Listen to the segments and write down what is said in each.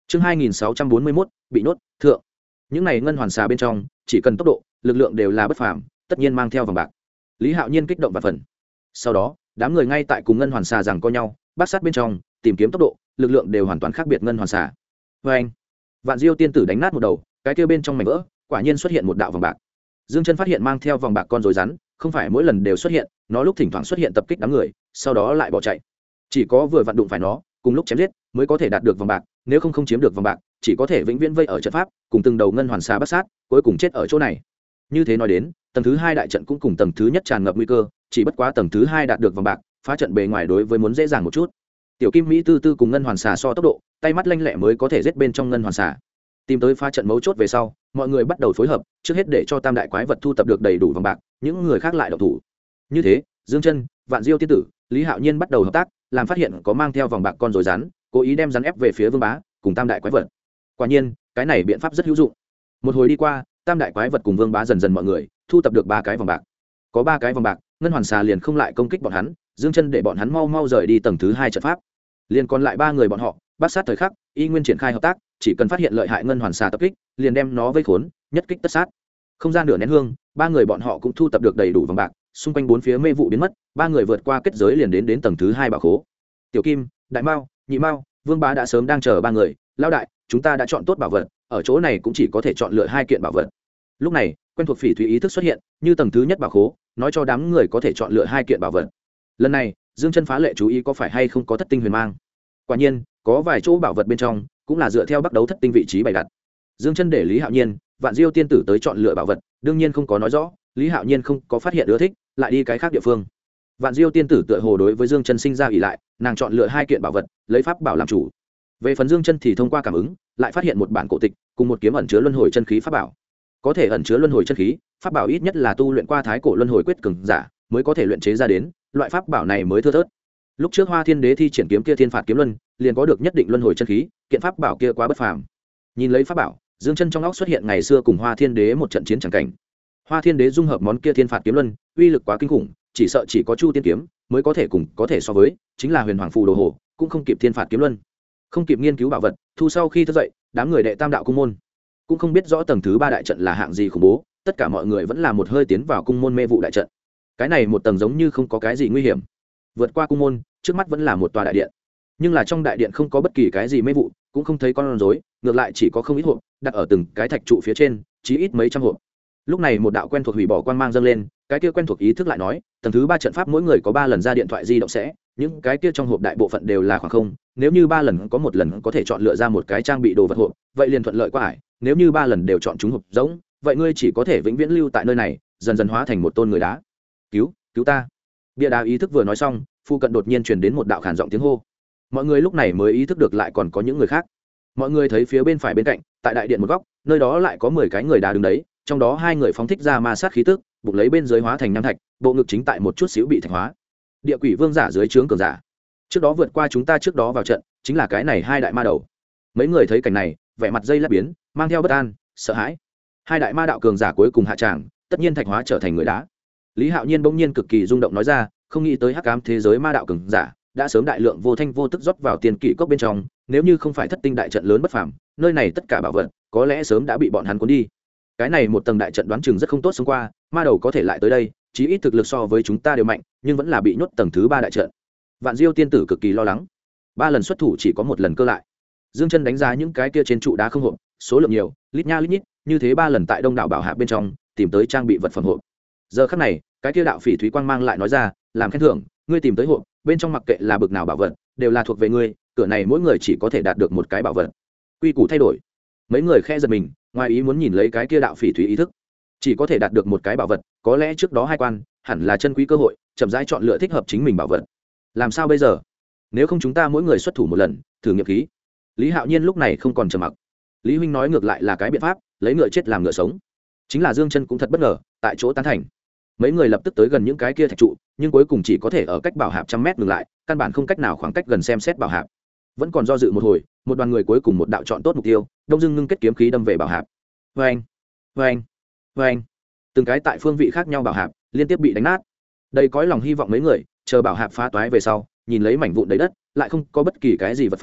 Chương 2641, bị nhốt, thượng. Những này ngân hoàn xà bên trong, chỉ cần tốc độ, lực lượng đều là bất phàm, tất nhiên mang theo vòng bạc. Lý Hạo Nhiên kích động và phần. Sau đó, đám người ngay tại cùng ngân hoàn xà giằng co nhau, bắt sát bên trong, tìm kiếm tốc độ, lực lượng đều hoàn toàn khác biệt ngân hoàn xà. Oeng! Vạn Diêu tiên tử đánh nát một đầu, cái kia bên trong mảnh vỡ, quả nhiên xuất hiện một đạo vòng bạc. Dương Chân phát hiện mang theo vòng bạc con rối rắn, không phải mỗi lần đều xuất hiện, nó lúc thỉnh thoảng xuất hiện tập kích đám người, sau đó lại bỏ chạy. Chỉ có vừa vặn đụng phải nó, cùng lúc chém giết, mới có thể đạt được vòng bạc, nếu không chiếm được vòng bạc, chỉ có thể vĩnh viễn vây ở trận pháp, cùng từng đầu ngân hoàn xà bắt sát, cuối cùng chết ở chỗ này. Như thế nói đến, tầng thứ 2 đại trận cũng cùng tầng thứ nhất tràn ngập nguy cơ, chỉ bất quá tầng thứ 2 đạt được vòng bạc, phá trận bề ngoài đối với muốn dễ dàng một chút. Tiểu Kim Mỹ tư tư cùng ngân hoàn xà so tốc độ, tay mắt lanh lẹ mới có thể giết bên trong ngân hoàn xà. Tìm tới phá trận mấu chốt về sau, mọi người bắt đầu phối hợp, trước hết để cho tam đại quái vật thu tập được đầy đủ vòng bạc, những người khác lại động thủ. Như thế, Dương Chân, Vạn Diêu tiên tử, Lý Hạo Nhiên bắt đầu hợp tác, làm phát hiện có mang theo vòng bạc con rồi rắn, cố ý đem rắn ép về phía Vương Bá, cùng tam đại quái vật. Quả nhiên, cái này biện pháp rất hữu dụng. Một hồi đi qua, tam đại quái vật cùng Vương Bá dần dần mọi người thu tập được 3 cái vòng bạc. Có 3 cái vòng bạc, ngân hoàn xà liền không lại công kích bọn hắn, Dương Chân để bọn hắn mau mau rời đi tầng thứ 2 trận pháp. Liền còn lại 3 người bọn họ, bắt sát thời khắc, y nguyên triển khai hợp tác, chỉ cần phát hiện lợi hại ngân hoàn xà tập kích, liền đem nó vây khốn, nhất kích tất sát. Không gian nửa nén hương, 3 người bọn họ cũng thu tập được đầy đủ vòng bạc, xung quanh 4 phía mê vụ biến mất, 3 người vượt qua kết giới liền đến tầng thứ 2 bảo khố. Tiểu Kim, Đại Mao, Nhị Mao, Vương Bá đã sớm đang chờ 3 người, lão đại, chúng ta đã chọn tốt bảo vật, ở chỗ này cũng chỉ có thể chọn lựa 2 kiện bảo vật. Lúc này, quen thuộc phỉ thúy ý thức xuất hiện, như tầng thứ nhất bảo khố, nói cho đám người có thể chọn lựa 2 kiện bảo vật. Lần này, Dương Chân phá lệ chú ý có phải hay không có thất tinh huyền mang. Quả nhiên, có vài chỗ bảo vật bên trong cũng là dựa theo bắt đấu thất tinh vị trí bày đặt. Dương Chân để Lý Hạo Nhiên, Vạn Diêu tiên tử tới chọn lựa bảo vật, đương nhiên không có nói rõ, Lý Hạo Nhiên không có phát hiện ưa thích, lại đi cái khác địa phương. Vạn Diêu tiên tử tựa hồ đối với Dương Chân sinh ra ỷ lại, nàng chọn lựa 2 kiện bảo vật, lấy pháp bảo làm chủ. Về phần Dương Chân thì thông qua cảm ứng, lại phát hiện một bản cổ tịch, cùng một kiếm ẩn chứa luân hồi chân khí pháp bảo. Có thể ẩn chứa luân hồi chân khí, pháp bảo ít nhất là tu luyện qua thái cổ luân hồi quyết cường giả mới có thể luyện chế ra đến, loại pháp bảo này mới thưa thớt. Lúc trước Hoa Thiên Đế thi triển kiếm kia Thiên Phạt kiếm luân, liền có được nhất định luân hồi chân khí, kiện pháp bảo kia quá bất phàm. Nhìn lấy pháp bảo, Dương Chân trong óc xuất hiện ngày xưa cùng Hoa Thiên Đế một trận chiến chẳng cảnh. Hoa Thiên Đế dung hợp món kia Thiên Phạt kiếm luân, uy lực quá kinh khủng, chỉ sợ chỉ có Chu Tiên kiếm mới có thể cùng có thể so với, chính là Huyền Hoàng phù đồ hồ, cũng không kịp Thiên Phạt kiếm luân. Không kịp nghiên cứu bảo vật, thu sau khi thức dậy, đám người đệ Tam đạo cung môn cũng không biết rõ tầng thứ 3 đại trận là hạng gì khủng bố, tất cả mọi người vẫn là một hơi tiến vào cung môn mê vụ đại trận. Cái này một tầng giống như không có cái gì nguy hiểm. Vượt qua cung môn, trước mắt vẫn là một tòa đại điện, nhưng là trong đại điện không có bất kỳ cái gì mê vụ, cũng không thấy con rối, ngược lại chỉ có không ít hộp đặt ở từng cái thạch trụ phía trên, chí ít mấy trăm hộp. Lúc này một đạo quen thuộc hủy bỏ quang mang dâng lên, cái kia quen thuộc ý thức lại nói, tầng thứ 3 trận pháp mỗi người có 3 lần ra điện thoại di động sẽ, những cái kia trong hộp đại bộ phận đều là khoảng không, nếu như 3 lần có 1 lần có thể chọn lựa ra một cái trang bị đồ vật hộp, vậy liền thuận lợi quá ải, nếu như 3 lần đều chọn chúng hộp giống, vậy ngươi chỉ có thể vĩnh viễn lưu tại nơi này, dần dần hóa thành một tôn người đá. Cứu ta. Bia đá ý thức vừa nói xong, phu cận đột nhiên truyền đến một đạo khản giọng tiếng hô. Mọi người lúc này mới ý thức được lại còn có những người khác. Mọi người thấy phía bên phải bên cạnh, tại đại điện một góc, nơi đó lại có 10 cái người đá đứng đấy, trong đó 2 người phóng thích ra ma sát khí tức, bụng lấy bên dưới hóa thành nham thạch, bộ ngực chính tại một chút xíu bị thạch hóa. Địa quỷ vương giả dưới trướng cường giả. Trước đó vượt qua chúng ta trước đó vào trận, chính là cái này 2 đại ma đầu. Mấy người thấy cảnh này, vẻ mặt dây lát biến, mang theo bất an, sợ hãi. 2 đại ma đạo cường giả cuối cùng hạ tràng, tất nhiên thạch hóa trở thành người đá. Lý Hạo Nhiên bỗng nhiên cực kỳ rung động nói ra, không nghĩ tới hắc ám thế giới ma đạo cường giả đã sớm đại lượng vô thanh vô tức rót vào tiền kỷ cốc bên trong, nếu như không phải thất tinh đại trận lớn bất phàm, nơi này tất cả bảo vật có lẽ sớm đã bị bọn hắn cuốn đi. Cái này một tầng đại trận đoán chừng rất không tốt xông qua, ma đầu có thể lại tới đây, chí ít thực lực so với chúng ta đều mạnh, nhưng vẫn là bị nhốt tầng thứ 3 đại trận. Vạn Diêu tiên tử cực kỳ lo lắng. 3 lần xuất thủ chỉ có 1 lần cơ lại. Dương Chân đánh giá những cái kia trên trụ đá không hộp, số lượng nhiều, lít nha lít nhít, như thế 3 lần tại đông đảo bảo hạ bên trong tìm tới trang bị vật phẩm hộp. Giờ khắc này, cái kia đạo phỉ thúy quang mang lại nói ra, làm khen thưởng, ngươi tìm tới hộp, bên trong mặc kệ là bực nào bảo vật, đều là thuộc về ngươi, cửa này mỗi người chỉ có thể đạt được một cái bảo vật. Quy củ thay đổi. Mấy người khẽ giật mình, ngoài ý muốn nhìn lấy cái kia đạo phỉ thúy ý thức, chỉ có thể đạt được một cái bảo vật, có lẽ trước đó 2 quan, hẳn là chân quý cơ hội, chậm rãi chọn lựa thích hợp chính mình bảo vật. Làm sao bây giờ? Nếu không chúng ta mỗi người xuất thủ một lần, thử nghiệm khí. Lý Hạo Nhiên lúc này không còn trầm mặc. Lý huynh nói ngược lại là cái biện pháp, lấy ngựa chết làm ngựa sống. Chính là Dương Chân cũng thật bất ngờ, tại chỗ tán thành. Mấy người lập tức tới gần những cái kia thạch trụ, nhưng cuối cùng chỉ có thể ở cách bảo hạp 100 mét ngừng lại, căn bản không cách nào khoảng cách gần xem xét bảo hạp. Vẫn còn do dự một hồi, một đoàn người cuối cùng một đạo chọn tốt mục tiêu, đông dưng ngưng kết kiếm khí đâm về bảo hạp. Oeng, oeng, oeng. Từng cái tại phương vị khác nhau bảo hạp liên tiếp bị đánh nát. Đây cõi lòng hy vọng mấy người, chờ bảo hạp phá toái về sau, nhìn lấy mảnh vụn đầy đất, lại không có bất kỳ cái gì vật phẩm,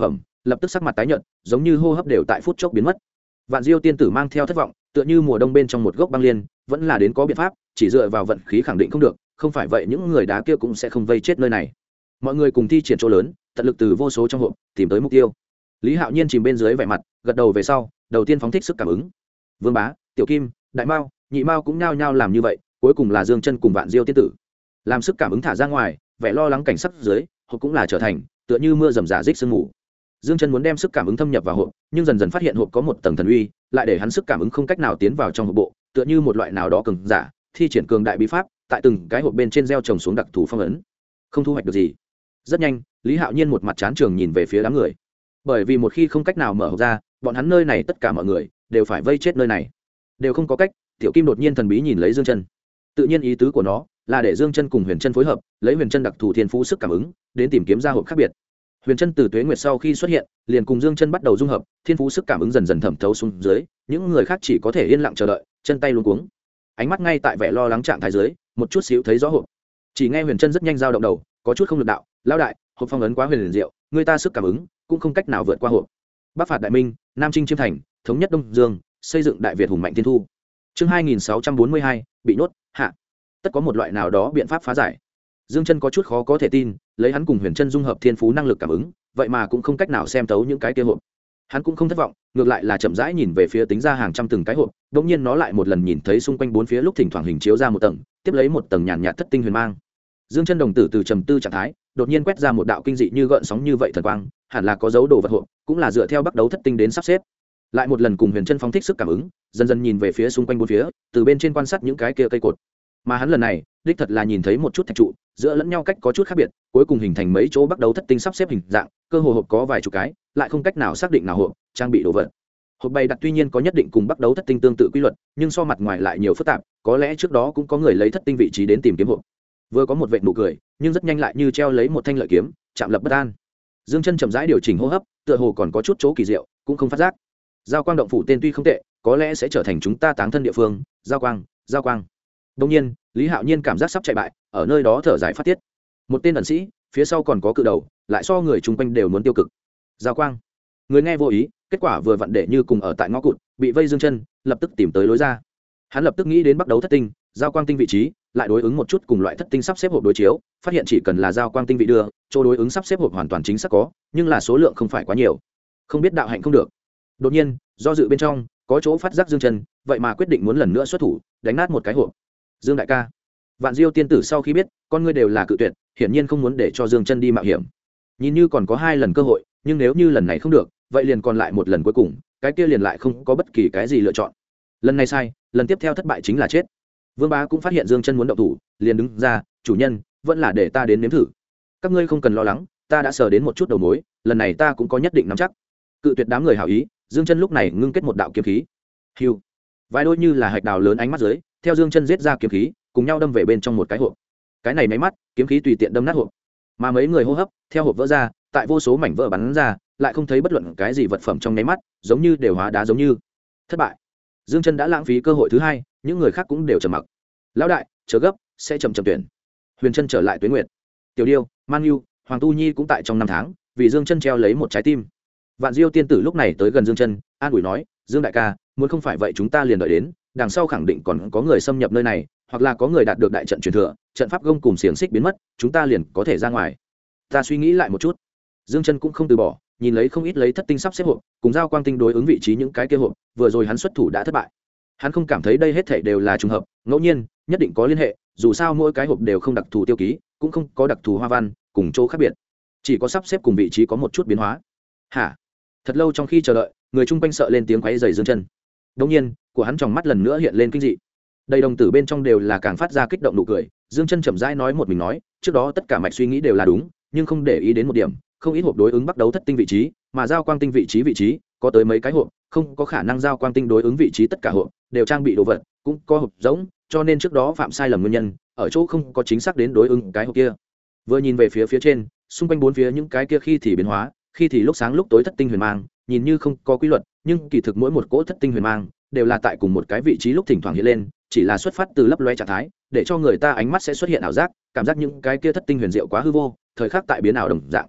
lập tức sắc mặt tái nhợt, giống như hô hấp đều tại phút chốc biến mất. Vạn Diêu tiên tử mang theo thất vọng, tựa như mùa đông bên trong một gốc băng liên, vẫn là đến có biện pháp, chỉ dựa vào vận khí khẳng định không được, không phải vậy những người đá kia cũng sẽ không vây chết nơi này. Mọi người cùng thi triển chỗ lớn, tận lực từ vô số trong hộp tìm tới mục tiêu. Lý Hạo Nhiên chìm bên dưới vẻ mặt, gật đầu về sau, đầu tiên phóng thích sức cảm ứng. Vương Bá, Tiểu Kim, Đại Mao, Nhị Mao cũng nhao nhao làm như vậy, cuối cùng là Dương Chân cùng Vạn Diêu tiên tử. Làm sức cảm ứng thả ra ngoài, vẻ lo lắng cảnh sắc dưới, hộp cũng là trở thành tựa như mưa rầm rả rích sương mù. Dương Chân muốn đem sức cảm ứng thâm nhập vào hộp, nhưng dần dần phát hiện hộp có một tầng thần uy, lại để hắn sức cảm ứng không cách nào tiến vào trong hộp bộ, tựa như một loại nào đó cường giả, thi triển cường đại bí pháp, tại từng cái hộp bên trên gieo trồng xuống đặc thù phong ấn. Không thu hoạch được gì. Rất nhanh, Lý Hạo Nhiên một mặt chán trường nhìn về phía đám người. Bởi vì một khi không cách nào mở hộp ra, bọn hắn nơi này tất cả mọi người đều phải vây chết nơi này. Đều không có cách, Tiểu Kim đột nhiên thần bí nhìn lấy Dương Chân. Tự nhiên ý tứ của nó là để Dương Chân cùng Huyền Chân phối hợp, lấy Huyền Chân đặc thù thiên phú sức cảm ứng, đến tìm kiếm ra hộp khác biệt. Huyền Chân từ Tuế Nguyệt sau khi xuất hiện, liền cùng Dương Chân bắt đầu dung hợp, thiên phú sức cảm ứng dần dần thẩm thấu xuống dưới, những người khác chỉ có thể yên lặng chờ đợi, chân tay luống cuống. Ánh mắt ngay tại vẻ lo lắng trạng thái dưới, một chút xíu thấy rõ hộp. Chỉ nghe Huyền Chân rất nhanh dao động đầu, có chút không lực đạo, "Lão đại, hộp phong ấn quá huyền diệu, người ta sức cảm ứng cũng không cách nào vượt qua hộp." Bắc phạt Đại Minh, Nam chinh chiêm thành, thống nhất Đông Dương, xây dựng Đại Việt hùng mạnh thiên thu. Chương 2642, bị nhốt, hạ. Tất có một loại nào đó biện pháp phá giải. Dương Chân có chút khó có thể tin, lấy hắn cùng Huyền Chân dung hợp thiên phú năng lực cảm ứng, vậy mà cũng không cách nào xem tấu những cái kia hộp. Hắn cũng không thất vọng, ngược lại là chậm rãi nhìn về phía tính ra hàng trăm từng cái hộp, đột nhiên nó lại một lần nhìn thấy xung quanh bốn phía lúc thỉnh thoảng hình chiếu ra một tầng, tiếp lấy một tầng nhàn nhạt thất tinh huyền mang. Dương Chân đồng tử từ trầm tư trạng thái, đột nhiên quét ra một đạo kinh dị như gợn sóng như vậy thần quang, hẳn là có dấu đồ vật hộp, cũng là dựa theo bắt đấu thất tinh đến sắp xếp. Lại một lần cùng Huyền Chân phóng thích sức cảm ứng, dần dần nhìn về phía xung quanh bốn phía, từ bên trên quan sát những cái kia cây cột. Mà hắn lần này, đích thật là nhìn thấy một chút thạch trụ, giữa lẫn nhau cách có chút khác biệt, cuối cùng hình thành mấy chỗ bắt đấu thất tinh sắp xếp hình dạng, cơ hồ hộp có vài chục cái, lại không cách nào xác định nào hộp trang bị đồ vật. Hộp bày đặt tuy nhiên có nhất định cùng bắt đấu thất tinh tương tự quy luật, nhưng so mặt ngoài lại nhiều phức tạp, có lẽ trước đó cũng có người lấy thất tinh vị trí đến tìm kiếm hộp. Vừa có một vệt nụ cười, nhưng rất nhanh lại như treo lấy một thanh lợi kiếm, chạm lập bất an. Dương Chân chậm rãi điều chỉnh hô hấp, tựa hồ còn có chút chỗ kỳ diệu, cũng không phát giác. Giao Quang động phủ tên tuy không tệ, có lẽ sẽ trở thành chúng ta táng thân địa phương. Giao Quang, Giao Quang. Đương nhiên, Lý Hạo Nhiên cảm giác sắp chạy bại, ở nơi đó thở dài phát tiết. Một tên ẩn sĩ, phía sau còn có cự đầu, lại so người chung quanh đều muốn tiêu cực. Giao Quang. Người nghe vô ý, kết quả vừa vặn để như cùng ở tại ngõ cụt, bị vây Dương Chân, lập tức tìm tới lối ra. Hắn lập tức nghĩ đến bắt đấu thất tinh, Giao Quang tinh vị trí, lại đối ứng một chút cùng loại thất tinh sắp xếp hộp đối chiếu, phát hiện chỉ cần là Giao Quang tinh vị đưa, chỗ đối ứng sắp xếp hộp hoàn toàn chính xác có, nhưng là số lượng không phải quá nhiều. Không biết đạo hạnh không được. Đột nhiên, do dự bên trong, có chỗ phát giác Dương Chân, vậy mà quyết định muốn lần nữa xuất thủ, đánh nát một cái hộp. Dương đại ca. Vạn Diêu tiên tử sau khi biết, con ngươi đều là cự tuyệt, hiển nhiên không muốn để cho Dương Chân đi mạo hiểm. Nhìn như còn có 2 lần cơ hội, nhưng nếu như lần này không được, vậy liền còn lại một lần cuối cùng, cái kia liền lại không có bất kỳ cái gì lựa chọn. Lần này sai, lần tiếp theo thất bại chính là chết. Vương Bá cũng phát hiện Dương Chân muốn động thủ, liền đứng ra, "Chủ nhân, vẫn là để ta đến nếm thử. Các ngươi không cần lo lắng, ta đã sờ đến một chút đầu mối, lần này ta cũng có nhất định nắm chắc." Cự tuyệt đám người hảo ý, Dương Chân lúc này ngưng kết một đạo kiếm khí. Hưu. Vài đôi như là hạch đào lớn ánh mắt dưới, theo Dương Chân giết ra kiếm khí, cùng nhau đâm về bên trong một cái hộp. Cái này máy mắt, kiếm khí tùy tiện đâm nát hộp. Mà mấy người hô hấp, theo hộp vỡ ra, tại vô số mảnh vỡ bắn ra, lại không thấy bất luận cái gì vật phẩm trong nháy mắt, giống như đều hóa đá giống như. Thất bại. Dương Chân đã lãng phí cơ hội thứ hai, những người khác cũng đều trầm mặc. Lão đại, chờ gấp, sẽ chậm tuyển. Huyền Chân trở lại Tuế Nguyệt. Tiểu Điêu, Man Nhu, Hoàng Tu Nhi cũng tại trong 5 tháng, vì Dương Chân treo lấy một trái tim. Vạn Diêu tiên tử lúc này tới gần Dương Chân, an ủi nói, "Dương đại ca, muốn không phải vậy chúng ta liền đợi đến, đằng sau khẳng định còn có người xâm nhập nơi này, hoặc là có người đạt được đại trận truyền thừa, trận pháp gông cùng xiềng xích biến mất, chúng ta liền có thể ra ngoài." Ta suy nghĩ lại một chút. Dương Chân cũng không từ bỏ, nhìn lấy không ít lấy thất tinh sắp xếp hộp, cùng Giao Quang tinh đối ứng vị trí những cái kia hộp, vừa rồi hắn xuất thủ đã thất bại. Hắn không cảm thấy đây hết thảy đều là trùng hợp, ngẫu nhiên, nhất định có liên hệ, dù sao mỗi cái hộp đều không đặc thù tiêu ký, cũng không có đặc thù hoa văn, cùng chỗ khác biệt. Chỉ có sắp xếp cùng vị trí có một chút biến hóa. Hả? Thật lâu trong khi chờ đợi, người chung quanh sợ lên tiếng quấy rầy Dương Chân. Đột nhiên, của hắn tròng mắt lần nữa hiện lên kinh dị. Đầy đồng tử bên trong đều là càng phát ra kích động nụ cười. Dương Chân chậm rãi nói một mình nói, trước đó tất cả mạch suy nghĩ đều là đúng, nhưng không để ý đến một điểm, không ít hộp đối ứng bắt đấu thất tinh vị trí, mà Giao Quang tinh vị trí có tới mấy cái hộp, không có khả năng Giao Quang tinh đối ứng vị trí tất cả hộp đều trang bị đồ vật, cũng có hộp giống, cho nên trước đó phạm sai lầm nguyên nhân, ở chỗ không có chính xác đến đối ứng cái hộp kia. Vừa nhìn về phía trên, xung quanh bốn phía những cái kia khi thì biến hóa, khi thì lúc sáng lúc tối thất tinh huyền mang, nhìn như không có quy luật, nhưng kỳ thực mỗi một cỗ thất tinh huyền mang đều là tại cùng một cái vị trí lúc thỉnh thoảng hiện lên, chỉ là xuất phát từ lấp loé trạng thái, để cho người ta ánh mắt sẽ xuất hiện ảo giác, cảm giác những cái kia thất tinh huyền diệu quá hư vô, thời khắc tại biến ảo đồng dạng.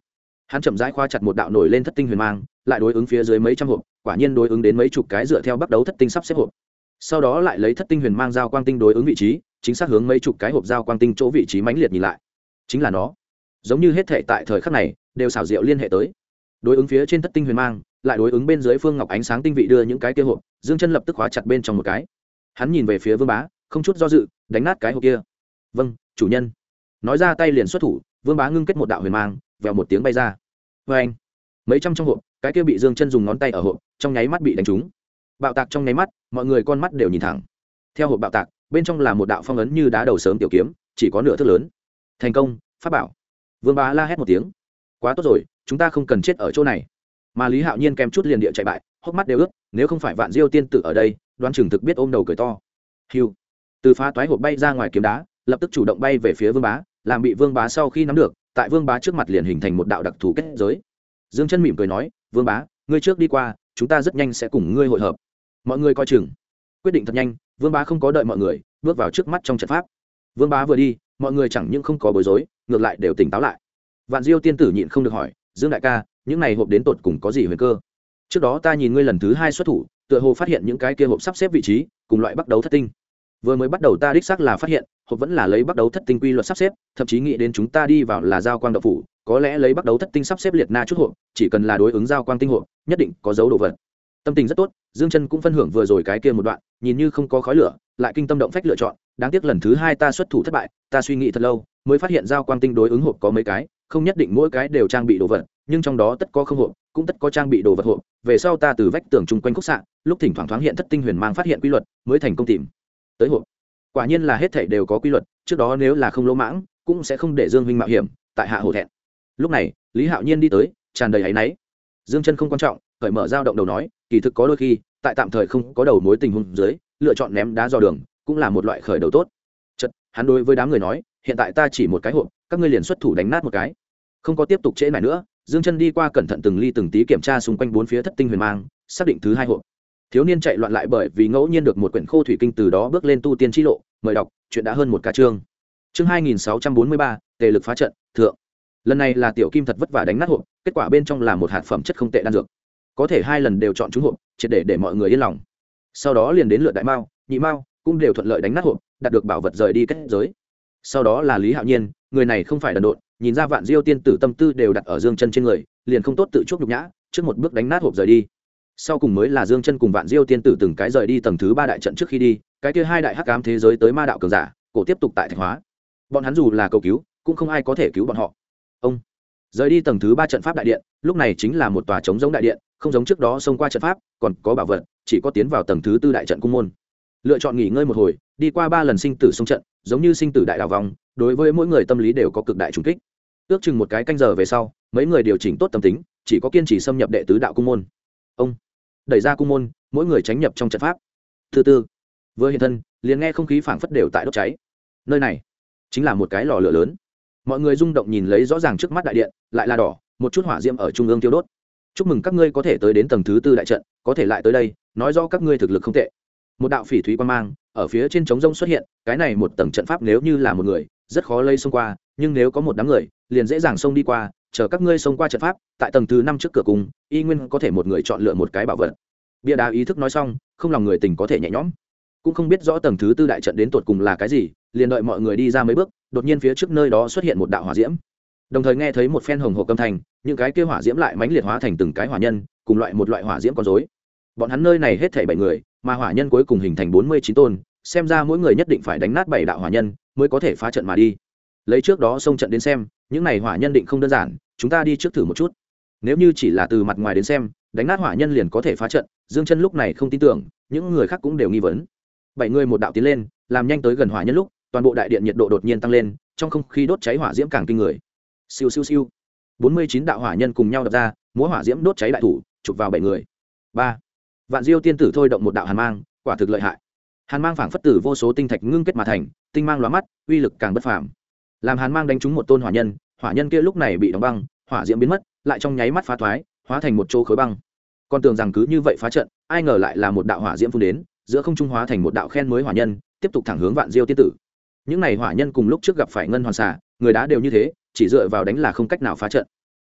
hắn chậm rãi khoa chặt một đạo nổi lên thất tinh huyền mang, lại đối ứng phía dưới mấy trăm hộp, quả nhiên đối ứng đến mấy chục cái dựa theo bắt đấu thất tinh sắp xếp hộp. Sau đó lại lấy thất tinh huyền mang giao quang tinh đối ứng vị trí, chính xác hướng mấy chục cái hộp giao quang tinh chỗ vị trí mãnh liệt nhìn lại. Chính là nó. Giống như hết thảy tại thời khắc này đều xảo diệu liên hệ tới. Đối ứng phía trên thất tinh huyền mang, lại đối ứng bên dưới phương ngọc ánh sáng tinh vị đưa những cái kia hộp, Dương Chân lập tức khóa chặt bên trong một cái. Hắn nhìn về phía Vương Bá, không chút do dự, đánh nát cái hộp kia. "Vâng, chủ nhân." Nói ra tay liền xuất thủ, Vương Bá ngưng kết một đạo huyền mang, vèo một tiếng bay ra. Oeng! Mấy trăm trong hộp, cái kia bị Dương Chân dùng ngón tay ở hộp, trong nháy mắt bị đánh trúng. Bạo tạc trong nháy mắt, mọi người con mắt đều nhìn thẳng. Theo hộp bạo tạc, bên trong là một đạo phong ấn như đá đầu sớm tiểu kiếm, chỉ có nửa thước lớn. Thành công, pháp bảo. Vương Bá la hét một tiếng. Quá tốt rồi, chúng ta không cần chết ở chỗ này. Mà Lý Hạo Nhiên kèm chút liền địa chạy bại, hốc mắt đều ướt, nếu không phải Vạn Diêu tiên tử ở đây, đoán chừng thực biết ôm đầu cười to. Hưu. Từ phá toái hộp bay ra ngoài kiếm đá, lập tức chủ động bay về phía Vương Bá, làm bị Vương Bá sau khi nắm được, tại Vương Bá trước mặt liền hình thành một đạo đặc thù kết giới. Dương Chân mỉm cười nói, "Vương Bá, ngươi trước đi qua, chúng ta rất nhanh sẽ cùng ngươi hội hợp." Mọi người coi chừng. Quyết định thật nhanh, Vương Bá không có đợi mọi người, bước vào trước mắt trong trận pháp. Vương Bá vừa đi, mọi người chẳng những không có bối rối, ngược lại đều tỉnh táo lại. Vạn Diêu tiên tử nhịn không được hỏi, "Dương đại ca, những này hộp đến tột cùng có gì huyền cơ? Trước đó ta nhìn ngươi lần thứ 2 xuất thủ, tựa hồ phát hiện những cái kia hộp sắp xếp vị trí, cùng loại bắt đấu thất tinh. Vừa mới bắt đầu ta đích xác là phát hiện, hộp vẫn là lấy bắt đấu thất tinh quy luật sắp xếp, thậm chí nghĩ đến chúng ta đi vào là giao quang đậu phủ, có lẽ lấy bắt đấu thất tinh sắp xếp liệt na chút hộp, chỉ cần là đối ứng giao quang tinh hộp, nhất định có dấu đồ vật." Tâm tình rất tốt, Dương Chân cũng phân hưởng vừa rồi cái kia một đoạn, nhìn như không có khói lửa, lại kinh tâm động phách lựa chọn, đáng tiếc lần thứ 2 ta xuất thủ thất bại, ta suy nghĩ thật lâu, mới phát hiện giao quang tinh đối ứng hộp có mấy cái, không nhất định mỗi cái đều trang bị đồ vật, nhưng trong đó tất có không hộp, cũng tất có trang bị đồ vật hộp. Về sau ta từ vách tường chung quanh khúc xạ, lúc thỉnh thoảng thoáng hiện thất tinh huyền mang phát hiện quy luật, mới thành công tìm tới hộp. Quả nhiên là hết thảy đều có quy luật, trước đó nếu là không lỗ mãng, cũng sẽ không để Dương huynh mạo hiểm, tại hạ hổ thẹn. Lúc này, Lý Hạo Nhiên đi tới, tràn đầy áy náy. Dương Chân không quan trọng, cởi mở dao động đầu nói, kỳ thực có đôi khi, tại tạm thời không có đầu mối tình huống dưới, lựa chọn ném đá dò đường, cũng là một loại khởi đầu tốt. Chợt, hắn đối với đám người nói, hiện tại ta chỉ một cái hộp, các ngươi liền xuất thủ đánh nát một cái. Không có tiếp tục trễ nải nữa, Dương Chân đi qua cẩn thận từng ly từng tí kiểm tra xung quanh bốn phía thất tinh huyền mang, xác định thứ 2 hộp. Thiếu niên chạy loạn lại bởi vì ngẫu nhiên được một quyển khô thủy kinh, từ đó bước lên tu tiên chi lộ, mời đọc, chuyện đã hơn một ca chương. Chương 2643, tề lực phá trận, thượng. Lần này là Tiểu Kim thật vất vả đánh nát hộp, kết quả bên trong là một hạt phẩm chất không tệ đan dược. Có thể 2 lần đều chọn trúng hộp, triệt để mọi người yên lòng. Sau đó liền đến lượt Đại Mao, Nhị Mao, cũng đều thuận lợi đánh nát hộp, đạt được bảo vật rời đi kết giới. Sau đó là Lý Hạo Nhiên, người này không phải đần độn, nhìn ra Vạn Diêu tiên tử tâm tư đều đặt ở Dương Chân trên người, liền không tốt tự chuốc nhục nhã, trước một bước đánh nát hộp rời đi. Sau cùng mới là Dương Chân cùng Vạn Diêu tiên tử từng cái rời đi tầng thứ 3 đại trận. Trước khi đi, cái kia 2 đại hắc ám thế giới tới ma đạo cường giả, cổ tiếp tục tại Thạch Hóa. Bọn hắn dù là cầu cứu, cũng không ai có thể cứu bọn họ. Ông rời đi tầng thứ 3 trận pháp đại điện, lúc này chính là một tòa trống rỗng đại điện, không giống trước đó xông qua trận pháp, còn có bảo vật, chỉ có tiến vào tầng thứ 4 đại trận cung môn. Lựa chọn nghỉ ngơi một hồi, đi qua 3 lần sinh tử xung trận, giống như sinh tử đại đảo vòng, đối với mỗi người tâm lý đều có cực đại trùng kích. Ước chừng một cái canh giờ về sau, mấy người điều chỉnh tốt tâm tính, chỉ có kiên trì xâm nhập đệ tứ đạo cung môn. Ông đẩy ra cung môn, mỗi người tránh nhập trong trận pháp. Thứ tư, vừa hiện thân, liền nghe không khí phảng phất đều tại đốt cháy. Nơi này chính là một cái lò lửa lớn. Mọi người rung động nhìn lấy rõ ràng trước mắt đại điện, lại là đỏ, một chút hỏa diễm ở trung ương thiêu đốt. Chúc mừng các ngươi có thể tới đến tầng thứ 4 đại trận, có thể lại tới đây, nói rõ các ngươi thực lực không tệ. Một đạo phỉ thúy quang mang ở phía trên trống rông xuất hiện, cái này một tầng trận pháp nếu như là một người, rất khó lây xông qua, nhưng nếu có một đám người, liền dễ dàng xông đi qua, chờ các ngươi xông qua trận pháp, tại tầng thứ 5 trước cửa cung, y nguyên có thể một người chọn lựa một cái bảo vật. Bia đá ý thức nói xong, không lòng người tình có thể nhẹ nhõm. Cũng không biết rõ tầng thứ 4 đại trận đến tột cùng là cái gì, liền đợi mọi người đi ra mấy bước, đột nhiên phía trước nơi đó xuất hiện một đạo hỏa diễm. Đồng thời nghe thấy một phen hồng hộc âm thanh, những cái kia hỏa diễm lại mãnh liệt hóa thành từng cái hỏa nhân, cùng một loại hỏa diễm con rối. Bọn hắn nơi này hết thảy 7 người, mà hỏa nhân cuối cùng hình thành 49 tôn, xem ra mỗi người nhất định phải đánh nát 7 đạo hỏa nhân mới có thể phá trận mà đi. Lấy trước đó xông trận đến xem, những này hỏa nhân định không đơn giản, chúng ta đi trước thử một chút. Nếu như chỉ là từ mặt ngoài đến xem, đánh nát hỏa nhân liền có thể phá trận, Dương Chân lúc này không tin tưởng, những người khác cũng đều nghi vấn. 7 người một đạo tiến lên, làm nhanh tới gần hỏa nhân lúc, toàn bộ đại điện nhiệt độ đột nhiên tăng lên, trong không khí đốt cháy hỏa diễm càng kinh người. Siêu siêu siêu. 49 đạo hỏa nhân cùng nhau đập ra, múa hỏa diễm đốt cháy đại thủ, chụp vào 7 người. 3. Vạn Diêu tiên tử thôi động một đạo hàn mang, quả thực lợi hại. Hàn mang phảng phất tử vô số tinh thạch ngưng kết mà thành, tinh mang lóa mắt, uy lực càng bất phàm. Làm hàn mang đánh trúng một tôn hỏa nhân, hỏa nhân kia lúc này bị đóng băng, hỏa diễm biến mất, lại trong nháy mắt phá thoái, hóa thành một chỗ khối băng. Còn tưởng rằng cứ như vậy phá trận, ai ngờ lại là một đạo hỏa diễm phun đến, giữa không trung hóa thành một đạo khen mới hỏa nhân, tiếp tục thẳng hướng Vạn Diêu tiên tử. Những này hỏa nhân cùng lúc trước gặp phải ngân hoàn xà, người đá đều như thế, chỉ dựa vào đánh là không cách nào phá trận.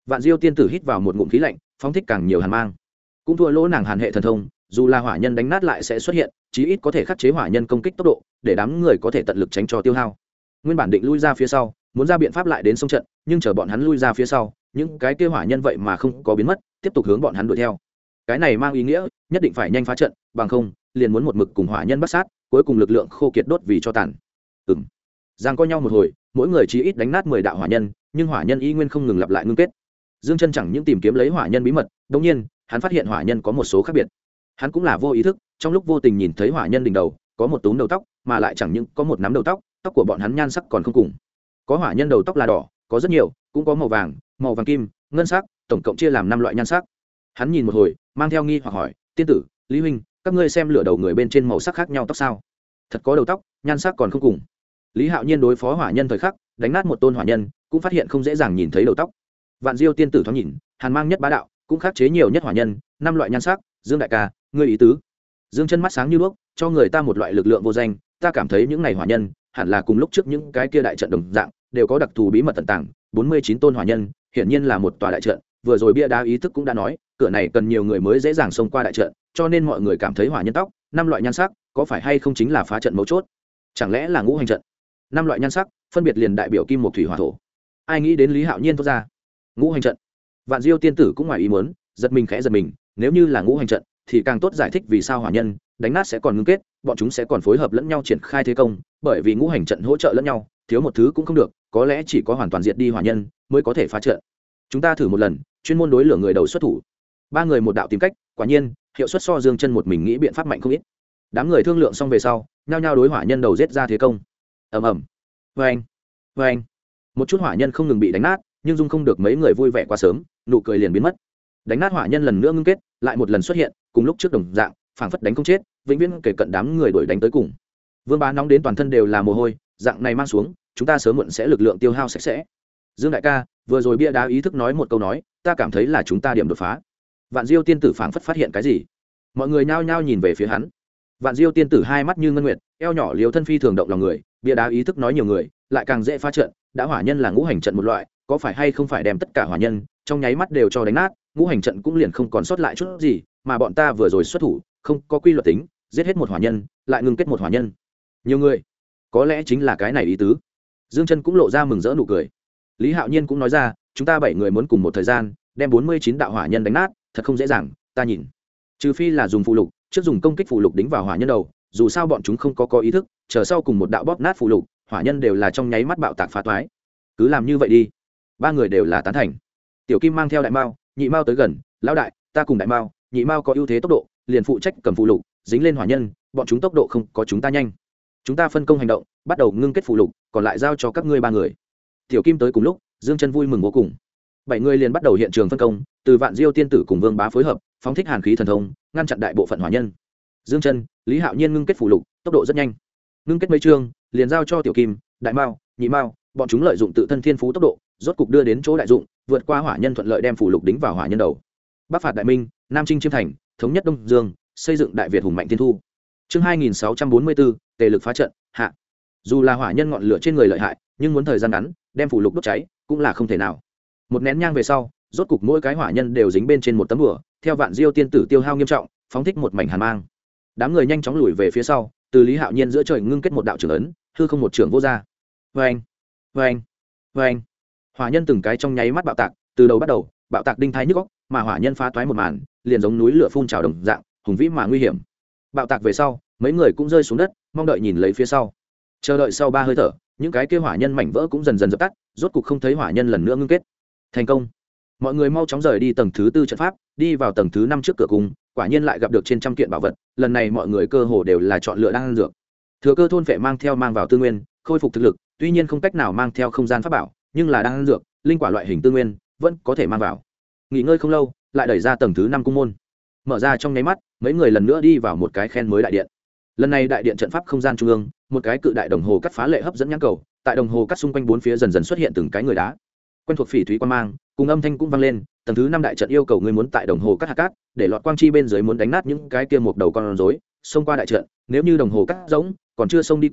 Vạn Diêu tiên tử hít vào một ngụm khí lạnh, phóng thích càng nhiều hàn mang. Cũng thua lỗ nàng hàn hệ thần thông, dù là hỏa nhân đánh nát lại sẽ xuất hiện, chí ít có thể khắc chế hỏa nhân công kích tốc độ, để đám người có thể tận lực tránh cho tiêu hao. Nguyên bản định lui ra phía sau, muốn ra biện pháp lại đến sông trận, nhưng chờ bọn hắn lui ra phía sau, những cái kia hỏa nhân vậy mà không có biến mất, tiếp tục hướng bọn hắn đuổi theo. Cái này mang ý nghĩa nhất định phải nhanh phá trận, bằng không liền muốn một mực cùng hỏa nhân bắt sát, cuối cùng lực lượng khô kiệt đốt vì cho tàn. Giang co nhau một hồi, mỗi người chí ít đánh nát 10 đạo hỏa nhân, nhưng hỏa nhân y nguyên không ngừng lặp lại ngưng kết. Dương Chân chẳng những tìm kiếm lấy hỏa nhân bí mật, đương nhiên, hắn phát hiện hỏa nhân có một số khác biệt. Hắn cũng là vô ý thức, trong lúc vô tình nhìn thấy hỏa nhân đỉnh đầu có một túm đầu tóc, mà lại chẳng những có một nắm đầu tóc, tóc của bọn hắn nhan sắc còn không cùng. Có hỏa nhân đầu tóc là đỏ, có rất nhiều, cũng có màu vàng kim, ngân sắc, tổng cộng chia làm 5 loại nhan sắc. Hắn nhìn một hồi, mang theo nghi hoặc hỏi, "Tiên tử, Lý huynh, các ngươi xem lửa đầu người bên trên màu sắc khác nhau tóc sao?" Thật có đầu tóc, nhan sắc còn không cùng. Lý Hạo Nhiên đối phó hỏa nhân thời khắc, đánh nát một tôn hỏa nhân, cũng phát hiện không dễ dàng nhìn thấy đầu tóc. Vạn Diêu tiên tử thoáng nhìn, hàn mang nhất bá đạo, cũng khắc chế nhiều nhất hỏa nhân, 5 loại nhan sắc. Dương đại ca, ngươi ý tứ? Dương Chân mắt sáng như đuốc, cho người ta một loại lực lượng vô danh, ta cảm thấy những này hỏa nhân, hẳn là cùng lúc trước những cái kia đại trận đồng dạng, đều có đặc thù bí mật tận tàng. 49 tôn hỏa nhân, hiển nhiên là một tòa đại trận, vừa rồi bia đá ý thức cũng đã nói, cửa này cần nhiều người mới dễ dàng xông qua đại trận, cho nên mọi người cảm thấy hỏa nhân tóc, 5 loại nhan sắc, có phải hay không chính là phá trận mấu chốt? Chẳng lẽ là ngũ hành trận? 5 loại nhan sắc, phân biệt liền đại biểu kim một thủy hỏa thổ. Ai nghĩ đến Lý Hạo Nhiên thốt ra ngũ hành trận? Vạn Diêu tiên tử cũng ngoài ý muốn, giật mình khẽ giật mình, nếu như là ngũ hành trận thì càng tốt giải thích vì sao hỏa nhân đánh nát sẽ còn ngưng kết, bọn chúng sẽ còn phối hợp lẫn nhau triển khai thế công, bởi vì ngũ hành trận hỗ trợ lẫn nhau, thiếu một thứ cũng không được, có lẽ chỉ có hoàn toàn diệt đi hỏa nhân mới có thể phá trận. Chúng ta thử một lần, chuyên môn đối lửa người đầu xuất thủ. 3 người một đạo tìm cách, quả nhiên hiệu suất so Dương Chân một mình nghĩ biện pháp mạnh không ít. Đám người thương lượng xong về sau, nhao nhao đối hỏa nhân đầu giết ra thế công. Ầm ầm, vang, vang, một chút hỏa nhân không ngừng bị đánh nát, nhưng dung không được mấy người vui vẻ quá sớm, nụ cười liền biến mất. Đánh nát hỏa nhân lần nữa ngưng kết, lại một lần xuất hiện, cùng lúc trước đồng dạng, phảng phất đánh không chết, vĩnh viễn kể cận đám người đuổi đánh tới cùng. Vương Bá nóng đến toàn thân đều là mồ hôi, dạng này mang xuống, chúng ta sớm muộn sẽ lực lượng tiêu hao sạch sẽ. Dương đại ca, vừa rồi bia đá ý thức nói một câu nói, ta cảm thấy là chúng ta điểm đột phá. Vạn Diêu tiên tử phảng phất phát hiện cái gì, mọi người nhao nhao nhìn về phía hắn. Vạn Diêu tiên tử hai mắt như ngân nguyệt, eo nhỏ liều thân phi thường động lòng người, bia đá ý thức nói nhiều người, lại càng dễ phá trận, đã hỏa nhân là ngũ hành trận một loại, có phải hay không phải đem tất cả hỏa nhân trong nháy mắt đều cho đánh nát, ngũ hành trận cũng liền không còn sót lại chút gì, mà bọn ta vừa rồi xuất thủ, không có quy luật tính, giết hết một hỏa nhân, lại ngừng kết một hỏa nhân. Nhiều người, có lẽ chính là cái này ý tứ. Dương Chân cũng lộ ra mừng rỡ nụ cười. Lý Hạo Nhiên cũng nói ra, chúng ta 7 người muốn cùng một thời gian đem 49 đạo hỏa nhân đánh nát, thật không dễ dàng, ta nhìn. Trừ phi là dùng phụ lục, trước dùng công kích phụ lục đính vào hỏa nhân đầu, dù sao bọn chúng không có ý thức, chờ sau cùng một đạo bóp nát phụ lục, hỏa nhân đều là trong nháy mắt bạo tạc phá toái. Cứ làm như vậy đi. 3 người đều là tán thành. Tiểu Kim mang theo Đại Mao, Nhị Mao tới gần, lão đại, ta cùng Đại Mao, Nhị Mao có ưu thế tốc độ, liền phụ trách cầm phụ lục, dính lên hỏa nhân, bọn chúng tốc độ không có chúng ta nhanh. Chúng ta phân công hành động, bắt đầu ngưng kết phụ lục, còn lại giao cho các ngươi 3 người. Tiểu Kim tới cùng lúc, Dương Chân vui mừng vô cùng. 7 người liền bắt đầu hiện trường phân công, từ Vạn Diêu tiên tử cùng Vương Bá phối hợp, phóng thích hàn khí thần thông, ngăn chặn đại bộ phận hỏa nhân. Dương Chân, Lý Hạo Nhiên ngưng kết phụ lục, tốc độ rất nhanh. Ngưng kết mấy chương, liền giao cho Tiểu Kim, Đại Mao, Nhị Mao, bọn chúng lợi dụng tự thân thiên phú tốc độ, rốt cục đưa đến chỗ đại dụng, vượt qua hỏa nhân thuận lợi đem phụ lục đính vào hỏa nhân đầu. Bắc phạt đại minh, Nam chinh chiêm thành, thống nhất Đông Dương, xây dựng đại Việt hùng mạnh thiên thu. Chương 2644, tề lực phá trận, hạ. Dù là hỏa nhân ngọn lửa trên người lợi hại, nhưng muốn thời gian ngắn đem phụ lục đốt cháy cũng là không thể nào. Một nén nhang về sau, rốt cục mỗi cái hỏa nhân đều dính bên trên một tấm bùa, theo Vạn Diêu tiên tử tiêu hao nghiêm trọng, phóng thích một mảnh hàn mang. Đám người nhanh chóng lùi về phía sau, từ Lý Hạo Nhiên giữa trời ngưng kết một đạo trường ấn, hư không một trường vô ra. Oeng, oeng, oeng. Hỏa nhân từng cái trong nháy mắt bạo tạc, từ đầu bắt đầu, bạo tạc đinh thái nhức óc, mà hỏa nhân phá toái một màn, liền giống núi lửa phun trào đồng dạng, hùng vĩ mà nguy hiểm. Bạo tạc về sau, mấy người cũng rơi xuống đất, mong đợi nhìn lấy phía sau. Chờ đợi sau 3 hơi thở, những cái kia hỏa nhân mảnh vỡ cũng dần dần dập tắt, rốt cục không thấy hỏa nhân lần nữa ngưng kết. Thành công. Mọi người mau chóng rời đi tầng thứ 4 trận pháp, đi vào tầng thứ 5 trước cửa cung, quả nhiên lại gặp được trên trăm kiện bảo vật, lần này mọi người cơ hồ đều là chọn lựa đan dược. Thừa cơ thôn phệ mang vào tư nguyên, khôi phục thực lực, tuy nhiên không cách nào mang theo không gian pháp bảo, nhưng là đan dược, linh quả loại hình tư nguyên vẫn có thể mang vào. Nghỉ ngơi không lâu, lại đẩy ra tầng thứ 5 cung môn. Mở ra trong nháy mắt, mấy người lần nữa đi vào một cái khen mới đại điện. Lần này đại điện trận pháp không gian trung ương, một cái cự đại đồng hồ cắt phá lệ hấp dẫn nhãn cầu, tại đồng hồ cắt xung quanh 4 phía dần dần xuất hiện từng cái người đá. Quen thuộc phỉ thúy quang mang, cùng âm thanh cũng vang lên, tầng thứ 5 đại trận yêu cầu người muốn tại đồng hồ cắt hạt cát, để lọt quang chi bên dưới muốn đánh nát những cái kia một đầu con rối, xông qua đại trận, nếu như đồng hồ cắt rỗng, còn chưa xông đi qua,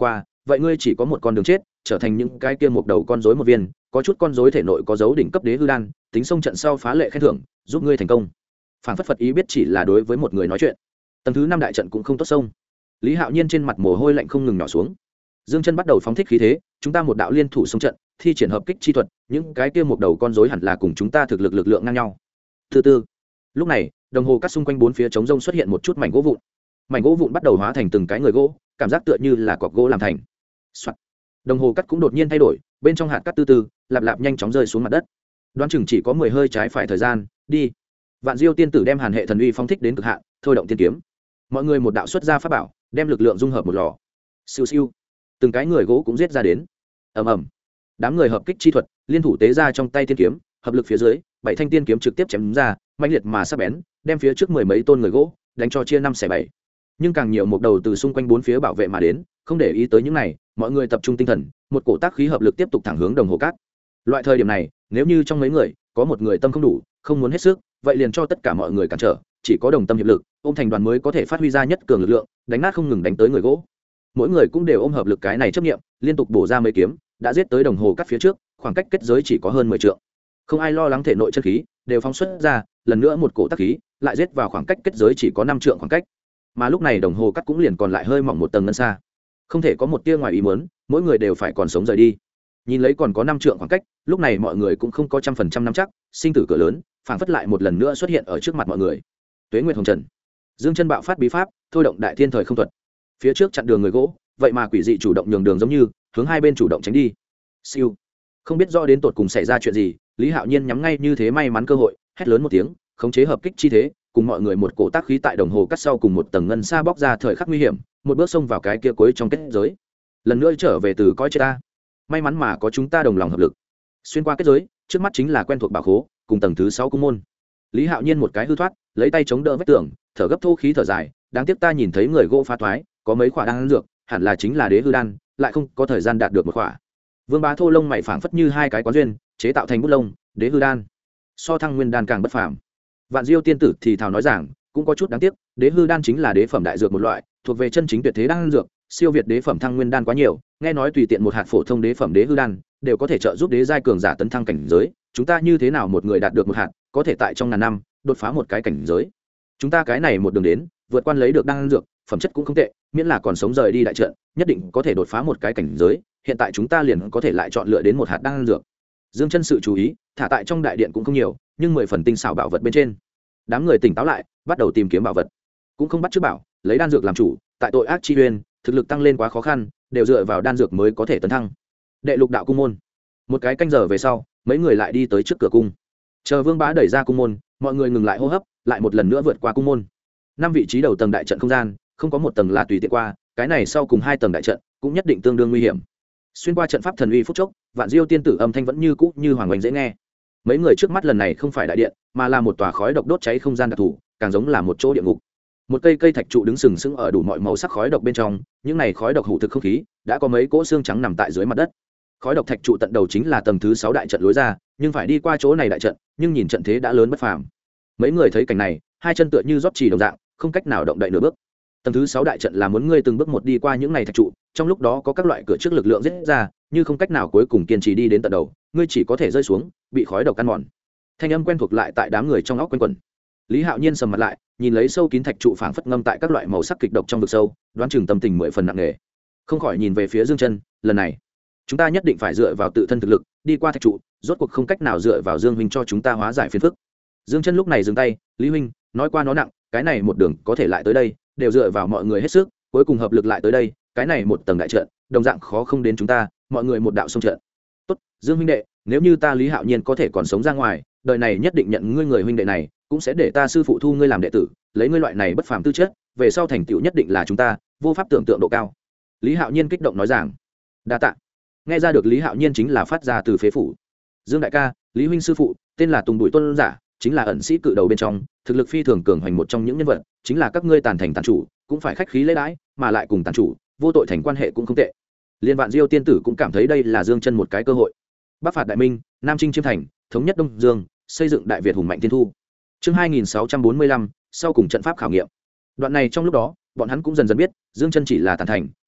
vậy ngươi chỉ có một con đường chết, trở thành những cái kia một đầu con rối một viên, có chút con rối thể nội có dấu đỉnh cấp đế hư đan, tính xông trận sau phá lệ khen thưởng, giúp ngươi thành công. Phản phất Phật ý biết chỉ là đối với một người nói chuyện. Tầng thứ 5 đại trận cũng không tốt xông. Lý Hạo Nhiên trên mặt mồ hôi lạnh không ngừng nhỏ xuống. Dương Chân bắt đầu phóng thích khí thế, chúng ta một đạo liên thủ xông trận, thi triển hợp kích chi thuật, những cái kia một đầu con rối hẳn là cùng chúng ta thực lực lực lượng ngang nhau. Thứ tư, lúc này, đồng hồ cắt xung quanh bốn phía trống rông xuất hiện một chút mảnh gỗ vụn. Mảnh gỗ vụn bắt đầu hóa thành từng cái người gỗ, cảm giác tựa như là cọc gỗ làm thành. Soạt. Đồng hồ cắt cũng đột nhiên thay đổi, bên trong hạt cắt từ từ lạp lạp nhanh chóng rơi xuống mặt đất. Đoán chừng chỉ có 10 hơi trái phải thời gian, đi. Vạn Diêu tiên tử đem Hàn hệ thần uy phóng thích đến cực hạn, thôi động tiên kiếm. Mọi người một đạo xuất ra pháp bảo, đem lực lượng dung hợp một lò. Siêu siêu. Từng cái người gỗ cũng giết ra đến. Ầm ầm. Đám người hợp kích chi thuật, liên thủ tế ra trong tay tiên kiếm, hợp lực phía dưới, 7 thanh tiên kiếm trực tiếp chém ra, mãnh liệt mà sắc bén, đem phía trước 10 mấy tôn người gỗ đánh cho chia 5 xẻ 7. Nhưng càng nhiều một đầu từ xung quanh bốn phía bảo vệ mà đến, không để ý tới những này, mọi người tập trung tinh thần, một cổ tác khí hợp lực tiếp tục thẳng hướng đồng hồ cát. Loại thời điểm này, nếu như trong mấy người có một người tâm không đủ, không muốn hết sức, vậy liền cho tất cả mọi người cản trở, chỉ có đồng tâm hiệp lực, ôm thành đoàn mới có thể phát huy ra nhất cường lực lượng, đánh nát không ngừng đánh tới người gỗ. Mỗi người cũng đều ôm hợp lực cái này chấp niệm, liên tục bổ ra mấy kiếm, đã giết tới đồng hồ cát phía trước, khoảng cách kết giới chỉ có hơn 10 trượng. Không ai lo lắng thể nội chân khí, đều phóng xuất ra, lần nữa một cổ tác khí, lại giết vào khoảng cách kết giới chỉ có 5 trượng khoảng cách. Mà lúc này đồng hồ cát cũng liền còn lại hơi mỏng một tầng ngân xa. Không thể có một tia ngoài ý muốn, mỗi người đều phải còn sống rời đi. Nhìn lấy còn có 5 trượng khoảng cách, lúc này mọi người cũng không có 100% nắm chắc, sinh tử cửa lớn, phảng phất lại một lần nữa xuất hiện ở trước mặt mọi người. Tuế Nguyệt Hồng Trần, Dương Chân bạo phát bí pháp, thôi động đại thiên thời không thuật. Phía trước chặn đường người gỗ, vậy mà quỷ dị chủ động nhường đường giống như hướng hai bên chủ động tránh đi. Siêu. Không biết rõ đến tột cùng xảy ra chuyện gì, Lý Hạo Nhiên nhắm ngay như thế may mắn cơ hội, hét lớn một tiếng, khống chế hợp kích chi thế, cùng mọi người một cổ tác khí tại đồng hồ cắt sau cùng một tầng ngân xa bóc ra thời khắc nguy hiểm, một bước xông vào cái kia cuối trong kết giới. Lần nữa trở về từ coi chết ta. May mắn mà có chúng ta đồng lòng hợp lực. Xuyên qua kết giới, trước mắt chính là quen thuộc bảo khố, cùng tầng thứ 6 cung môn. Lý Hạo Nhiên một cái hư thoát, lấy tay chống đỡ vách tường, thở gấp thô khí thở dài, đáng tiếc ta nhìn thấy người gỗ phá thoái, có mấy khỏa đang ăn dược, hẳn là chính là đế hư đan, lại không có thời gian đạt được một khỏa. Vương Bá Thô lông mày phảng phất như hai cái quán duyên, chế tạo thành bút lông, đế hư đan. So thăng nguyên đan càng bất phàm. Vạn Diêu tiên tử thì thào nói rằng, cũng có chút đáng tiếc, đế hư đan chính là đế phẩm đại dược một loại, thuộc về chân chính tuyệt thế đan dược, siêu việt đế phẩm thăng nguyên đan quá nhiều, nghe nói tùy tiện một hạt phổ thông đế phẩm đế hư đan đều có thể trợ giúp đế giai cường giả tấn thăng cảnh giới, chúng ta như thế nào một người đạt được một hạt, có thể tại trong ngàn năm đột phá một cái cảnh giới. Chúng ta cái này một đường đến, vượt qua lấy được đan dược, phẩm chất cũng không tệ, miễn là còn sống rời đi đại trận, nhất định có thể đột phá một cái cảnh giới, hiện tại chúng ta liền có thể lại chọn lựa đến một hạt đan dược. Dương Chân sự chú ý, thả tại trong đại điện cũng không nhiều, nhưng 10 phần tinh xảo bảo vật bên trên. Đám người tỉnh táo lại, bắt đầu tìm kiếm bảo vật. Cũng không bắt chước bảo, lấy đan dược làm chủ, tại tội ác chi uyên, thực lực tăng lên quá khó khăn, đều dựa vào đan dược mới có thể tấn thăng. Đệ lục đạo cung môn. Một cái canh giờ về sau, mấy người lại đi tới trước cửa cung. Chờ Vương Bá đẩy ra cung môn, mọi người ngừng lại hô hấp, lại một lần nữa vượt qua cung môn. 5 vị trí đầu tầng đại trận không gian, không có một tầng là tùy tiện qua, cái này sau cùng 2 tầng đại trận cũng nhất định tương đương nguy hiểm. Xuyên qua trận pháp thần uy phút chốc, Vạn Diêu tiên tử âm thanh vẫn như cũ như hoàng oanh dễ nghe. Mấy người trước mắt lần này không phải đại điện, mà là một tòa khói độc đốt cháy không gian đặc thù, càng giống là một chỗ địa ngục. Một cây thạch trụ đứng sừng sững ở đủ mọi màu sắc khói độc bên trong, những này khói độc hủ thực không khí, đã có mấy cỗ xương trắng nằm tại dưới mặt đất. Khói độc thạch trụ tận đầu chính là tầng thứ 6 đại trận lối ra, nhưng phải đi qua chỗ này đại trận, nhưng nhìn trận thế đã lớn bất phàm. Mấy người thấy cảnh này, hai chân tựa như rót chỉ đồng dạng, không cách nào động đậy nửa bước. Tầng thứ 6 đại trận là muốn ngươi từng bước một đi qua những này thạch trụ, trong lúc đó có các loại cửa trước lực lượng giết ra, như không cách nào cuối cùng kiên trì đi đến tận đầu, ngươi chỉ có thể rơi xuống, bị khói độc ăn mòn. Thanh âm quen thuộc lại tại đám người trong óc quanh quẩn. Lý Hạo Nhiên sầm mặt lại, nhìn lấy sâu kín thạch trụ phảng phất ngâm tại các loại màu sắc kịch độc trong vực sâu, đoán chừng tâm tình 10 phần nặng nề. Không khỏi nhìn về phía Dương Chân, lần này, chúng ta nhất định phải dựa vào tự thân thực lực, đi qua thạch trụ, rốt cuộc không cách nào dựa vào Dương huynh cho chúng ta hóa giải phiền phức. Dương Chân lúc này dừng tay, Lý huynh, nói qua nó nặng, cái này một đường có thể lại tới đây, đều dựa vào mọi người hết sức, cuối cùng hợp lực lại tới đây, cái này một tầng đại trận, đồng dạng khó không đến chúng ta, mọi người một đạo sông trận. Tốt, Dương huynh đệ, nếu như ta Lý Hạo Nhiên có thể còn sống ra ngoài, đời này nhất định nhận ngươi người huynh đệ này, cũng sẽ để ta sư phụ thu ngươi làm đệ tử, lấy ngươi loại này bất phàm tư chất, về sau thành tựu nhất định là chúng ta, vô pháp tưởng tượng độ cao. Lý Hạo Nhiên kích động nói rằng, đa tạ. Nghe ra được Lý Hạo Nhiên chính là phát ra từ phế phủ. Dương đại ca, Lý huynh sư phụ, tên là Tùng Bụi Tôn giả, chính là ẩn sĩ cự đầu bên trong, thực lực phi thường cường hoành một trong những nhân vật, chính là các ngươi tàn thành tàn chủ, cũng phải khách khí lễ đãi, mà lại cùng tàn chủ, vô tội thành quan hệ cũng không tệ. Liên Vạn Diêu tiên tử cũng cảm thấy đây là Dương Chân một cái cơ hội. Bắc phạt đại minh, Nam chinh chiêm thành, thống nhất Đông Dương, xây dựng đại Việt hùng mạnh thiên thu. Chương 2645, sau cùng trận pháp khảo nghiệm. Đoạn này trong lúc đó, bọn hắn cũng dần dần biết, Dương Chân chỉ là tàn thành,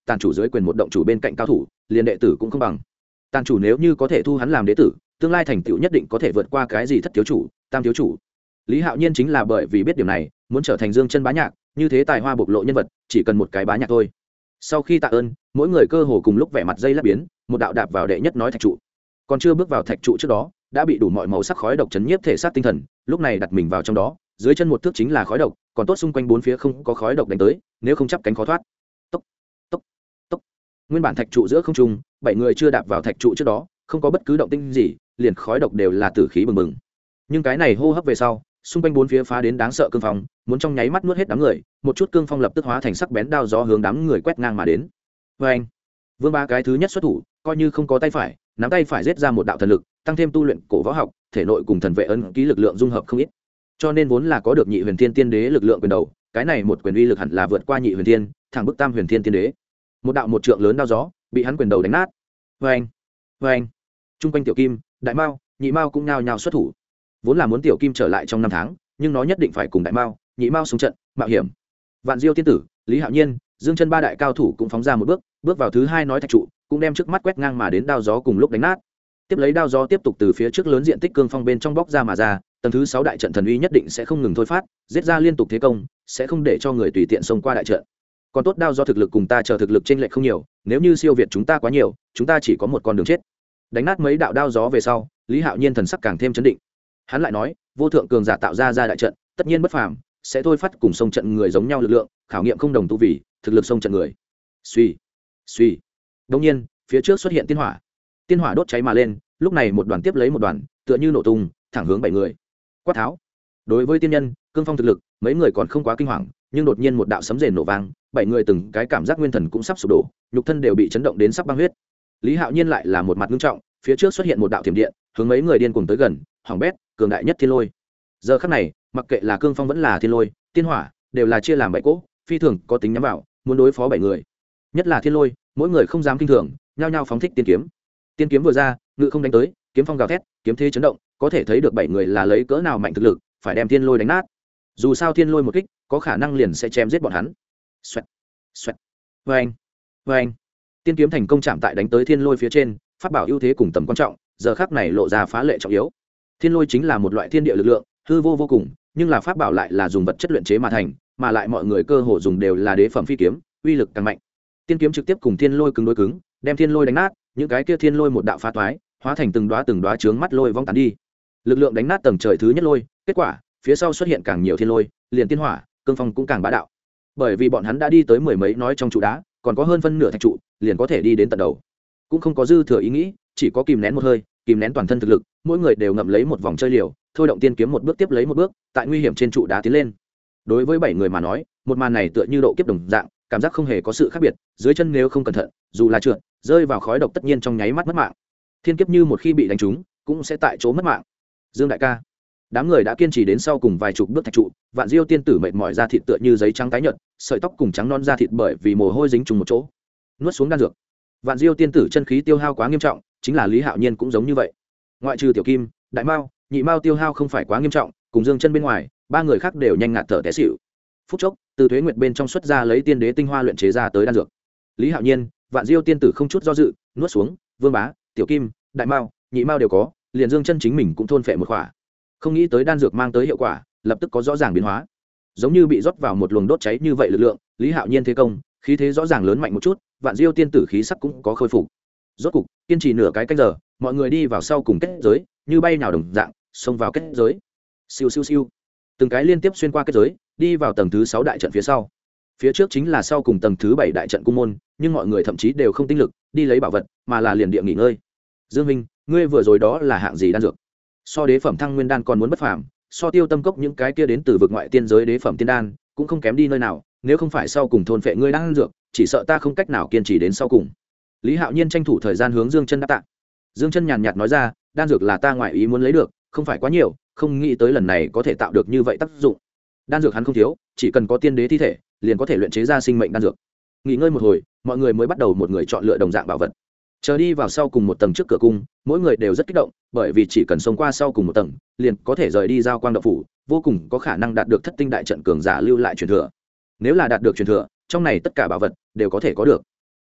tàn chủ dưới quyền một động chủ bên cạnh cao thủ liền đệ tử cũng không bằng. Tàn chủ nếu như có thể thu hắn làm đệ tử, tương lai thành tựu nhất định có thể vượt qua cái gì thất thiếu chủ, tam thiếu chủ. Lý Hạo Nhiên chính là bởi vì biết điều này, muốn trở thành Dương Chân bá nhạc, như thế tài hoa bộc lộ nhân vật, chỉ cần một cái bá nhạc thôi. Sau khi tạ ơn, mỗi người cơ hồ cùng lúc vẻ mặt dây lát biến, một đạo đạp vào đệ nhất nói thạch trụ. Còn chưa bước vào thạch trụ trước đó, đã bị đủ mọi màu sắc khói độc chấn nhiếp thể xác tinh thần, lúc này đặt mình vào trong đó, dưới chân một thước chính là khói độc, còn tốt xung quanh bốn phía không có khói độc đánh tới, nếu không chắp cánh khó thoát. Tốc, tốc, tốc. Nguyên bản thạch trụ giữa không trung, 7 người chưa đạp vào thạch trụ trước đó, không có bất cứ động tĩnh gì, liền khói độc đều là tử khí bừng bừng. Nhưng cái này hô hấp về sau, xung quanh bốn phía phá đến đáng sợ cương phong, muốn trong nháy mắt nuốt hết đám người, một chút cương phong lập tức hóa thành sắc bén đao gió hướng đám người quét ngang mà đến. Oeng! Vương Bá cái thứ nhất xuất thủ, coi như không có tay phải, nắm tay phải giết ra một đạo thần lực, tăng thêm tu luyện cổ võ học, thể nội cùng thần vệ ấn ký lực lượng dung hợp không ít. Cho nên vốn là có được Nhị Huyền Thiên Tiên Đế lực lượng quyền đầu, cái này một quyền uy lực hẳn là vượt qua Nhị Huyền Thiên, thẳng bức Tam Huyền Thiên Tiên Đế. Một đạo một trượng lớn đao gió, bị hắn quyền đầu đánh nát. Oeng! Oeng! Trung quanh Tiểu Kim, Đại Mao, Nhị Mao cũng nhao nhao xuất thủ. Vốn là muốn Tiểu Kim trở lại trong 5 tháng, nhưng nó nhất định phải cùng Đại Mao, Nhị Mao xung trận, mạo hiểm. Vạn Diêu tiên tử, Lý Hạo Nhiên, Dương Chân ba đại cao thủ cũng phóng ra một bước, bước vào thứ hai nói thạch trụ, cũng đem trước mắt quét ngang mà đến đao gió cùng lúc đánh nát. Tiếp lấy đao gió tiếp tục từ phía trước lớn diện tích cương phong bên trong bóc ra mà ra, tầng thứ 6 đại trận thần uy nhất định sẽ không ngừng thôi phát, giết ra liên tục thế công, sẽ không để cho người tùy tiện xông qua đại trận. Còn tốt đao gió thực lực cùng ta chờ thực lực chênh lệch không nhiều, nếu như siêu việt chúng ta quá nhiều, chúng ta chỉ có một con đường chết. Đánh nát mấy đạo đao gió về sau, Lý Hạo Nhiên thần sắc càng thêm chấn định. Hắn lại nói, vô thượng cường giả tạo ra đại trận, tất nhiên bất phàm, sẽ thôi phát cùng sông trận người giống nhau lực lượng, khảo nghiệm không đồng tu vì, thực lực sông trận người. Suy, suy. Đột nhiên, phía trước xuất hiện tiên hỏa. Tiên hỏa đốt cháy mà lên, lúc này một đoàn tiếp lấy một đoàn, tựa như nổ tung, thẳng hướng 7 người. Quát tháo. Đối với tiên nhân, cương phong thực lực, mấy người còn không quá kinh hoàng, nhưng đột nhiên một đạo sấm rền nổ vang, 7 người từng cái cảm giác nguyên thần cũng sắp sụp đổ, nhục thân đều bị chấn động đến sắp băng huyết. Lý Hạo Nhiên lại là một mặt nghiêm trọng, phía trước xuất hiện một đạo thiểm điện, hướng mấy người điên cuồng tới gần, hỏng bét, cường đại nhất thiên lôi. Giờ khắc này, mặc kệ là cương phong vẫn là thiên lôi, tiên hỏa, đều là chia làm 7 cỗ, phi thường có tính nhắm vào, muốn đối phó 7 người. Nhất là thiên lôi, mỗi người không dám kinh thường, nhao nhao phóng thích tiên kiếm. Tiên kiếm vừa ra, ngự không đánh tới, kiếm phong gào thét, kiếm thế chấn động, có thể thấy được 7 người là lấy cỡ nào mạnh thực lực, phải đem thiên lôi đánh nát. Dù sao thiên lôi một kích, có khả năng liền sẽ chém giết bọn hắn. Xoẹt, xoẹt. Oeng, oeng. Tiên kiếm thành công chạm tại đánh tới thiên lôi phía trên, pháp bảo ưu thế cùng tầm quan trọng, giờ khắc này lộ ra phá lệ trọng yếu. Thiên lôi chính là một loại thiên địa lực lượng, hư vô vô cùng, nhưng là pháp bảo lại là dùng vật chất luyện chế mà thành, mà lại mọi người cơ hồ dùng đều là đế phẩm phi kiếm, uy lực càng mạnh. Tiên kiếm trực tiếp cùng thiên lôi cứng đối cứng, đem thiên lôi đánh nát, những cái kia thiên lôi một đạo phá toái, hóa thành từng đóa chướng mắt lôi vong tán đi. Lực lượng đánh nát tầng trời thứ nhất lôi, kết quả, phía sau xuất hiện càng nhiều thiên lôi, liền tiên hỏa, cương phong cũng càng bá đạo. Bởi vì bọn hắn đã đi tới mười mấy nói trong trụ đá, còn có hơn phân nửa thạch trụ, liền có thể đi đến tận đầu. Cũng không có dư thừa ý nghĩ, chỉ có kìm nén một hơi, kìm nén toàn thân thực lực, mỗi người đều ngậm lấy một vòng chơi liều, thôi động tiên kiếm một bước tiếp lấy một bước, tại nguy hiểm trên trụ đá tiến lên. Đối với 7 người mà nói, một màn này tựa như độ kiếp đồng dạng, cảm giác không hề có sự khác biệt, dưới chân nếu không cẩn thận, dù là trượt, rơi vào khói độc tất nhiên trong nháy mắt mất mạng. Thiên kiếp như một khi bị đánh trúng, cũng sẽ tại chỗ mất mạng. Dương đại ca, đám người đã kiên trì đến sau cùng vài chục bước thạch trụ, Vạn Diêu tiên tử mệt mỏi da thịt tựa như giấy trắng tái nhợt, sợi tóc cùng trắng non da thịt bởi vì mồ hôi dính trùng một chỗ. Nuốt xuống đan dược. Vạn Diêu tiên tử chân khí tiêu hao quá nghiêm trọng, chính là Lý Hạo Nhiên cũng giống như vậy. Ngoại trừ Tiểu Kim, Đại Mao, Nhị Mao tiêu hao không phải quá nghiêm trọng, cùng Dương Chân bên ngoài, 3 người khác đều nhanh ngạt thở té xỉu. Phút chốc, từ Tuế Nguyệt bên trong xuất ra lấy tiên đế tinh hoa luyện chế ra tới đan dược. Lý Hạo Nhiên, Vạn Diêu tiên tử không chút do dự, nuốt xuống, Vương Bá, Tiểu Kim, Đại Mao, Nhị Mao đều có, liền Dương Chân chính mình cũng thôn phệ một khỏa. Không nghĩ tới đan dược mang tới hiệu quả, lập tức có rõ ràng biến hóa. Giống như bị rót vào một luồng đốt cháy như vậy lực lượng, Lý Hạo Nhiên thế công, khí thế rõ ràng lớn mạnh một chút, Vạn Diêu tiên tử khí sắc cũng có khôi phục. Rốt cục, kiên trì nửa cái canh giờ, mọi người đi vào sau cùng kết giới, như bay nào đồng dạng, xông vào kết giới. Siêu siêu siêu. Từng cái liên tiếp xuyên qua kết giới, đi vào tầng thứ 6 đại trận phía sau. Phía trước chính là sau cùng tầng thứ 7 đại trận cung môn, nhưng mọi người thậm chí đều không tinh lực đi lấy bảo vật, mà là liền địa nghỉ ngơi. Dương Minh, ngươi vừa rồi đó là hạng gì đan dược? So đế phẩm thăng nguyên đan còn muốn bất phàm, so Tiêu Tâm cốc những cái kia đến từ vực ngoại tiên giới đế phẩm tiên đan, cũng không kém đi nơi nào, nếu không phải sau cùng thôn phệ ngươi đan dược, chỉ sợ ta không cách nào kiên trì đến sau cùng. Lý Hạo Nhiên tranh thủ thời gian hướng Dương Chân đáp tạ. Dương Chân nhàn nhạt nói ra, đan dược là ta ngoại ý muốn lấy được, không phải quá nhiều, không nghĩ tới lần này có thể tạo được như vậy tác dụng. Đan dược hắn không thiếu, chỉ cần có tiên đế thi thể, liền có thể luyện chế ra sinh mệnh đan dược. Nghỉ ngơi một hồi, mọi người mới bắt đầu một người chọn lựa đồng dạng bảo vật. Chờ đi vào sau cùng một tầng trước cửa cung, mỗi người đều rất kích động, bởi vì chỉ cần xông qua sau cùng một tầng, liền có thể rời đi giao quang động phủ, vô cùng có khả năng đạt được thất tinh đại trận cường giả lưu lại truyền thừa. Nếu là đạt được truyền thừa, trong này tất cả bảo vật đều có thể có được.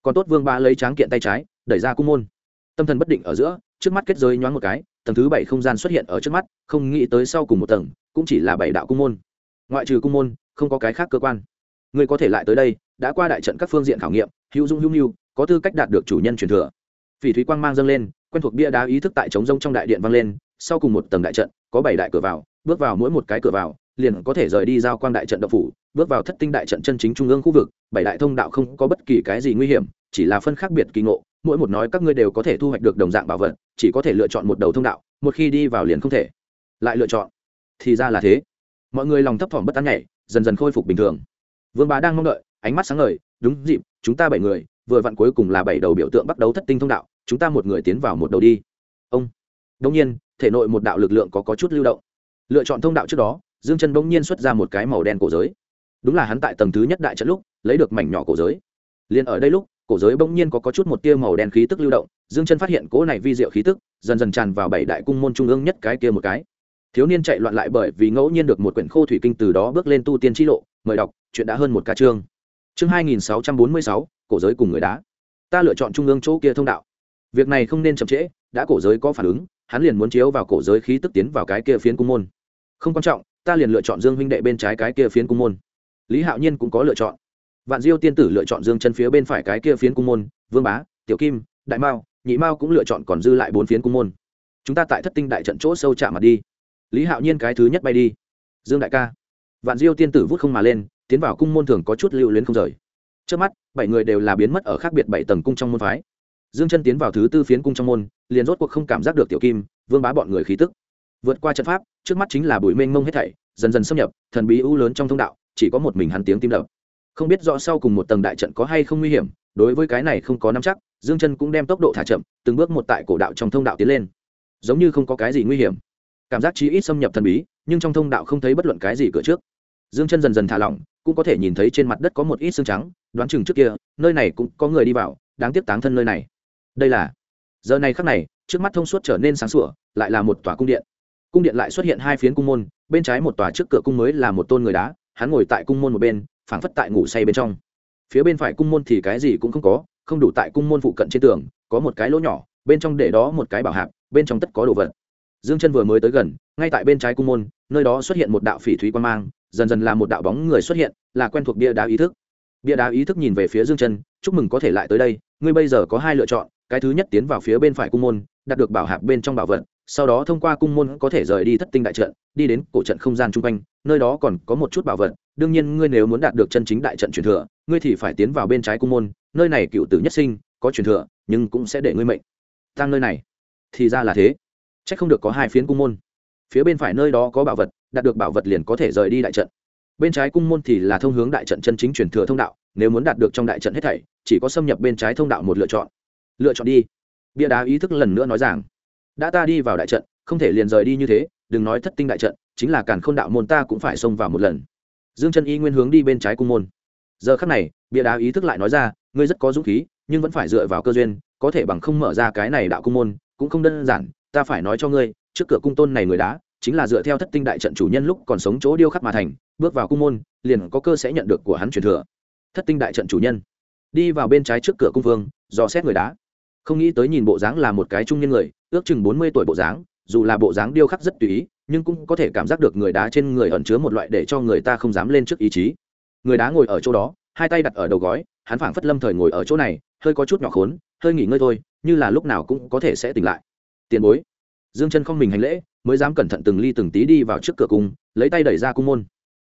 còn tốt Vương Bá lấy tráng kiện tay trái đẩy ra cung môn. Tâm thần bất định ở giữa, trước mắt kết giới nhoáng một cái, tầng thứ 7 không gian xuất hiện ở trước mắt, không nghĩ tới sau cùng một tầng cũng chỉ là 7 đạo cung môn. Ngoại trừ cung môn, không có cái khác cơ quan. Ngươi có thể lại tới đây, đã qua đại trận các phương diện khảo nghiệm, hữu dung hữu nhu, có tư cách đạt được chủ nhân truyền thừa. Phỉ thúy quang mang dâng lên, quen thuộc bia đá ý thức tại trống rông trong đại điện vang lên, sau cùng một tầng đại trận, có 7 đại cửa vào, bước vào mỗi một cái cửa vào, liền có thể rời đi giao quang đại trận động phủ, bước vào thất tinh đại trận chân chính trung ương khu vực. 7 đại thông đạo không có bất kỳ cái gì nguy hiểm, chỉ là phân khác biệt kỳ ngộ, mỗi một nói các ngươi đều có thể thu hoạch được đồng dạng bảo vật, chỉ có thể lựa chọn một đầu thông đạo, một khi đi vào liền không thể lại lựa chọn. Thì ra là thế. Mọi người lòng thấp thỏm bất an nhảy, dần dần khôi phục bình thường. Vương Bá đang mong đợi, ánh mắt sáng ngời, đúng dịp, chúng ta 7 người, vừa vặn cuối cùng là 7 đầu biểu tượng bắt đấu thất tinh thông đạo, chúng ta một người tiến vào một đầu đi. Ông. Đương nhiên, thể nội một đạo lực lượng có chút lưu động. Lựa chọn thông đạo trước đó, Dương Chân bỗng nhiên xuất ra một cái màu đen cổ giới. Đúng là hắn tại tầng thứ nhất đại trận lúc lấy được mảnh nhỏ cổ giới. Liên ở đây lúc, cổ giới bỗng nhiên có chút một tia màu đen khí tức lưu động, Dương Chân phát hiện cỗ này vi diệu khí tức dần dần tràn vào 7 đại cung môn trung ương nhất cái kia một cái. Thiếu niên chạy loạn lại bởi vì ngẫu nhiên được một quyển khô thủy kinh, từ đó bước lên tu tiên chi lộ. Mời đọc, chuyện đã hơn một ca chương. Chương 2646, cổ giới cùng người đá. Ta lựa chọn trung ương chỗ kia thông đạo. Việc này không nên chậm trễ, đã cổ giới có phản ứng, hắn liền muốn chiếu vào cổ giới khí tức tiến vào cái kia phiến cung môn. Không quan trọng, ta liền lựa chọn Dương huynh đệ bên trái cái kia phiến cung môn. Lý Hạo Nhiên cũng có lựa chọn. Vạn Diêu tiên tử lựa chọn Dương Chân phía bên phải cái kia phiến cung môn, Vương Bá, Tiểu Kim, Đại Mao, Nhị Mao cũng lựa chọn còn dư lại 4 phiến cung môn. Chúng ta tại thất tinh đại trận chỗ sâu chạm mặt đi. Lý Hạo Nhiên cái thứ nhất bay đi. Dương đại ca. Vạn Diêu tiên tử vút không mà lên, tiến vào cung môn thường có chút lưu luyến không rời. Trước mắt, 7 người đều là biến mất ở khác biệt 7 tầng cung trong môn phái. Dương Chân tiến vào thứ tư phiến cung trong môn, liền rốt cuộc không cảm giác được Tiểu Kim, Vương Bá bọn người khí tức. Vượt qua trận pháp, trước mắt chính là bụi mênh mông hết thảy, dần dần xâm nhập, thần bí u lớn trong thông đạo, chỉ có một mình hắn tiếng tim đập. Không biết rõ sau cùng một tầng đại trận có hay không nguy hiểm, đối với cái này không có nắm chắc, Dương Chân cũng đem tốc độ thả chậm, từng bước một tại cổ đạo trong thông đạo tiến lên. Giống như không có cái gì nguy hiểm. Cảm giác chí ít xâm nhập thần bí, nhưng trong thông đạo không thấy bất luận cái gì cửa trước. Dương Chân dần dần thả lỏng, cũng có thể nhìn thấy trên mặt đất có một ít xương trắng, đoán chừng trước kia, nơi này cũng có người đi vào, đáng tiếc táng thân nơi này. Đây là giờ này khắc này, trước mắt thông suốt trở nên sáng sủa, lại là một tòa cung điện. Cung điện lại xuất hiện 2 phiến cung môn, bên trái một tòa trước cửa cung mới là một tôn người đá, hắn ngồi tại cung môn một bên, phảng phất tại ngủ say bên trong. Phía bên phải cung môn thì cái gì cũng không có, không đủ. Tại cung môn phụ cận trên tường có một cái lỗ nhỏ, bên trong để đó một cái bảo hạp, bên trong tất có đồ vật. Dương Chân vừa mới tới gần, ngay tại bên trái cung môn, nơi đó xuất hiện một đạo phỉ thúy quang mang, dần dần là một đạo bóng người xuất hiện, là quen thuộc bia đá ý thức. Bia đá ý thức nhìn về phía Dương Chân, chúc mừng có thể lại tới đây, ngươi bây giờ có 2 lựa chọn, cái thứ nhất tiến vào phía bên phải cung môn, đạt được bảo hạp bên trong bảo vật, sau đó thông qua cung môn có thể rời đi thất tinh đại trận, đi đến cổ trận không gian chung quanh, nơi đó còn có một chút bảo vật. Đương nhiên ngươi nếu muốn đạt được chân chính đại trận truyền thừa, ngươi thì phải tiến vào bên trái cung môn, nơi này cựu tử nhất sinh, có truyền thừa, nhưng cũng sẽ để ngươi mệnh tăng nơi này. Thì ra là thế, chắc không được có 2 phiến cung môn. Phía bên phải nơi đó có bảo vật, đạt được bảo vật liền có thể rời đi đại trận. Bên trái cung môn thì là thông hướng đại trận chân chính truyền thừa thông đạo, nếu muốn đạt được trong đại trận hết thảy, chỉ có xâm nhập bên trái thông đạo một lựa chọn. Lựa chọn đi. Bia đá ý thức lần nữa nói rằng, đã ta đi vào đại trận, không thể liền rời đi như thế, đừng nói thất tinh đại trận, chính là càn khôn đạo môn ta cũng phải xông vào một lần. Dương Chân y nguyên hướng đi bên trái cung môn. Giờ khắc này, bia đá ý thức lại nói ra, ngươi rất có dũng khí, nhưng vẫn phải dựa vào cơ duyên, có thể bằng không mở ra cái này đạo cung môn, cũng không đơn giản, ta phải nói cho ngươi, trước cửa cung tôn này người đá, chính là dựa theo thất tinh đại trận chủ nhân lúc còn sống chỗ điêu khắc mà thành, bước vào cung môn, liền có cơ sẽ nhận được của hắn truyền thừa. Thất tinh đại trận chủ nhân, đi vào bên trái trước cửa cung vương, dò xét người đá. Không nghĩ tới nhìn bộ dáng là một cái trung niên người, ước chừng 40 tuổi bộ dáng, dù là bộ dáng điêu khắc rất tùy ý, nhưng cũng có thể cảm giác được người đá trên người ẩn chứa một loại để cho người ta không dám lên trước ý chí. Người đá ngồi ở chỗ đó, 2 tay đặt ở đầu gối, hắn phảng phất lâm thời ngồi ở chỗ này, hơi có chút nhỏ khốn, hơi nghỉ ngơi thôi, như là lúc nào cũng có thể sẽ tỉnh lại. Tiền bối. Dương Chân không mình hành lễ, mới dám cẩn thận từng ly từng tí đi vào trước cửa cung, lấy tay đẩy ra cung môn.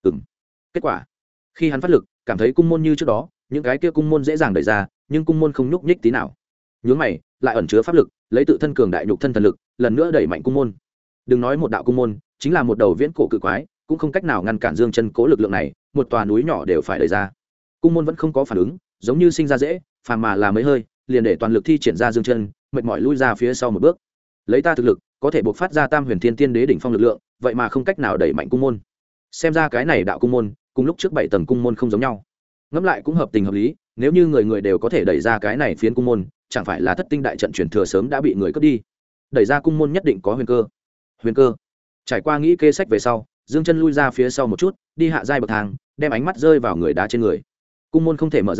Kết quả, khi hắn phát lực, cảm thấy cung môn như trước đó, những cái kia cung môn dễ dàng đẩy ra, nhưng cung môn không nhúc nhích tí nào. Nhướng mày, lại ẩn chứa pháp lực, lấy tự thân cường đại nhục thân thần lực, lần nữa đẩy mạnh cung môn. Đừng nói một đạo cung môn, chính là một đầu viễn cổ cự quái, cũng không cách nào ngăn cản Dương Chân cố lực lượng này, một tòa núi nhỏ đều phải đẩy ra. Cung môn vẫn không có phản ứng, giống như sinh ra dễ, phàm mà là mấy hơi, liền để toàn lực thi triển ra Dương Chân, mệt mỏi lui ra phía sau một bước. Lấy ta thực lực, có thể bộc phát ra Tam Huyền Thiên Tiên Đế đỉnh phong lực lượng, vậy mà không cách nào đẩy mạnh cung môn. Xem ra cái này đạo cung môn, cùng lúc trước 7 tầng cung môn không giống nhau. Ngẫm lại cũng hợp tình hợp lý, nếu như người người đều có thể đẩy ra cái này phiến cung môn, chẳng phải là thất tinh đại trận truyền thừa sớm đã bị người cướp đi. Đẩy ra cung môn nhất định có huyền cơ. Huyền cơ. Trải qua nghĩ kê sách về sau, Dương Chân lui ra phía sau một chút, đi hạ giai bậc thang, đem ánh mắt rơi vào người đá trên người. Cung môn không thể mở ra,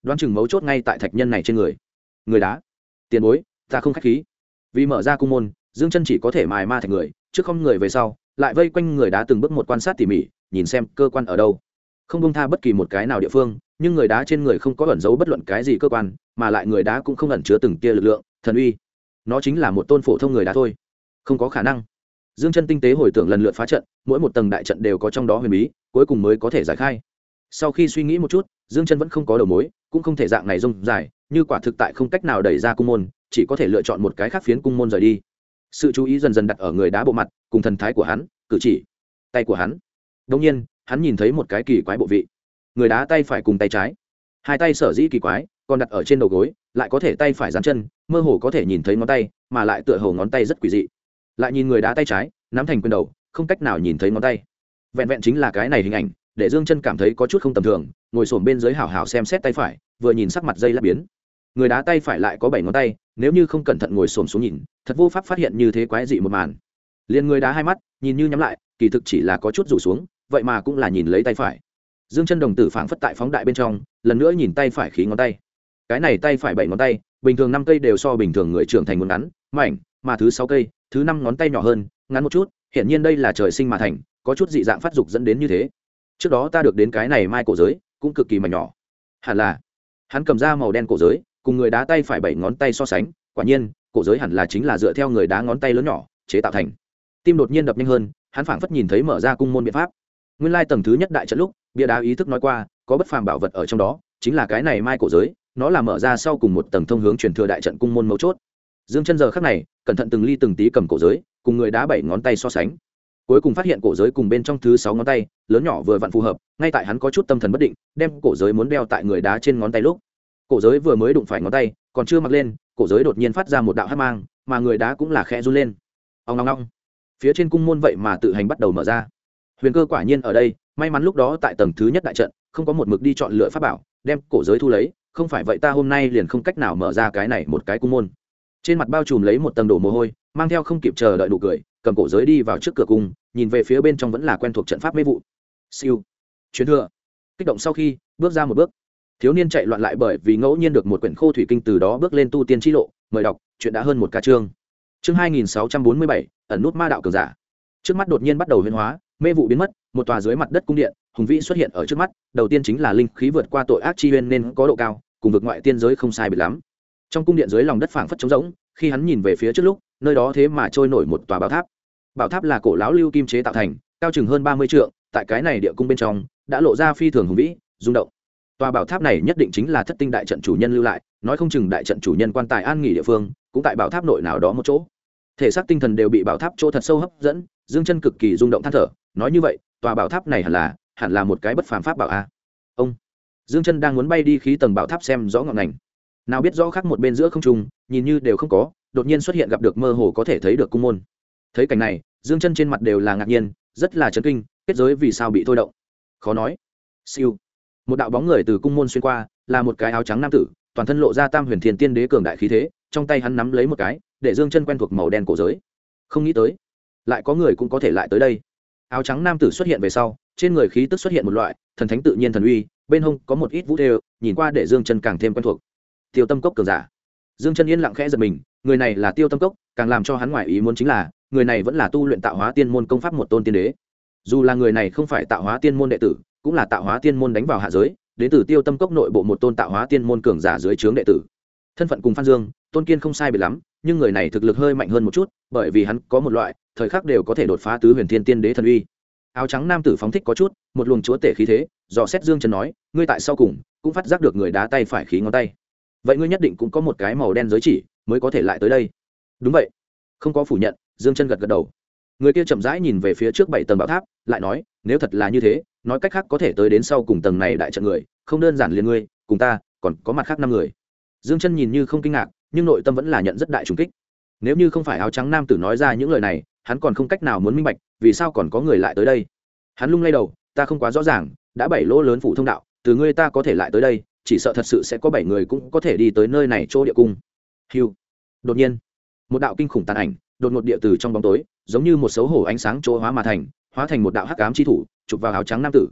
đoán chừng mấu chốt ngay tại thạch nhân này trên người. Người đá, tiền bối, ta không khách khí. Vì mở ra cung môn, Dương Chân chỉ có thể mài ma thạch người, trước không người về sau, lại vây quanh người đá từng bước một quan sát tỉ mỉ, nhìn xem cơ quan ở đâu, không buông tha bất kỳ một cái nào địa phương. Nhưng người đá trên người không có ẩn giấu bất luận cái gì cơ quan, mà lại người đá cũng không ẩn chứa từng tia lực lượng, thần uy. Nó chính là một tôn phổ thông người đá thôi, không có khả năng. Dương Chân tinh tế hồi tưởng lần lượt phá trận, mỗi một tầng đại trận đều có trong đó huyền bí, cuối cùng mới có thể giải khai. Sau khi suy nghĩ một chút, Dương Chân vẫn không có đầu mối, cũng không thể dạng này rông dài, như quả thực tại không cách nào đẩy ra cung môn, chỉ có thể lựa chọn một cái khác phiến cung môn rời đi. Sự chú ý dần dần đặt ở người đá bộ mặt, cùng thần thái của hắn, cử chỉ, tay của hắn. Đương nhiên, hắn nhìn thấy một cái kỳ quái bộ vị. Người đá tay phải cùng tay trái, hai tay sở dĩ kỳ quái, còn đặt ở trên đầu gối, lại có thể tay phải giáng chân, mơ hồ có thể nhìn thấy ngón tay, mà lại tựa hồ ngón tay rất quỷ dị. Lại nhìn người đá tay trái, nắm thành quyền đầu, không cách nào nhìn thấy ngón tay. Vẹn vẹn chính là cái này hình ảnh, để Dương Chân cảm thấy có chút không tầm thường, ngồi xổm bên dưới hảo hảo xem xét tay phải, vừa nhìn sắc mặt dây lát biến. Người đá tay phải lại có 7 ngón tay, nếu như không cẩn thận ngồi xổm xuống nhìn, thật vô pháp phát hiện như thế quái dị một màn. Liên người đá hai mắt, nhìn như nhắm lại, kỳ thực chỉ là có chút rủ xuống, vậy mà cũng là nhìn lấy tay phải. Dương Chân đồng tử phảng phất tại phóng đại bên trong, lần nữa nhìn tay phải khí ngón tay. Cái này tay phải 7 ngón tay, bình thường 5 cây đều so bình thường người trưởng thành muốn ngắn, mảnh, mà thứ 6 cây, thứ 5 ngón tay nhỏ hơn, ngắn một chút, hiển nhiên đây là trời sinh mà thành, có chút dị dạng phát dục dẫn đến như thế. Trước đó ta được đến cái này mai cổ giới, cũng cực kỳ mảnh nhỏ. Hẳn là, hắn cầm ra màu đen cổ giới, cùng người đá tay phải 7 ngón tay so sánh, quả nhiên, cổ giới hẳn là chính là dựa theo người đá ngón tay lớn nhỏ chế tạo thành. Tim đột nhiên đập nhanh hơn, hắn phảng phất nhìn thấy mở ra cung môn biện pháp. Nguyên lai tầng thứ nhất đại trận lúc, bia đá ý thức nói qua, có bất phàm bảo vật ở trong đó, chính là cái này mai cổ giới, nó là mở ra sau cùng một tầng thông hướng truyền thừa đại trận cung môn mấu chốt. Dương Chân giờ khắc này, cẩn thận từng ly từng tí cầm cổ giới, cùng người đá 7 ngón tay so sánh. Cuối cùng phát hiện cổ giới cùng bên trong thứ 6 ngón tay, lớn nhỏ vừa vặn phù hợp, ngay tại hắn có chút tâm thần bất định, đem cổ giới muốn đeo tại người đá trên ngón tay lúc, cổ giới vừa mới đụng phải ngón tay, còn chưa mặc lên, cổ giới đột nhiên phát ra một đạo hắc mang, mà người đá cũng là khẽ run lên. Ong ong ong. Phía trên cung môn vậy mà tự hành bắt đầu mở ra. Huyền cơ quả nhiên ở đây, may mắn lúc đó tại tầng thứ nhất đại trận, không có một mực đi chọn lựa pháp bảo, đem cổ giới thu lấy, không phải vậy ta hôm nay liền không cách nào mở ra cái này một cái cung môn. Trên mặt bao trùm lấy một tầng đổ mồ hôi, mang theo không kịp chờ đợi nụ cười, cầm cổ giới đi vào trước cửa cung, nhìn về phía bên trong vẫn là quen thuộc trận pháp mê vụ. Siêu, chuyến thừa. Kích động sau khi bước ra một bước, thiếu niên chạy loạn lại bởi vì ngẫu nhiên được một quyển khô thủy kinh, từ đó bước lên tu tiên chi lộ. Mời đọc, chuyện đã hơn một ca chương. Chương 2647, ẩn nút ma đạo cường giả. Trước mắt đột nhiên bắt đầu huyễn hóa, mê vụ biến mất, một tòa dưới mặt đất cung điện hùng vĩ xuất hiện ở trước mắt. Đầu tiên chính là linh khí vượt qua tội ác chi uyên nên có độ cao, cùng vực ngoại tiên giới không sai biệt lắm. Trong cung điện dưới lòng đất phảng phất trống rỗng, khi hắn nhìn về phía trước lúc, nơi đó thế mà trôi nổi một tòa bảo tháp. Bảo tháp là cổ lão lưu kim chế tạo thành, cao chừng hơn 30 trượng, tại cái này địa cung bên trong đã lộ ra phi thường hùng vĩ, rung động. Tòa bảo tháp này nhất định chính là Thất Tinh đại trận chủ nhân lưu lại, nói không chừng đại trận chủ nhân quan tài an nghỉ địa phương cũng tại bảo tháp nội nào đó một chỗ. Thể xác tinh thần đều bị bảo tháp chỗ thật sâu hấp dẫn, Dương Chân cực kỳ rung động than thở, nói như vậy, tòa bảo tháp này hẳn là một cái bất phàm pháp bảo a. Ông Dương Chân đang muốn bay đi khí tầng bảo tháp xem rõ ngọn ngành, nào biết rõ khác một bên giữa không trung, nhìn như đều không có, đột nhiên xuất hiện gặp được mơ hồ có thể thấy được cung môn. Thấy cảnh này, Dương Chân trên mặt đều là ngạc nhiên, rất là chấn kinh, kết giới vì sao bị thôi động? Khó nói. Siêu. Một đạo bóng người từ cung môn xuyên qua, là một cái áo trắng nam tử, toàn thân lộ ra Tam Huyền Thiên Tiên Đế cường đại khí thế, trong tay hắn nắm lấy một cái, để Dương Chân quen thuộc màu đen cổ giới. Không nghĩ tới, lại có người cũng có thể lại tới đây. Áo trắng nam tử xuất hiện về sau, trên người khí tức xuất hiện một loại thần thánh tự nhiên thần uy, bên hông có một ít vũ thêu, nhìn qua để Dương Chân càng thêm quen thuộc. Tiêu Tâm Cốc cường giả. Dương Chân yên lặng khẽ giật mình, người này là Tiêu Tâm Cốc, càng làm cho hắn ngoài ý muốn chính là, người này vẫn là tu luyện Tạo Hóa Tiên môn công pháp một tôn tiên đế. Dù là người này không phải Tạo Hóa Tiên môn đệ tử, cũng là Tạo Hóa Tiên môn đánh vào hạ giới, đến từ Tiêu Tâm Cốc nội bộ một tôn Tạo Hóa Tiên môn cường giả dưới trướng đệ tử. Thân phận cùng Phan Dương, Tôn Kiên không sai biệt lắm, nhưng người này thực lực hơi mạnh hơn một chút, bởi vì hắn có một loại thời khắc đều có thể đột phá tứ huyền thiên tiên đế thần uy. Áo trắng nam tử phóng thích có chút, một luồng chúa tể khí thế, dò xét Dương Chân nói, ngươi tại sau cùng cũng phát giác được người đá tay phải khí ngón tay. Vậy ngươi nhất định cũng có một cái màu đen giới chỉ, mới có thể lại tới đây. Đúng vậy. Không có phủ nhận, Dương Chân gật gật đầu. Người kia chậm rãi nhìn về phía trước 7 tầng bảo tháp, lại nói, nếu thật là như thế, nói cách khác có thể tới đến sau cùng tầng này đại trận người, không đơn giản liền ngươi, cùng ta, còn có mặt khác 5 người. Dương Chân nhìn như không kinh ngạc, nhưng nội tâm vẫn là nhận rất đại trùng kích. Nếu như không phải áo trắng nam tử nói ra những lời này, hắn còn không cách nào muốn minh bạch, vì sao còn có người lại tới đây. Hắn lung lay đầu, ta không quá rõ ràng, đã 7 lỗ lớn phủ thông đạo, từ ngươi ta có thể lại tới đây, chỉ sợ thật sự sẽ có 7 người cũng có thể đi tới nơi này chỗ địa cung. Hưu. Đột nhiên, một đạo kinh khủng tàn ảnh, đột ngột địa từ trong bóng tối, giống như một xấu hổ ánh sáng chỗ hóa mà thành, hóa thành một đạo hắc ám chi thủ, chụp vào áo trắng nam tử.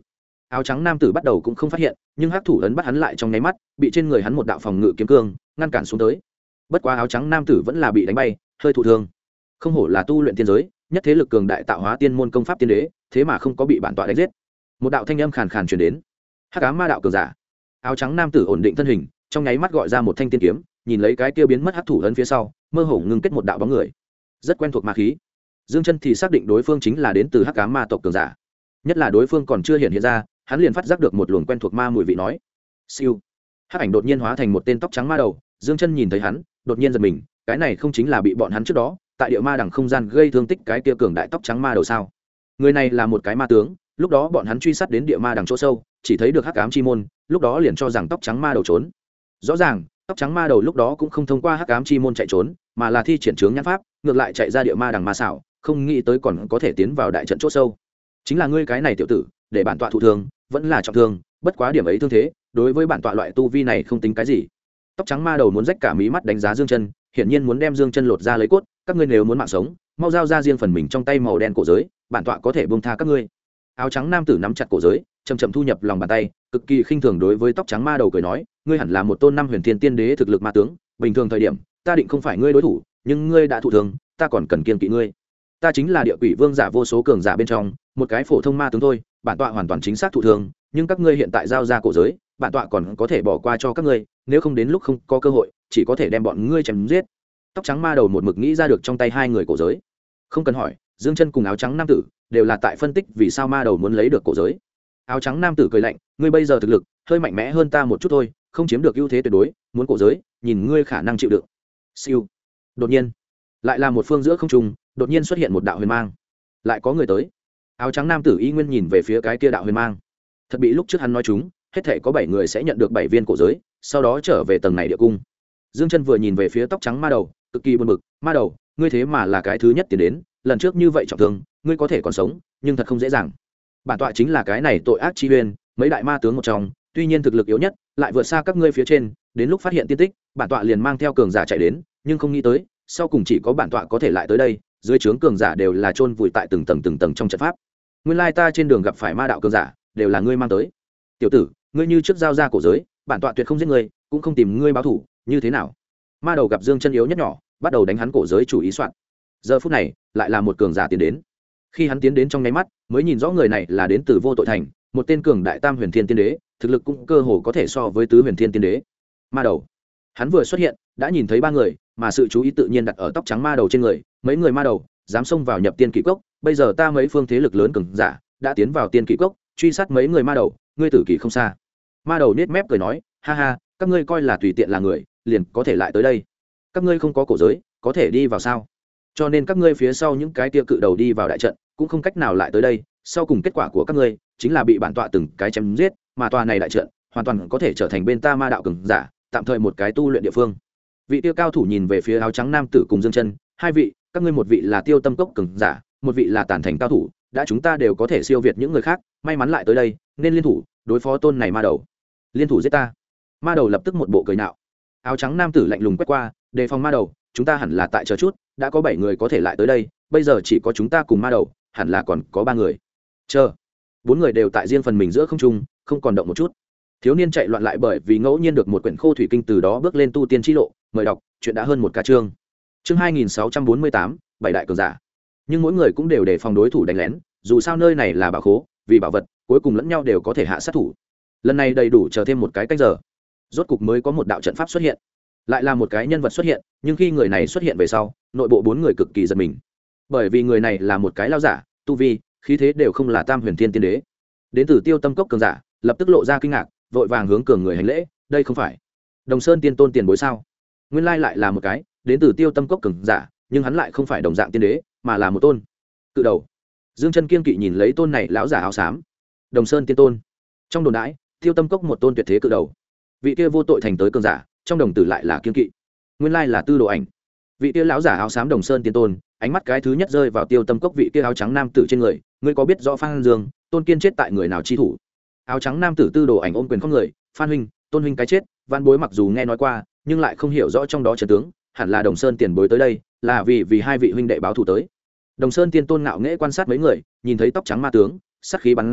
áo trắng nam tử bắt đầu cũng không phát hiện, nhưng hắc thủ ấn bắt hắn lại trong nháy mắt, bị trên người hắn một đạo phòng ngự kiếm cương ngăn cản xuống tới. Bất quá áo trắng nam tử vẫn là bị đánh bay, hơi thụ thương. Không hổ là tu luyện tiên giới, nhất thế lực cường đại tạo hóa tiên môn công pháp tiên đế, thế mà không có bị bản tọa đánh giết. Một đạo thanh âm khàn khàn truyền đến. Hắc ám ma đạo cường giả. Áo trắng nam tử ổn định thân hình, trong nháy mắt gọi ra một thanh tiên kiếm, nhìn lấy cái kia biến mất hắc thủ ấn phía sau, mơ hồ ngưng kết một đạo bóng người. Rất quen thuộc ma khí. Dương Chân thì xác định đối phương chính là đến từ hắc ám ma tộc cường giả. Nhất là đối phương còn chưa hiện ra, hắn liền phát giác được một luồng quen thuộc ma mùi vị nói. Siêu. Hắc ảnh đột nhiên hóa thành một tên tóc trắng ma đầu, Dương Chân nhìn thấy hắn, đột nhiên giật mình, cái này không chính là bị bọn hắn trước đó tại địa ma đằng không gian gây thương tích cái kia cường đại tóc trắng ma đầu sao? Người này là một cái ma tướng, lúc đó bọn hắn truy sát đến địa ma đằng chỗ sâu, chỉ thấy được hắc ám chi môn, lúc đó liền cho rằng tóc trắng ma đầu trốn. Rõ ràng, tóc trắng ma đầu lúc đó cũng không thông qua hắc ám chi môn chạy trốn, mà là thi triển chướng nhãn pháp, ngược lại chạy ra địa ma đằng ma xảo, không nghĩ tới còn có thể tiến vào đại trận chỗ sâu. Chính là ngươi cái này tiểu tử, để bản tọa thụ thương, vẫn là trọng thương, bất quá điểm ấy thương thế, đối với bản tọa loại tu vi này không tính cái gì. Tóc trắng ma đầu muốn rách cả mí mắt đánh giá Dương Chân, hiển nhiên muốn đem Dương Chân lột ra lấy cốt, các ngươi nếu muốn mạng sống, mau giao ra riêng phần mình trong tay màu đen cổ giới, bản tọa có thể buông tha các ngươi. Áo trắng nam tử nắm chặt cổ giới, chậm chậm thu nhập lòng bàn tay, cực kỳ khinh thường đối với tóc trắng ma đầu cười nói, ngươi hẳn là một tôn năm huyền thiên tiên đế thực lực ma tướng, bình thường thời điểm, ta định không phải ngươi đối thủ, nhưng ngươi đã thụ thương, ta còn cần kiêng kỵ ngươi. Ta chính là địa quỷ vương giả vô số cường giả bên trong, một cái phổ thông ma tướng thôi, bản tọa hoàn toàn chính xác thụ thương, nhưng các ngươi hiện tại giao ra cổ giới, bản tọa còn có thể bỏ qua cho các ngươi, nếu không đến lúc không có cơ hội, chỉ có thể đem bọn ngươi chém giết. Tóc trắng ma đầu một mực nghĩ ra được trong tay hai người cổ giới. Không cần hỏi, Dương Chân cùng áo trắng nam tử đều là tại phân tích vì sao ma đầu muốn lấy được cổ giới. Áo trắng nam tử cười lạnh, ngươi bây giờ thực lực hơi mạnh mẽ hơn ta một chút thôi, không chiếm được ưu thế tuyệt đối, muốn cổ giới, nhìn ngươi khả năng chịu đựng. Siêu. Đột nhiên, lại là một phương giữa không trung, đột nhiên xuất hiện một đạo huyền mang. Lại có người tới. Áo trắng nam tử y nguyên nhìn về phía cái kia đạo huyền mang. Thật bị lúc trước hắn nói chúng, hết thảy có 7 người sẽ nhận được 7 viên cổ giới, sau đó trở về tầng này địa cung. Dương Chân vừa nhìn về phía tóc trắng ma đầu, cực kỳ buồn bực, ma đầu, ngươi thế mà là cái thứ nhất tiến đến, lần trước như vậy trọng thương, ngươi có thể còn sống, nhưng thật không dễ dàng. Bản tọa chính là cái này tội ác chi uyên, mấy đại ma tướng một trong, tuy nhiên thực lực yếu nhất, lại vượt xa các ngươi phía trên, đến lúc phát hiện tiên tích, bản tọa liền mang theo cường giả chạy đến, nhưng không nghĩ tới, sau cùng chỉ có bản tọa có thể lại tới đây, dưới trướng cường giả đều là chôn vùi tại từng tầng trong trận pháp. Nguyên lai ta trên đường gặp phải ma đạo cường giả, đều là ngươi mang tới. Tiểu tử, ngươi như trước giao ra cổ giới, bản tọa tuyệt không giết ngươi, cũng không tìm ngươi báo thù, như thế nào? Ma đầu gặp Dương Chân yếu nhất nhỏ, bắt đầu đánh hắn cổ giới chủ ý soạn. Giờ phút này, lại là một cường giả tiến đến. Khi hắn tiến đến trong nháy mắt, mới nhìn rõ người này là đến từ Vô Tội Thành, một tên cường đại tam huyền thiên tiên đế, thực lực cũng cơ hồ có thể so với tứ huyền thiên tiên đế. Ma đầu, hắn vừa xuất hiện, đã nhìn thấy 3 người, mà sự chú ý tự nhiên đặt ở tóc trắng ma đầu trên người, mấy người ma đầu dám xông vào nhập tiên kỷ cốc, bây giờ ta mấy phương thế lực lớn cường giả đã tiến vào tiên kỷ cốc, truy sát mấy người ma đầu, ngươi tử kỷ không xa. Ma đầu nết mép cười nói, ha ha, các ngươi coi là tùy tiện là người, liền có thể lại tới đây. Các ngươi không có cổ giới, có thể đi vào sao? Cho nên các ngươi phía sau những cái tia cự đầu đi vào đại trận, cũng không cách nào lại tới đây. Sau cùng kết quả của các ngươi chính là bị bản tọa từng cái chém giết, mà tòa này đại trận hoàn toàn có thể trở thành bên ta ma đạo cường giả, tạm thời một cái tu luyện địa phương. Vị tiêu cao thủ nhìn về phía áo trắng nam tử cùng Dương Chân, hai vị, các ngươi một vị là Tiêu Tâm Cốc cường giả, một vị là Tản Thành cao thủ, đã chúng ta đều có thể siêu việt những người khác, may mắn lại tới đây, nên liên thủ đối phó tôn này ma đầu. Liên thủ giết ta? Ma đầu lập tức một bộ cười nhạo. Áo trắng nam tử lạnh lùng quét qua, đề phòng ma đầu, chúng ta hẳn là tại chờ chút, đã có 7 người có thể lại tới đây, bây giờ chỉ có chúng ta cùng ma đầu, hẳn là còn có 3 người. Chờ. 4 người đều tại riêng phần mình giữa không trung, không còn động một chút. Thiếu niên chạy loạn lại bởi vì ngẫu nhiên được một quyển khô thủy kinh, từ đó bước lên tu tiên chi lộ, mời đọc, chuyện đã hơn một ca chương. Chương 2648, 7 đại cường giả. Nhưng mỗi người cũng đều đề phòng đối thủ đánh lén, dù sao nơi này là bảo khố, vì bảo vật, cuối cùng lẫn nhau đều có thể hạ sát thủ. Lần này đầy đủ chờ thêm một cái canh giờ, rốt cục mới có một đạo trận pháp xuất hiện, lại là một cái nhân vật xuất hiện, nhưng khi người này xuất hiện về sau, nội bộ 4 người cực kỳ giật mình, bởi vì người này là một cái lao giả, tu vi, khí thế đều không là tam huyền thiên tiên đế. Đến từ Tiêu Tâm Cốc cường giả lập tức lộ ra kinh ngạc, vội vàng hướng cường người hành lễ, đây không phải Đồng Sơn tiên tôn tiền bối sao? Nguyên lai lại là một cái đến từ Tiêu Tâm Cốc cường giả, nhưng hắn lại không phải đồng dạng tiên đế, mà là một tôn cự đầu. Dương Chân kiên kỵ nhìn lấy tôn này lão giả áo xám. Đồng Sơn tiên tôn. Trong đồn đãi, Tiêu Tâm Cốc một tôn tuyệt thế cự đầu. Vị kia Vô Tội Thành tới cường giả, trong đồng tử lại là kiên kỵ. Nguyên lai là Tư Đồ Ảnh. Vị kia lão giả áo xám Đồng Sơn tiên tôn, ánh mắt cái thứ nhất rơi vào Tiêu Tâm Cốc vị kia áo trắng nam tử trên người, ngươi có biết rõ Phan Dương, Tôn Kiên chết tại người nào chi thủ? Áo trắng nam tử Tư Đồ Ảnh ôm quyền không người, Phan huynh, Tôn huynh cái chết, Văn bối mặc dù nghe nói qua, nhưng lại không hiểu rõ trong đó trận tướng, hẳn là Đồng Sơn tiền bối tới đây, là vì hai vị huynh đệ báo thù tới. Đồng Sơn tiên tôn ngạo nghễ quan sát mấy người, nhìn thấy tóc trắng ma tướng, sát khí bắn ra,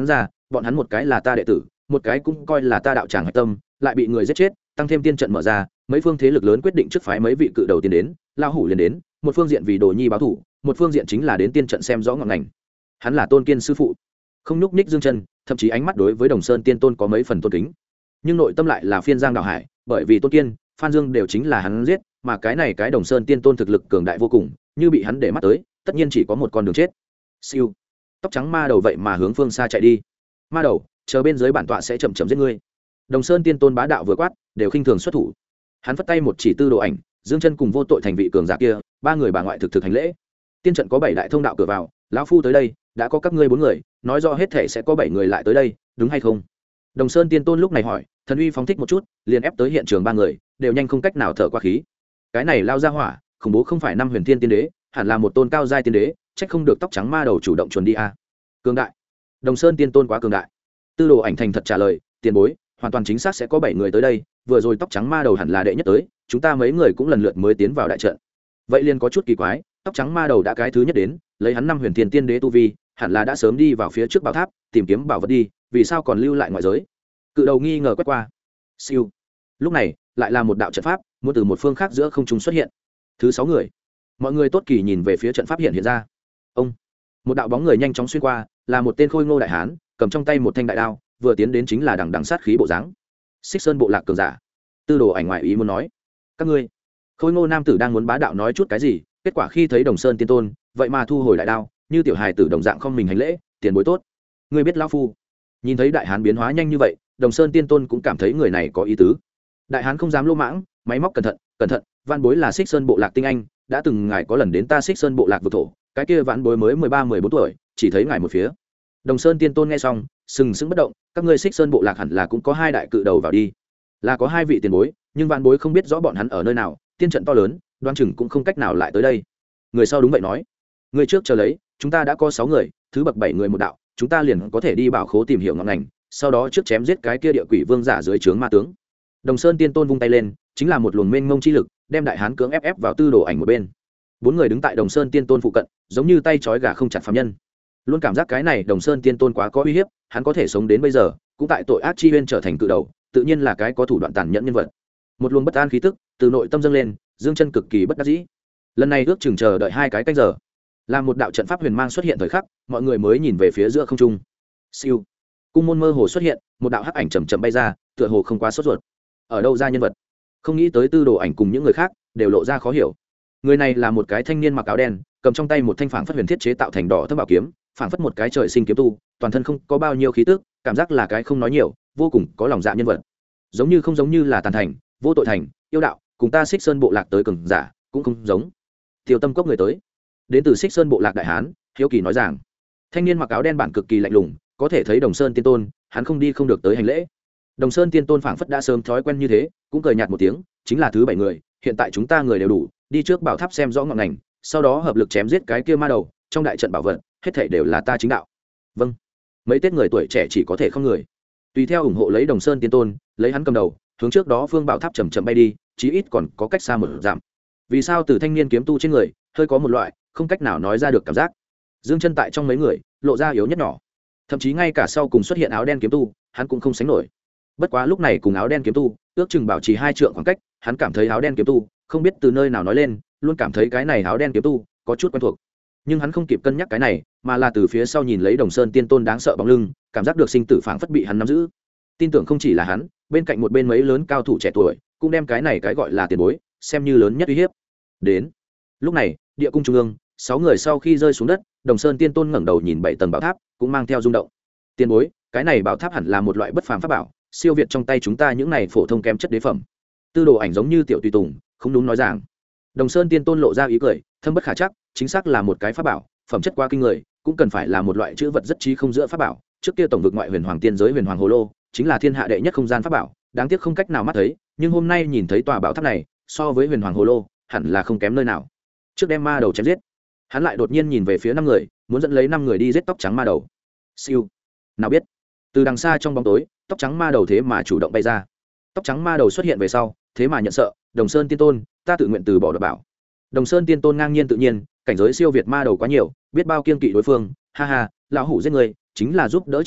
bọn hắn một cái là ta đệ tử, một cái cũng coi là ta đạo tràng hạch tâm, lại bị người giết chết, tăng thêm tiên trận mở ra, mấy phương thế lực lớn quyết định trước phái mấy vị cự đầu tiến đến, lao hủ liền đến, một phương diện vì đồ nhi báo thủ, một phương diện chính là đến tiên trận xem rõ ngọn ngành. Hắn là Tôn Kiên sư phụ. Không nhúc nhích dương chân, thậm chí ánh mắt đối với Đồng Sơn Tiên Tôn có mấy phần tôn kính, nhưng nội tâm lại là phiên giang đảo hải, bởi vì Tôn Kiên, Phan Dương đều chính là hắn giết, mà cái này cái Đồng Sơn Tiên Tôn thực lực cường đại vô cùng, như bị hắn để mắt tới, tất nhiên chỉ có một con đường chết. Siêu. Tóc trắng ma đầu vậy mà hướng phương xa chạy đi. Ma đầu, chờ bên dưới bản tọa sẽ chậm chậm giết ngươi. Đồng Sơn Tiên Tôn bá đạo vừa quát, đều khinh thường xuất thủ. Hắn phất tay một chỉ Tư Đồ Ảnh, Dương Chân cùng vô tội thành vị cường giả kia, ba người bà ngoại thực hành lễ. Tiên trận có 7 đại thông đạo cửa vào, lão phu tới đây, đã có các ngươi 4 người, nói rõ hết thể sẽ có 7 người lại tới đây, đúng hay không? Đồng Sơn Tiên Tôn lúc này hỏi, thần uy phóng thích một chút, liền ép tới hiện trường 3 người, đều nhanh không cách nào thở qua khí. Cái này lao ra hỏa, khủng bố không phải năm huyền thiên tiên đế, hẳn là một tôn cao giai tiên đế, trách không được tóc trắng ma đầu chủ động chuẩn đi a. Cường đại. Đồng Sơn Tiên Tôn quá cường đại. Tư Đồ Ảnh thành thật trả lời, tiền bối, hoàn toàn chính xác sẽ có 7 người tới đây, vừa rồi tóc trắng ma đầu hẳn là đệ nhất tới, chúng ta mấy người cũng lần lượt mới tiến vào đại trận. Vậy liền có chút kỳ quái, tóc trắng ma đầu đã cái thứ nhất đến, lấy hắn năm huyền thiên tiên đế tu vi, hẳn là đã sớm đi vào phía trước bảo tháp, tìm kiếm bảo vật đi, vì sao còn lưu lại ngoại giới? Cự đầu nghi ngờ quét qua. Siêu. Lúc này, lại là một đạo trận pháp, muốn từ một phương khác giữa không trung xuất hiện. Thứ 6 người. Mọi người tốt kỳ nhìn về phía trận pháp hiện ra. Ông. Một đạo bóng người nhanh chóng xuyên qua, là một tên khôi ngô đại hán, cầm trong tay một thanh đại đao, vừa tiến đến chính là đằng đằng sát khí bộ dáng. Xích Sơn bộ lạc cường giả. Tư Đồ Ảnh ngoại ý muốn nói, các ngươi. Khôi ngô nam tử đang muốn bá đạo nói chút cái gì, kết quả khi thấy Đồng Sơn Tiên Tôn, vậy mà thu hồi đại đao, như tiểu hài tử đồng dạng không mình hành lễ, tiền bối tốt. Ngươi biết lão phu. Nhìn thấy đại hán biến hóa nhanh như vậy, Đồng Sơn Tiên Tôn cũng cảm thấy người này có ý tứ. Đại hán không dám lô mãng, máy móc cẩn thận, cẩn thận, van bối là Xích Sơn bộ lạc tinh anh, đã từng ngài có lần đến ta Xích Sơn bộ lạc vực thổ, cái kia vãn bối mới 13-14 tuổi, chỉ thấy ngài một phía. Đồng Sơn Tiên Tôn nghe xong, sừng sững bất động, các ngươi Xích Sơn bộ lạc hẳn là cũng có 2 đại cự đầu vào đi. Là có 2 vị tiền bối, nhưng vãn bối không biết rõ bọn hắn ở nơi nào, tiên trận to lớn, đoan chừng cũng không cách nào lại tới đây. Người sau đúng vậy nói, người trước chờ lấy, chúng ta đã có 6 người, thứ bậc 7 người một đạo, chúng ta liền có thể đi bảo khố tìm hiểu ngọn ngành, sau đó trước chém giết cái kia địa quỷ vương giả dưới trướng ma tướng. Đồng Sơn Tiên Tôn vung tay lên, chính là một luồng mênh mông chi lực, đem đại hán cưỡng ép vào Tư Đồ Ảnh một bên. 4 người đứng tại Đồng Sơn Tiên Tôn phụ cận, giống như tay trói gà không chặt phàm nhân. Luôn cảm giác cái này Đồng Sơn Tiên Tôn quá có uy hiếp, hắn có thể sống đến bây giờ, cũng tại tội ác chi uyên trở thành cự đầu, tự nhiên là cái có thủ đoạn tàn nhẫn nhân vật. Một luồng bất an khí tức từ nội tâm dâng lên, Dương Chân cực kỳ bất đắc dĩ. Lần này ước chừng chờ đợi 2 cái canh giờ, làm một đạo trận pháp huyền mang xuất hiện thời khắc, mọi người mới nhìn về phía giữa không trung. Siêu. Cung môn mơ hồ xuất hiện, một đạo hắc ảnh chậm chậm bay ra, tựa hồ không quá sốt ruột. Ở đâu ra nhân vật? Không nghĩ tới Tư Đồ Ảnh cùng những người khác đều lộ ra khó hiểu. Người này là một cái thanh niên mặc áo đen, cầm trong tay một thanh phảng phất huyền thiết chế tạo thành đỏ thâm bảo kiếm, phảng phất một cái trời sinh kiếm tu, toàn thân không có bao nhiêu khí tức, cảm giác là cái không nói nhiều, vô cùng có lòng dạ nhân vật. Giống như không giống như là Tàn Thành, Vô Tội Thành, Yêu Đạo, cùng ta Xích Sơn bộ lạc tới cường giả, cũng không giống. Tiêu Tâm Cốc người tới, đến từ Xích Sơn bộ lạc đại hán, hiếu kỳ nói rằng. Thanh niên mặc áo đen bản cực kỳ lạnh lùng, có thể thấy Đồng Sơn Tiên Tôn, hắn không đi không được tới hành lễ. Đồng Sơn Tiên Tôn phảng phất đã sớm thói quen như thế, cũng cười nhạt một tiếng, chính là thứ 7 người, hiện tại chúng ta người đều đủ, đi trước bảo tháp xem rõ ngọn ngành, sau đó hợp lực chém giết cái kia ma đầu, trong đại trận bảo vật, hết thảy đều là ta chính đạo. Vâng. Mấy tên người tuổi trẻ chỉ có thể không người. Tùy theo ủng hộ lấy Đồng Sơn Tiên Tôn, lấy hắn cầm đầu, hướng trước đó phương bảo tháp chậm chậm bay đi, chí ít còn có cách xa một dặm. Vì sao từ thanh niên kiếm tu trên người, hơi có một loại không cách nào nói ra được cảm giác. Dương Chân tại trong mấy người, lộ ra yếu nhất nhỏ. Thậm chí ngay cả sau cùng xuất hiện áo đen kiếm tu, hắn cũng không sánh nổi. Bất quá lúc này cùng áo đen kiếm tu, ước chừng bảo trì 2 trượng khoảng cách, hắn cảm thấy áo đen kiếm tu, không biết từ nơi nào nói lên, luôn cảm thấy cái này áo đen kiếm tu có chút quen thuộc. Nhưng hắn không kịp cân nhắc cái này, mà là từ phía sau nhìn lấy Đồng Sơn Tiên Tôn đáng sợ bóng lưng, cảm giác được sinh tử phảng phất bị hắn nắm giữ. Tin tưởng không chỉ là hắn, bên cạnh một bên mấy lớn cao thủ trẻ tuổi, cũng đem cái này cái gọi là tiền bối, xem như lớn nhất uy hiếp. Đến. Lúc này, địa cung trung ương, 6 người sau khi rơi xuống đất, Đồng Sơn Tiên Tôn ngẩng đầu nhìn 7 tầng bảo tháp, cũng mang theo rung động. Tiền bối, cái này bảo tháp hẳn là một loại bất phàm pháp bảo, siêu việt trong tay chúng ta những này phổ thông kém chất đế phẩm. Tư Đồ Ảnh giống như tiểu tùy tùng, không đúng nói rằng. Đồng Sơn Tiên Tôn lộ ra ý cười, thâm bất khả chắc, chính xác là một cái pháp bảo, phẩm chất quá kinh người, cũng cần phải là một loại chữ vật rất trí không giữa pháp bảo. Trước kia tổng vực ngoại huyền hoàng tiên giới huyền hoàng hồ lô, chính là thiên hạ đệ nhất không gian pháp bảo, đáng tiếc không cách nào mắt thấy, nhưng hôm nay nhìn thấy tòa bảo tháp này, so với huyền hoàng hồ lô, hẳn là không kém nơi nào. Trước đem ma đầu chém giết, hắn lại đột nhiên nhìn về phía 5 người, muốn dẫn lấy 5 người đi giết tóc trắng ma đầu. Siêu. Nào biết, từ đằng xa trong bóng tối, tóc trắng ma đầu thế mà chủ động bay ra. Tóc trắng ma đầu xuất hiện về sau, thế mà nhận sợ, Đồng Sơn Tiên Tôn, ta tự nguyện từ bỏ đoạt bảo. Đồng Sơn Tiên Tôn ngang nhiên tự nhiên, cảnh giới siêu việt ma đầu quá nhiều, biết bao kiên kỵ đối phương, ha ha, lão hủ giết người, chính là giúp đỡ chính đạo,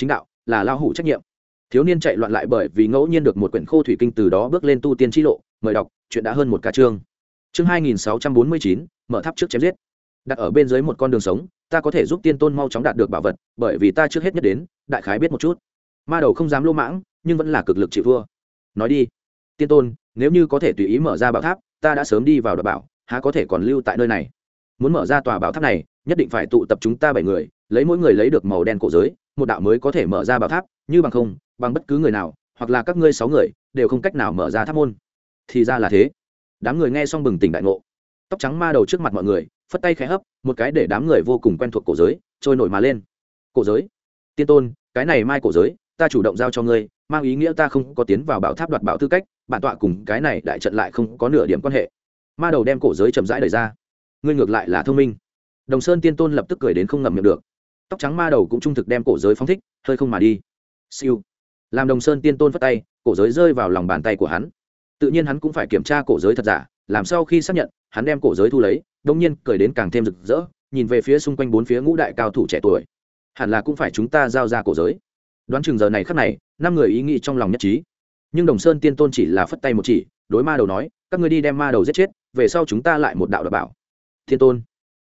là lao hủ trách nhiệm. Thiếu niên chạy loạn lại bởi vì ngẫu nhiên được một quyển khô thủy kinh, từ đó bước lên tu tiên chi lộ. Mời đọc, chuyện đã hơn một ca chương. Chương 2649, mở tháp trước chém giết. Đặt ở bên dưới một con đường sống, ta có thể giúp tiên tôn mau chóng đạt được bảo vật, bởi vì ta trước hết nhất đến, đại khái biết một chút. Ma đầu không dám lô mãng, nhưng vẫn là cực lực chịu thua. Nói đi, tiên tôn, nếu như có thể tùy ý mở ra bảo tháp, ta đã sớm đi vào đoạt bảo, há có thể còn lưu tại nơi này. Muốn mở ra tòa bảo tháp này, nhất định phải tụ tập chúng ta 7 người, lấy mỗi người lấy được màu đen cổ giới, một đạo mới có thể mở ra bảo tháp, như bằng không, bằng bất cứ người nào, hoặc là các ngươi 6 người, đều không cách nào mở ra tháp môn. Thì ra là thế. Đám người nghe xong bừng tỉnh đại ngộ. Tóc trắng ma đầu trước mặt mọi người, phất tay khẽ hấp, một cái để đám người vô cùng quen thuộc cổ giới trôi nổi mà lên. Cổ giới? Tiên tôn, cái này mai cổ giới, ta chủ động giao cho ngươi, mang ý nghĩa ta không có tiến vào bảo tháp đoạt bảo tư cách, bản tọa cùng cái này đại trận lại không có nửa điểm quan hệ. Ma đầu đem cổ giới chậm rãi đẩy ra. Ngươi ngược lại là thông minh. Đồng Sơn tiên tôn lập tức cười đến không ngậm miệng được. Tóc trắng ma đầu cũng trung thực đem cổ giới phóng thích, hơi không mà đi. Siêu. Làm Đồng Sơn tiên tôn phất tay, cổ giới rơi vào lòng bàn tay của hắn. Tự nhiên hắn cũng phải kiểm tra cổ giới thật giả, làm sau khi xác nhận, hắn đem cổ giới thu lấy, đột nhiên cười đến càng thêm rực rỡ, nhìn về phía xung quanh bốn phía ngũ đại cao thủ trẻ tuổi. Hẳn là cũng phải chúng ta giao ra cổ giới. Đoán chừng giờ này khắc này, 5 người ý nghĩ trong lòng nhất trí. Nhưng Đồng Sơn tiên tôn chỉ là phất tay một chỉ, đối ma đầu nói, các ngươi đi đem ma đầu giết chết, về sau chúng ta lại một đạo đảm bảo. Thiên tôn,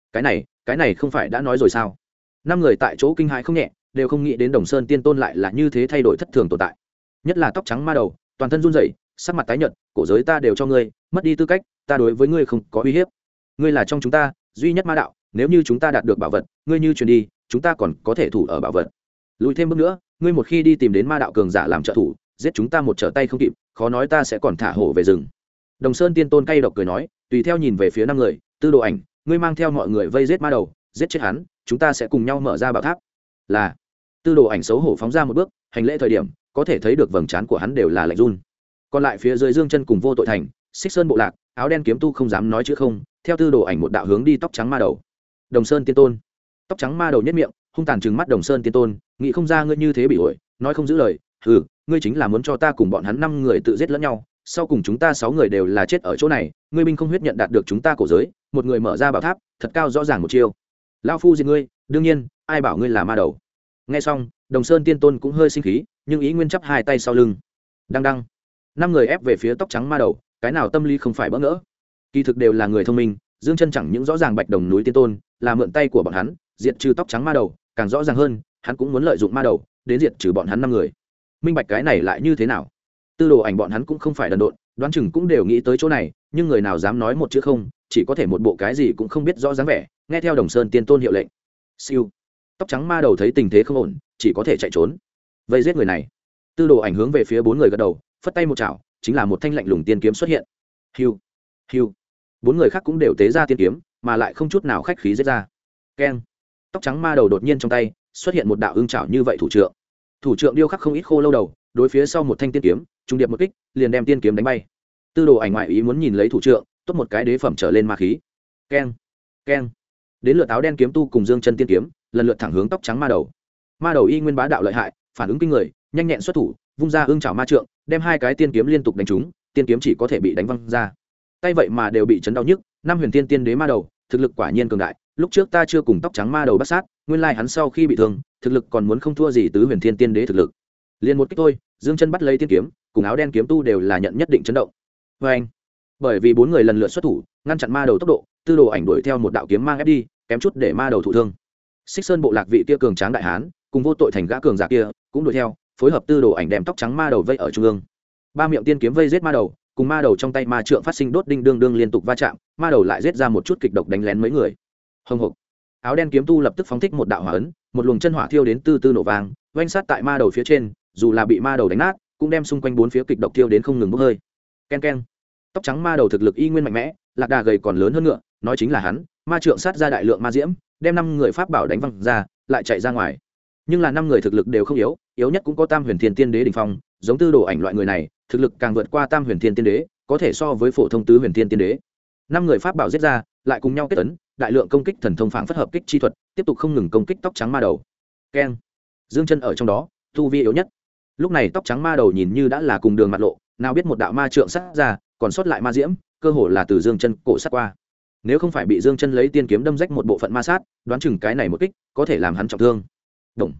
cái này không phải đã nói rồi sao? 5 người tại chỗ kinh hãi không nhẹ, đều không nghĩ đến Đồng Sơn tiên tôn lại là như thế thay đổi thất thường tồn tại. Nhất là tóc trắng ma đầu, toàn thân run rẩy, sắc mặt tái nhợt, cổ giới ta đều cho ngươi, mất đi tư cách, ta đối với ngươi không có uy hiếp. Ngươi là trong chúng ta duy nhất ma đạo, nếu như chúng ta đạt được bảo vật, ngươi như truyền đi, chúng ta còn có thể thủ ở bảo vật. Lùi thêm bước nữa, ngươi một khi đi tìm đến ma đạo cường giả làm trợ thủ, giết chúng ta một trở tay không kịp, khó nói ta sẽ còn thả hổ về rừng. Đồng Sơn tiên tôn cay độc cười nói, tùy theo nhìn về phía 5 người, Tư Đồ Ảnh, ngươi mang theo mọi người vây giết ma đầu, giết chết hắn, chúng ta sẽ cùng nhau mở ra bảo tháp. Là. Tư Đồ Ảnh xấu hổ phóng ra một bước, hành lễ thời điểm, có thể thấy được vầng trán của hắn đều là lạnh run. Còn lại phía dưới Dương Chân cùng Vô Tội Thành, Xích Sơn bộ lạc, áo đen kiếm tu không dám nói chữ không, theo Tư Đồ Ảnh một đạo hướng đi tóc trắng ma đầu. Đồng Sơn tiên tôn. Tóc trắng ma đầu nhếch miệng, hung tàn trừng mắt Đồng Sơn tiên tôn, nghĩ không ra ngươi như thế bị ổi, nói không giữ lời, hừ, ngươi chính là muốn cho ta cùng bọn hắn 5 người tự giết lẫn nhau, sau cùng chúng ta 6 người đều là chết ở chỗ này, ngươi binh không huyết nhận đạt được chúng ta cổ giới, một người mở ra bảo tháp, thật cao rõ ràng một chiêu. Lão phu diệt ngươi, đương nhiên, ai bảo ngươi là ma đầu. Nghe xong, Đồng Sơn tiên tôn cũng hơi sinh khí, nhưng ý nguyên chắp hai tay sau lưng. Đăng đăng. 5 người ép về phía tóc trắng ma đầu, cái nào tâm lý không phải bỡ ngỡ. Kỳ thực đều là người thông minh, Dương Chân chẳng những rõ ràng Bạch Đồng núi tiên tôn là mượn tay của bọn hắn, diệt trừ tóc trắng ma đầu, càng rõ ràng hơn, hắn cũng muốn lợi dụng ma đầu đến diệt trừ bọn hắn 5 người. Minh bạch cái này lại như thế nào? Tư Đồ Ảnh bọn hắn cũng không phải đần độn, đoán chừng cũng đều nghĩ tới chỗ này, nhưng người nào dám nói một chữ không, chỉ có thể một bộ cái gì cũng không biết rõ dáng vẻ, nghe theo Đồng Sơn tiên tôn hiệu lệnh. Siêu. Tóc trắng ma đầu thấy tình thế không ổn, chỉ có thể chạy trốn. Vây giết người này. Tư Đồ Ảnh hướng về phía 4 người gật đầu, phất tay một chảo, chính là một thanh lạnh lùng tiên kiếm xuất hiện. Hiu, hiu. 4 người khác cũng đều tế ra tiên kiếm, mà lại không chút nào khách khí giết ra. Keng. Tóc trắng ma đầu đột nhiên trong tay xuất hiện một đạo ưng chảo như vậy thủ trượng. Thủ trượng điêu khắc không ít khô lâu đầu, đối phía sau một thanh tiên kiếm, trung điệp một kích, liền đem tiên kiếm đánh bay. Tư Đồ Ảnh ngoại ý muốn nhìn lấy thủ trượng, tốt một cái đế phẩm trở lên ma khí. Keng, keng. Đến lượt áo đen kiếm tu cùng Dương Chân tiên kiếm, lần lượt thẳng hướng tóc trắng ma đầu. Ma đầu y nguyên bá đạo lợi hại, phản ứng kinh người, nhanh nhẹn xuất thủ, vung ra ưng chảo ma trượng, đem 2 cái tiên kiếm liên tục đánh trúng, tiên kiếm chỉ có thể bị đánh văng ra. Tay vậy mà đều bị chấn đau nhức, 5 huyền tiên tiên đế ma đầu, thực lực quả nhiên cường đại, lúc trước ta chưa cùng tóc trắng ma đầu bắt sát, nguyên lai hắn sau khi bị thương, thực lực còn muốn không thua gì tứ huyền thiên tiên đế thực lực. Liên một kích thôi, Dương Chân bắt lấy tiên kiếm, cùng áo đen kiếm tu đều là nhận nhất định chấn động. Và anh, bởi vì 4 người lần lượt xuất thủ, ngăn chặn ma đầu tốc độ, Tư Đồ Ảnh đuổi theo một đạo kiếm mang ép đi, kém chút để ma đầu thụ thương. Xích Sơn bộ lạc vị kia cường tráng đại hán, cùng Vô Tội Thành gã cường giả kia, cũng đuổi theo, phối hợp Tư Đồ Ảnh đem tóc trắng ma đầu vây ở trung ương. 3 miệng tiên kiếm vây giết ma đầu, cùng ma đầu trong tay ma trượng phát sinh đốt đinh đương đương liên tục va chạm, ma đầu lại giết ra một chút kịch độc đánh lén mấy người. Hồng hộc. Áo đen kiếm tu lập tức phóng thích một đạo hỏa ấn, một luồng chân hỏa thiêu đến từ từ nổ vàng, oanh sát tại ma đầu phía trên, dù là bị ma đầu đánh nát, cũng đem xung quanh 4 phía kịch độc thiêu đến không ngừng bốc hơi. Ken ken. Tóc trắng ma đầu thực lực y nguyên mạnh mẽ, lạc đà gầy còn lớn hơn ngựa, nói chính là hắn, ma trượng sát ra đại lượng ma diễm, đem 5 người pháp bảo đánh văng ra, lại chạy ra ngoài. Nhưng là 5 người thực lực đều không yếu, yếu nhất cũng có Tam Huyền Thiên Tiên Đế đỉnh phong, giống Tư Đồ Ảnh loại người này, thực lực càng vượt qua Tam Huyền Thiên Tiên Đế, có thể so với phổ thông tứ Huyền Thiên Tiên Đế. 5 người pháp bảo giết ra, lại cùng nhau kết ấn, đại lượng công kích thần thông phảng phất hợp kích chi thuật, tiếp tục không ngừng công kích tóc trắng ma đầu. Keng. Dương Chân ở trong đó, tu vi yếu nhất. Lúc này tóc trắng ma đầu nhìn như đã là cùng đường mặt lộ, nào biết một đạo ma trượng sát ra, còn sót lại ma diễm, cơ hồ là từ Dương Chân cổ sát qua. Nếu không phải bị Dương Chân lấy tiên kiếm đâm rách một bộ phận ma sát, đoán chừng cái này một kích có thể làm hắn trọng thương. Động.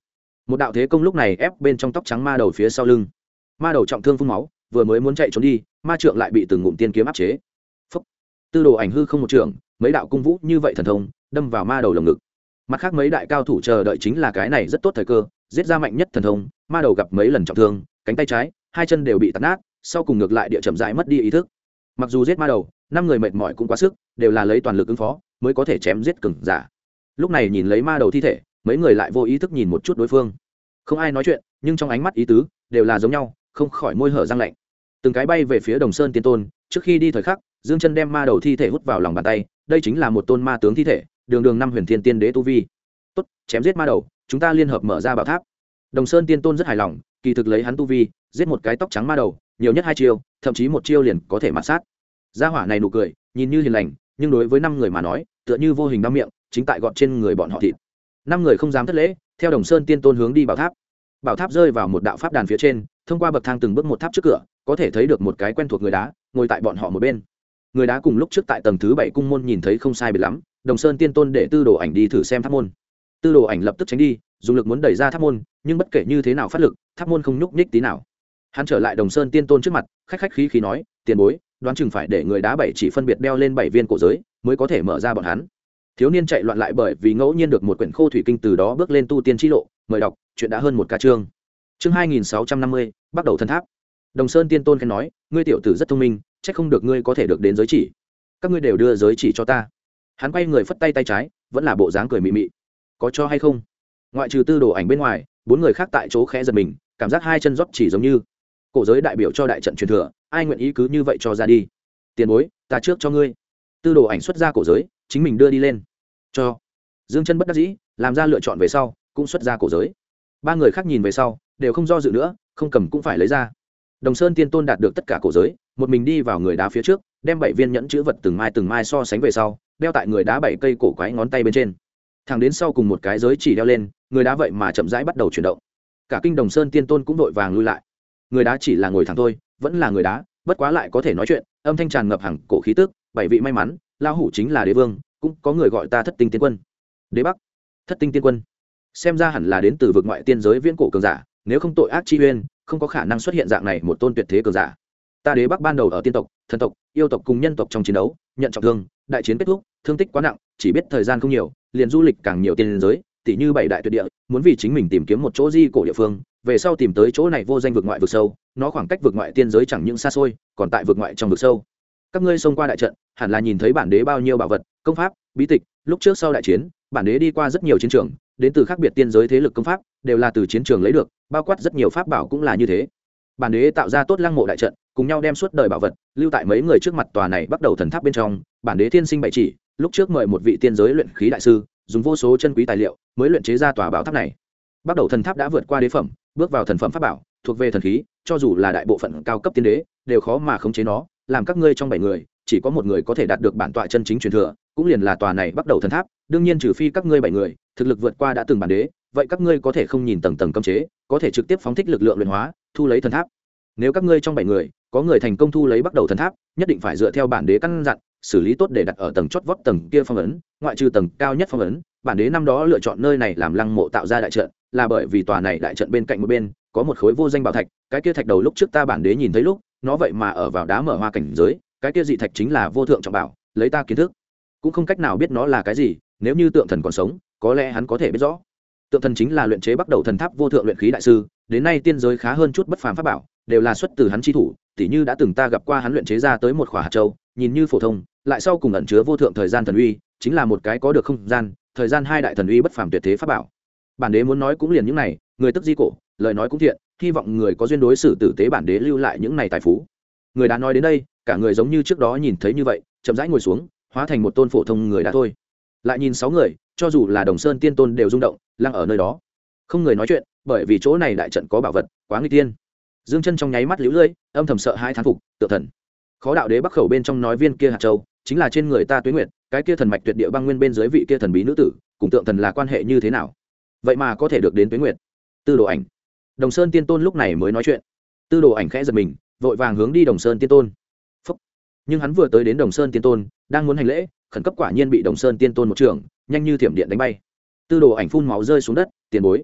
một đạo thế công lúc này ép bên trong tóc trắng ma đầu phía sau lưng. Ma đầu trọng thương phun máu, vừa mới muốn chạy trốn đi, ma trượng lại bị từng ngụm tiên kiếm áp chế. Phúc. Tư đồ ảnh hư không một trường, mấy đạo cung vũ như vậy thần thông đâm vào ma đầu lồng ngực. Mặt khác mấy đại cao thủ chờ đợi chính là cái này rất tốt thời cơ, giết ra mạnh nhất thần thông. Ma đầu gặp mấy lần trọng thương, cánh tay trái, hai chân đều bị tạt nát, sau cùng ngược lại địa chậm rãi mất đi ý thức. Mặc dù giết ma đầu, năm người mệt mỏi cũng quá sức, đều là lấy toàn lực ứng phó mới có thể chém giết cường giả. Lúc này nhìn lấy ma đầu thi thể, mấy người lại vô ý thức nhìn một chút đối phương. Không ai nói chuyện, nhưng trong ánh mắt ý tứ đều là giống nhau, không khỏi môi hở răng lạnh. Từng cái bay về phía Đồng Sơn Tiên Tôn, trước khi đi thời khắc, Dương Chân đem ma đầu thi thể hút vào lòng bàn tay, đây chính là một tôn ma tướng thi thể, đường đường năm huyền thiên tiên đế tu vi. Tốt, chém giết ma đầu, chúng ta liên hợp mở ra bảo tháp. Đồng Sơn Tiên Tôn rất hài lòng, kỳ thực lấy hắn tu vi, giết một cái tóc trắng ma đầu, nhiều nhất 2 chiêu, thậm chí 1 chiêu liền có thể mạt sát. Gia hỏa này nụ cười, nhìn như hiền lành, nhưng đối với 5 người mà nói, tựa như vô hình đau miệng, chính tại gọt trên người bọn họ thịt. 5 người không dám thất lễ, theo Đồng Sơn Tiên Tôn hướng đi bảo tháp. Bảo tháp rơi vào một đạo pháp đàn phía trên, thông qua bậc thang từng bước một tháp trước cửa, có thể thấy được một cái quen thuộc người đá ngồi tại bọn họ một bên. Người đá cùng lúc trước tại tầng thứ 7 cung môn nhìn thấy không sai biệt lắm. Đồng Sơn Tiên Tôn để Tư Đồ Ảnh đi thử xem tháp môn. Tư Đồ Ảnh lập tức tránh đi, dùng lực muốn đẩy ra tháp môn, nhưng bất kể như thế nào phát lực, tháp môn không nhúc nhích tí nào. Hắn trở lại Đồng Sơn Tiên Tôn trước mặt, khách khí nói, tiền bối, đoán chừng phải để người đá 7 chỉ phân biệt đeo lên 7 viên cổ giới, mới có thể mở ra bọn hắn. Thiếu niên chạy loạn lại bởi vì ngẫu nhiên được một quyển khô thủy kinh, từ đó bước lên tu tiên chi lộ. Mời đọc, chuyện đã hơn một ca chương. Chương 2650, bắt đầu thần tháp. Đồng Sơn Tiên Tôn khen nói, ngươi tiểu tử rất thông minh, chắc không được ngươi có thể được đến giới chỉ. Các ngươi đều đưa giới chỉ cho ta. Hắn quay người phất tay tay trái, vẫn là bộ dáng cười mị mị. Có cho hay không? Ngoại trừ Tư Đồ Ảnh bên ngoài, 4 người khác tại chỗ khẽ giật mình, cảm giác hai chân rót chỉ giống như cổ giới đại biểu cho đại trận truyền thừa, ai nguyện ý cứ như vậy cho ra đi. Tiền bối, ta trước cho ngươi. Tư Đồ Ảnh xuất ra cổ giới, chính mình đưa đi lên. Cho. Dương Chân bất đắc dĩ, làm ra lựa chọn về sau, cũng xuất ra cổ giới. 3 người khác nhìn về sau, đều không do dự nữa, không cầm cũng phải lấy ra. Đồng Sơn Tiên Tôn đạt được tất cả cổ giới, một mình đi vào người đá phía trước, đem 7 viên nhẫn chữ vật từng mai so sánh về sau, đeo tại người đá 7 cây cổ quái ngón tay bên trên. Thẳng đến sau cùng một cái giới chỉ đeo lên, người đá vậy mà chậm rãi bắt đầu chuyển động. Cả kinh Đồng Sơn Tiên Tôn cũng vội vàng lui lại. Người đá chỉ là ngồi thẳng thôi, vẫn là người đá, bất quá lại có thể nói chuyện, âm thanh tràn ngập hằng cổ khí tức. 7 vị may mắn, lão hủ chính là đế vương, cũng có người gọi ta Thất Tinh Tiên Quân. Đế Bắc, Thất Tinh Tiên Quân, xem ra hẳn là đến từ vực ngoại tiên giới viễn cổ cường giả, nếu không tội ác chi uyên, không có khả năng xuất hiện dạng này một tôn tuyệt thế cường giả. Ta Đế Bắc ban đầu ở tiên tộc, thần tộc, yêu tộc cùng nhân tộc trong chiến đấu, nhận trọng thương, đại chiến kết thúc, thương tích quá nặng, chỉ biết thời gian không nhiều, liền du lịch càng nhiều tiên giới, tỷ như 7 đại tuyệt địa, muốn vì chính mình tìm kiếm một chỗ di cổ địa phương, về sau tìm tới chỗ này vô danh vực ngoại vực sâu, nó khoảng cách vực ngoại tiên giới chẳng những xa xôi, còn tại vực ngoại trong vực sâu. Các ngươi xông qua đại trận, hẳn là nhìn thấy bản đế bao nhiêu bảo vật, công pháp, bí tịch, lúc trước sau đại chiến, bản đế đi qua rất nhiều chiến trường, đến từ khác biệt tiên giới thế lực công pháp, đều là từ chiến trường lấy được, bao quát rất nhiều pháp bảo cũng là như thế. Bản đế tạo ra tốt lăng mộ đại trận, cùng nhau đem suốt đời bảo vật lưu tại mấy người trước mặt tòa này bắt đầu thần tháp bên trong. Bản đế thiên sinh bảy chỉ, lúc trước mời một vị tiên giới luyện khí đại sư, dùng vô số chân quý tài liệu mới luyện chế ra tòa bảo tháp này. Bắt đầu thần tháp đã vượt qua đế phẩm, bước vào thần phẩm pháp bảo, thuộc về thần khí, cho dù là đại bộ phận cao cấp tiên đế đều khó mà khống chế nó. Làm các ngươi trong 7 người, chỉ có một người có thể đạt được bản tọa chân chính truyền thừa, cũng liền là tòa này bắt đầu thần tháp. Đương nhiên trừ phi các ngươi 7 người thực lực vượt qua đã từng bản đế, vậy các ngươi có thể không nhìn tầng tầng cấm chế, có thể trực tiếp phóng thích lực lượng luyện hóa, thu lấy thần tháp. Nếu các ngươi trong 7 người có người thành công thu lấy bắt đầu thần tháp, nhất định phải dựa theo bản đế căn dặn, xử lý tốt để đặt ở tầng chót vót tầng kia phong ấn, ngoại trừ tầng cao nhất phong ấn. Bản đế năm đó lựa chọn nơi này làm lăng mộ tạo ra đại trận, là bởi vì tòa này đại trận bên cạnh một bên có một khối vô danh bảo thạch, cái kia thạch đầu lúc trước ta bản đế nhìn thấy lúc, nó vậy mà ở vào đá mở hoa cảnh giới, cái kia dị thạch chính là vô thượng trọng bảo, lấy ta kiến thức cũng không cách nào biết nó là cái gì, nếu như tượng thần còn sống, có lẽ hắn có thể biết rõ. Tượng thần chính là luyện chế bắt đầu thần tháp vô thượng luyện khí đại sư, đến nay tiên giới khá hơn chút bất phàm pháp bảo đều là xuất từ hắn chi thủ, tỉ như đã từng ta gặp qua hắn luyện chế ra tới một khỏa hạt châu, nhìn như phổ thông, lại sau cùng ẩn chứa vô thượng thời gian thần uy, chính là một cái có được không gian, thời gian hai đại thần uy bất phàm tuyệt thế pháp bảo. Bản đế muốn nói cũng liền những này, người tức di cổ, lời nói cũng thiện, hy vọng người có duyên đối xử tử tế bản đế lưu lại những này tài phú. Người đã nói đến đây, cả người giống như trước đó nhìn thấy như vậy, chậm rãi ngồi xuống, hóa thành một tôn phổ thông người đã thôi. Lại nhìn 6 người, cho dù là Đồng Sơn Tiên Tôn đều rung động, lăng ở nơi đó, không người nói chuyện, bởi vì chỗ này đại trận có bảo vật, quá nguy tiên. Dương Chân trong nháy mắt liễu lưỡi, âm thầm sợ hãi thán phục, tự thần. Khó đạo đế Bắc khẩu bên trong nói viên kia hạt châu, chính là trên người ta Tuế Nguyệt, cái kia thần mạch tuyệt địa băng nguyên bên dưới vị kia thần bí nữ tử, cùng tượng thần là quan hệ như thế nào? Vậy mà có thể được đến Tuế Nguyệt. Tư Đồ Ảnh. Đồng Sơn Tiên Tôn lúc này mới nói chuyện. Tư Đồ Ảnh khẽ giật mình, vội vàng hướng đi Đồng Sơn Tiên Tôn. Phúc. Nhưng hắn vừa tới đến Đồng Sơn Tiên Tôn, đang muốn hành lễ, khẩn cấp quả nhiên bị Đồng Sơn Tiên Tôn một trường, nhanh như thiểm điện đánh bay. Tư Đồ Ảnh phun máu rơi xuống đất, tiền bối.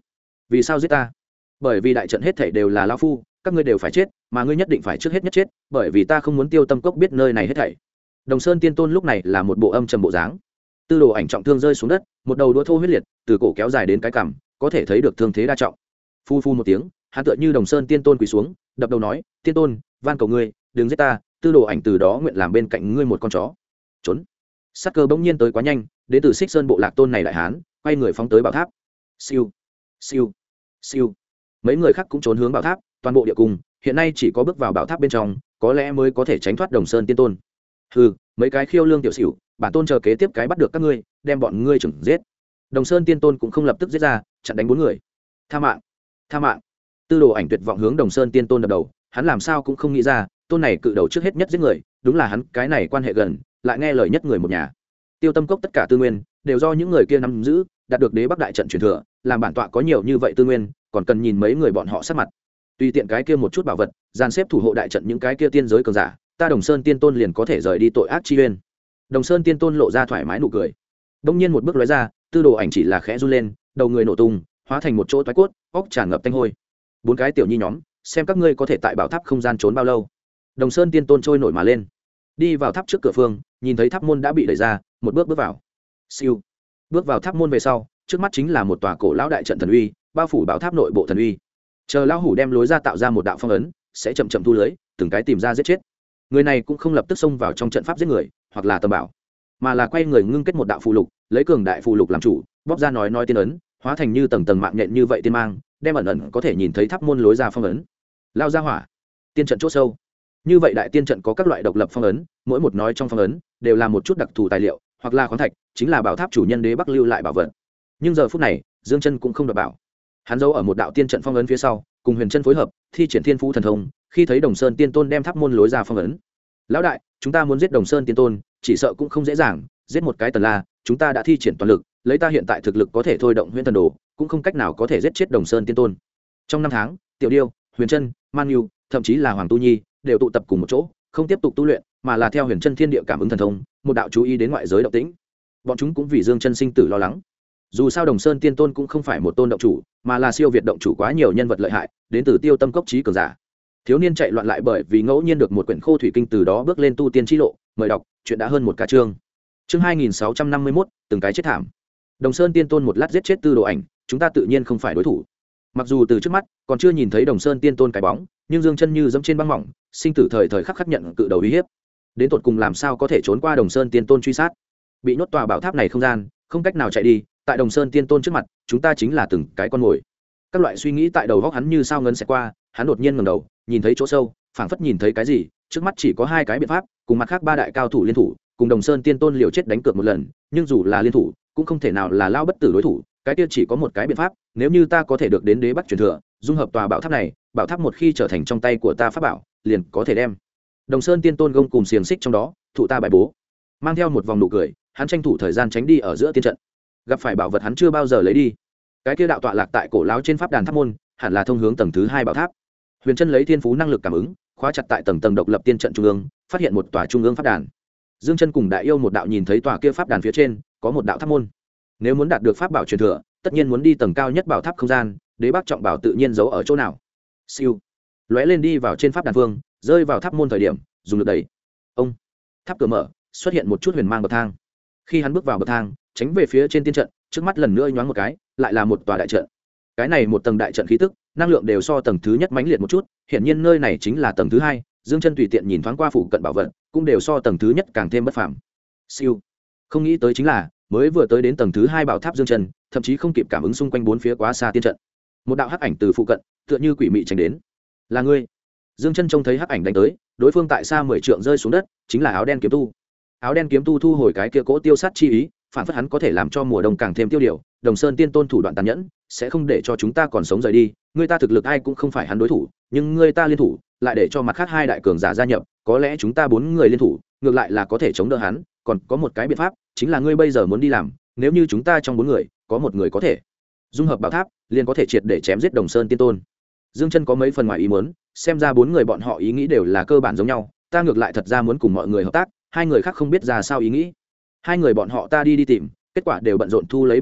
vì sao giết ta? Bởi vì đại trận hết thảy đều là lão phu, các ngươi đều phải chết, mà ngươi nhất định phải trước hết nhất chết, bởi vì ta không muốn Tiêu Tâm Cốc biết nơi này hết thảy. Đồng Sơn Tiên Tôn lúc này là một bộ âm trầm bộ dáng. Tư Đồ Ảnh trọng thương rơi xuống đất, một đầu đũa thô huyết liệt, từ cổ kéo dài đến cái cằm, có thể thấy được thương thế đa trọng. Phu phu một tiếng, hắn tựa như Đồng Sơn Tiên Tôn quỳ xuống, đập đầu nói: "Tiên Tôn, van cầu ngươi, đừng giết ta, Tư Đồ Ảnh từ đó nguyện làm bên cạnh ngươi một con chó." Trốn. Sát cơ bỗng nhiên tới quá nhanh, đến từ Xích Sơn bộ lạc tôn này đại hán, quay người phóng tới bảo tháp. Siêu, siêu, siêu. Mấy người khác cũng trốn hướng bảo tháp, toàn bộ địa cung, hiện nay chỉ có bước vào bảo tháp bên trong, có lẽ mới có thể tránh thoát Đồng Sơn Tiên Tôn. Hừ, mấy cái khiêu lương tiểu xỉu, bản tôn chờ kế tiếp cái bắt được các ngươi, đem bọn ngươi chừng giết. Đồng Sơn Tiên Tôn cũng không lập tức giết ra, chặn đánh 4 người. Tha mạng, tha mạng. Tư Đồ Ảnh tuyệt vọng hướng Đồng Sơn Tiên Tôn đập đầu, hắn làm sao cũng không nghĩ ra, tôn này cự đầu trước hết nhất giết người, đúng là hắn, cái này quan hệ gần, lại nghe lời nhất người một nhà. Tiêu Tâm Cốc tất cả tư nguyên đều do những người kia nắm giữ, đạt được Đế Bắc đại trận truyền thừa, làm bản tọa có nhiều như vậy tư nguyên, còn cần nhìn mấy người bọn họ sát mặt. Tùy tiện cái kia một chút bảo vật, dàn xếp thủ hộ đại trận những cái kia tiên giới cường giả, ta Đồng Sơn Tiên Tôn liền có thể rời đi tội ác chi uyên. Đồng Sơn Tiên Tôn lộ ra thoải mái nụ cười. Đông nhiên một bước lóe ra, Tư Đồ Ảnh chỉ là khẽ run lên, đầu người nổ tung, hóa thành một chỗ toái cốt, óc tràn ngập tanh hôi. 4 cái tiểu nhi nhóm, xem các ngươi có thể tại bảo tháp không gian trốn bao lâu. Đồng Sơn Tiên Tôn trôi nổi mà lên, đi vào tháp trước cửa phương, nhìn thấy tháp môn đã bị đẩy ra, một bước bước vào. Siêu. Bước vào tháp môn về sau, trước mắt chính là một tòa cổ lão đại trận thần uy, bao phủ bảo tháp nội bộ thần uy. Chờ lão hủ đem lối ra tạo ra một đạo phong ấn, sẽ chậm chậm thu lưới, từng cái tìm ra giết chết. Người này cũng không lập tức xông vào trong trận pháp giết người, hoặc là tầm bảo, mà là quay người ngưng kết một đạo phù lục, lấy cường đại phù lục làm chủ, bóp ra nói tiên ấn, hóa thành như tầng tầng mạng nhện như vậy tiên mang, đem ẩn ẩn có thể nhìn thấy tháp môn lối ra phong ấn. Lao ra hỏa, tiên trận chỗ sâu. Như vậy đại tiên trận có các loại độc lập phong ấn, mỗi một nói trong phong ấn đều là một chút đặc thù tài liệu, hoặc là khoáng thạch, chính là bảo tháp chủ nhân Đế Bắc lưu lại bảo vật. Nhưng giờ phút này, Dương Chân cũng không đoạt bảo. Hắn giấu ở một đạo tiên trận phong ấn phía sau, cùng Huyền Chân phối hợp, thi triển Thiên Phú thần thông, khi thấy Đồng Sơn Tiên Tôn đem tháp môn lối ra phong ấn. Lão đại, chúng ta muốn giết Đồng Sơn Tiên Tôn, chỉ sợ cũng không dễ dàng, giết một cái Tần La, chúng ta đã thi triển toàn lực, lấy ta hiện tại thực lực có thể thôi động Huyền Thần Đồ, cũng không cách nào có thể giết chết Đồng Sơn Tiên Tôn. Trong 5 tháng, Tiểu Điêu, Huyền Chân, Man Nhu, thậm chí là Hoàng Tu Nhi, đều tụ tập cùng một chỗ, không tiếp tục tu luyện, mà là theo Huyền Chân Thiên Địa cảm ứng thần thông, một đạo chú ý đến ngoại giới động tĩnh. Bọn chúng cũng vì Dương Chân sinh tử lo lắng. Dù sao Đồng Sơn Tiên Tôn cũng không phải một tôn động chủ, mà là siêu việt động chủ quá nhiều nhân vật lợi hại, đến từ Tiêu Tâm Cốc trí cường giả. Thiếu niên chạy loạn lại bởi vì ngẫu nhiên được một quyển khô thủy kinh, từ đó bước lên tu tiên chi lộ, mời đọc, chuyện đã hơn một ca chương. Chương 2651, từng cái chết thảm. Đồng Sơn Tiên Tôn một lát giết chết Tư Đồ Ảnh, chúng ta tự nhiên không phải đối thủ. Mặc dù từ trước mắt còn chưa nhìn thấy Đồng Sơn Tiên Tôn cái bóng, nhưng Dương Chân như dẫm trên băng mỏng, sinh tử thời thời khắc khắc nhận cự đầu uy hiếp. Đến tột cùng làm sao có thể trốn qua Đồng Sơn Tiên Tôn truy sát? Bị nhốt tòa bảo tháp này không gian, không cách nào chạy đi, tại Đồng Sơn Tiên Tôn trước mặt, chúng ta chính là từng cái con mồi. Các loại suy nghĩ tại đầu óc hắn như sao ngấn sẽ qua, hắn đột nhiên ngẩng đầu, nhìn thấy chỗ sâu, phảng phất nhìn thấy cái gì, trước mắt chỉ có 2 cái biện pháp, cùng mặt khác 3 đại cao thủ liên thủ, cùng Đồng Sơn Tiên Tôn liều chết đánh cược một lần, nhưng dù là liên thủ, cũng không thể nào là lao bất tử đối thủ, cái kia chỉ có một cái biện pháp, nếu như ta có thể được đến Đế Bắc truyền thừa, dung hợp tòa bảo tháp này, bảo tháp một khi trở thành trong tay của ta pháp bảo, liền có thể đem Đồng Sơn Tiên Tôn gông cùng xiềng xích trong đó, thụ ta bài bố. Mang theo một vòng nụ cười, hắn tranh thủ thời gian tránh đi ở giữa tiên trận. Gặp phải bảo vật hắn chưa bao giờ lấy đi. Cái kia đạo tọa lạc tại cổ lão trên pháp đàn tháp môn, hẳn là thông hướng tầng thứ 2 bảo tháp. Huyền Chân lấy thiên phú năng lực cảm ứng, khóa chặt tại tầng độc lập tiên trận trung ương, phát hiện một tòa trung ương pháp đàn. Dương Chân cùng Đại Yêu một đạo nhìn thấy tòa kia pháp đàn phía trên có một đạo tháp môn. Nếu muốn đạt được pháp bảo truyền thừa, tất nhiên muốn đi tầng cao nhất bảo tháp không gian, Đế Bắc trọng bảo tự nhiên giấu ở chỗ nào. Siêu, lóe lên đi vào trên pháp đàn phương, rơi vào tháp môn thời điểm, dùng lực đẩy. Ông, tháp cửa mở, xuất hiện một chút huyền mang bậc thang. Khi hắn bước vào bậc thang, tránh về phía trên tiên trận, trước mắt lần nữa nhoáng một cái, lại là một tòa đại trận. Cái này một tầng đại trận khí tức, năng lượng đều so tầng thứ nhất mãnh liệt một chút, hiển nhiên nơi này chính là tầng thứ 2. Dương Chân tùy tiện nhìn thoáng qua phụ cận bảo vật, cũng đều so tầng thứ nhất càng thêm bất phàm. Siêu, không nghĩ tới chính là, mới vừa tới đến tầng thứ 2 bảo tháp Dương Chân, thậm chí không kịp cảm ứng xung quanh 4 phía quá xa tiên trận. Một đạo hắc ảnh từ phụ cận, tựa như quỷ mị tránh đến. Là ngươi? Dương Chân trông thấy hắc ảnh đánh tới, đối phương tại xa 10 trượng rơi xuống đất, chính là áo đen kiếm tu. Áo đen kiếm tu thu hồi cái kia cỗ tiêu sát chi ý, phản phất hắn có thể làm cho mùa đông càng thêm tiêu điều. Đồng Sơn Tiên Tôn thủ đoạn tàn nhẫn, sẽ không để cho chúng ta còn sống rời đi. Người ta thực lực ai cũng không phải hắn đối thủ, nhưng người ta liên thủ, lại để cho mặt khác 2 đại cường giả gia nhập, có lẽ chúng ta 4 người liên thủ, ngược lại là có thể chống đỡ hắn. Còn có một cái biện pháp, chính là ngươi bây giờ muốn đi làm, nếu như chúng ta trong 4 người có một người có thể dung hợp bảo tháp, liền có thể triệt để chém giết Đồng Sơn Tiên Tôn. Dương Chân có mấy phần ngoài ý muốn, xem ra 4 người bọn họ ý nghĩ đều là cơ bản giống nhau, ta ngược lại thật ra muốn cùng mọi người hợp tác, 2 người khác không biết ra sao ý nghĩ. 2 người bọn họ ta đi tìm, kết quả đều bận rộn thu lấy bảo vật,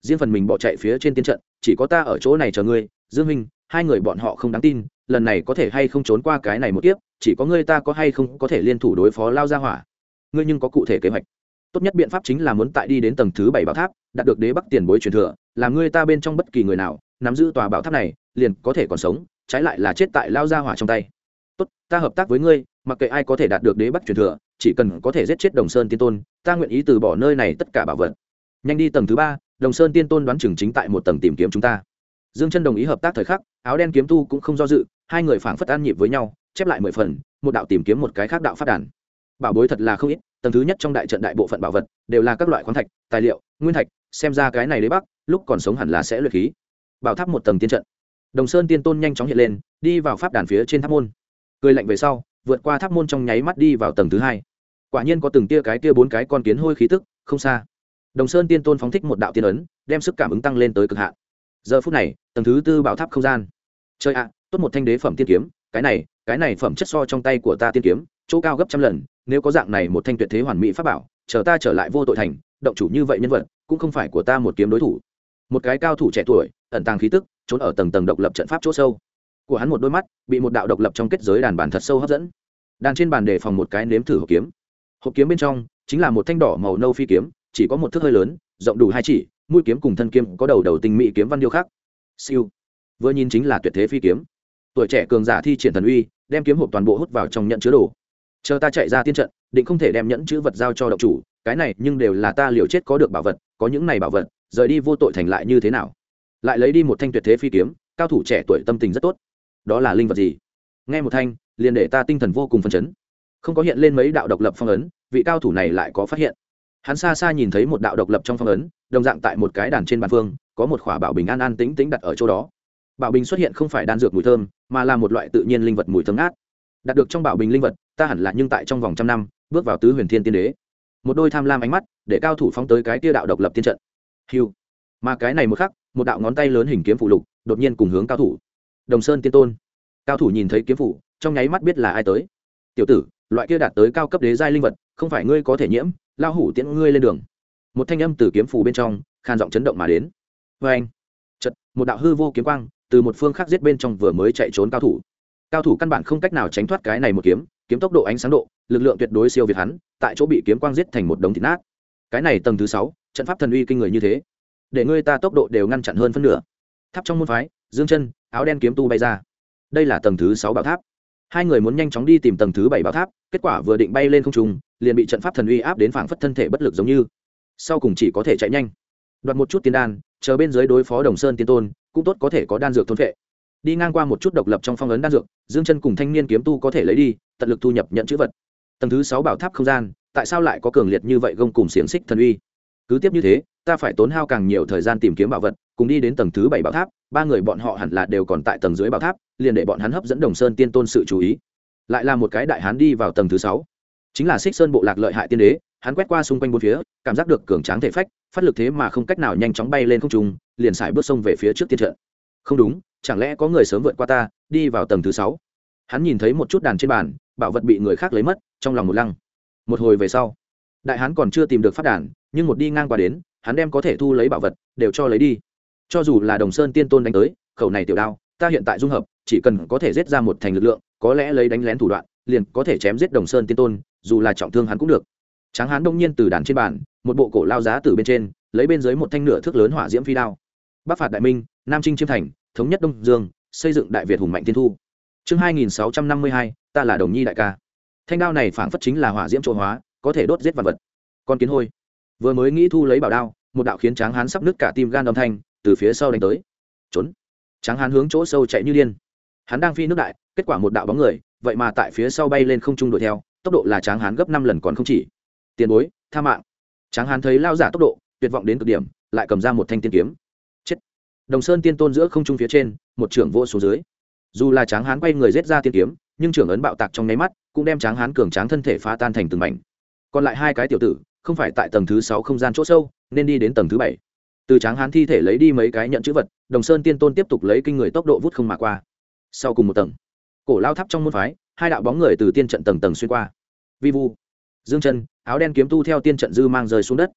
riêng phần mình bỏ chạy phía trên tiên trận, chỉ có ta ở chỗ này chờ ngươi. Dương Minh, hai người bọn họ không đáng tin, lần này có thể hay không trốn qua cái này một kiếp, chỉ có ngươi ta có hay không có thể liên thủ đối phó Lao Gia Hỏa. Ngươi nhưng có cụ thể kế hoạch? Tốt nhất biện pháp chính là muốn tại đi đến tầng thứ 7 bảo tháp, đạt được đế bắc tiền bối truyền thừa, làm ngươi ta bên trong bất kỳ người nào nắm giữ tòa bảo tháp này, liền có thể còn sống, trái lại là chết tại Lao Gia Hỏa trong tay. Tốt, ta hợp tác với ngươi, mặc kệ ai có thể đạt được đế bắc truyền thừa, chỉ cần có thể giết chết Đồng Sơn Tiên Tôn, ta nguyện ý từ bỏ nơi này tất cả bảo vật. Nhanh đi tầng thứ 3, Đồng Sơn Tiên Tôn đoán chừng chính tại một tầng tìm kiếm chúng ta. Dương Chân đồng ý hợp tác thời khắc, áo đen kiếm tu cũng không do dự, hai người phảng phất an nhịp với nhau, chép lại 10 phần, một đạo tìm kiếm một cái khác đạo pháp đàn. Bảo bối thật là không ít, tầng thứ nhất trong đại trận đại bộ phận bảo vật đều là các loại khoáng thạch, tài liệu, nguyên thạch, xem ra cái này đế bắc lúc còn sống hẳn là sẽ luyện khí. Bảo tháp một tầng tiên trận. Đồng Sơn Tiên Tôn nhanh chóng hiện lên, đi vào pháp đàn phía trên tháp môn. Cười lạnh về sau, vượt qua tháp môn trong nháy mắt đi vào tầng thứ 2. Quả nhiên có từng tia cái kia 4 cái con kiến hôi khí tức, không xa. Đồng Sơn Tiên Tôn phóng thích một đạo tiên ấn, đem sức cảm ứng tăng lên tới cực hạn. Giờ phút này, tầng thứ 4 bảo tháp không gian. Chơi ạ, tốt một thanh đế phẩm tiên kiếm, cái này phẩm chất so trong tay của ta tiên kiếm, chỗ cao gấp trăm lần, nếu có dạng này một thanh tuyệt thế hoàn mỹ pháp bảo, chờ ta trở lại vô tội thành, động chủ như vậy nhân vật, cũng không phải của ta một kiếm đối thủ. Một cái cao thủ trẻ tuổi, ẩn tàng khí tức, trốn ở tầng tầng độc lập trận pháp chỗ sâu. Của hắn một đôi mắt, bị một đạo độc lập trong kết giới đàn bản thật sâu hấp dẫn. Đàn trên bàn đề phòng một cái nếm thử hộp kiếm. Hộp kiếm bên trong chính là một thanh đỏ màu nâu phi kiếm, chỉ có một thước hơi lớn, rộng đủ 2 chỉ, mũi kiếm cùng thân kiếm có đầu tinh mỹ kiếm văn điêu khắc. Siêu, vừa nhìn chính là tuyệt thế phi kiếm. Tuổi trẻ cường giả thi triển thần uy, đem kiếm hộp toàn bộ hút vào trong nhận chứa đồ. Chờ ta chạy ra tiên trận, định không thể đem nhẫn chữ vật giao cho động chủ, cái này nhưng đều là ta liều chết có được bảo vật, có những này bảo vật, rời đi vô tội thành lại như thế nào? Lại lấy đi một thanh tuyệt thế phi kiếm, cao thủ trẻ tuổi tâm tình rất tốt. Đó là linh vật gì? Nghe một thanh, liền để ta tinh thần vô cùng phấn chấn. Không có hiện lên mấy đạo độc lập phong ấn, vị cao thủ này lại có phát hiện. Hắn xa xa nhìn thấy một đạo độc lập trong phong ấn, đồng dạng tại một cái đàn trên bàn phương, có một khỏa bảo bình an an tĩnh tĩnh đặt ở chỗ đó. Bảo bình xuất hiện không phải đan dược mùi thơm, mà là một loại tự nhiên linh vật mùi thơm ngát. Đạt được trong bảo bình linh vật, ta hẳn là nhưng tại trong vòng 100 năm, bước vào tứ huyền thiên tiên đế. Một đôi tham lam ánh mắt, để cao thủ phóng tới cái kia đạo độc lập tiên trận. Hưu. Mà cái này một khắc, một đạo ngón tay lớn hình kiếm phụ lục, đột nhiên cùng hướng cao thủ. Đồng Sơn Tiên Tôn. Cao thủ nhìn thấy kiếm phụ, trong nháy mắt biết là ai tới. Tiểu tử, loại kia đạt tới cao cấp đế giai linh vật, không phải ngươi có thể nhiễm, lao hủ tiễn ngươi lên đường. Một thanh âm từ kiếm phù bên trong, khan giọng chấn động mà đến. Và anh. Chợt, một đạo hư vô kiếm quang, từ một phương khác giết bên trong vừa mới chạy trốn cao thủ. Cao thủ căn bản không cách nào tránh thoát cái này một kiếm, kiếm tốc độ ánh sáng độ, lực lượng tuyệt đối siêu việt hắn, tại chỗ bị kiếm quang giết thành một đống thịt nát. Cái này tầng thứ 6, trận pháp thần uy kinh người như thế, để ngươi ta tốc độ đều ngăn chặn hơn phân nửa. Tháp trong môn phái, Dương Chân, áo đen kiếm tu bay ra. Đây là tầng thứ 6 bảo tháp. Hai người muốn nhanh chóng đi tìm tầng thứ 7 bảo tháp, kết quả vừa định bay lên không trung, liền bị trận pháp thần uy áp đến phảng phất thân thể bất lực giống như. Sau cùng chỉ có thể chạy nhanh, đoạt một chút tiên đan, chờ bên dưới đối phó Đồng Sơn Tiên Tôn, cũng tốt có thể có đan dược thôn phệ. Đi ngang qua một chút độc lập trong phong ấn đan dược, Dương Chân cùng thanh niên kiếm tu có thể lấy đi, tận lực thu nhập nhận chữ vật. Tầng thứ 6 bảo tháp không gian, tại sao lại có cường liệt như vậy gông cùng xiềng xích thần uy? Cứ tiếp như thế, ta phải tốn hao càng nhiều thời gian tìm kiếm bảo vật, cùng đi đến tầng thứ 7 bảo tháp, ba người bọn họ hẳn là đều còn tại tầng dưới bảo tháp, liền để bọn hắn hấp dẫn Đồng Sơn Tiên Tôn sự chú ý. Lại là một cái đại hán đi vào tầng thứ 6. Chính là Xích Sơn bộ lạc lợi hại tiên đế, hắn quét qua xung quanh bốn phía, cảm giác được cường tráng thể phách, phát lực thế mà không cách nào nhanh chóng bay lên không trung, liền xài bước xông về phía trước tiên trận. Không đúng, chẳng lẽ có người sớm vượt qua ta, đi vào tầng thứ 6? Hắn nhìn thấy một chút đàn trên bàn, bảo vật bị người khác lấy mất, trong lòng một lăng. Một hồi về sau, đại hán còn chưa tìm được pháp đàn, nhưng một đi ngang qua đến, hắn đem có thể thu lấy bảo vật đều cho lấy đi. Cho dù là Đồng Sơn Tiên Tôn đánh tới, khẩu này tiểu đao, ta hiện tại dung hợp, chỉ cần có thể giết ra một thành lực lượng, có lẽ lấy đánh lén thủ đoạn, liền có thể chém giết Đồng Sơn Tiên Tôn, dù là trọng thương hắn cũng được. Tráng hán đông nhiên từ đàn trên bàn, một bộ cổ lao giá từ bên trên, lấy bên dưới một thanh nửa thước lớn hỏa diễm phi đao. Bắc phạt đại minh, Nam chinh chiêm thành, thống nhất Đông Dương, xây dựng đại Việt hùng mạnh tiên thu. Chương 2652, ta là Đồng Nhi đại ca. Thanh đao này phảng phất chính là hỏa diễm trộn hóa, có thể đốt giết vạn vật. Con kiến hôi. Vừa mới nghĩ thu lấy bảo đao, một đạo khiến Tráng hán sắp nứt cả tim gan âm thanh từ phía sau đánh tới. Trốn. Tráng hán hướng chỗ sâu chạy như điên. Hắn đang phi nước đại, kết quả một đạo bóng người, vậy mà tại phía sau bay lên không trung đuổi theo, tốc độ là Tráng hán gấp 5 lần còn không chỉ. Tiền bối, tha mạng. Tráng hán thấy lao giả tốc độ, tuyệt vọng đến cực điểm, lại cầm ra một thanh tiên kiếm. Chết. Đồng Sơn Tiên Tôn giữa không trung phía trên, một trưởng vô xuống dưới. Dù là Tráng hán quay người giết ra tiên kiếm, nhưng trưởng ấn bạo tạc trong nháy mắt, cũng đem Tráng hán cường tráng thân thể phá tan thành từng mảnh. Còn lại hai cái tiểu tử, không phải tại tầng thứ 6 không gian chỗ sâu, nên đi đến tầng thứ 7. Từ Tráng hán thi thể lấy đi mấy cái nhận chữ vật, Đồng Sơn Tiên Tôn tiếp tục lấy kinh người tốc độ vút không mà qua. Sau cùng một tầng, cổ lao tháp trong môn phái, hai đạo bóng người từ tiên trận tầng tầng xuyên qua. Vi vu, Dương Chân, áo đen kiếm tu theo tiên trận dư mang rơi xuống đất.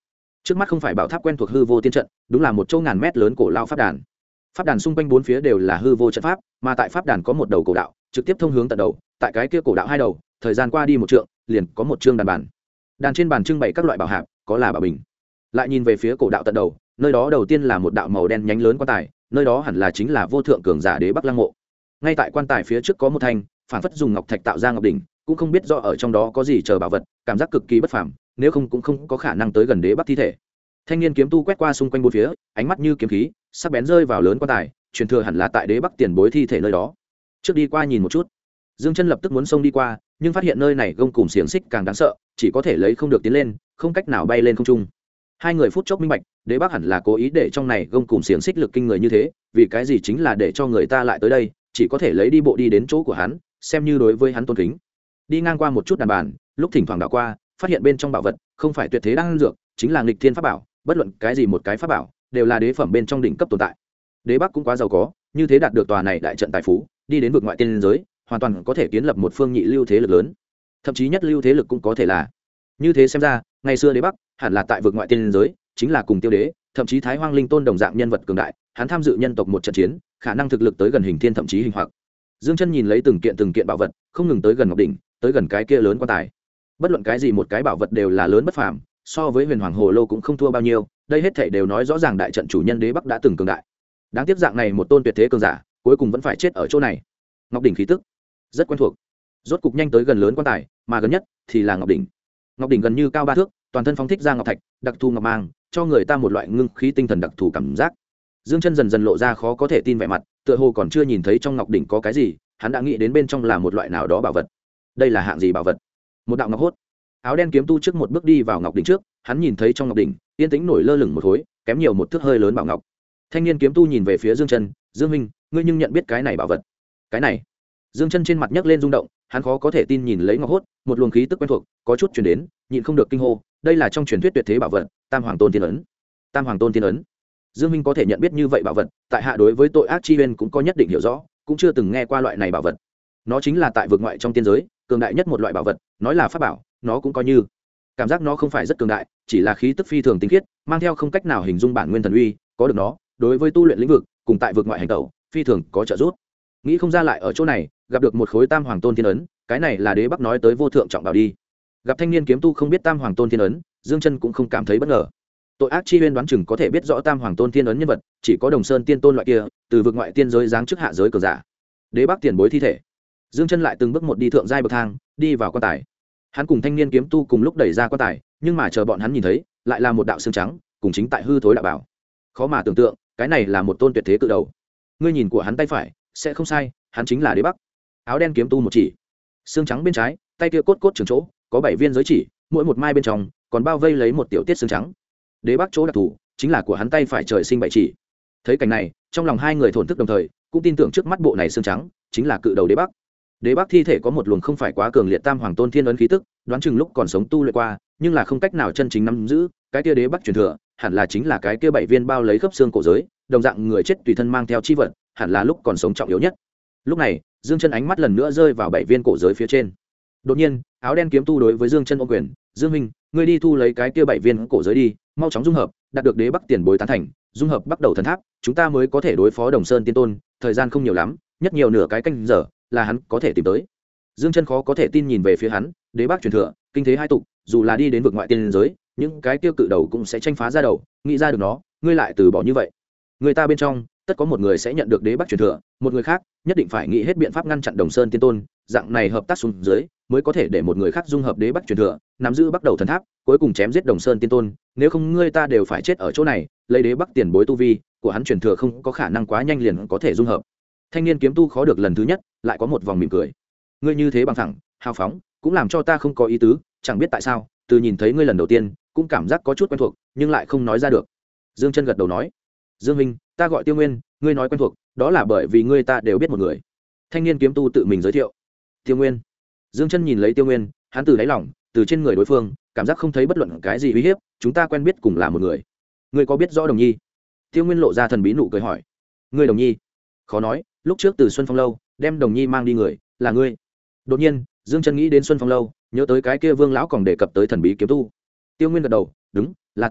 trước mắt không phải bảo tháp quen thuộc hư vô tiên trận, đúng là một chỗ ngàn mét lớn cổ lao pháp đàn. Pháp đàn xung quanh bốn phía đều là hư vô trận pháp, mà tại pháp đàn có một đầu cổ đạo trực tiếp thông hướng tận đầu. Tại cái kia cổ đạo hai đầu, thời gian qua đi một trượng, liền có một chương đàn bàn. Đàn trên bàn trưng bày các loại bảo hạp, có là bảo bình. Lại nhìn về phía cổ đạo tận đầu, nơi đó đầu tiên là một đạo màu đen nhánh lớn quan tài, nơi đó hẳn là chính là vô thượng cường giả đế bắc lăng mộ. Ngay tại quan tài phía trước có một thanh phản phất dùng ngọc thạch tạo ra ngọc đỉnh, cũng không biết rõ ở trong đó có gì chờ bảo vật, cảm giác cực kỳ bất phàm, nếu không cũng không có khả năng tới gần đế bắc thi thể. Thanh niên kiếm tu quét qua xung quanh bốn phía, ánh mắt như kiếm khí sắc bén rơi vào lớn quan tài, truyền thừa hẳn là tại đế bắc tiền bối thi thể nơi đó. Trước đi qua nhìn một chút. Dương Chân lập tức muốn xông đi qua, nhưng phát hiện nơi này gông cùm xiềng xích càng đáng sợ, chỉ có thể lấy không được tiến lên, không cách nào bay lên không trung. Hai người phút chốc minh bạch, đế bắc hẳn là cố ý để trong này gông cùm xiềng xích lực kinh người như thế, vì cái gì chính là để cho người ta lại tới đây, chỉ có thể lấy đi bộ đi đến chỗ của hắn, xem như đối với hắn tôn kính. Đi ngang qua một chút đàn bàn, lúc thỉnh thoảng đảo qua, phát hiện bên trong bảo vật không phải tuyệt thế đan dược, chính là nghịch thiên pháp bảo, bất luận cái gì một cái pháp bảo đều là đế phẩm bên trong đỉnh cấp tồn tại. Đế bắc cũng quá giàu có, như thế đạt được tòa này đại trận tài phú, đi đến vực ngoại tiên giới, hoàn toàn có thể kiến lập một phương nhị lưu thế lực lớn, thậm chí nhất lưu thế lực cũng có thể là. Như thế xem ra, ngày xưa đế bắc hẳn là tại vực ngoại tiên giới, chính là cùng tiêu đế, thậm chí thái hoang linh tôn đồng dạng nhân vật cường đại, hắn tham dự nhân tộc một trận chiến, khả năng thực lực tới gần hình thiên thậm chí hình hoặc. Dương Chân nhìn lấy từng kiện bảo vật, không ngừng tới gần ngọc đỉnh, tới gần cái kia lớn quan tài. Bất luận cái gì một cái bảo vật đều là lớn bất phàm, so với huyền hoàng hồ lô cũng không thua bao nhiêu, đây hết thảy đều nói rõ ràng đại trận chủ nhân đế bắc đã từng cường đại. Đáng tiếc dạng này một tôn tuyệt thế cường giả, cuối cùng vẫn phải chết ở chỗ này. Ngọc đỉnh khí tức rất quen thuộc, rốt cục nhanh tới gần lớn quan tài, mà gần nhất thì là ngọc đỉnh. Ngọc đỉnh gần như cao 3 thước, toàn thân phóng thích ra ngọc thạch, đặc thù ngọc mang, cho người ta một loại ngưng khí tinh thần đặc thù cảm giác. Dương Chân dần dần lộ ra khó có thể tin vẻ mặt, tựa hồ còn chưa nhìn thấy trong ngọc đỉnh có cái gì, hắn đã nghĩ đến bên trong là một loại nào đó bảo vật. Đây là hạng gì bảo vật? Một đạo ngọc hốt. Áo đen kiếm tu trước một bước đi vào ngọc đỉnh trước, hắn nhìn thấy trong ngọc đỉnh yên tĩnh nổi lơ lửng một khối kém nhiều một thước hơi lớn bảo ngọc. Thanh niên kiếm tu nhìn về phía Dương Chân, "Dương huynh, ngươi nhưng nhận biết cái này bảo vật?" "Cái này?" Dương Chân trên mặt nhấc lên rung động, hắn khó có thể tin nhìn lấy ngọc hốt, một luồng khí tức quen thuộc có chút truyền đến, nhịn không được kinh hô, đây là trong truyền thuyết tuyệt thế bảo vật, Tam Hoàng Tôn Tiên ấn. Tam Hoàng Tôn Tiên ấn. Dương huynh có thể nhận biết như vậy bảo vật, tại hạ đối với tội ác chi uyên cũng có nhất định hiểu rõ, cũng chưa từng nghe qua loại này bảo vật. Nó chính là tại vực ngoại trong tiên giới, cường đại nhất một loại bảo vật, nói là pháp bảo, nó cũng coi như. Cảm giác nó không phải rất cường đại, chỉ là khí tức phi thường tinh khiết, mang theo không cách nào hình dung bản nguyên thần uy, có được nó, đối với tu luyện lĩnh vực, cùng tại vực ngoại hành tẩu, phi thường có trợ giúp. Nghĩ không ra lại ở chỗ này, gặp được một khối Tam Hoàng Tôn Tiên ấn, cái này là đế bắc nói tới vô thượng trọng bảo đi. Gặp thanh niên kiếm tu không biết Tam Hoàng Tôn Tiên ấn, Dương Chân cũng không cảm thấy bất ngờ. Tội ác chi uyên đoán chừng có thể biết rõ Tam Hoàng Tôn Tiên ấn nhân vật, chỉ có Đồng Sơn Tiên Tôn loại kia, từ vực ngoại tiên giới giáng chức hạ giới cường giả. Đế bắc tiền bối thi thể. Dương Chân lại từng bước một đi thượng giai bậc thang, đi vào quan tài. Hắn cùng thanh niên kiếm tu cùng lúc đẩy ra quan tài, nhưng mà chờ bọn hắn nhìn thấy, lại là một đạo xương trắng, cùng chính tại hư thối đạo bảo. Khó mà tưởng tượng, cái này là một tôn tuyệt thế cự đầu. Ngươi nhìn của hắn tay phải, sẽ không sai, hắn chính là đế bắc. Áo đen kiếm tu một chỉ, xương trắng bên trái, tay kia cốt trường chỗ, có 7 viên giới chỉ, mỗi một mai bên trong còn bao vây lấy một tiểu tiết xương trắng. Đế bắc chỗ đặc thù, chính là của hắn tay phải trời sinh 7 chỉ. Thấy cảnh này, trong lòng hai người thổn thức đồng thời, cũng tin tưởng trước mắt bộ này xương trắng chính là cự đầu đế bắc. Đế bắc thi thể có một luồng không phải quá cường liệt Tam Hoàng Tôn Thiên ấn khí tức, đoán chừng lúc còn sống tu luyện qua, nhưng là không cách nào chân chính nắm giữ, cái kia đế bắc truyền thừa, hẳn là chính là cái kia 7 viên bao lấy khớp xương cổ giới, đồng dạng người chết tùy thân mang theo chi vật, hẳn là lúc còn sống trọng yếu nhất. Lúc này, Dương Chân ánh mắt lần nữa rơi vào 7 viên cổ giới phía trên. Đột nhiên, áo đen kiếm tu đối với Dương Chân ôm quyền, "Dương huynh, ngươi đi thu lấy cái kia 7 viên cổ giới đi, mau chóng dung hợp, đạt được đế bắc tiền bối tán thành, dung hợp bắt đầu thần tháp, chúng ta mới có thể đối phó Đồng Sơn Tiên Tôn, thời gian không nhiều lắm, nhất nhiều nửa cái canh giờ là hắn có thể tìm tới." Dương Chân khó có thể tin nhìn về phía hắn, đế bắc truyền thừa, kinh thế hai tục, dù là đi đến vực ngoại tiên giới, những cái tiêu cự đầu cũng sẽ tranh phá ra đầu, nghĩ ra được nó, ngươi lại từ bỏ như vậy. Người ta bên trong, tất có một người sẽ nhận được đế bắc truyền thừa, một người khác nhất định phải nghĩ hết biện pháp ngăn chặn Đồng Sơn Tiên Tôn, dạng này hợp tác xuống dưới, mới có thể để một người khác dung hợp đế bắc truyền thừa, nắm giữ bắt đầu thần tháp, cuối cùng chém giết Đồng Sơn Tiên Tôn, nếu không ngươi ta đều phải chết ở chỗ này, lấy đế bắc tiền bối tu vi của hắn truyền thừa không có khả năng quá nhanh liền có thể dung hợp. Thanh niên kiếm tu khó được lần thứ nhất, lại có một vòng mỉm cười. Ngươi như thế bằng thẳng, hào phóng, cũng làm cho ta không có ý tứ, chẳng biết tại sao, từ nhìn thấy ngươi lần đầu tiên, cũng cảm giác có chút quen thuộc, nhưng lại không nói ra được. Dương Chân gật đầu nói, "Dương huynh, ta gọi Tiêu Nguyên, ngươi nói quen thuộc, đó là bởi vì ngươi ta đều biết một người." Thanh niên kiếm tu tự mình giới thiệu. "Tiêu Nguyên." Dương Chân nhìn lấy Tiêu Nguyên, hắn từ đáy lòng, từ trên người đối phương, cảm giác không thấy bất luận cái gì uy hiếp, chúng ta quen biết cùng là một người. Ngươi có biết rõ Đồng Nhi? Tiêu Nguyên lộ ra thần bí nụ cười hỏi. Ngươi Đồng Nhi? Khó nói, lúc trước từ Xuân Phong lâu đem Đồng Nhi mang đi người, là ngươi. Đột nhiên, Dương Chân nghĩ đến Xuân Phong lâu, nhớ tới cái kia Vương lão còn đề cập tới thần bí kiếm tu. Tiêu Nguyên gật đầu, đúng, là ta,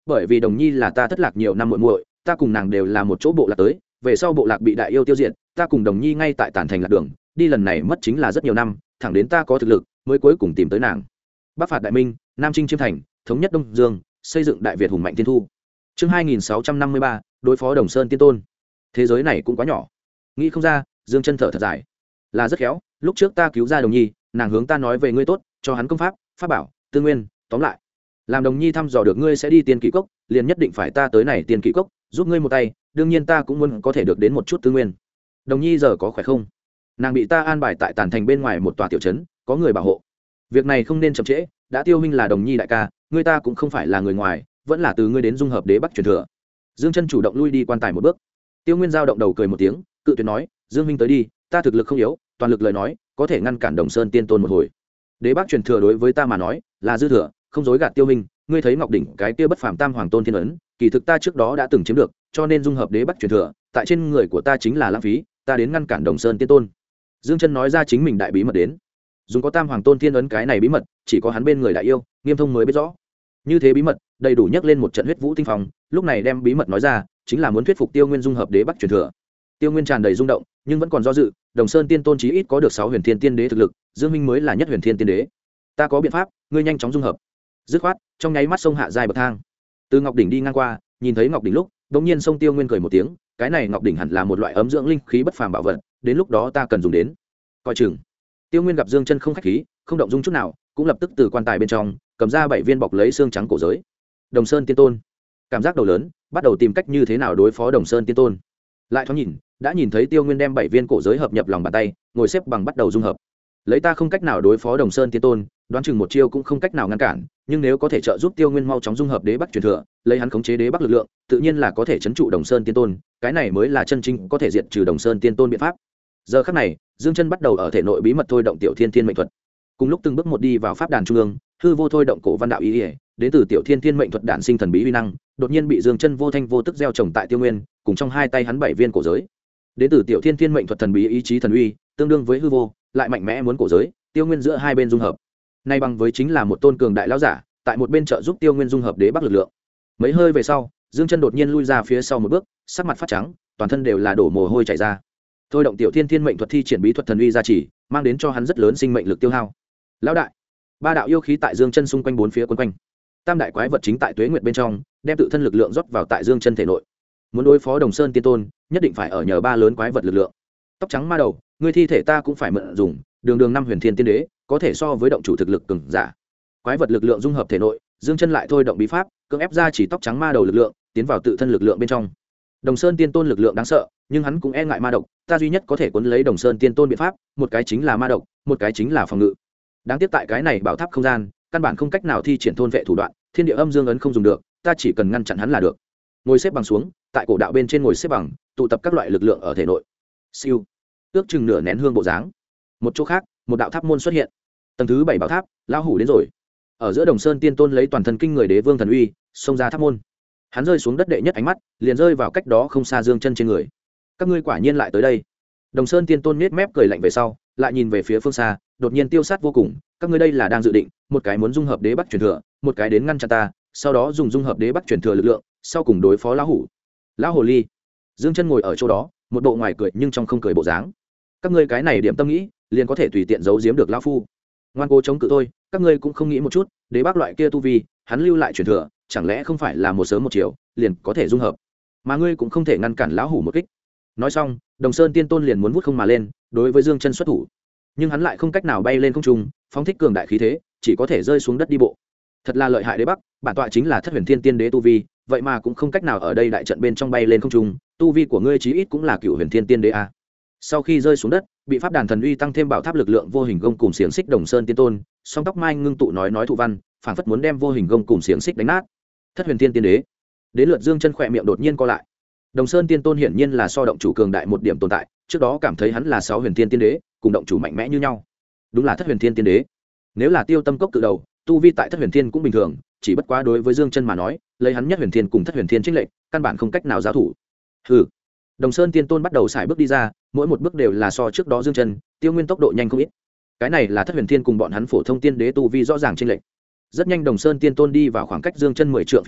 bởi vì Đồng Nhi là ta thất lạc nhiều năm muội muội, ta cùng nàng đều là một chỗ bộ lạc tới, về sau bộ lạc bị đại yêu tiêu diệt, ta cùng Đồng Nhi ngay tại tản thành lạc đường, đi lần này mất chính là rất nhiều năm, thẳng đến ta có thực lực mới cuối cùng tìm tới nàng. Bắc phạt đại minh, nam chinh chiêm thành, thống nhất Đông Dương, xây dựng đại Việt hùng mạnh thiên thu. Chương 2653, đối phó Đồng Sơn Tiên Tôn. Thế giới này cũng quá nhỏ. Nghĩ không ra, Dương Chân thở thật dài. Là rất khéo, lúc trước ta cứu ra Đồng Nhi, nàng hướng ta nói về ngươi tốt, cho hắn công pháp, pháp bảo, tư nguyên, tóm lại, làm Đồng Nhi thăm dò được ngươi sẽ đi tiên kỷ cốc, liền nhất định phải ta tới này tiên kỷ cốc, giúp ngươi một tay, đương nhiên ta cũng muốn có thể được đến một chút tư nguyên. Đồng Nhi giờ có khỏe không? Nàng bị ta an bài tại Tản Thành bên ngoài một tòa tiểu trấn, có người bảo hộ. Việc này không nên chậm trễ, đã Tiêu huynh là Đồng Nhi đại ca, ngươi ta cũng không phải là người ngoài, vẫn là từ ngươi đến dung hợp đế bắc truyền thừa. Dương Chân chủ động lui đi quan tài một bước. Tiêu Nguyên giao động đầu cười một tiếng, cự tuyệt nói, Dương huynh tới đi, ta thực lực không yếu, toàn lực lời nói có thể ngăn cản Đồng Sơn Tiên Tôn một hồi. Đế bắc truyền thừa đối với ta mà nói là dư thừa, không dối gạt Tiêu huynh, ngươi thấy Ngọc đỉnh cái kia bất phàm Tam Hoàng Tôn Thiên ấn, kỳ thực ta trước đó đã từng chiếm được, cho nên dung hợp đế bắc truyền thừa, tại trên người của ta chính là lãng phí, ta đến ngăn cản Đồng Sơn Tiên Tôn. Dương Chân nói ra chính mình đại bí mật đến. Dùng có Tam Hoàng Tôn Thiên ấn cái này bí mật, chỉ có hắn bên người đại yêu, Nghiêm Thông mới biết rõ. Như thế bí mật, đầy đủ nhắc lên một trận huyết vũ tinh phong, lúc này đem bí mật nói ra, chính là muốn thuyết phục Tiêu Nguyên dung hợp đế bắc truyền thừa. Tiêu Nguyên tràn đầy rung động, nhưng vẫn còn do dự, Đồng Sơn Tiên Tôn chí ít có được 6 Huyền Thiên Tiên Đế thực lực, Dương Minh mới là nhất Huyền Thiên Tiên Đế. Ta có biện pháp, ngươi nhanh chóng dung hợp. Dứt khoát, trong nháy mắt sông hạ dài bậc thang. Từ Ngọc đỉnh đi ngang qua, nhìn thấy Ngọc đỉnh lúc, đột nhiên sông Tiêu Nguyên cười một tiếng, cái này Ngọc đỉnh hẳn là một loại ấm dưỡng linh khí bất phàm bảo vật, đến lúc đó ta cần dùng đến. Coi chừng. Tiêu Nguyên gặp Dương Chân không khách khí, không động dung chút nào, cũng lập tức từ quan tài bên trong cầm ra 7 viên bọc lấy xương trắng cổ giới. Đồng Sơn Tiên Tôn, cảm giác đầu lớn, bắt đầu tìm cách như thế nào đối phó Đồng Sơn Tiên Tôn. Lại thoáng nhìn, đã nhìn thấy Tiêu Nguyên đem 7 viên cổ giới hợp nhập lòng bàn tay, ngồi xếp bằng bắt đầu dung hợp. Lấy ta không cách nào đối phó Đồng Sơn Tiên Tôn, đoán chừng một chiêu cũng không cách nào ngăn cản, nhưng nếu có thể trợ giúp Tiêu Nguyên mau chóng dung hợp đế bắc truyền thừa, lấy hắn khống chế đế bắc lực lượng, tự nhiên là có thể trấn trụ Đồng Sơn Tiên Tôn, cái này mới là chân chính có thể diệt trừ Đồng Sơn Tiên Tôn biện pháp. Giờ khắc này, Dương Chân bắt đầu ở thể nội bí mật thôi động Tiểu Thiên Thiên mệnh thuật. Cùng lúc từng bước một đi vào pháp đàn trung ương, hư vô thôi động cổ văn đạo ý, đến từ Tiểu Thiên Thiên mệnh thuật đản sinh thần bí uy năng, đột nhiên bị Dương Chân vô thanh vô tức gieo trồng tại Tiêu Nguyên, cùng trong hai tay hắn 7 viên cổ giới. Đến từ Tiểu Thiên Thiên mệnh thuật thần bí ý chí thần uy, tương đương với hư vô, lại mạnh mẽ muốn cổ giới, Tiêu Nguyên giữa hai bên dung hợp. Nay bằng với chính là một tôn cường đại lão giả, tại một bên trợ giúp Tiêu Nguyên dung hợp đế bắc lực lượng. Mấy hơi về sau, Dương Chân đột nhiên lui ra phía sau một bước, sắc mặt phát trắng, toàn thân đều là đổ mồ hôi chảy ra. Thôi động Tiểu Thiên Thiên mệnh thuật thi triển bí thuật thần uy gia trì, mang đến cho hắn rất lớn sinh mệnh lực tiêu hao. Lão đại, ba đạo yêu khí tại Dương Chân xung quanh bốn phía quấn quanh. Tam đại quái vật chính tại tuế nguyệt bên trong, đem tự thân lực lượng rót vào tại Dương Chân thể nội. Muốn đối phó Đồng Sơn Tiên Tôn, nhất định phải ở nhờ ba lớn quái vật lực lượng. Tóc trắng ma đầu, ngươi thi thể ta cũng phải mượn dùng, đường năm Huyền Thiên Tiên Đế, có thể so với động chủ thực lực cường giả. Quái vật lực lượng dung hợp thể nội, Dương Chân lại thôi động bí pháp, cưỡng ép ra chỉ tóc trắng ma đầu lực lượng, tiến vào tự thân lực lượng bên trong. Đồng Sơn Tiên Tôn lực lượng đáng sợ, nhưng hắn cũng e ngại ma độc, ta duy nhất có thể cuốn lấy Đồng Sơn Tiên Tôn biện pháp, một cái chính là ma độc, một cái chính là phòng ngự. Đáng tiếc tại cái này bảo tháp không gian, căn bản không cách nào thi triển thôn vệ thủ đoạn, thiên địa âm dương ấn không dùng được, ta chỉ cần ngăn chặn hắn là được. Ngồi xếp bằng xuống, tại cổ đạo bên trên ngồi xếp bằng, tụ tập các loại lực lượng ở thể nội. Siêu, ước chừng nửa nén hương bộ dáng. Một chỗ khác, một đạo tháp môn xuất hiện. Tầng thứ 7 bảo tháp, lão hủ đến rồi. Ở giữa Đồng Sơn Tiên Tôn lấy toàn thân kinh người đế vương thần uy, xông ra tháp môn. Hắn rơi xuống đất đệ nhất ánh mắt, liền rơi vào cách đó không xa Dương Chân trên người. Các ngươi quả nhiên lại tới đây. Đồng Sơn Tiên Tôn nhếch mép cười lạnh về sau, lại nhìn về phía phương xa, đột nhiên tiêu sát vô cùng. Các ngươi đây là đang dự định, một cái muốn dung hợp đế bắc truyền thừa, một cái đến ngăn chặn ta, sau đó dùng dung hợp đế bắc truyền thừa lực lượng, sau cùng đối phó lão hủ. Lão hồ ly. Dương Chân ngồi ở chỗ đó, một bộ ngoài cười nhưng trong không cười bộ dáng. Các ngươi cái này điểm tâm nghĩ, liền có thể tùy tiện giấu giếm được lão phu. Ngoan cố chống cự thôi, các ngươi cũng không nghĩ một chút, đế bắc loại kia tu vi, hắn lưu lại truyền thừa, chẳng lẽ không phải là một sớm một chiều liền có thể dung hợp, mà ngươi cũng không thể ngăn cản lão hủ một kích. Nói xong, Đồng Sơn Tiên Tôn liền muốn vút không mà lên, đối với Dương Chân xuất thủ, nhưng hắn lại không cách nào bay lên không trung, phóng thích cường đại khí thế, chỉ có thể rơi xuống đất đi bộ. Thật là lợi hại đế bắc, bản tọa chính là Thất Huyền Thiên Tiên Đế tu vi, vậy mà cũng không cách nào ở đây đại trận bên trong bay lên không trung, tu vi của ngươi chí ít cũng là Cựu Huyền Thiên Tiên Đế a. Sau khi rơi xuống đất, bị pháp đàn thần uy tăng thêm bảo tháp lực lượng vô hình gông cùng xiềng xích Đồng Sơn Tiên Tôn, song tóc mai ngưng tụ nói thụ văn, phảng phất muốn đem vô hình gông cùng xiềng xích đánh nát. Thất Huyền Thiên Tiên Đế. Đến lượt Dương Chân khỏe miệng đột nhiên co lại. Đồng Sơn Tiên Tôn hiển nhiên là so động chủ cường đại một điểm tồn tại, trước đó cảm thấy hắn là 6 Huyền Thiên Tiên Đế, cùng động chủ mạnh mẽ như nhau. Đúng là Thất Huyền Thiên Tiên Đế. Nếu là Tiêu Tâm Cốc cự đầu, tu vi tại Thất Huyền Thiên cũng bình thường, chỉ bất quá đối với Dương Chân mà nói, lấy hắn nhất Huyền Thiên cùng Thất Huyền Thiên chênh lệch, căn bản không cách nào giao thủ. Hừ. Đồng Sơn Tiên Tôn bắt đầu xài bước đi ra, mỗi một bước đều là so trước đó Dương Chân, Tiêu Nguyên tốc độ nhanh không ít. Cái này là Thất Huyền Thiên cùng bọn hắn phổ thông tiên đế tu vi rõ ràng chênh lệch. Rất nhanh Đồng Sơn Tiên Tôn đi vào khoảng cách Dương Chân 10 trượng phía trước,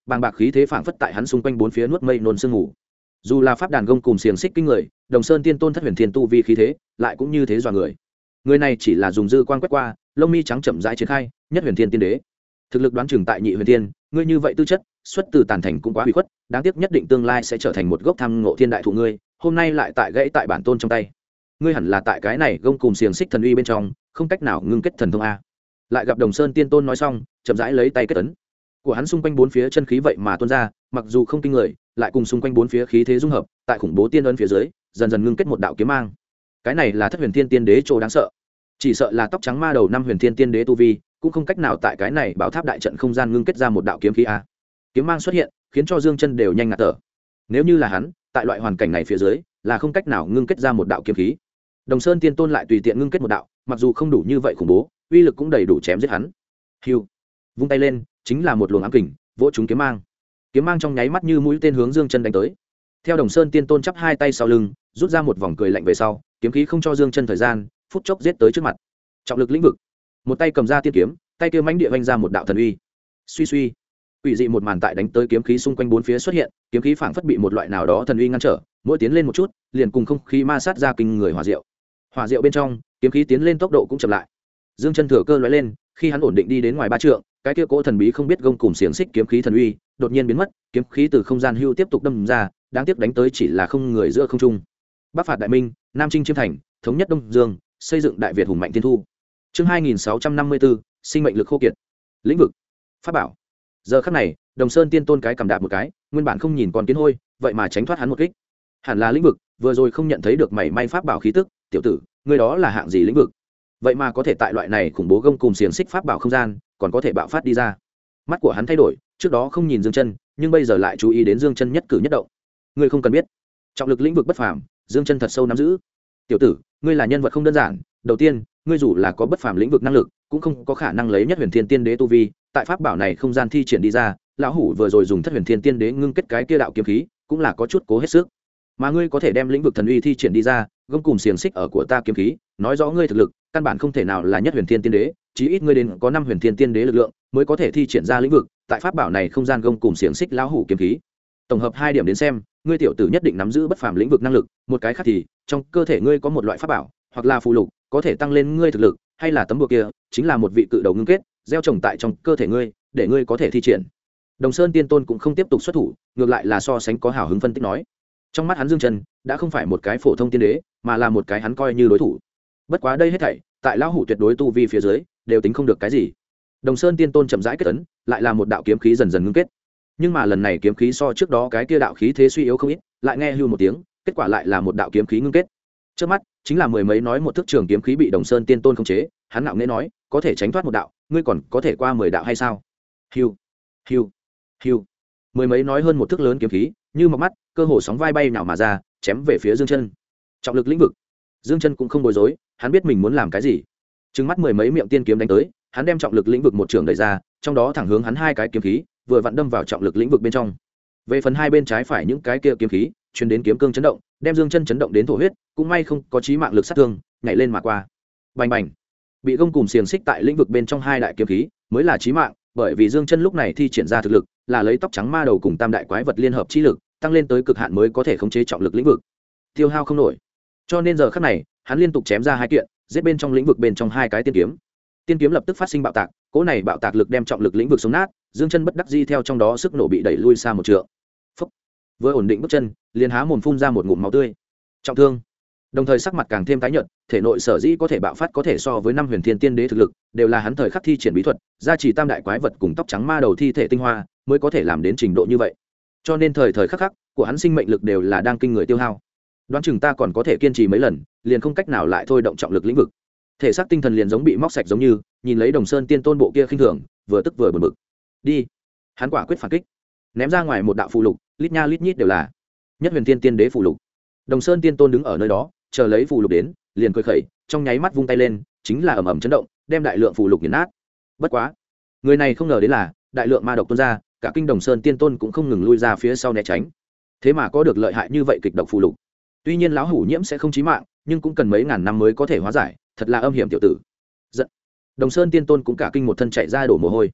bàng bạc khí thế phảng phất tại hắn xung quanh bốn phía nuốt mây nôn sương ngủ. Dù là pháp đàn gông cùng xiềng xích kinh người, Đồng Sơn Tiên Tôn thất huyền thiên tu vi khí thế lại cũng như thế dọa người. Người này chỉ là dùng dư quan quét qua, lông mi trắng chậm rãi triển khai, nhất huyền thiên tiên đế. Thực lực đoán chừng tại nhị huyền thiên, ngươi như vậy tư chất, xuất từ tàn thành cũng quá hủy khuất, đáng tiếc nhất định tương lai sẽ trở thành một gốc tham ngộ thiên đại thụ ngươi, hôm nay lại tại gãy tại bản tôn trong tay. Ngươi hẳn là tại cái này gông cùng xiềng xích thần uy bên trong, không cách nào ngưng kết thần thông a. Lại gặp Đồng Sơn Tiên Tôn nói xong, chậm rãi lấy tay kết ấn. Của hắn xung quanh bốn phía chân khí vậy mà tuôn ra, mặc dù không kinh người, lại cùng xung quanh bốn phía khí thế dung hợp, tại khủng bố tiên ấn phía dưới, dần dần ngưng kết một đạo kiếm mang. Cái này là thất huyền thiên tiên đế chỗ đáng sợ. Chỉ sợ là tóc trắng ma đầu năm huyền thiên tiên đế tu vi, cũng không cách nào tại cái này bảo tháp đại trận không gian ngưng kết ra một đạo kiếm khí a. Kiếm mang xuất hiện, khiến cho Dương Chân đều nhanh ngạt thở. Nếu như là hắn, tại loại hoàn cảnh này phía dưới, là không cách nào ngưng kết ra một đạo kiếm khí. Đồng Sơn Tiên Tôn lại tùy tiện ngưng kết một đạo, mặc dù không đủ như vậy khủng bố, uy lực cũng đầy đủ chém giết hắn. Hưu, vung tay lên, chính là một luồng ám kình, vỗ trúng kiếm mang. Kiếm mang trong nháy mắt như mũi tên hướng Dương Chân đánh tới. Theo Đồng Sơn Tiên Tôn chắp hai tay sau lưng, rút ra một vòng cười lạnh về sau, kiếm khí không cho Dương Chân thời gian, phút chốc giết tới trước mặt. Trọng lực lĩnh vực, một tay cầm ra tiên kiếm, tay kia mãnh địa vung ra một đạo thần uy. Suy suy, quỷ dị một màn tại đánh tới kiếm khí xung quanh bốn phía xuất hiện, kiếm khí phảng phất bị một loại nào đó thần uy ngăn trở, mỗi tiến lên một chút, liền cùng không khí ma sát ra kinh người hỏa diệu. Hỏa diệu bên trong, kiếm khí tiến lên tốc độ cũng chậm lại. Dương Chân thừa cơ lóe lên, khi hắn ổn định đi đến ngoài ba trượng, cái kia cỗ thần bí không biết gông cùng xiềng xích kiếm khí thần uy đột nhiên biến mất, kiếm khí từ không gian hưu tiếp tục đâm ra, đáng tiếc đánh tới chỉ là không người giữa không trung. Bắc phạt đại minh, Nam chinh chiêm thành, thống nhất Đông Dương, xây dựng Đại Việt hùng mạnh thiên thu. Chương 2654, sinh mệnh lực khô kiệt. Lĩnh vực, pháp bảo. Giờ khắc này, Đồng Sơn Tiên Tôn cái cầm đạp một cái, nguyên bản không nhìn con kiến hôi, vậy mà tránh thoát hắn một kích. Hẳn là lĩnh vực, vừa rồi không nhận thấy được mảy may pháp bảo khí tức, tiểu tử, ngươi đó là hạng gì lĩnh vực? Vậy mà có thể tại loại này khủng bố gông cùng xiềng xích pháp bảo không gian, còn có thể bạo phát đi ra. Mắt của hắn thay đổi, trước đó không nhìn Dương Chân, nhưng bây giờ lại chú ý đến Dương Chân nhất cử nhất động. Ngươi không cần biết, trọng lực lĩnh vực bất phàm, Dương Chân thật sâu nắm giữ. Tiểu tử, ngươi là nhân vật không đơn giản, đầu tiên, ngươi dù là có bất phàm lĩnh vực năng lực, cũng không có khả năng lấy nhất huyền thiên tiên đế tu vi, tại pháp bảo này không gian thi triển đi ra, lão hủ vừa rồi dùng thất huyền thiên tiên đế ngưng kết cái kia đạo kiếm khí, cũng là có chút cố hết sức. Mà ngươi có thể đem lĩnh vực thần uy thi triển đi ra, gông cùng xiềng xích ở của ta kiếm khí, nói rõ ngươi thực lực căn bản không thể nào là nhất huyền thiên tiên đế, chí ít ngươi đến có 5 huyền thiên tiên đế lực lượng mới có thể thi triển ra lĩnh vực, tại pháp bảo này không gian gông cùng xiềng xích lão hủ kiếm khí. Tổng hợp 2 điểm đến xem, ngươi tiểu tử nhất định nắm giữ bất phàm lĩnh vực năng lực, một cái khác thì trong cơ thể ngươi có một loại pháp bảo, hoặc là phù lục, có thể tăng lên ngươi thực lực, hay là tấm bùa kia chính là một vị cự đầu ngưng kết, gieo trồng tại trong cơ thể ngươi, để ngươi có thể thi triển. Đồng Sơn Tiên Tôn cũng không tiếp tục xuất thủ, ngược lại là so sánh có hào hứng phân tích nói. Trong mắt hắn Dương Chân đã không phải một cái phổ thông tiên đế, mà là một cái hắn coi như đối thủ. Bất quá đây hết thảy, tại lão hủ tuyệt đối tu vi phía dưới, đều tính không được cái gì. Đồng Sơn Tiên Tôn chậm rãi kết ấn, lại là một đạo kiếm khí dần dần ngưng kết. Nhưng mà lần này kiếm khí so trước đó cái kia đạo khí thế suy yếu không ít, lại nghe hưu một tiếng, kết quả lại là một đạo kiếm khí ngưng kết. Trước mắt, chính là mười mấy nói một thước trường kiếm khí bị Đồng Sơn Tiên Tôn khống chế, hắn ngạo nghễ nói, có thể tránh thoát một đạo, ngươi còn có thể qua 10 đạo hay sao? Hưu, hưu, hưu. Mười mấy nói hơn một thước lớn kiếm khí, như mọc mắt, cơ hồ sóng vai bay nào mà ra, chém về phía Dương Chân. Trọng lực lĩnh vực. Dương Chân cũng không bối rối, hắn biết mình muốn làm cái gì. Trừng mắt mười mấy miệng tiên kiếm đánh tới, hắn đem trọng lực lĩnh vực một trường đẩy ra, trong đó thẳng hướng hắn 2 cái kiếm khí, vừa vặn đâm vào trọng lực lĩnh vực bên trong. Về phần hai bên trái phải những cái kia kiếm khí, truyền đến kiếm cương chấn động, đem Dương Chân chấn động đến thổ huyết, cũng may không có chí mạng lực sát thương, nhảy lên mà qua. Bành bành. Bị gông cùm xiềng xích tại lĩnh vực bên trong 2 đại kiếm khí, mới là chí mạng, bởi vì Dương Chân lúc này thi triển ra thực lực, là lấy tóc trắng ma đầu cùng tam đại quái vật liên hợp chi lực, tăng lên tới cực hạn mới có thể khống chế trọng lực lĩnh vực. Tiêu hao không nổi. Cho nên giờ khắc này, hắn liên tục chém ra 2 kiện, giết bên trong lĩnh vực bên trong 2 cái tiên kiếm. Tiên kiếm lập tức phát sinh bạo tạc, cỗ này bạo tạc lực đem trọng lực lĩnh vực sống nát, Dương Chân bất đắc dĩ theo trong đó sức nổ bị đẩy lui xa một trượng. Phốc. Vừa ổn định bước chân, liền há mồm phun ra một ngụm máu tươi. Trọng thương. Đồng thời sắc mặt càng thêm tái nhợt, thể nội sở dĩ có thể bạo phát có thể so với 5 huyền thiên tiên đế thực lực, đều là hắn thời khắc thi triển bí thuật, gia trì tam đại quái vật cùng tóc trắng ma đầu thi thể tinh hoa, mới có thể làm đến trình độ như vậy. Cho nên thời thời khắc khắc của hắn sinh mệnh lực đều là đang kinh người tiêu hao. Đoán chừng ta còn có thể kiên trì mấy lần, liền không cách nào lại thôi động trọng lực lĩnh vực. Thể xác tinh thần liền giống bị móc sạch giống như, nhìn lấy Đồng Sơn Tiên Tôn bộ kia khinh thường, vừa tức vừa buồn bực. Đi. Hắn quả quyết phản kích, ném ra ngoài một đạo phù lục, lít nha lít nhít đều là nhất huyền thiên tiên đế phù lục. Đồng Sơn Tiên Tôn đứng ở nơi đó, chờ lấy phù lục đến, liền cười khẩy, trong nháy mắt vung tay lên, chính là ầm ầm chấn động, đem đại lượng phù lục nghiền nát. Bất quá, người này không ngờ đến là, đại lượng ma độc tuôn ra, cả kinh Đồng Sơn Tiên Tôn cũng không ngừng lui ra phía sau né tránh. Thế mà có được lợi hại như vậy kịch độc phù lục. Tuy nhiên lão hủ nhiễm sẽ không chí mạng, nhưng cũng cần mấy ngàn năm mới có thể hóa giải, thật là âm hiểm tiểu tử. Giận. Đồng Sơn Tiên Tôn cũng cả kinh một thân chạy ra đổ mồ hôi.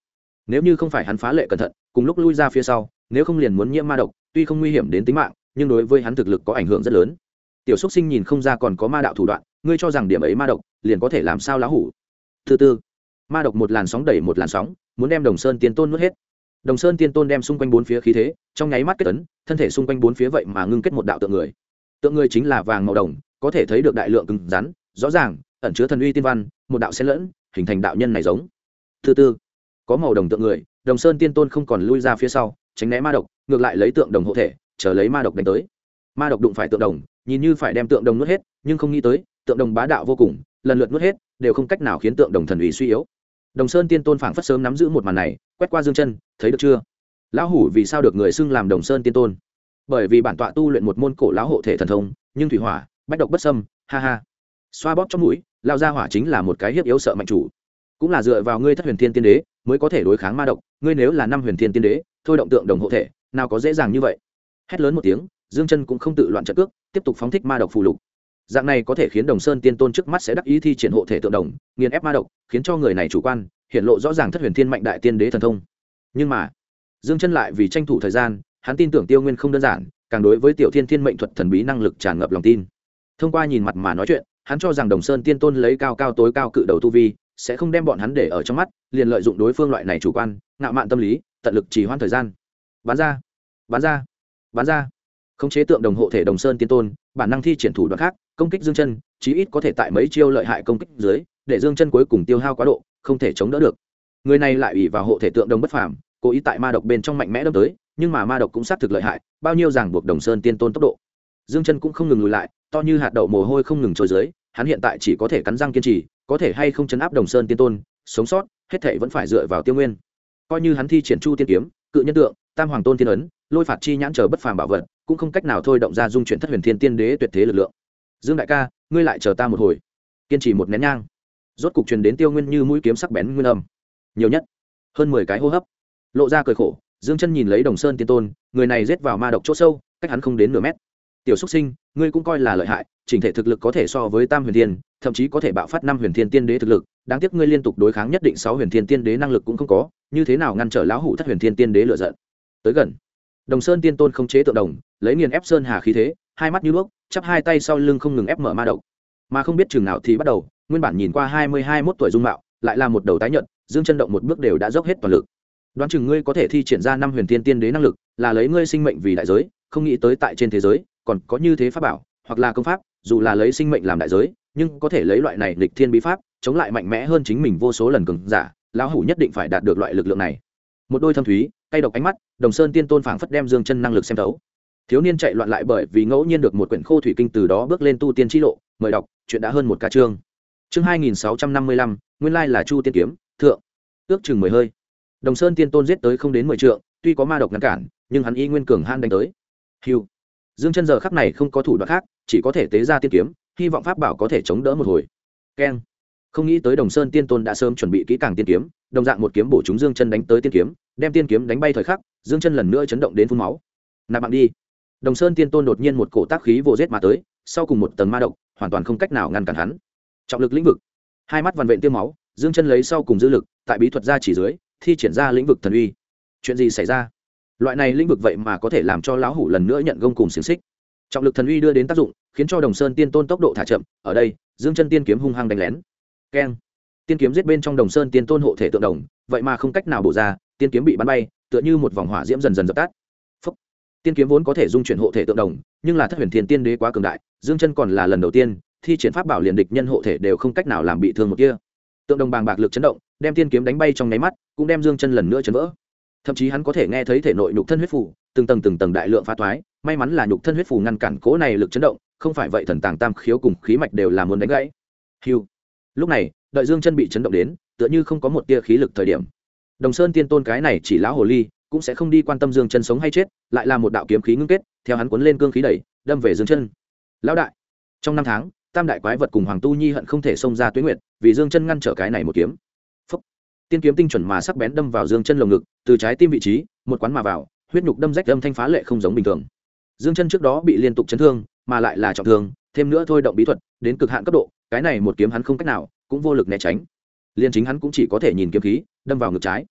nếu như không phải hắn phá lệ cẩn thận cùng lúc lui ra phía sau, nếu không liền muốn nhiễm ma độc, tuy không nguy hiểm đến tính mạng nhưng đối với hắn thực lực có ảnh hưởng rất lớn. Tiểu xúc sinh nhìn không ra còn có ma đạo thủ đoạn, ngươi cho rằng điểm ấy ma độc liền có thể làm sao lão hủ. Thứ tư, ma độc một làn sóng đẩy một làn sóng, muốn đem Đồng Sơn Tiên Tôn nuốt hết. Đồng Sơn Tiên Tôn đem xung quanh bốn phía khí thế trong nháy mắt kết ấn, thân thể xung quanh bốn phía vậy mà ngưng kết một đạo tượng người. Tượng người chính là vàng màu đồng, có thể thấy được đại lượng cứng rắn rõ ràng, ẩn chứa thần uy tiên văn, một đạo xen lẫn hình thành đạo nhân này giống. Thứ tư, có màu đồng tượng người, Đồng Sơn Tiên Tôn không còn lui ra phía sau tránh né ma độc, ngược lại lấy tượng đồng hộ thể, chờ lấy ma độc đánh tới. Ma độc đụng phải tượng đồng, nhìn như phải đem tượng đồng nuốt hết, nhưng không nghĩ tới tượng đồng bá đạo vô cùng, lần lượt nuốt hết đều không cách nào khiến tượng đồng thần uy suy yếu. Đồng Sơn Tiên Tôn phảng phất sớm nắm giữ một màn này, quét qua Dương Chân, thấy được chưa? Lão hủ vì sao được người xưng làm Đồng Sơn Tiên Tôn? Bởi vì bản tọa tu luyện một môn cổ lão hộ thể thần thông, nhưng thủy hỏa, bách độc bất xâm, ha ha. Xoa bóp trong mũi, lao ra hỏa chính là một cái hiếp yếu sợ mạnh chủ. Cũng là dựa vào ngươi Thất Huyền Thiên Tiên Đế mới có thể đối kháng ma độc, ngươi nếu là năm Huyền Thiên Tiên Đế, thôi động tượng đồng hộ thể, nào có dễ dàng như vậy. Hét lớn một tiếng, Dương Chân cũng không tự loạn trận cước, tiếp tục phóng thích ma độc phù lục. Dạng này có thể khiến Đồng Sơn Tiên Tôn trước mắt sẽ đắc ý thi triển hộ thể tượng đồng, nghiền ép ma độc, khiến cho người này chủ quan, hiện lộ rõ ràng Thất Huyền Thiên mạnh đại tiên đế thần thông. Nhưng mà, Dương Chân lại vì tranh thủ thời gian, hắn tin tưởng Tiêu Nguyên không đơn giản, càng đối với Tiểu Thiên Thiên mệnh thuật thần bí năng lực tràn ngập lòng tin. Thông qua nhìn mặt mà nói chuyện, hắn cho rằng Đồng Sơn Tiên Tôn lấy cao cao tối cao cự đầu tu vi, sẽ không đem bọn hắn để ở trong mắt, liền lợi dụng đối phương loại này chủ quan, ngạo mạn tâm lý, tận lực trì hoãn thời gian. Bắn ra, bắn ra, bắn ra. Khống chế tượng đồng hộ thể Đồng Sơn Tiên Tôn, bản năng thi triển thủ đoạn khác, công kích Dương Chân, chí ít có thể tại mấy chiêu lợi hại công kích dưới, để Dương Chân cuối cùng tiêu hao quá độ, không thể chống đỡ được. Người này lại ủy vào hộ thể tượng đồng bất phàm, cố ý tại ma độc bên trong mạnh mẽ đâm tới, nhưng mà ma độc cũng sát thực lợi hại, bao nhiêu ràng buộc Đồng Sơn Tiên Tôn tốc độ. Dương Chân cũng không ngừng lùi lại, to như hạt đậu mồ hôi không ngừng trôi dưới, hắn hiện tại chỉ có thể cắn răng kiên trì, có thể hay không chấn áp Đồng Sơn Tiên Tôn, sống sót, hết thảy vẫn phải dựa vào Tiêu Nguyên. Coi như hắn thi triển Chu Tiên kiếm, Cự Nhân tượng, Tam Hoàng Tôn Tiên ấn, Lôi Phạt chi nhãn chờ bất phàm bảo vật, cũng không cách nào thôi động ra dung chuyển Thất Huyền Thiên Tiên Đế tuyệt thế lực lượng. Dương đại ca, ngươi lại chờ ta một hồi, kiên trì một nén nhang. Rốt cục truyền đến Tiêu Nguyên như mũi kiếm sắc bén nguyên âm, nhiều nhất hơn 10 cái hô hấp, lộ ra cười khổ. Dương Chân nhìn lấy Đồng Sơn Tiên Tôn, người này giết vào ma độc chỗ sâu, cách hắn không đến nửa mét. Tiểu Súc Sinh, ngươi cũng coi là lợi hại, chỉnh thể thực lực có thể so với Tam Huyền Thiên, thậm chí có thể bạo phát 5 Huyền Thiên Tiên Đế thực lực, đáng tiếc ngươi liên tục đối kháng nhất định 6 Huyền Thiên Tiên Đế năng lực cũng không có, như thế nào ngăn trở lão hủ Thất Huyền Thiên Tiên Đế lửa giận. Tới gần, Đồng Sơn Tiên Tôn không chế tượng đồng, lấy nghiền ép sơn hà khí thế, hai mắt như đuốc, chắp hai tay sau lưng không ngừng ép mở ma độc. Mà không biết chừng nào thì bắt đầu, nguyên bản nhìn qua 21 tuổi dung mạo, lại là một đầu tái nhợt, Dương Chân động một bước đều đã dốc hết toàn lực. Đoán chừng ngươi có thể thi triển ra 5 Huyền Thiên Tiên Đế năng lực, là lấy ngươi sinh mệnh vì đại giới, không nghĩ tới tại trên thế giới còn có như thế pháp bảo, hoặc là công pháp, dù là lấy sinh mệnh làm đại giới, nhưng có thể lấy loại này nghịch thiên bí pháp, chống lại mạnh mẽ hơn chính mình vô số lần cường giả, lão hủ nhất định phải đạt được loại lực lượng này. Một đôi thâm thúy, cay độc ánh mắt, Đồng Sơn Tiên Tôn phảng phất đem Dương Chân năng lực xem thấu. Thiếu niên chạy loạn lại bởi vì ngẫu nhiên được một quyển khô thủy kinh, từ đó bước lên tu tiên chi lộ, mời đọc, chuyện đã hơn một cả chương. Chương 2655, nguyên lai là Chu Tiên kiếm, thượng. Ước chừng 10 hơi. Đồng Sơn Tiên Tôn giết tới không đến 10 trượng, tuy có ma độc ngăn cản, nhưng hắn y nguyên cường han đánh tới. Hưu. Dương Chân giờ khắc này không có thủ đoạn khác, chỉ có thể tế ra tiên kiếm, hy vọng pháp bảo có thể chống đỡ một hồi. Keng. Không nghĩ tới Đồng Sơn Tiên Tôn đã sớm chuẩn bị kỹ càng tiên kiếm, đồng dạng một kiếm bổ trúng Dương Chân đánh tới tiên kiếm, đem tiên kiếm đánh bay thời khắc, Dương Chân lần nữa chấn động đến phun máu. Nạp mạng đi. Đồng Sơn Tiên Tôn đột nhiên một cổ tác khí vô giết mà tới, sau cùng một tầng ma độc, hoàn toàn không cách nào ngăn cản hắn. Trọng lực lĩnh vực. Hai mắt vằn vện tiêm máu, Dương Chân lấy sau cùng dư lực, tại bí thuật ra chỉ dưới, thi triển ra lĩnh vực thần uy. Chuyện gì xảy ra? Loại này lĩnh vực vậy mà có thể làm cho lão hủ lần nữa nhận gông cùng xiềng xích. Trọng lực thần uy đưa đến tác dụng, khiến cho Đồng Sơn Tiên Tôn tốc độ thả chậm, ở đây, Dương Chân tiên kiếm hung hăng đánh lén. Keng. Tiên kiếm giết bên trong Đồng Sơn Tiên Tôn hộ thể tượng đồng, vậy mà không cách nào bổ ra, tiên kiếm bị bắn bay, tựa như một vòng hỏa diễm dần dần dập tắt. Phốc. Tiên kiếm vốn có thể dung chuyển hộ thể tượng đồng, nhưng là Thất Huyền Thiên Tiên Đế quá cường đại, Dương Chân còn là lần đầu tiên thi triển pháp bảo liền địch nhân hộ thể đều không cách nào làm bị thương một tia. Tượng đồng bàng bạc lực chấn động, đem tiên kiếm đánh bay trong nháy mắt, cũng đem Dương Chân lần nữa chấn vỡ. Thậm chí hắn có thể nghe thấy thể nội nhục thân huyết phù từng tầng đại lượng phá thoái, may mắn là nhục thân huyết phù ngăn cản cố này lực chấn động, không phải vậy thần tàng tam khiếu cùng khí mạch đều là muốn đánh gãy. Hưu. Lúc này, đợi Dương Chân bị chấn động đến, tựa như không có một tia khí lực thời điểm, Đồng Sơn Tiên Tôn cái này chỉ lão hồ ly, cũng sẽ không đi quan tâm Dương Chân sống hay chết, lại là một đạo kiếm khí ngưng kết, theo hắn cuốn lên cương khí đẩy, đâm về Dương Chân. Lão đại, trong 5 tháng, tam đại quái vật cùng Hoàng Tu Nhi hận không thể xông ra Tuế Nguyệt, vì Dương Chân ngăn trở cái này một kiếm. Phốc. Tiên kiếm tinh chuẩn mà sắc bén đâm vào Dương Chân lồng ngực, từ trái tim vị trí, một quán mà vào, huyết nhục đâm rách âm thanh phá lệ không giống bình thường. Dương Chân trước đó bị liên tục chấn thương, mà lại là trọng thương, thêm nữa thôi động bí thuật, đến cực hạn cấp độ, cái này một kiếm hắn không cách nào, cũng vô lực né tránh. Liên chính hắn cũng chỉ có thể nhìn kiếm khí, đâm vào ngực trái.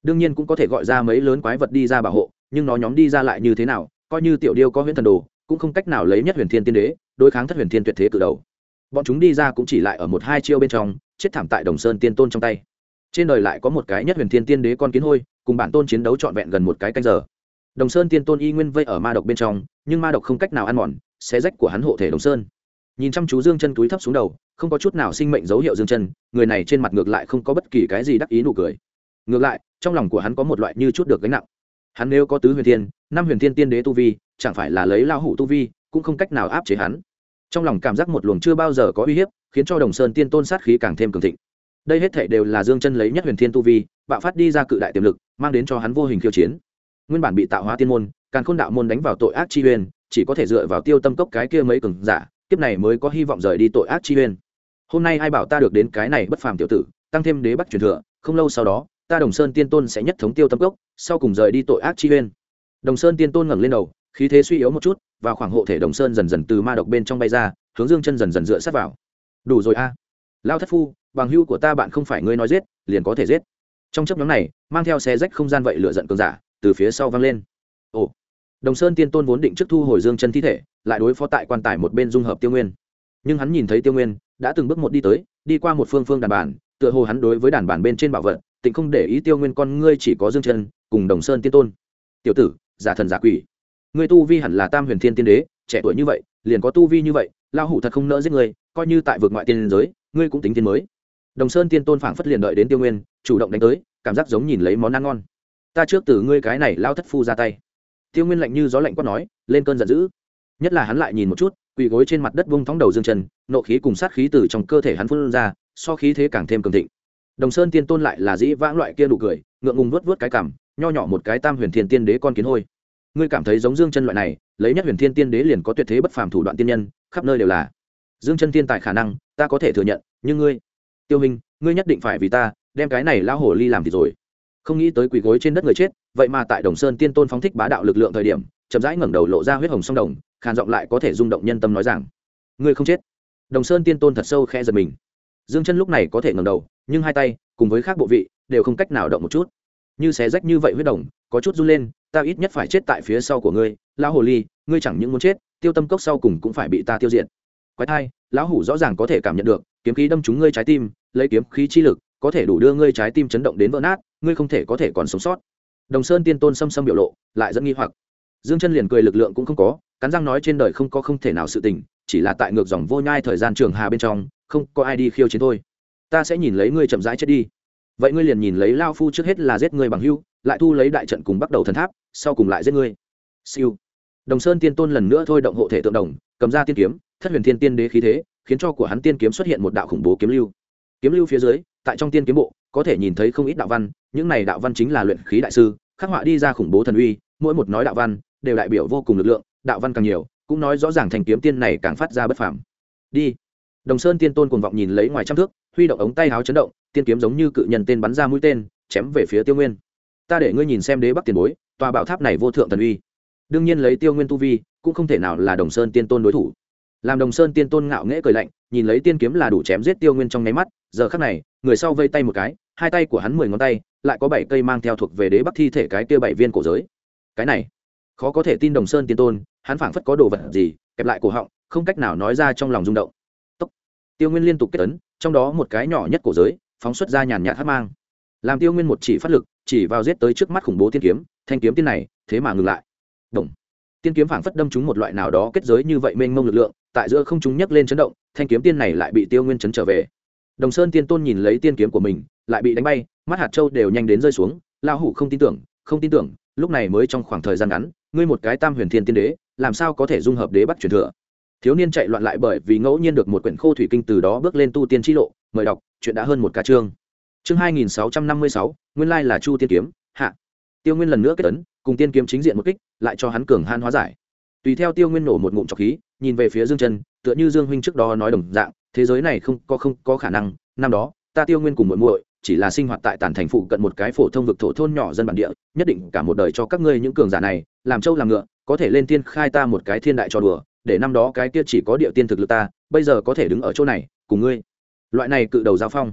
đương nhiên cũng có thể gọi ra mấy lớn quái vật đi ra bảo hộ, nhưng nó nhóm đi ra lại như thế nào, coi như tiểu điêu có huyễn thần đồ cũng không cách nào lấy nhất huyền thiên tiên đế đối kháng thất huyền thiên tuyệt thế cự đầu. Bọn chúng đi ra cũng chỉ lại ở một hai chiêu bên trong chết thảm tại Đồng Sơn Tiên Tôn trong tay. Trên đời lại có một cái nhất huyền thiên tiên đế con kiến hôi cùng bản tôn chiến đấu trọn vẹn gần một cái canh giờ. Đồng Sơn Tiên Tôn y nguyên vây ở ma độc bên trong, nhưng ma độc không cách nào ăn mòn xé rách của hắn hộ thể Đồng Sơn. Nhìn chăm chú Dương Chân túi thấp xuống đầu, không có chút nào sinh mệnh dấu hiệu Dương Chân, người này trên mặt ngược lại không có bất kỳ cái gì đắc ý nụ cười. Ngược lại, trong lòng của hắn có một loại như chút được gánh nặng. Hắn nếu có tứ huyền thiên, năm huyền thiên tiên đế tu vi, chẳng phải là lấy lao hủ tu vi, cũng không cách nào áp chế hắn. Trong lòng cảm giác một luồng chưa bao giờ có uy hiếp, khiến cho Đồng Sơn Tiên Tôn sát khí càng thêm cường thịnh. Đây hết thảy đều là Dương Chân lấy nhất huyền thiên tu vi, bạo phát đi ra cự đại tiềm lực, mang đến cho hắn vô hình khiêu chiến. Nguyên bản bị tạo hóa tiên môn, Càn Khôn đạo môn đánh vào tội ác chi uyên, chỉ có thể dựa vào Tiêu Tâm cốc cái kia mấy cường giả, kiếp này mới có hy vọng rời đi tội ác chi uyên. Hôm nay ai bảo ta được đến cái này bất phàm tiểu tử, tăng thêm đế bắc truyền thừa, không lâu sau đó, ta Đồng Sơn Tiên Tôn sẽ nhất thống Tiêu Tâm cốc, sau cùng rời đi tội ác chi uyên. Đồng Sơn Tiên Tôn ngẩng lên đầu, khí thế suy yếu một chút, và khoảng hộ thể Đồng Sơn dần dần từ ma độc bên trong bay ra, hướng Dương Chân dần dần dựa sát vào. Đủ rồi a, Lão thất phu, bằng hữu của ta bạn không phải ngươi nói giết liền có thể giết. Trong chớp nhoáng này, mang theo xé rách không gian vậy lửa giận cường giả từ phía sau vang lên. Ồ, Đồng Sơn Tiên Tôn vốn định trước thu hồi Dương Chân thi thể, lại đối phó tại quan tài một bên dung hợp Tiêu Nguyên, nhưng hắn nhìn thấy Tiêu Nguyên đã từng bước một đi tới, đi qua một phương đàn bản, tựa hồ hắn đối với đàn bản bên trên bảo vật tịnh không để ý Tiêu Nguyên con ngươi chỉ có Dương Chân cùng Đồng Sơn Tiên Tôn. Tiểu tử, giả thần giả quỷ, ngươi tu vi hẳn là Tam Huyền Thiên Tiên Đế, trẻ tuổi như vậy liền có tu vi như vậy, lao hủ thật không nỡ giết ngươi, coi như tại vực ngoại tiên giới ngươi cũng tính tiên mới. Đồng Sơn Tiên Tôn phảng phất liền đợi đến Tiêu Nguyên chủ động đánh tới, cảm giác giống nhìn lấy món ăn ngon. Ta trước từ ngươi cái này lao thất phu ra tay. Tiêu Nguyên lạnh như gió lạnh quát nói, lên cơn giận dữ. Nhất là hắn lại nhìn một chút, quỳ gối trên mặt đất vung thõng đầu Dương Chân, nộ khí cùng sát khí từ trong cơ thể hắn phun ra, so khí thế càng thêm cường thịnh. Đồng Sơn Tiên Tôn lại là dĩ vãng loại kia nụ cười, ngượng ngùng vuốt vuốt cái cằm, nho nhỏ một cái Tam Huyền Thiên Tiên Đế con kiến hôi. Ngươi cảm thấy giống Dương Chân loại này, lấy nhất Huyền Thiên Tiên Đế liền có tuyệt thế bất phàm thủ đoạn tiên nhân, khắp nơi đều là. Dương Chân thiên tài khả năng, ta có thể thừa nhận, nhưng ngươi, Tiêu Minh, ngươi nhất định phải vì ta đem cái này lão hồ ly làm thì rồi. Không nghĩ tới quỳ gối trên đất người chết, vậy mà tại Đồng Sơn Tiên Tôn phóng thích bá đạo lực lượng thời điểm, chậm rãi ngẩng đầu lộ ra huyết hồng song đồng, khàn giọng lại có thể rung động nhân tâm nói rằng, ngươi không chết. Đồng Sơn Tiên Tôn thật sâu khẽ giật mình. Dương Chân lúc này có thể ngẩng đầu, nhưng hai tay cùng với khác bộ vị đều không cách nào động một chút, như xé rách như vậy huyết đồng, có chút run lên. Ta ít nhất phải chết tại phía sau của ngươi, lão hồ ly, ngươi chẳng những muốn chết, Tiêu Tâm cốc sau cùng cũng phải bị ta tiêu diệt. Quái thai, lão hủ rõ ràng có thể cảm nhận được kiếm khí đâm trúng ngươi trái tim, lấy kiếm khí chi lực có thể đủ đưa ngươi trái tim chấn động đến vỡ nát, ngươi không thể có thể còn sống sót. Đồng Sơn Tiên Tôn xâm xâm biểu lộ lại dẫn nghi hoặc. Dương Chân liền cười lực lượng cũng không có, cắn răng nói trên đời không có không thể nào sự tình, chỉ là tại ngược dòng vô nhai thời gian trường hà bên trong, không có ai đi khiêu chiến thôi. Ta sẽ nhìn lấy ngươi chậm rãi chết đi. Vậy ngươi liền nhìn lấy lao phu trước hết là giết ngươi bằng hữu, lại thu lấy đại trận cùng bắt đầu thần tháp, sau cùng lại giết ngươi. Siêu. Đồng Sơn Tiên Tôn lần nữa thôi động hộ thể tượng đồng, cầm ra tiên kiếm, Thất Huyền Thiên Tiên Đế khí thế, khiến cho của hắn tiên kiếm xuất hiện một đạo khủng bố kiếm lưu. Kiếm lưu phía dưới, tại trong tiên kiếm bộ, có thể nhìn thấy không ít đạo văn, những này đạo văn chính là luyện khí đại sư khắc họa đi ra khủng bố thần uy, mỗi một nói đạo văn đều đại biểu vô cùng lực lượng, đạo văn càng nhiều, cũng nói rõ ràng thành kiếm tiên này càng phát ra bất phàm. Đi. Đồng Sơn Tiên Tôn cuồng vọng nhìn lấy ngoài trăm thước, huy động ống tay áo chấn động, tiên kiếm giống như cự nhân tên bắn ra mũi tên, chém về phía Tiêu Nguyên. Ta để ngươi nhìn xem đế bắc tiền bối, tòa bảo tháp này vô thượng thần uy. Đương nhiên lấy Tiêu Nguyên tu vi, cũng không thể nào là Đồng Sơn Tiên Tôn đối thủ. Làm Đồng Sơn Tiên Tôn ngạo nghễ cười lạnh, nhìn lấy tiên kiếm là đủ chém giết Tiêu Nguyên trong nháy mắt, giờ khắc này, người sau vây tay một cái, hai tay của hắn 10 ngón tay, lại có 7 cây mang theo thuộc về đế bắc thi thể cái kia 7 viên cổ giới. Cái này, khó có thể tin Đồng Sơn Tiên Tôn, hắn phảng phất có đồ vật gì, kẹp lại cổ họng, không cách nào nói ra trong lòng rung động. Tốc. Tiêu Nguyên liên tục kết ấn, trong đó một cái nhỏ nhất cổ giới, phóng xuất ra nhàn nhạt hắc mang. Làm Tiêu Nguyên một chỉ phát lực, chỉ vào giết tới trước mắt khủng bố tiên kiếm, thanh kiếm tiên này, thế mà ngừng lại. Động. Tiên kiếm phảng phất đâm trúng một loại nào đó kết giới như vậy mênh mông lực lượng, tại giữa không trung nhấc lên chấn động, thanh kiếm tiên này lại bị Tiêu Nguyên chấn trở về. Đồng Sơn Tiên Tôn nhìn lấy tiên kiếm của mình, lại bị đánh bay, mắt hạt châu đều nhanh đến rơi xuống, lão hủ không tin tưởng, không tin tưởng, lúc này mới trong khoảng thời gian ngắn, ngươi một cái Tam Huyền Thiên Tiên Đế, làm sao có thể dung hợp đế bắc truyền thừa? Thiếu niên chạy loạn lại bởi vì ngẫu nhiên được một quyển khô thủy kinh từ đó bước lên tu tiên chi lộ, mời đọc, chuyện đã hơn một ca chương. Chương 2656, nguyên lai là Chu Tiên kiếm, hạ. Tiêu Nguyên lần nữa kết ấn, cùng tiên kiếm chính diện một kích, lại cho hắn cường han hóa giải. Tùy theo Tiêu Nguyên nổ một ngụm trọc khí, nhìn về phía Dương Chân, tựa như Dương huynh trước đó nói đồng dạng, thế giới này không có khả năng, năm đó, ta Tiêu Nguyên cùng muội muội, chỉ là sinh hoạt tại Tản Thành phụ cận một cái phổ thông vực thổ thôn nhỏ dân bản địa, nhất định cả một đời cho các ngươi những cường giả này, làm trâu làm ngựa, có thể lên tiên khai ta một cái thiên đại trò đùa, để năm đó cái kia chỉ có địa tiên thực lực ta, bây giờ có thể đứng ở chỗ này, cùng ngươi. Loại này cự đầu giao phong.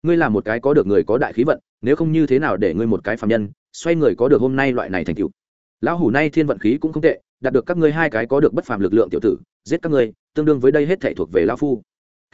ngươi là một cái có được người có đại khí vận, nếu không như thế nào để ngươi một cái phàm nhân xoay người có được hôm nay loại này thành tựu. Lão hủ nay thiên vận khí cũng không tệ, đạt được các ngươi hai cái có được bất phàm lực lượng tiểu tử, giết các ngươi tương đương với đây hết thảy thuộc về lão phu.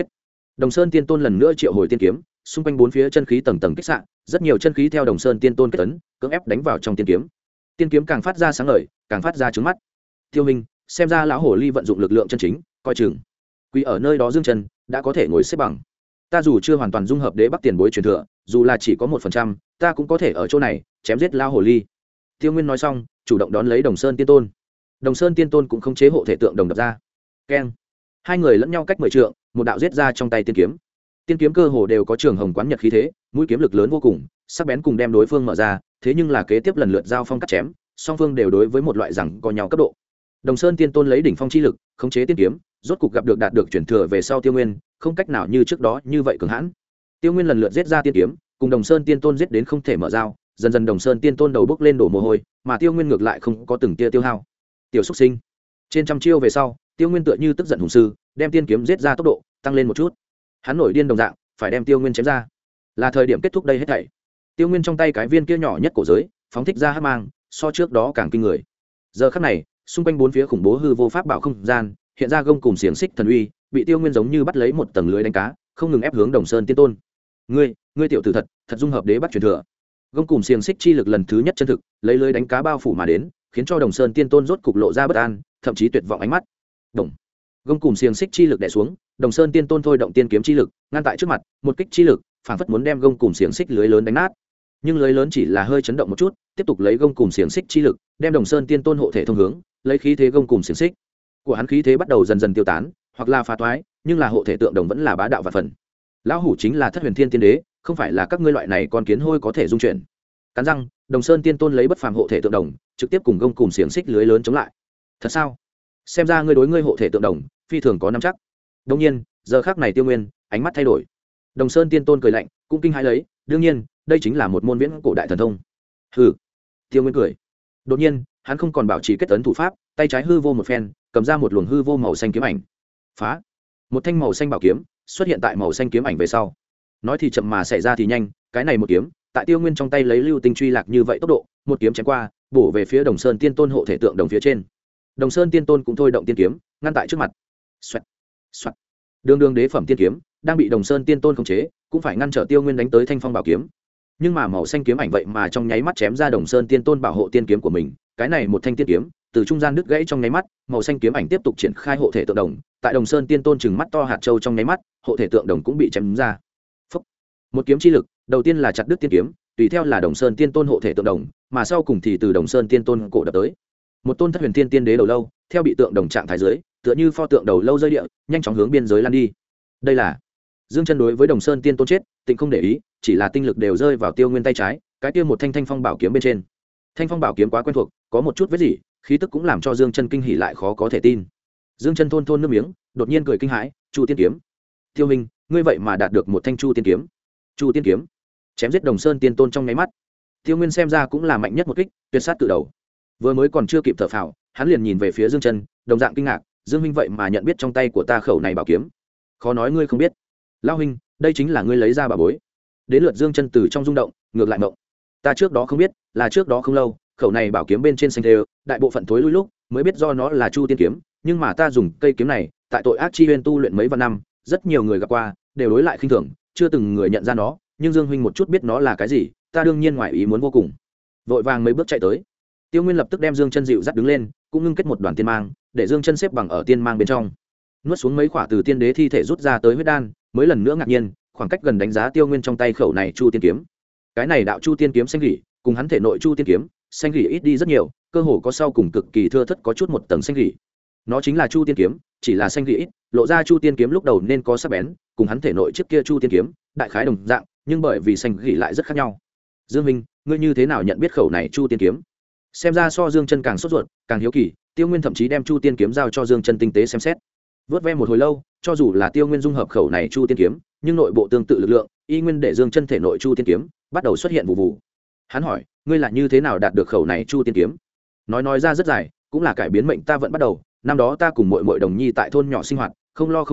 Đồng Sơn Tiên Tôn lần nữa triệu hồi tiên kiếm, xung quanh bốn phía chân khí tầng tầng kích xạ, rất nhiều chân khí theo Đồng Sơn Tiên Tôn kết ấn, cưỡng ép đánh vào trong tiên kiếm. Tiên kiếm càng phát ra sáng ngời, càng phát ra trướng mắt. Tiêu Minh, xem ra lão hồ ly vận dụng lực lượng chân chính, coi chừng. Quỳ ở nơi đó dương chân, đã có thể ngồi xếp bằng. Ta dù chưa hoàn toàn dung hợp đế bắc tiền bối truyền thừa, dù là chỉ có 1%, ta cũng có thể ở chỗ này chém giết lão hồ ly. Tiêu Nguyên nói xong, chủ động đón lấy Đồng Sơn Tiên Tôn. Đồng Sơn Tiên Tôn cũng không chế hộ thể tượng đồng đập ra. Keng. Hai người lẫn nhau cách 10 trượng, một đạo giết ra trong tay tiên kiếm. Tiên kiếm cơ hồ đều có trường hồng quán nhật khí thế, mũi kiếm lực lớn vô cùng, sắc bén cùng đem đối phương mở ra, thế nhưng là kế tiếp lần lượt giao phong cắt chém, song phương đều đối với một loại rằng có nhau cấp độ. Đồng Sơn Tiên Tôn lấy đỉnh phong chi lực, khống chế tiên kiếm, rốt cục gặp được đạt được chuyển thừa về sau Tiêu Nguyên, không cách nào như trước đó như vậy cường hãn. Tiêu Nguyên lần lượt giết ra tiên kiếm, cùng Đồng Sơn Tiên Tôn giết đến không thể mở dao, dần dần Đồng Sơn Tiên Tôn đầu bốc lên đổ mồ hôi, mà Tiêu Nguyên ngược lại không có từng tia tiêu hao. Tiểu Súc Sinh, trên trăm chiêu về sau, Tiêu Nguyên tựa như tức giận hùng sư, đem tiên kiếm giết ra tốc độ tăng lên một chút. Hắn nổi điên đồng dạng, phải đem Tiêu Nguyên chém ra. Là thời điểm kết thúc đây hết thảy. Tiêu Nguyên trong tay cái viên kia nhỏ nhất cổ giới, phóng thích ra hắc mang, so trước đó càng kinh người. Giờ khắc này, xung quanh bốn phía khủng bố hư vô pháp bảo không gian, hiện ra gông cùng xiềng xích thần uy, bị Tiêu Nguyên giống như bắt lấy một tầng lưới đánh cá, không ngừng ép hướng Đồng Sơn Tiên Tôn. Ngươi tiểu tử thật dung hợp đế bắc truyền thừa. Gông cùng xiềng xích chi lực lần thứ nhất chân thực, lấy lưới đánh cá bao phủ mà đến, khiến cho Đồng Sơn Tiên Tôn rốt cục lộ ra bất an, thậm chí tuyệt vọng ánh mắt. Đồng. Gông cùng xiềng xích chi lực đè xuống, Đồng Sơn Tiên Tôn thôi động tiên kiếm chi lực, ngăn tại trước mặt, một kích chi lực, phảng phất muốn đem gông cùng xiềng xích lưới lớn đánh nát. Nhưng lưới lớn chỉ là hơi chấn động một chút, tiếp tục lấy gông cùng xiềng xích chi lực, đem Đồng Sơn Tiên Tôn hộ thể thông hướng, lấy khí thế gông cùng xiềng xích của hắn khí thế bắt đầu dần dần tiêu tán, hoặc là phá toái, nhưng là hộ thể tượng đồng vẫn là bá đạo và phần. Lão hủ chính là Thất Huyền Thiên Tiên Đế, không phải là các ngươi loại này con kiến hôi có thể dung chuyển. Cắn răng, Đồng Sơn Tiên Tôn lấy bất phàm hộ thể tượng đồng, trực tiếp cùng gông cùng xiềng xích lưới lớn chống lại. Thật sao? Xem ra ngươi đối ngươi hộ thể tượng đồng phi thường có nắm chắc. Đương nhiên, giờ khắc này Tiêu Nguyên ánh mắt thay đổi. Đồng Sơn Tiên Tôn cười lạnh, cũng kinh hãi lấy, đương nhiên, đây chính là một môn viễn cổ đại thần thông. Hừ. Tiêu Nguyên cười. Đột nhiên, hắn không còn bảo trì kết ấn thủ pháp, tay trái hư vô một phen, cầm ra một luồng hư vô màu xanh kiếm ảnh. Phá. Một thanh màu xanh bảo kiếm xuất hiện tại màu xanh kiếm ảnh về sau. Nói thì chậm mà xảy ra thì nhanh, cái này một kiếm, tại Tiêu Nguyên trong tay lấy lưu tinh truy lạc như vậy tốc độ, một kiếm chém qua, bổ về phía Đồng Sơn Tiên Tôn hộ thể tượng đồng phía trên. Đồng Sơn Tiên Tôn cũng thôi động tiên kiếm, ngăn tại trước mặt. Xoẹt. Xoẹt. Đường đế phẩm tiên kiếm đang bị Đồng Sơn Tiên Tôn khống chế, cũng phải ngăn trở Tiêu Nguyên đánh tới thanh phong bảo kiếm. Nhưng mà màu xanh kiếm ảnh vậy mà trong nháy mắt chém ra Đồng Sơn Tiên Tôn bảo hộ tiên kiếm của mình, cái này một thanh tiên kiếm, từ trung gian đứt gãy trong nháy mắt, màu xanh kiếm ảnh tiếp tục triển khai hộ thể tượng đồng, tại Đồng Sơn Tiên Tôn chừng mắt to hạt châu trong nháy mắt, hộ thể tượng đồng cũng bị chém ra. Phốc. Một kiếm chi lực, đầu tiên là chặt đứt tiên kiếm, tùy theo là Đồng Sơn Tiên Tôn hộ thể tượng đồng, mà sau cùng thì từ Đồng Sơn Tiên Tôn cổ đập tới. Một tôn Thất Huyền Thiên Tiên Đế đầu lâu, theo bị tượng đồng trạng thái dưới, tựa như pho tượng đầu lâu rơi địa, nhanh chóng hướng biên giới lan đi. Đây là Dương Chân đối với Đồng Sơn Tiên Tôn chết, tịnh không để ý, chỉ là tinh lực đều rơi vào Tiêu Nguyên tay trái, cái kia một thanh thanh phong bảo kiếm bên trên. Thanh phong bảo kiếm quá quen thuộc, có một chút vết gì, khí tức cũng làm cho Dương Chân kinh hỉ lại khó có thể tin. Dương Chân thôn thôn nước miếng, đột nhiên cười kinh hãi, Chu Tiên kiếm. Tiêu Minh, ngươi vậy mà đạt được một thanh Chu Tiên kiếm. Chu Tiên kiếm, chém giết Đồng Sơn Tiên Tôn trong nháy mắt. Tiêu Nguyên xem ra cũng là mạnh nhất một kích, tuyệt sát tự đầu. Vừa mới còn chưa kịp thở phào, hắn liền nhìn về phía Dương Chân, đồng dạng kinh ngạc, Dương huynh vậy mà nhận biết trong tay của ta khẩu này bảo kiếm. Khó nói ngươi không biết. Lão huynh, đây chính là ngươi lấy ra bảo bối. Đến lượt Dương Chân từ trong rung động, ngược lại mộng. Ta trước đó không biết, là trước đó không lâu, khẩu này bảo kiếm bên trên xanh thêu, đại bộ phận thối lui lúc mới biết do nó là Chu Tiên kiếm, nhưng mà ta dùng cây kiếm này, tại tội ác chi huyên tu luyện mấy vạn năm, rất nhiều người gặp qua, đều đối lại khinh thường, chưa từng người nhận ra nó, nhưng Dương huynh một chút biết nó là cái gì, ta đương nhiên ngoài ý muốn vô cùng. Vội vàng mấy bước chạy tới. Tiêu Nguyên lập tức đem Dương Chân dịu dắt đứng lên, cũng ngưng kết một đoàn tiên mang, để Dương Chân xếp bằng ở tiên mang bên trong. Nuốt xuống mấy khỏa từ tiên đế thi thể rút ra tới huyết đan, mới lần nữa ngạc nhiên, khoảng cách gần đánh giá Tiêu Nguyên trong tay khẩu này Chu Tiên kiếm. Cái này đạo Chu Tiên kiếm xanh gỉ, cùng hắn thể nội Chu Tiên kiếm, xanh gỉ ít đi rất nhiều, cơ hồ có sau cùng cực kỳ thưa thớt có chút một tầng xanh gỉ. Nó chính là Chu Tiên kiếm, chỉ là xanh gỉ ít, lộ ra Chu Tiên kiếm lúc đầu nên có sắc bén, cùng hắn thể nội trước kia Chu Tiên kiếm, đại khái đồng dạng, nhưng bởi vì xanh gỉ lại rất khác nhau. Dương Minh, ngươi như thế nào nhận biết khẩu này Chu Tiên kiếm? Xem ra so Dương Chân càng sốt ruột, càng hiếu kỳ, Tiêu Nguyên thậm chí đem Chu Tiên kiếm giao cho Dương Chân tinh tế xem xét. Vớt ve một hồi lâu, cho dù là Tiêu Nguyên dung hợp khẩu này Chu Tiên kiếm, nhưng nội bộ tương tự lực lượng, y nguyên để Dương Chân thể nội Chu Tiên kiếm bắt đầu xuất hiện vụ vụ. Hắn hỏi, ngươi là như thế nào đạt được khẩu này Chu Tiên kiếm? Nói ra rất dài, cũng là cải biến mệnh ta vẫn bắt đầu. Năm đó ta cùng muội muội Đồng Nhi tại thôn nhỏ sinh hoạt, không lo không nói,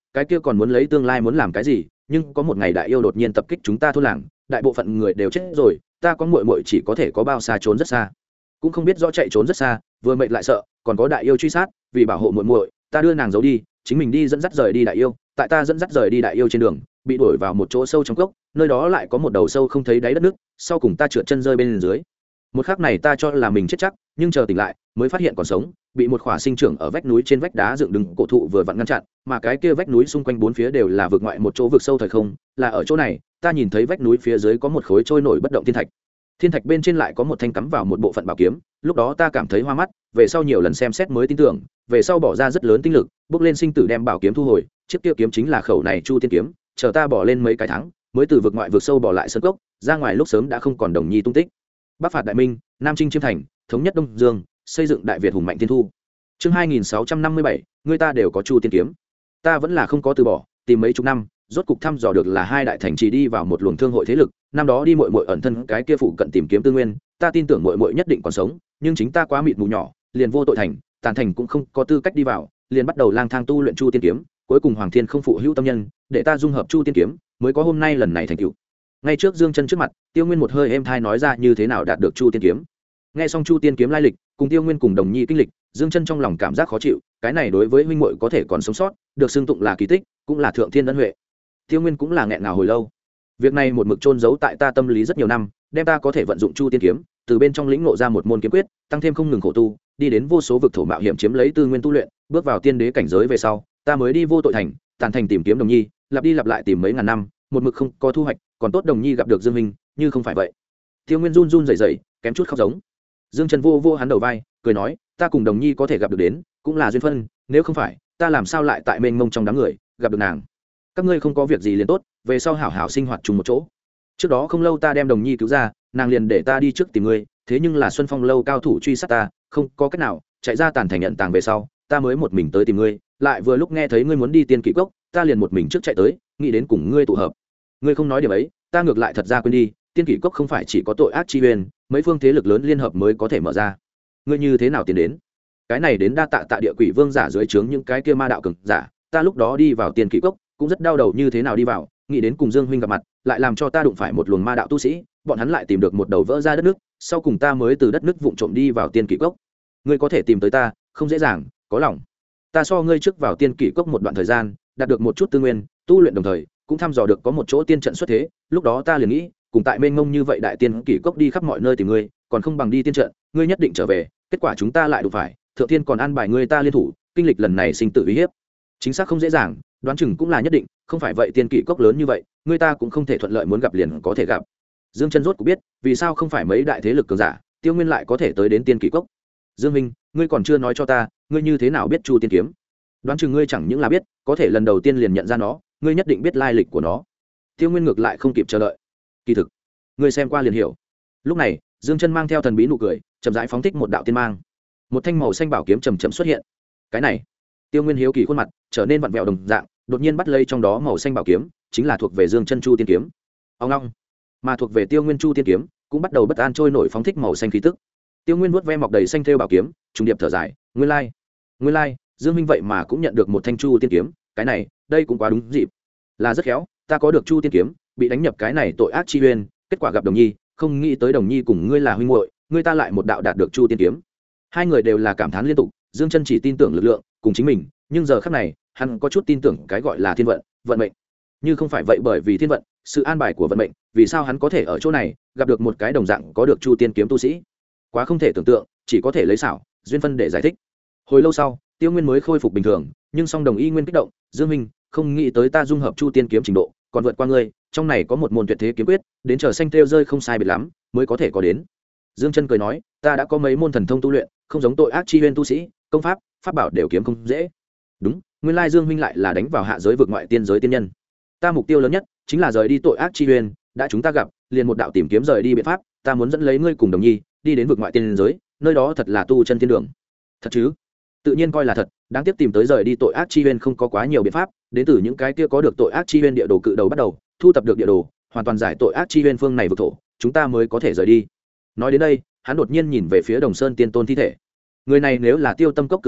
cái kia còn muốn lấy tương lai muốn làm cái gì, nhưng có một ngày đại yêu đột nhiên tập kích chúng ta thôn làng, đại bộ phận người đều chết rồi, ta có muội muội chỉ có thể có bao xa trốn rất xa, cũng không biết rõ chạy trốn rất xa, vừa mệt lại sợ, còn có đại yêu truy sát, vì bảo hộ muội muội, ta đưa nàng giấu đi, chính mình đi dẫn dắt rời đi đại yêu, tại ta dẫn dắt rời đi đại yêu trên đường, bị đuổi vào một chỗ sâu trong cốc, nơi đó lại có một đầu sâu không thấy đáy đất nước, sau cùng ta trượt chân rơi bên dưới. Một khắc này ta cho là mình chết chắc, nhưng chờ tỉnh lại, mới phát hiện còn sống, bị một khỏa sinh trưởng ở vách núi trên vách đá dựng đứng cổ thụ vừa vặn ngăn chặn, mà cái kia vách núi xung quanh bốn phía đều là vực ngoại một chỗ vực sâu thời không, là ở chỗ này, ta nhìn thấy vách núi phía dưới có một khối trôi nổi bất động thiên thạch. Thiên thạch bên trên lại có một thanh cắm vào một bộ phận bảo kiếm, lúc đó ta cảm thấy hoa mắt, về sau nhiều lần xem xét mới tin tưởng, về sau bỏ ra rất lớn tinh lực, bước lên sinh tử đem bảo kiếm thu hồi, chiếc kia kiếm chính là khẩu này Chu Tiên kiếm, chờ ta bỏ lên mấy cái tháng, mới từ vực ngoại vực sâu bỏ lại sơn cốc, ra ngoài lúc sớm đã không còn Đồng Nhi tung tích. Bắc phạt đại minh, Nam chinh chiêm thành, thống nhất Đông Dương, xây dựng đại Việt hùng mạnh thiên thu. Chương 2657, người ta đều có Chu Tiên kiếm. Ta vẫn là không có từ bỏ, tìm mấy chục năm, rốt cục thăm dò được là hai đại thành trì đi vào một luồng thương hội thế lực, năm đó đi muội muội ẩn thân cái kia phụ cận tìm kiếm tư nguyên, ta tin tưởng muội muội nhất định còn sống, nhưng chính ta quá mịt mù nhỏ, liền vô tội thành, tàn thành cũng không có tư cách đi vào, liền bắt đầu lang thang tu luyện Chu Tiên kiếm, cuối cùng Hoàng Thiên không phụ hữu tâm nhân, để ta dung hợp Chu Tiên kiếm, mới có hôm nay lần này thành tựu. Ngay trước Dương Chân trước mặt, Tiêu Nguyên một hơi êm thai nói ra như thế nào đạt được Chu Tiên kiếm. Nghe xong Chu Tiên kiếm lai lịch, cùng Tiêu Nguyên cùng Đồng Nhi kinh lịch, Dương Chân trong lòng cảm giác khó chịu, cái này đối với huynh muội có thể còn sống sót, được xưng tụng là kỳ tích, cũng là thượng thiên ân huệ. Tiêu Nguyên cũng là nghẹn ngào hồi lâu. Việc này một mực chôn giấu tại ta tâm lý rất nhiều năm, đem ta có thể vận dụng Chu Tiên kiếm, từ bên trong lĩnh ngộ ra một môn kiếm quyết, tăng thêm không ngừng khổ tu, đi đến vô số vực thổ mạo hiểm chiếm lấy tư nguyên tu luyện, bước vào tiên đế cảnh giới về sau, ta mới đi vô tội thành, tàn thành tìm kiếm Đồng Nhi, lặp đi lặp lại tìm mấy ngàn năm, một mực không có thu hoạch, còn tốt Đồng Nhi gặp được Dương Minh, như không phải vậy. Tiêu Nguyên run run rẩy rẩy, kém chút khóc giống. Dương Trần vô vô hắn đầu vai, cười nói, ta cùng Đồng Nhi có thể gặp được đến, cũng là duyên phận, nếu không phải, ta làm sao lại tại mênh mông trong đám người gặp được nàng. Các ngươi không có việc gì liền tốt, về sau hảo hảo sinh hoạt chung một chỗ. Trước đó không lâu ta đem Đồng Nhi cứu ra, nàng liền để ta đi trước tìm ngươi, thế nhưng là Xuân Phong lâu cao thủ truy sát ta, không có cách nào, chạy ra tàn thành nhận tàng về sau, ta mới một mình tới tìm ngươi, lại vừa lúc nghe thấy ngươi muốn đi tiên kỵ cốc, ta liền một mình trước chạy tới, nghĩ đến cùng ngươi tụ hợp. Ngươi không nói điểm ấy, ta ngược lại thật ra quên đi, tiên kỵ cốc không phải chỉ có tội ác chi uyên, mấy phương thế lực lớn liên hợp mới có thể mở ra. Ngươi như thế nào tiến đến? Cái này đến đa tạ tạ địa quỷ vương giả dưới trướng những cái kia ma đạo cường giả, ta lúc đó đi vào tiên kỵ cốc, cũng rất đau đầu như thế nào đi vào, nghĩ đến cùng Dương huynh gặp mặt, lại làm cho ta đụng phải một luồng ma đạo tu sĩ, bọn hắn lại tìm được một đầu vỡ ra đất nước, sau cùng ta mới từ đất nước vụng trộm đi vào tiên kỵ cốc. Ngươi có thể tìm tới ta, không dễ dàng, có lòng. Ta so ngươi trước vào tiên kỵ cốc một đoạn thời gian, đạt được một chút tư nguyên, tu luyện đồng thời, cũng thăm dò được có một chỗ tiên trận xuất thế, lúc đó ta liền nghĩ, cùng tại mênh mông như vậy đại tiên kỷ cốc đi khắp mọi nơi tìm ngươi, còn không bằng đi tiên trận, ngươi nhất định trở về, kết quả chúng ta lại đụng phải, thượng tiên còn an bài ngươi ta liên thủ, kinh lịch lần này sinh tử uy hiếp. Chính xác không dễ dàng, đoán chừng cũng là nhất định, không phải vậy tiên kỷ cốc lớn như vậy, ngươi ta cũng không thể thuận lợi muốn gặp liền có thể gặp. Dương Chân rốt cũng biết, vì sao không phải mấy đại thế lực cường giả, Tiêu Nguyên lại có thể tới đến tiên kỷ cốc. Dương Minh, ngươi còn chưa nói cho ta, ngươi như thế nào biết Chu Tiên kiếm? Đoán chừng ngươi chẳng những là biết, có thể lần đầu tiên liền nhận ra nó, ngươi nhất định biết lai lịch của nó. Tiêu Nguyên ngược lại không kịp chờ đợi. Kỳ thực, ngươi xem qua liền hiểu. Lúc này, Dương Chân mang theo thần bí nụ cười, chậm rãi phóng thích một đạo tiên mang. Một thanh màu xanh bảo kiếm chậm chậm xuất hiện. Cái này, Tiêu Nguyên hiếu kỳ khuôn mặt trở nên vặn vẹo đồng dạng, đột nhiên bắt lấy trong đó màu xanh bảo kiếm, chính là thuộc về Dương Chân Chu Tiên kiếm. Ông long, mà thuộc về Tiêu Nguyên Chu Tiên kiếm, cũng bắt đầu bất an trôi nổi phóng thích màu xanh khí tức. Tiêu Nguyên vuốt ve mọc đầy xanh thêu bảo kiếm, trùng điệp thở dài, nguyên lai, Dương Minh vậy mà cũng nhận được một thanh Chu Tiên kiếm, cái này, đây cũng quá đúng dịp. Là rất khéo, ta có được Chu Tiên kiếm, bị đánh nhập cái này tội ác chi uyên, kết quả gặp Đồng Nhi, không nghĩ tới Đồng Nhi cùng ngươi là huynh muội, ngươi ta lại một đạo đạt được Chu Tiên kiếm. Hai người đều là cảm thán liên tục, Dương Chân chỉ tin tưởng lực lượng cùng chính mình, nhưng giờ khắc này, hắn có chút tin tưởng cái gọi là thiên vận, vận mệnh. Như không phải vậy bởi vì thiên vận, sự an bài của vận mệnh, vì sao hắn có thể ở chỗ này gặp được một cái đồng dạng có được Chu Tiên kiếm tu sĩ? Quá không thể tưởng tượng, chỉ có thể lấy xảo duyên phân để giải thích. Hồi lâu sau, Tiêu Nguyên mới khôi phục bình thường, nhưng song Đồng Y Nguyên kích động, Dương Minh, không nghĩ tới ta dung hợp Chu Tiên kiếm trình độ, còn vượt qua ngươi, trong này có một môn tuyệt thế kiếm quyết, đến chờ xanh tiêu rơi không sai biệt lắm, mới có thể có đến. Dương Chân cười nói, ta đã có mấy môn thần thông tu luyện, không giống tội ác chi huyên tu sĩ, công pháp, pháp bảo đều kiếm không dễ. Đúng, nguyên lai Dương Minh lại là đánh vào hạ giới vực ngoại tiên giới tiên nhân. Ta mục tiêu lớn nhất chính là rời đi tội ác chi huyên, đã chúng ta gặp, liền một đạo tìm kiếm rời đi biện pháp, ta muốn dẫn lấy ngươi cùng Đồng Nhi, đi đến vực ngoại tiên giới, nơi đó thật là tu chân thiên đường. Thật chứ? Tự nhiên coi là thật, đáng tiếc tìm tới rời đi tội ác chi huyên không có quá nhiều biện pháp, đến từ những cái kia có được tội ác chi huyên địa đồ cự đầu bắt đầu, thu tập được địa đồ, hoàn toàn giải tội ác chi huyên phương này vực thổ, chúng ta mới có thể rời đi. Nói đến đây, hắn đột nhiên nhìn về phía Đồng Sơn Tiên Tôn thi thể. Người này nếu là Tiêu Tâm Cốc cự đầu,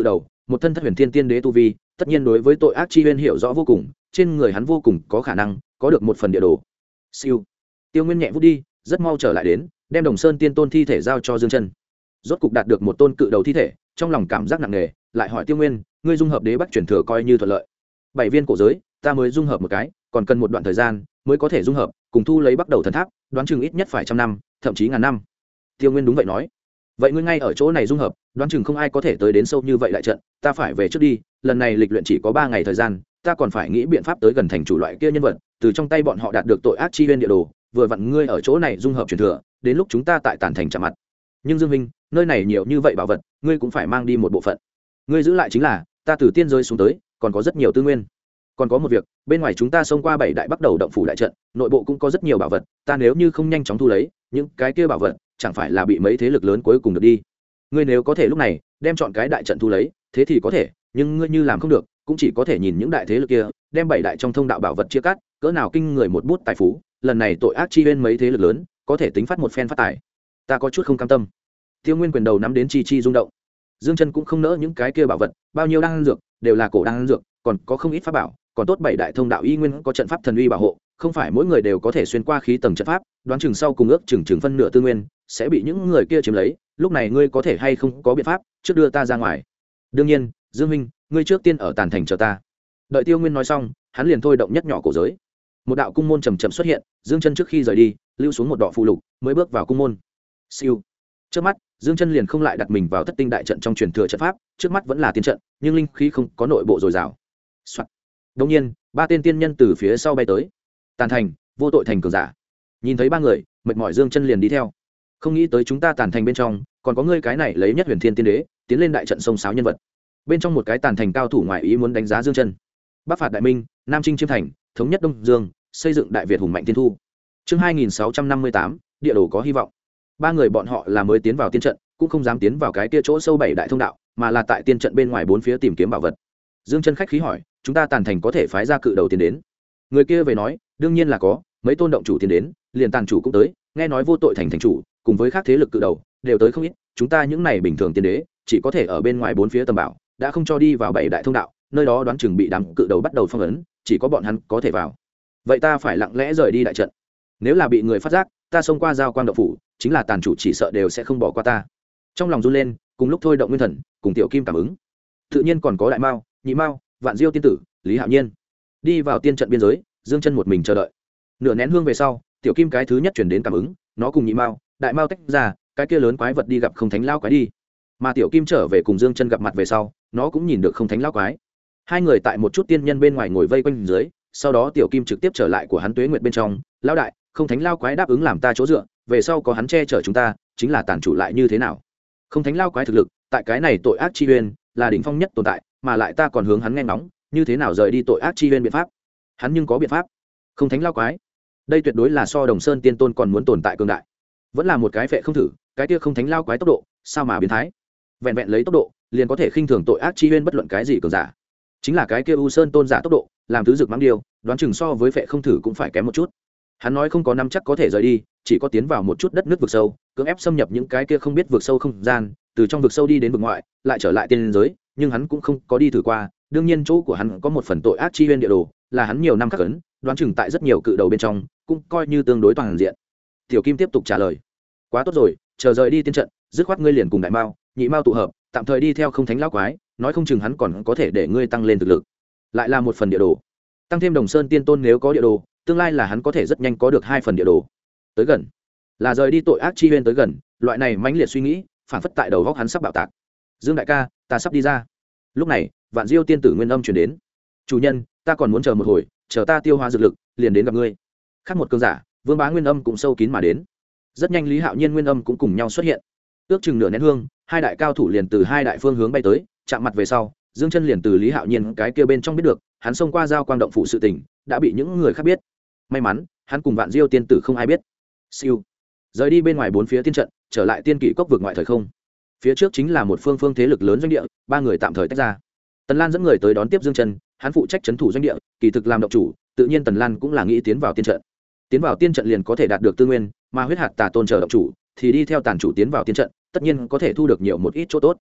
một thân thất huyền thiên tiên đế tu vi, tất nhiên đối với tội ác chi uyên hiểu rõ vô cùng, trên người hắn vô cùng có khả năng có được một phần địa đồ. Siêu. Tiêu Nguyên nhẹ vút đi, rất mau trở lại đến, đem Đồng Sơn Tiên Tôn thi thể giao cho Dương Chân. Rốt cục đạt được một tôn cự đầu thi thể, trong lòng cảm giác nặng nề, lại hỏi Tiêu Nguyên, ngươi dung hợp đế bắc truyền thừa coi như thuận lợi. 7 viên cổ giới, ta mới dung hợp một cái, còn cần một đoạn thời gian mới có thể dung hợp, cùng thu lấy bắt đầu thần tháp, đoán chừng ít nhất phải trăm năm, thậm chí ngàn năm. Tiêu Nguyên đúng vậy nói. Vậy ngươi ngay ở chỗ này dung hợp, đoán chừng không ai có thể tới đến sâu như vậy đại trận, ta phải về trước đi, lần này lịch luyện chỉ có 3 ngày thời gian, ta còn phải nghĩ biện pháp tới gần thành chủ loại kia nhân vật, từ trong tay bọn họ đạt được tội ác chi uyên địa đồ, vừa vặn ngươi ở chỗ này dung hợp truyền thừa, đến lúc chúng ta tại Tản Thành chạm mặt. Nhưng Dương Minh, nơi này nhiều như vậy bảo vật, ngươi cũng phải mang đi một bộ phận. Ngươi giữ lại chính là, ta từ tiên giới xuống tới, còn có rất nhiều tư nguyên. Còn có một việc, bên ngoài chúng ta xông qua 7 đại bắt đầu động phủ đại trận, nội bộ cũng có rất nhiều bảo vật, ta nếu như không nhanh chóng thu lấy, những cái kia bảo vật chẳng phải là bị mấy thế lực lớn cuối cùng được đi. Ngươi nếu có thể lúc này đem chọn cái đại trận thu lấy, thế thì có thể, nhưng ngươi như làm không được, cũng chỉ có thể nhìn những đại thế lực kia đem 7 đại trong thông đạo bảo vật chia cắt, cỡ nào kinh người một bút tài phú, lần này tội ác chi bên mấy thế lực lớn có thể tính phát một phen phát tài. Ta có chút không cam tâm. Tiêu Nguyên quyền đầu nắm đến chi chi rung động. Dương Chân cũng không nỡ những cái kia bảo vật, bao nhiêu đan dược đều là cổ đan dược, còn có không ít pháp bảo, còn tốt 7 đại thông đạo y nguyên có trận pháp thần uy bảo hộ, không phải mỗi người đều có thể xuyên qua khí tầng trận pháp, đoán chừng sau cùng ước chừng phân nửa tư nguyên sẽ bị những người kia chiếm lấy, lúc này ngươi có thể hay không có biện pháp trước đưa ta ra ngoài. Đương nhiên, Dương Minh, ngươi trước tiên ở Tản Thành chờ ta. Đợi Tiêu Nguyên nói xong, hắn liền thôi động nhất nhỏ cổ giới. Một đạo cung môn chậm chậm xuất hiện, Dương Chân trước khi rời đi, lưu xuống một đọ phù lục, mới bước vào cung môn. Siêu. Trước mắt, Dương Chân liền không lại đặt mình vào thất tinh đại trận trong truyền thừa trận pháp, trước mắt vẫn là tiên trận, nhưng linh khí không có nội bộ dồi dào. Soạn. Đột nhiên, 3 tên tiên nhân từ phía sau bay tới. Tản Thành, vô tội thành cường giả. Nhìn thấy 3 người, mệt mỏi Dương Chân liền đi theo. Không nghĩ tới chúng ta Tản Thành bên trong, còn có ngươi cái này lấy nhất huyền thiên tiên đế, tiến lên đại trận sông sáo nhân vật. Bên trong một cái Tản Thành cao thủ ngoại ý muốn đánh giá Dương Chân. Bắc phạt đại minh, Nam chinh chiêm thành, thống nhất Đông Dương, xây dựng đại Việt hùng mạnh tiên thu. Chương 2658, địa đồ có hy vọng. 3 người bọn họ là mới tiến vào tiên trận, cũng không dám tiến vào cái kia chỗ sâu 7 đại thông đạo, mà là tại tiên trận bên ngoài 4 phía tìm kiếm bảo vật. Dương Chân khách khí hỏi, chúng ta Tản Thành có thể phái ra cự đầu tiến đến? Người kia về nói, đương nhiên là có, mấy tôn động chủ tiến đến, liền tàn chủ cũng tới, nghe nói vô tội thành thành chủ cùng với các thế lực cự đầu đều tới không ít, chúng ta những này bình thường tiên đế chỉ có thể ở bên ngoài 4 phía tầm bảo, đã không cho đi vào 7 đại thông đạo, nơi đó đoán chừng bị đám cự đầu bắt đầu phong ấn, chỉ có bọn hắn có thể vào. Vậy ta phải lặng lẽ rời đi đại trận, nếu là bị người phát giác, ta xông qua giao quang động phủ, chính là tàn chủ chỉ sợ đều sẽ không bỏ qua ta. Trong lòng run lên, cùng lúc thôi động nguyên thần, cùng tiểu kim cảm ứng. Tự nhiên còn có đại mao, nhị mao, vạn diêu tiên tử, lý hạo nhiên. Đi vào tiên trận biên giới, Dương Chân một mình chờ đợi. Nửa nén hương về sau, tiểu kim cái thứ nhất chuyển đến cảm ứng, nó cùng nhị mao, đại mao tách ra, cái kia lớn quái vật đi gặp không thánh lao quái đi. Mà tiểu kim trở về cùng Dương Chân gặp mặt về sau, nó cũng nhìn được không thánh lao quái. Hai người tại một chút tiên nhân bên ngoài ngồi vây quanh dưới, sau đó tiểu kim trực tiếp trở lại của hắn Tuế Nguyệt bên trong, lão đại, không thánh lao quái đáp ứng làm ta chỗ dựa, về sau có hắn che chở chúng ta, chính là tàn chủ lại như thế nào? Không thánh lao quái thực lực, tại cái này tội ác chi uyên là đỉnh phong nhất tồn tại, mà lại ta còn hướng hắn nghe ngóng, như thế nào rời đi tội ác chi uyên biện pháp? Hắn nhưng có biện pháp. Không thánh lao quái, đây tuyệt đối là so Đồng Sơn Tiên Tôn còn muốn tồn tại cường đại. Vẫn là một cái phệ không thử, cái kia không thánh lao quái tốc độ, sao mà biến thái? Vẹn vẹn lấy tốc độ, liền có thể khinh thường tội ác chi uyên bất luận cái gì cường giả. Chính là cái kia U Sơn Tôn giả tốc độ, làm tứ dược mắng điều, đoán chừng so với phệ không thử cũng phải kém một chút. Hắn nói không có năm chắc có thể rời đi, chỉ có tiến vào một chút đất nước vực sâu, cưỡng ép xâm nhập những cái kia không biết vực sâu không gian, từ trong vực sâu đi đến vực ngoại, lại trở lại tiên giới, nhưng hắn cũng không có đi thử qua. Đương nhiên chỗ của hắn có một phần tội ác chi uyên địa đồ, là hắn nhiều năm khắc ấn, đoán chừng tại rất nhiều cự đầu bên trong, cũng coi như tương đối toàn diện. Tiểu Kim tiếp tục trả lời: quá tốt rồi, chờ rời đi tiên trận, dứt khoát ngươi liền cùng đại mao, nhị mao tụ hợp, tạm thời đi theo không thánh lão quái, nói không chừng hắn còn có thể để ngươi tăng lên thực lực. Lại là một phần địa đồ, tăng thêm Đồng Sơn Tiên Tôn nếu có địa đồ, tương lai là hắn có thể rất nhanh có được 2 phần địa đồ. Tới gần là rời đi tội ác chi uyên tới gần, loại này mãnh liệt suy nghĩ phản phất tại đầu góc hắn sắp bạo tạc. Dương đại ca, ta sắp đi ra. Lúc này Vạn Diêu tiên tử nguyên âm truyền đến: chủ nhân, ta còn muốn chờ một hồi, chờ ta tiêu hóa dược lực liền đến gặp ngươi. Khác một cường giả Vương Bá nguyên âm cũng sâu kín mà đến. Rất nhanh Lý Hạo Nhiên nguyên âm cũng cùng nhau xuất hiện. Ước chừng nửa nén hương, hai đại cao thủ liền từ hai đại phương hướng bay tới, chạm mặt về sau, Dương Chân liền từ Lý Hạo Nhiên cái kia bên trong biết được, hắn xông qua giao quang động phủ sự tình đã bị những người khác biết. May mắn hắn cùng Vạn Diêu tiên tử không ai biết. Siêu rời đi bên ngoài 4 phía tiên trận, trở lại tiên kỵ cốc vực ngoại thời không. Phía trước chính là một phương thế lực lớn doanh địa, 3 người tạm thời tách ra. Tần Lan dẫn người tới đón tiếp Dương Chân, hắn phụ trách trấn thủ doanh địa, kỳ thực làm động chủ, tự nhiên Tần Lan cũng là nghĩ tiến vào tiên trận. Tiến vào tiên trận liền có thể đạt được tư nguyên, mà huyết hạt tà tôn chờ động chủ thì đi theo tàn chủ tiến vào tiên trận, tất nhiên có thể thu được nhiều một ít chỗ tốt.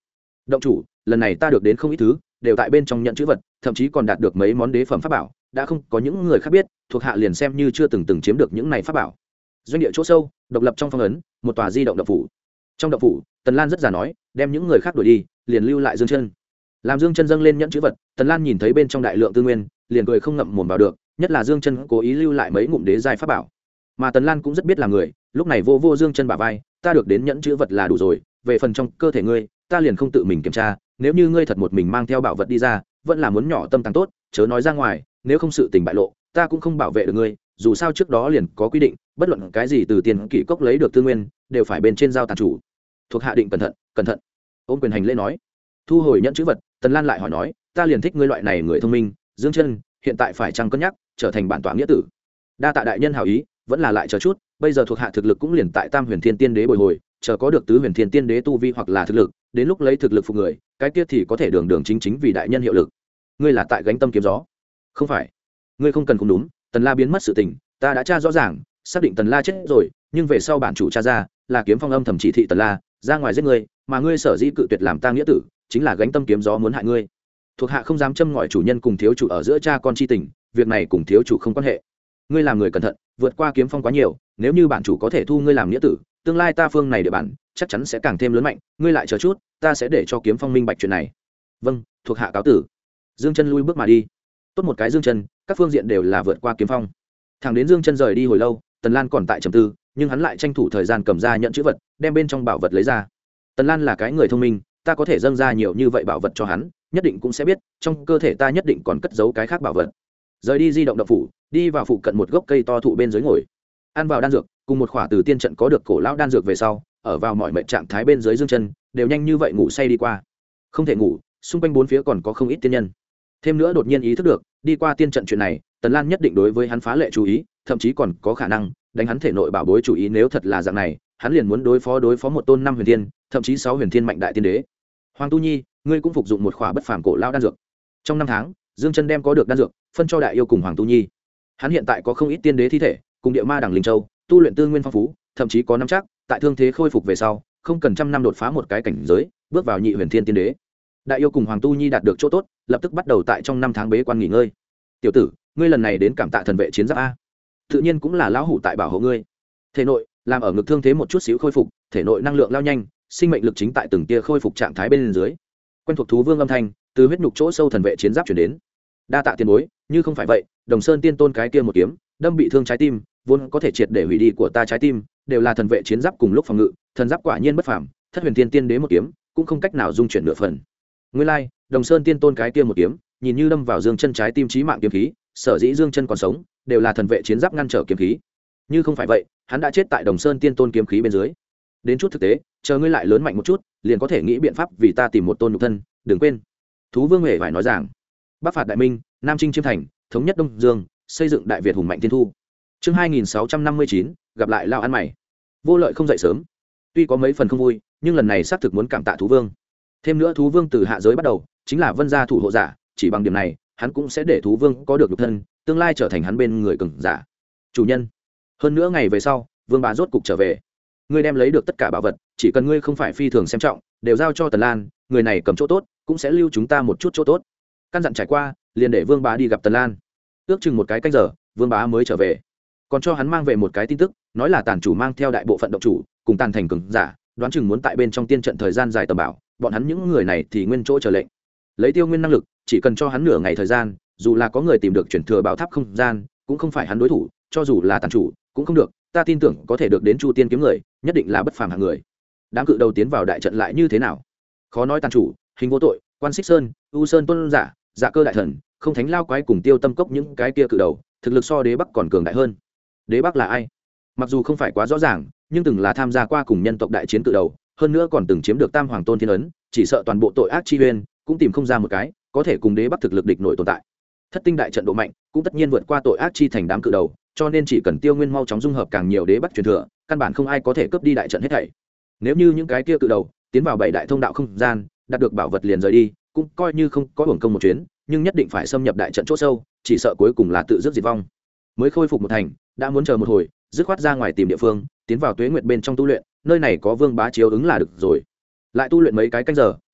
động chủ, lần này ta được đến không ít thứ, đều tại bên trong nhận chữ vật, thậm chí còn đạt được mấy món đế phẩm pháp bảo, đã không có những người khác biết, thuộc hạ liền xem như chưa từng chiếm được những này pháp bảo. Doanh địa chỗ sâu, độc lập trong phong ấn, một tòa di động động phủ. Trong động phủ, Tần Lan rất già nói, đem những người khác đuổi đi, liền lưu lại Dương Chân. Làm Dương Chân dâng lên nhẫn chữ vật, Tần Lan nhìn thấy bên trong đại lượng tư nguyên, liền cười không ngậm mồm vào được, nhất là Dương Chân cố ý lưu lại mấy ngụm đế giai pháp bảo. Mà Tần Lan cũng rất biết làm người, lúc này vô Dương Chân bả vai, ta được đến nhẫn chữ vật là đủ rồi, về phần trong cơ thể ngươi, ta liền không tự mình kiểm tra, nếu như ngươi thật một mình mang theo bảo vật đi ra, vẫn là muốn nhỏ tâm tăng tốt, chớ nói ra ngoài, nếu không sự tình bại lộ, ta cũng không bảo vệ được ngươi, dù sao trước đó liền có quy định, bất luận cái gì từ tiền kỷ cốc lấy được tư nguyên, đều phải bên trên giao tàn chủ. Thuộc hạ định cẩn thận. Ôn quyền hành lễ nói. Thu hồi nhẫn chữ vật, Tần Lan lại hỏi nói, ta liền thích ngươi loại này người thông minh, Dương Chân, hiện tại phải chăng cân nhắc trở thành bản tọa nghĩa tử. Đa tạ đại nhân hảo ý, vẫn là lại chờ chút, bây giờ thuộc hạ thực lực cũng liền tại Tam Huyền Thiên Tiên Đế bồi hồi, chờ có được Tứ Huyền Thiên Tiên Đế tu vi hoặc là thực lực, đến lúc lấy thực lực phục người, cái kia thì có thể đường chính vì đại nhân hiệu lực. Ngươi là tại gánh tâm kiếm gió? Không phải, ngươi không cần cũng đúng. Tần La biến mất sự tình, ta đã tra rõ ràng, xác định Tần La chết rồi, nhưng về sau bản chủ tra ra là Kiếm Phong âm thầm chỉ thị Tần La ra ngoài giết ngươi, mà ngươi sở dĩ cự tuyệt làm ta nghĩa tử, chính là gánh tâm kiếm gió muốn hại ngươi. Thuộc hạ không dám châm ngòi chủ nhân cùng thiếu chủ ở giữa cha con chi tình, việc này cùng thiếu chủ không quan hệ. Ngươi làm người cẩn thận, vượt qua Kiếm Phong quá nhiều, nếu như bản chủ có thể thu ngươi làm nghĩa tử, tương lai ta phương này địa bàn chắc chắn sẽ càng thêm lớn mạnh, ngươi lại chờ chút, ta sẽ để cho Kiếm Phong minh bạch chuyện này. Vâng, thuộc hạ cáo tử. Dương Chân lui bước mà đi. Tốt một cái Dương Chân, các phương diện đều là vượt qua Kiếm Phong. Thằng đến Dương Chân rời đi hồi lâu, Tần Lan còn tại trầm tư, nhưng hắn lại tranh thủ thời gian cầm ra nhận chữ vật, đem bên trong bảo vật lấy ra. Tần Lan là cái người thông minh, ta có thể dâng ra nhiều như vậy bảo vật cho hắn, nhất định cũng sẽ biết trong cơ thể ta nhất định còn cất giấu cái khác bảo vật. Rời đi di động động phủ, đi vào phụ cận một gốc cây to thụ bên dưới ngồi, ăn vào đan dược, cùng một khỏa từ tiên trận có được cổ lão đan dược về sau, ở vào mọi mệnh trạng thái bên dưới Dương Chân đều nhanh như vậy ngủ say đi qua. Không thể ngủ, xung quanh bốn phía còn có không ít tiên nhân. Thêm nữa đột nhiên ý thức được, đi qua tiên trận chuyện này, Tần Lan nhất định đối với hắn phá lệ chú ý, thậm chí còn có khả năng đánh hắn thể nội bảo bối chủ ý, nếu thật là dạng này, hắn liền muốn đối phó một tôn 5 huyền thiên, thậm chí 6 huyền thiên mạnh đại tiên đế. Hoàng Tu Nhi, ngươi cũng phục dụng một khỏa bất phàm cổ lão đan dược. Trong 5 tháng, Dương Chân đem có được đan dược, phân cho đại yêu cùng Hoàng Tu Nhi. Hắn hiện tại có không ít tiên đế thi thể, cùng địa ma đẳng linh châu, tu luyện tư nguyên phong phú, thậm chí có nắm chắc, tại thương thế khôi phục về sau, không cần trăm năm đột phá một cái cảnh giới, bước vào nhị huyền thiên tiên đế. Đại yêu cùng Hoàng Tu Nhi đạt được chỗ tốt, lập tức bắt đầu tại trong 5 tháng bế quan nghỉ ngơi. Tiểu tử, ngươi lần này đến cảm tạ thần vệ chiến giáp a, tự nhiên cũng là lão hủ tại bảo hộ ngươi. Thể nội làm ở ngực thương thế một chút xíu khôi phục, thể nội năng lượng lao nhanh, sinh mệnh lực chính tại từng tia khôi phục trạng thái bên dưới. Quen thuộc thú vương âm thanh từ huyết nhục chỗ sâu thần vệ chiến giáp chuyển đến. Đa tạ tiền bối, như không phải vậy, Đồng Sơn Tiên Tôn cái kia một kiếm đâm bị thương trái tim, vốn có thể triệt để hủy đi của ta trái tim, đều là thần vệ chiến giáp cùng lúc phòng ngự, thần giáp quả nhiên bất phàm, Thất Huyền Tiên Tiên Đế một kiếm cũng không cách nào dung chuyển nửa phần. Nguyên lai, Đồng Sơn Tiên Tôn cái kia một kiếm, nhìn như đâm vào Dương Chân trái tim chí mạng kiếm khí, sở dĩ Dương Chân còn sống, đều là thần vệ chiến giáp ngăn trở kiếm khí. Như không phải vậy, hắn đã chết tại Đồng Sơn Tiên Tôn kiếm khí bên dưới. Đến chút thực tế, chờ ngươi lại lớn mạnh một chút, liền có thể nghĩ biện pháp vì ta tìm một tôn nhục thân, đừng quên. Thú Vương Huệ phải nói rằng, Bắc phạt Đại Minh, Nam chinh chiêm thành, thống nhất Đông Dương, xây dựng Đại Việt hùng mạnh thiên thu. Chương 2659, gặp lại lao ăn mày. Vô Lợi không dậy sớm. Tuy có mấy phần không vui, nhưng lần này xác thực muốn cảm tạ Thú Vương. Thêm nữa Thú Vương từ hạ giới bắt đầu, chính là Vân gia thủ hộ giả, chỉ bằng điểm này, hắn cũng sẽ để Thú Vương có được nhục thân, tương lai trở thành hắn bên người cường giả. Chủ nhân. Hơn nữa ngày về sau, Vương bá rốt cục trở về. Ngươi đem lấy được tất cả bảo vật, chỉ cần ngươi không phải phi thường xem trọng, đều giao cho Tần Lan, người này cầm chỗ tốt, cũng sẽ lưu chúng ta một chút chỗ tốt. Căn dặn trải qua, liền để Vương bá đi gặp Tần Lan. Ước chừng một cái canh giờ, Vương bá mới trở về. Còn cho hắn mang về một cái tin tức, nói là tàn chủ mang theo đại bộ phận động chủ, cùng tàn thành cường giả, đoán chừng muốn tại bên trong tiên trận thời gian dài tầm bảo, bọn hắn những người này thì nguyên chỗ chờ lệnh. Lấy Tiêu Nguyên năng lực, chỉ cần cho hắn nửa ngày thời gian, dù là có người tìm được chuyển thừa bảo tháp không gian, cũng không phải hắn đối thủ, cho dù là tàn chủ, cũng không được. Ta tin tưởng có thể được đến Chu Tiên kiếm người, nhất định là bất phàm hạng người. Đám cự đầu tiến vào đại trận lại như thế nào? Khó nói tàn chủ, Hình Vô Tội, Quan Xích Sơn, U Sơn Tôn giả, Dạ Cơ đại thần, Không Thánh Lao quái cùng Tiêu Tâm Cốc những cái kia cự đầu, thực lực so Đế Bắc còn cường đại hơn. Đế Bắc là ai? Mặc dù không phải quá rõ ràng, nhưng từng là tham gia qua cùng nhân tộc đại chiến cự đầu, hơn nữa còn từng chiếm được Tam Hoàng Tôn thiên ấn, chỉ sợ toàn bộ tội ác chi uyên cũng tìm không ra một cái có thể cùng Đế Bắc thực lực địch nổi tồn tại. Thất tinh đại trận độ mạnh, cũng tất nhiên vượt qua tội ác chi thành đám cự đầu, cho nên chỉ cần Tiêu Nguyên mau chóng dung hợp càng nhiều Đế Bắc truyền thừa, căn bản không ai có thể cướp đi đại trận hết thảy. Nếu như những cái kia cự đầu tiến vào bảy đại thông đạo không gian, đạt được bảo vật liền rời đi, cũng coi như không có hưởng công một chuyến, nhưng nhất định phải xâm nhập đại trận chỗ sâu, chỉ sợ cuối cùng là tự dứt diệt vong. Mới khôi phục một thành, đã muốn chờ một hồi, dứt khoát ra ngoài tìm địa phương, tiến vào Tuế Nguyệt bên trong tu luyện, nơi này có Vương bá chiếu ứng là được rồi. Lại tu luyện mấy cái canh giờ,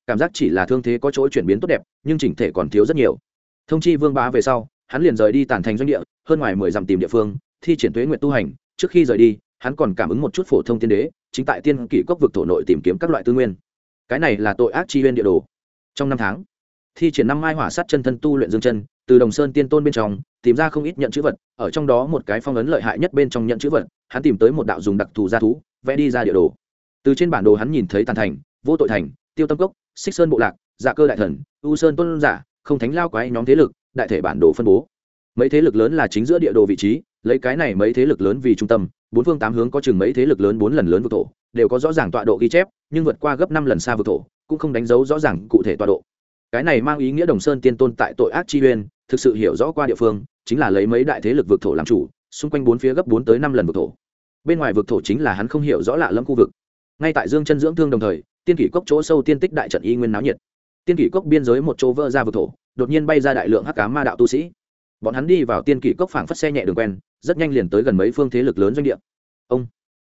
cảm giác chỉ là thương thế có chỗ chuyển biến tốt đẹp nhưng chỉnh thể còn thiếu rất nhiều. Thông chi Vương Bá về sau, hắn liền rời đi Tản Thành doanh địa, hơn ngoài 10 dặm tìm địa phương thi triển tuế nguyện tu hành. Trước khi rời đi, hắn còn cảm ứng một chút phổ thông tiên đế chính tại tiên kỷ cốc vực thổ nội tìm kiếm các loại tư nguyên. Cái này là tội ác chi nguyên địa đồ. Trong năm tháng, thi triển 5 mai hỏa sát chân thân tu luyện dương chân, từ Đồng Sơn Tiên Tôn bên trong tìm ra không ít nhận chữ vật, ở trong đó một cái phong ấn lợi hại nhất bên trong nhận chữ vật, hắn tìm tới một đạo dùng đặc thù gia thú, vẽ đi ra địa đồ. Từ trên bản đồ hắn nhìn thấy Tản Thành, Vô Tội Thành, Tiêu Tâm Cốc, Xích Sơn Bộ Lạc, Dạ Cơ Đại Thần, U Sơn Tôn Giả, Không Thánh Lao Quái nhóm thế lực, đại thể bản đồ phân bố. Mấy thế lực lớn là chính giữa địa đồ vị trí, lấy cái này mấy thế lực lớn vì trung tâm, bốn phương tám hướng có chừng mấy thế lực lớn 4 lần lớn vực thổ, đều có rõ ràng tọa độ ghi chép, nhưng vượt qua gấp 5 lần xa vực thổ, cũng không đánh dấu rõ ràng cụ thể tọa độ. Cái này mang ý nghĩa Đồng Sơn Tiên Tôn tại tội ác chi uyên, thực sự hiểu rõ qua địa phương, chính là lấy mấy đại thế lực vực thổ làm chủ, xung quanh bốn phía gấp 4 tới 5 lần vực thổ. Bên ngoài vực thổ chính là hắn không hiểu rõ lạ lẫm khu vực. Ngay tại Dương Chân dưỡng thương đồng thời, tiên kỷ cốc chỗ sâu tiên tích đại trận y nguyên náo nhiệt. Tiên kỷ cốc biên giới một chỗ vỡ ra vực thổ, đột nhiên bay ra đại lượng hắc ám ma đạo tu sĩ. Bọn hắn đi vào tiên kỷ cốc phảng phất xe nhẹ đường quen, rất nhanh liền tới gần mấy phương thế lực lớn doanh địa. Ông,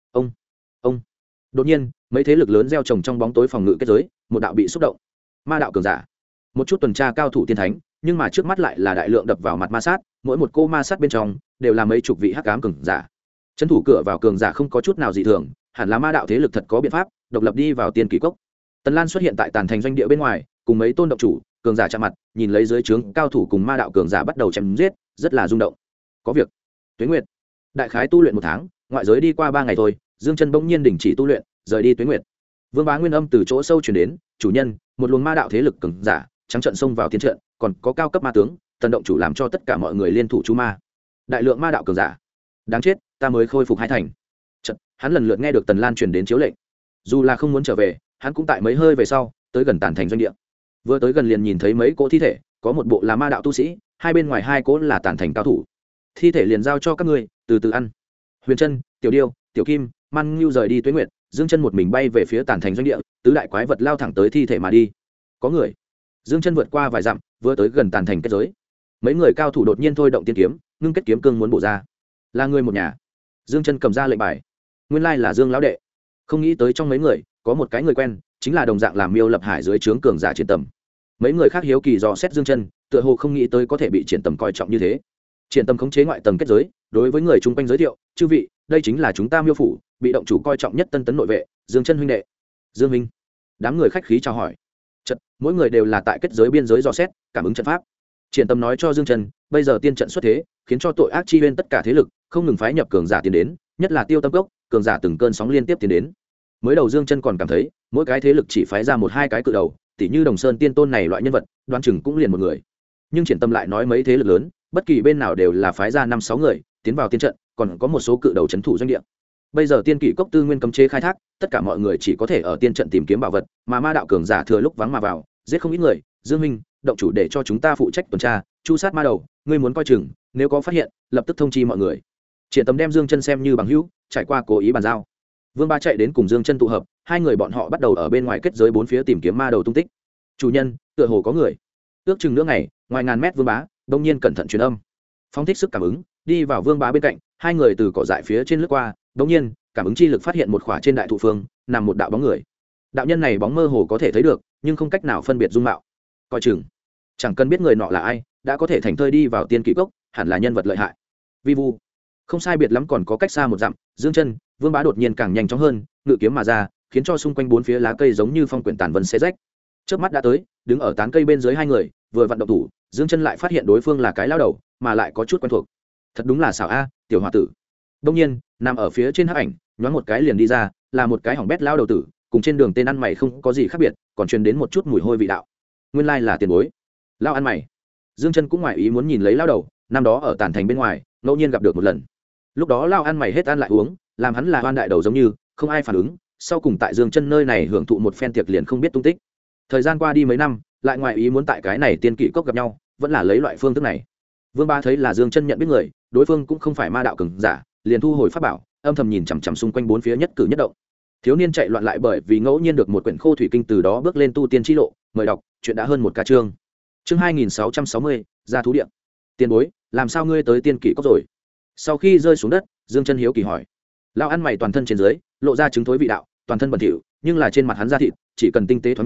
ông. Đột nhiên, mấy thế lực lớn gieo trồng trong bóng tối phòng ngự kết giới, một đạo bị xúc động. Ma đạo cường giả, một chút tuần tra cao thủ tiên thánh, nhưng mà trước mắt lại là đại lượng đập vào mặt ma sát, mỗi một cô ma sát bên trong đều là mấy chục vị hắc ám cường giả. Trấn thủ cửa vào cường giả không có chút nào dị thường, hẳn là ma đạo thế lực thật có biện pháp độc lập đi vào tiên kỷ cốc. Tần Lan xuất hiện tại Tản Thành doanh địa bên ngoài, cùng mấy tôn động chủ cường giả chạm mặt, nhìn lấy dưới trướng cao thủ cùng ma đạo cường giả bắt đầu chém giết, rất là rung động. Có việc. Tuế Nguyệt, đại khái tu luyện 1 tháng, ngoại giới đi qua 3 ngày thôi, Dương Chân bỗng nhiên đình chỉ tu luyện, rời đi Tuế Nguyệt. Vương Bá Nguyên âm từ chỗ sâu truyền đến, chủ nhân, một luồng ma đạo thế lực cường giả trắng trận xông vào tiên trận, còn có cao cấp ma tướng, Tần động chủ làm cho tất cả mọi người liên thủ chu ma. Đại lượng ma đạo cường giả. Đáng chết, ta mới khôi phục 2 thành. Trận, hắn lần lượt nghe được Tần Lan truyền đến chiếu lệnh. Dù là không muốn trở về, hắn cũng tại mấy hơi về sau, tới gần Tản Thành doanh địa. Vừa tới gần liền nhìn thấy mấy cỗ thi thể, có một bộ là ma đạo tu sĩ, hai bên ngoài 2 cỗ là Tản Thành cao thủ. Thi thể liền giao cho các ngươi, từ từ ăn. Huyền Trân, Tiểu Điêu, Tiểu Kim, Man Ngưu rời đi Tuế Nguyệt, Dương Chân một mình bay về phía Tản Thành doanh địa, tứ đại quái vật lao thẳng tới thi thể mà đi. Có người. Dương Chân vượt qua vài dặm, vừa tới gần Tản Thành kết giới. Mấy người cao thủ đột nhiên thôi động tiên kiếm, ngưng kết kiếm cương muốn bổ ra. Là người một nhà. Dương Chân cầm ra lệnh bài. Nguyên lai là Dương lão đệ. Không nghĩ tới trong mấy người, có một cái người quen, chính là đồng dạng làm Miêu Lập Hải dưới trướng cường giả Triển Tầm. Mấy người khác hiếu kỳ dò xét Dương Chân, tựa hồ không nghĩ tới có thể bị Triển Tầm coi trọng như thế. Triển Tầm khống chế ngoại tầng kết giới, đối với người chung quanh giới thiệu, "Chư vị, đây chính là chúng ta Miêu phủ, bị động chủ coi trọng nhất Tân Tấn nội vệ, Dương Chân huynh đệ." Dương huynh. Đám người khách khí chào hỏi. Trận, mỗi người đều là tại kết giới biên giới dò xét, cảm ứng trận pháp. Triển Tầm nói cho Dương Chân, bây giờ tiên trận xuất thế, khiến cho tội ác chi nguyên tất cả thế lực không ngừng phái nhập cường giả tiến đến, nhất là Tiêu Tâm Cốc, cường giả từng cơn sóng liên tiếp tiến đến. Mới đầu Dương Chân còn cảm thấy, mỗi cái thế lực chỉ phái ra 1-2 cái cự đầu, tỉ như Đồng Sơn Tiên Tôn này loại nhân vật, đoán chừng cũng liền một người. Nhưng Triển Tâm lại nói mấy thế lực lớn, bất kỳ bên nào đều là phái ra 5-6 người tiến vào tiên trận, còn có một số cự đầu trấn thủ doanh địa. Bây giờ tiên kỷ cốc tư nguyên cấm chế khai thác, tất cả mọi người chỉ có thể ở tiên trận tìm kiếm bảo vật, mà ma đạo cường giả thừa lúc vắng mà vào, giết không ít người. Dương minh, động chủ để cho chúng ta phụ trách tuần tra, chu sát ma đầu, ngươi muốn coi chừng, nếu có phát hiện, lập tức thông chi mọi người. Triển Tầm đem Dương Chân xem như bằng hữu, trải qua cố ý bàn giao. Vương Ba chạy đến cùng Dương Chân tụ hợp, hai người bọn họ bắt đầu ở bên ngoài kết giới 4 phía tìm kiếm ma đầu tung tích. Chủ nhân, tựa hồ có người. Ước chừng nửa ngày, ngoài ngàn mét Vương Bá đông nhiên cẩn thận truyền âm, phóng thích sức cảm ứng, đi vào Vương Bá bên cạnh, hai người từ cỏ dại phía trên lướt qua, đông nhiên cảm ứng chi lực phát hiện một khỏa trên đại thụ phương nằm một đạo bóng người. Đạo nhân này bóng mơ hồ có thể thấy được, nhưng không cách nào phân biệt dung mạo. Coi chừng, chẳng cần biết người nọ là ai, đã có thể thành thơi đi vào tiên kỷ cốc, hẳn là nhân vật lợi hại. Vi vu, không sai biệt lắm còn có cách xa 1 dặm, Dương Chân, Vương Bá đột nhiên càng nhanh chóng hơn, ngự kiếm mà ra, khiến cho xung quanh 4 phía lá cây giống như phong quyển tàn vân xé rách. Chớp mắt đã tới, đứng ở tán cây bên dưới hai người, vừa vận động thủ, Dương Chân lại phát hiện đối phương là cái lão đầu, mà lại có chút quen thuộc. Thật đúng là xảo a, tiểu hòa tử. Đương nhiên, nằm ở phía trên hắc ảnh, nhoáng một cái liền đi ra, là một cái hỏng bét lão đầu tử, cùng trên đường tên ăn mày không có gì khác biệt, còn truyền đến một chút mùi hôi vị đạo. Nguyên lai là tiền bối. Lão ăn mày. Dương Chân cũng ngoài ý muốn nhìn lấy lão đầu, năm đó ở Tản Thành bên ngoài, ngẫu nhiên gặp được một lần. Lúc đó lão ăn mày hết ăn lại uống, làm hắn là oan đại đầu giống như, không ai phản ứng, sau cùng tại Dương Chân nơi này hưởng thụ một phen tiệc liền không biết tung tích. Thời gian qua đi mấy năm, lại ngoài ý muốn tại cái này tiên kỷ cốc gặp nhau, vẫn là lấy loại phương thức này. Vương Ba thấy là Dương Chân nhận biết người, đối phương cũng không phải ma đạo cường giả, liền thu hồi pháp bảo, âm thầm nhìn chằm chằm xung quanh 4 phía nhất cử nhất động. Thiếu niên chạy loạn lại bởi vì ngẫu nhiên được một quyển khô thủy kinh, từ đó bước lên tu tiên chi lộ. Mời đọc, chuyện đã hơn một ca chương. Chương 2660, ra thú địa. Tiền bối, làm sao ngươi tới tiên kỷ cốc rồi? Sau khi rơi xuống đất, Dương Chân hiếu kỳ hỏi. Lão ăn mày toàn thân trên dưới lộ ra chứng thối vị đạo, toàn thân bẩn thỉu, nhưng là trên mặt hắn da thịt, chỉ cần tinh tế thoáng nhìn,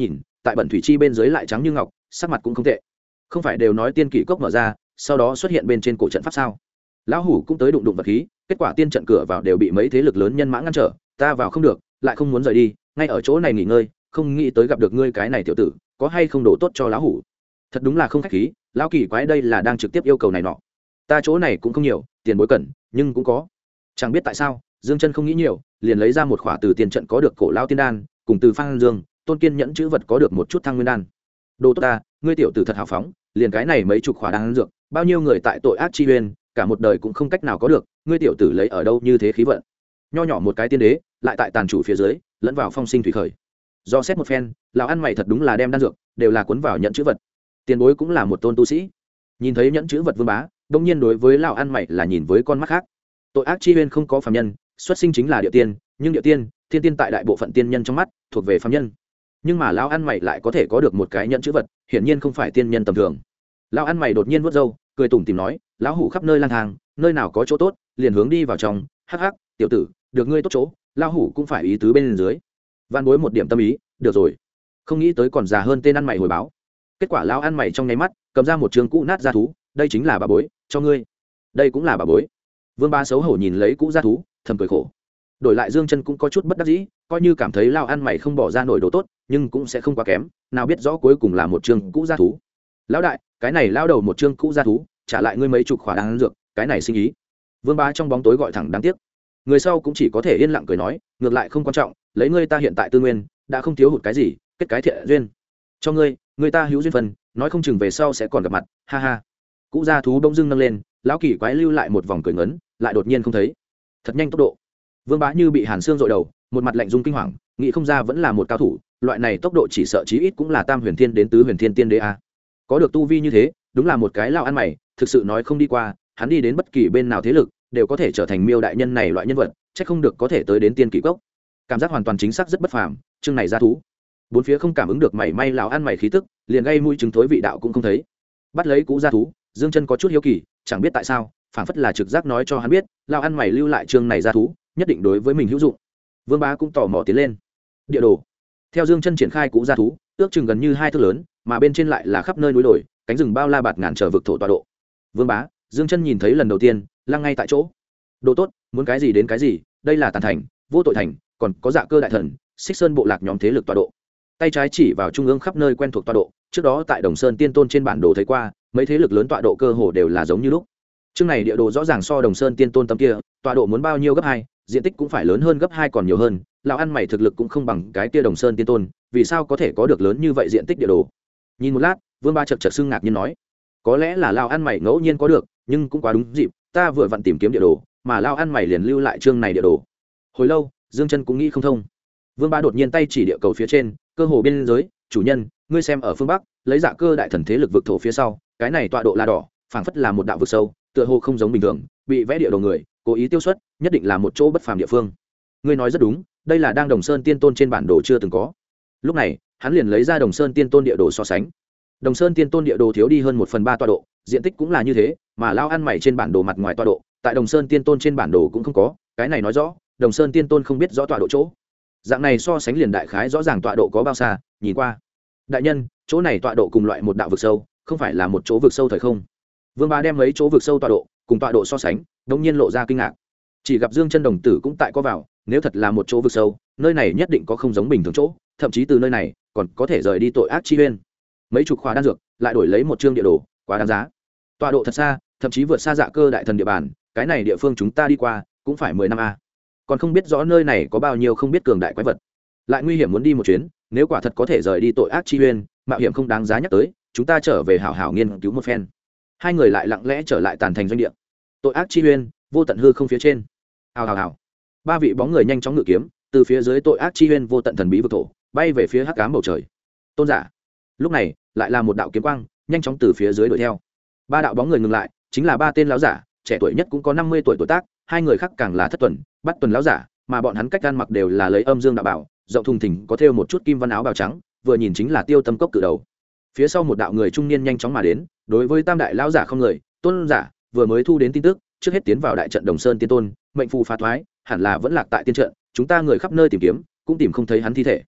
tại bẩn thủy chi bên dưới lại trắng như ngọc, sắc mặt cũng không tệ. Không phải đều nói tiên kỷ cốc mở ra, sau đó xuất hiện bên trên cổ trận pháp sao? Lão hủ cũng tới đụng đụng vật khí, kết quả tiên trận cửa vào đều bị mấy thế lực lớn nhân mã ngăn trở, ta vào không được, lại không muốn rời đi, ngay ở chỗ này nghỉ ngơi, không nghĩ tới gặp được ngươi cái này tiểu tử, có hay không đổ tốt cho lão hủ? Thật đúng là không khách khí, lão kỳ quái đây là đang trực tiếp yêu cầu này nọ. Ta chỗ này cũng không nhiều, tiền bối cần, nhưng cũng có. Chẳng biết tại sao, Dương Chân không nghĩ nhiều, liền lấy ra một khỏa từ tiền trận có được cổ lão tiên đan, cùng từ Phan Dương, Tôn Kiên nhẫn chữ vật có được một chút thăng nguyên đan. Đồ tốt ta, ngươi tiểu tử thật hào phóng, liền cái này mấy chục khỏa đan dược, bao nhiêu người tại tội ác chi uyên, cả một đời cũng không cách nào có được, ngươi tiểu tử lấy ở đâu như thế khí vận. Nho nhỏ một cái tiên đế, lại tại tàn chủ phía dưới, lẫn vào phong sinh thủy khởi. Do xét một phen, lão ăn mày thật đúng là đem đan dược, đều là cuốn vào nhận chữ vật. Tiền bối cũng là một tôn tu sĩ. Nhìn thấy nhẫn chữ vật Vương Bá, đông nhiên đối với lão ăn mày là nhìn với con mắt khác. Tội ác chi uyên không có phàm nhân, xuất sinh chính là địa tiên, nhưng địa tiên, thiên tiên tại đại bộ phận tiên nhân trong mắt, thuộc về phàm nhân. Nhưng mà lão ăn mày lại có thể có được một cái nhẫn chữ vật, hiển nhiên không phải tiên nhân tầm thường. Lão ăn mày đột nhiên vuốt râu, cười tủm tỉm nói, lão hủ khắp nơi lang thang, nơi nào có chỗ tốt, liền hướng đi vào trong, hắc hắc, tiểu tử, được ngươi tốt chỗ, lão hủ cũng phải ý tứ bên dưới. Van Bối một điểm tâm ý, được rồi. Không nghĩ tới còn già hơn tên ăn mày hồi báo. Kết quả lão ăn mày trong nháy mắt, cầm ra một trường cũ nát da thú, đây chính là bà bối, cho ngươi. Đây cũng là bà bối. Vương Bá xấu hổ nhìn lấy cũ da thú, thầm cười khổ. Đổi lại Dương Chân cũng có chút bất đắc dĩ, coi như cảm thấy lão ăn mày không bỏ ra nổi đồ tốt, nhưng cũng sẽ không quá kém, nào biết rõ cuối cùng là một trường cũ da thú. Lão đại, cái này lao đầu một chương cũ da thú, trả lại ngươi mấy chục khỏa đan dược, cái này sinh ý. Vương Bá trong bóng tối gọi thẳng đáng tiếc. Người sau cũng chỉ có thể yên lặng cười nói, ngược lại không quan trọng, lấy ngươi ta hiện tại tư nguyên, đã không thiếu hụt cái gì, kết cái thiện duyên. Cho ngươi, người ta hữu duyên phần, nói không chừng về sau sẽ còn gặp mặt, ha ha. Cũ da thú bỗng dưng nâng lên, lão kỳ quái lưu lại một vòng cười ngấn, lại đột nhiên không thấy. Thật nhanh tốc độ. Vương Bá như bị hàn xương dội đầu, một mặt lạnh rung kinh hoàng, nghĩ không ra vẫn là một cao thủ, loại này tốc độ chỉ sợ chí ít cũng là tam huyền thiên đến tứ huyền thiên tiên đế a. Có được tu vi như thế, đúng là một cái lao ăn mày, thực sự nói không đi qua, hắn đi đến bất kỳ bên nào thế lực, đều có thể trở thành Miêu đại nhân này loại nhân vật, chắc không được có thể tới đến tiên kỷ cốc. Cảm giác hoàn toàn chính xác rất bất phàm, chương này ra thú. Bốn phía không cảm ứng được mảy may lão ăn mày khí tức, liền gây mũi chứng thối vị đạo cũng không thấy. Bắt lấy cũ ra thú, Dương Chân có chút hiếu kỳ, chẳng biết tại sao, phảng phất là trực giác nói cho hắn biết, lão ăn mày lưu lại chương này ra thú, nhất định đối với mình hữu dụng. Vương Bá cũng tò mò tiến lên. Địa đồ. Theo Dương Chân triển khai cũ ra thú, ước chừng gần như hai thước lớn, mà bên trên lại là khắp nơi núi đồi, cánh rừng bao la bạt ngàn trở vực thổ tọa độ. Vương Bá, Dương Chân nhìn thấy lần đầu tiên, lăng ngay tại chỗ. Đồ tốt, muốn cái gì đến cái gì, đây là Tàn Thành, Vô Tội Thành, còn có Dạ Cơ đại thần, Xích Sơn bộ lạc nhóm thế lực tọa độ. Tay trái chỉ vào trung ương khắp nơi quen thuộc tọa độ, trước đó tại Đồng Sơn Tiên Tôn trên bản đồ thấy qua, mấy thế lực lớn tọa độ cơ hồ đều là giống như lúc. Chương này địa đồ rõ ràng so Đồng Sơn Tiên Tôn tấm kia, tọa độ muốn bao nhiêu gấp 2, diện tích cũng phải lớn hơn gấp 2 còn nhiều hơn, lão ăn mày thực lực cũng không bằng cái kia Đồng Sơn Tiên Tôn, vì sao có thể có được lớn như vậy diện tích địa đồ? Nhìn một lát, Vương Ba chật chật sưng ngạc nhiên nói, có lẽ là lão ăn mày ngẫu nhiên có được, nhưng cũng quá đúng dịp, ta vừa vặn tìm kiếm địa đồ, mà lão ăn mày liền lưu lại chương này địa đồ. Hồi lâu, Dương Chân cũng nghĩ không thông. Vương Ba đột nhiên tay chỉ địa cầu phía trên, cơ hồ biên giới, chủ nhân, ngươi xem ở phương bắc, lấy Dạ Cơ đại thần thế lực vực thổ phía sau, cái này tọa độ là đỏ, phảng phất là một đạo vực sâu, tựa hồ không giống bình thường, bị vẽ địa đồ người, cố ý tiêu xuất, nhất định là một chỗ bất phàm địa phương. Ngươi nói rất đúng, đây là đang Đồng Sơn Tiên Tôn trên bản đồ chưa từng có. Lúc này, hắn liền lấy ra Đồng Sơn Tiên Tôn địa đồ so sánh. Đồng Sơn Tiên Tôn địa đồ thiếu đi hơn 1/3 tọa độ, diện tích cũng là như thế, mà lao ăn mày trên bản đồ mặt ngoài tọa độ, tại Đồng Sơn Tiên Tôn trên bản đồ cũng không có, cái này nói rõ, Đồng Sơn Tiên Tôn không biết rõ tọa độ chỗ. Dạng này so sánh liền đại khái rõ ràng tọa độ có bao xa, nhìn qua. Đại nhân, chỗ này tọa độ cùng loại một đạo vực sâu, không phải là một chỗ vực sâu thời không? Vương Bá đem mấy chỗ vực sâu tọa độ, cùng tọa độ so sánh, đột nhiên lộ ra kinh ngạc. Chỉ gặp Dương Chân đồng tử cũng tại có vào, nếu thật là một chỗ vực sâu, nơi này nhất định có không giống bình thường chỗ, thậm chí từ nơi này còn có thể rời đi tội ác chi huyên. Mấy chục khóa đan dược, lại đổi lấy một chương địa đồ, quá đáng giá. Tọa độ thật xa, thậm chí vượt xa Dạ Cơ đại thần địa bàn, cái này địa phương chúng ta đi qua, cũng phải 10 năm a. Còn không biết rõ nơi này có bao nhiêu không biết cường đại quái vật. Lại nguy hiểm muốn đi một chuyến, nếu quả thật có thể rời đi tội ác chi huyên, mạo hiểm không đáng giá nhắc tới, chúng ta trở về hảo hảo nghiên cứu một phen. Hai người lại lặng lẽ trở lại Tàn Thành doanh địa. Tội ác chi huyên, vô tận hư không phía trên. Hào hào hào. Ba vị bóng người nhanh chóng ngự kiếm, từ phía dưới tội ác chi huyên vô tận thần bí vực thổ, bay về phía hắc ám bầu trời. Tôn giả. Lúc này, lại là một đạo kiếm quang, nhanh chóng từ phía dưới đuổi theo. Ba đạo bóng người ngừng lại, chính là ba tên lão giả, trẻ tuổi nhất cũng có 50 tuổi tuổi tác, hai người khác càng là thất tuần, bắt tuần lão giả, mà bọn hắn cách ăn mặc đều là lấy âm dương đạo bảo, rộng thùng thình có thêu một chút kim văn áo bào trắng, vừa nhìn chính là Tiêu Tâm Cốc cử đầu. Phía sau một đạo người trung niên nhanh chóng mà đến, đối với tam đại lão giả không người, tôn giả vừa mới thu đến tin tức, trước hết tiến vào đại trận Đồng Sơn Tiên Tôn, mệnh phù phá thoái, hẳn là vẫn lạc tại tiên trận, chúng ta người khắp nơi tìm kiếm, cũng tìm không thấy hắn thi thể.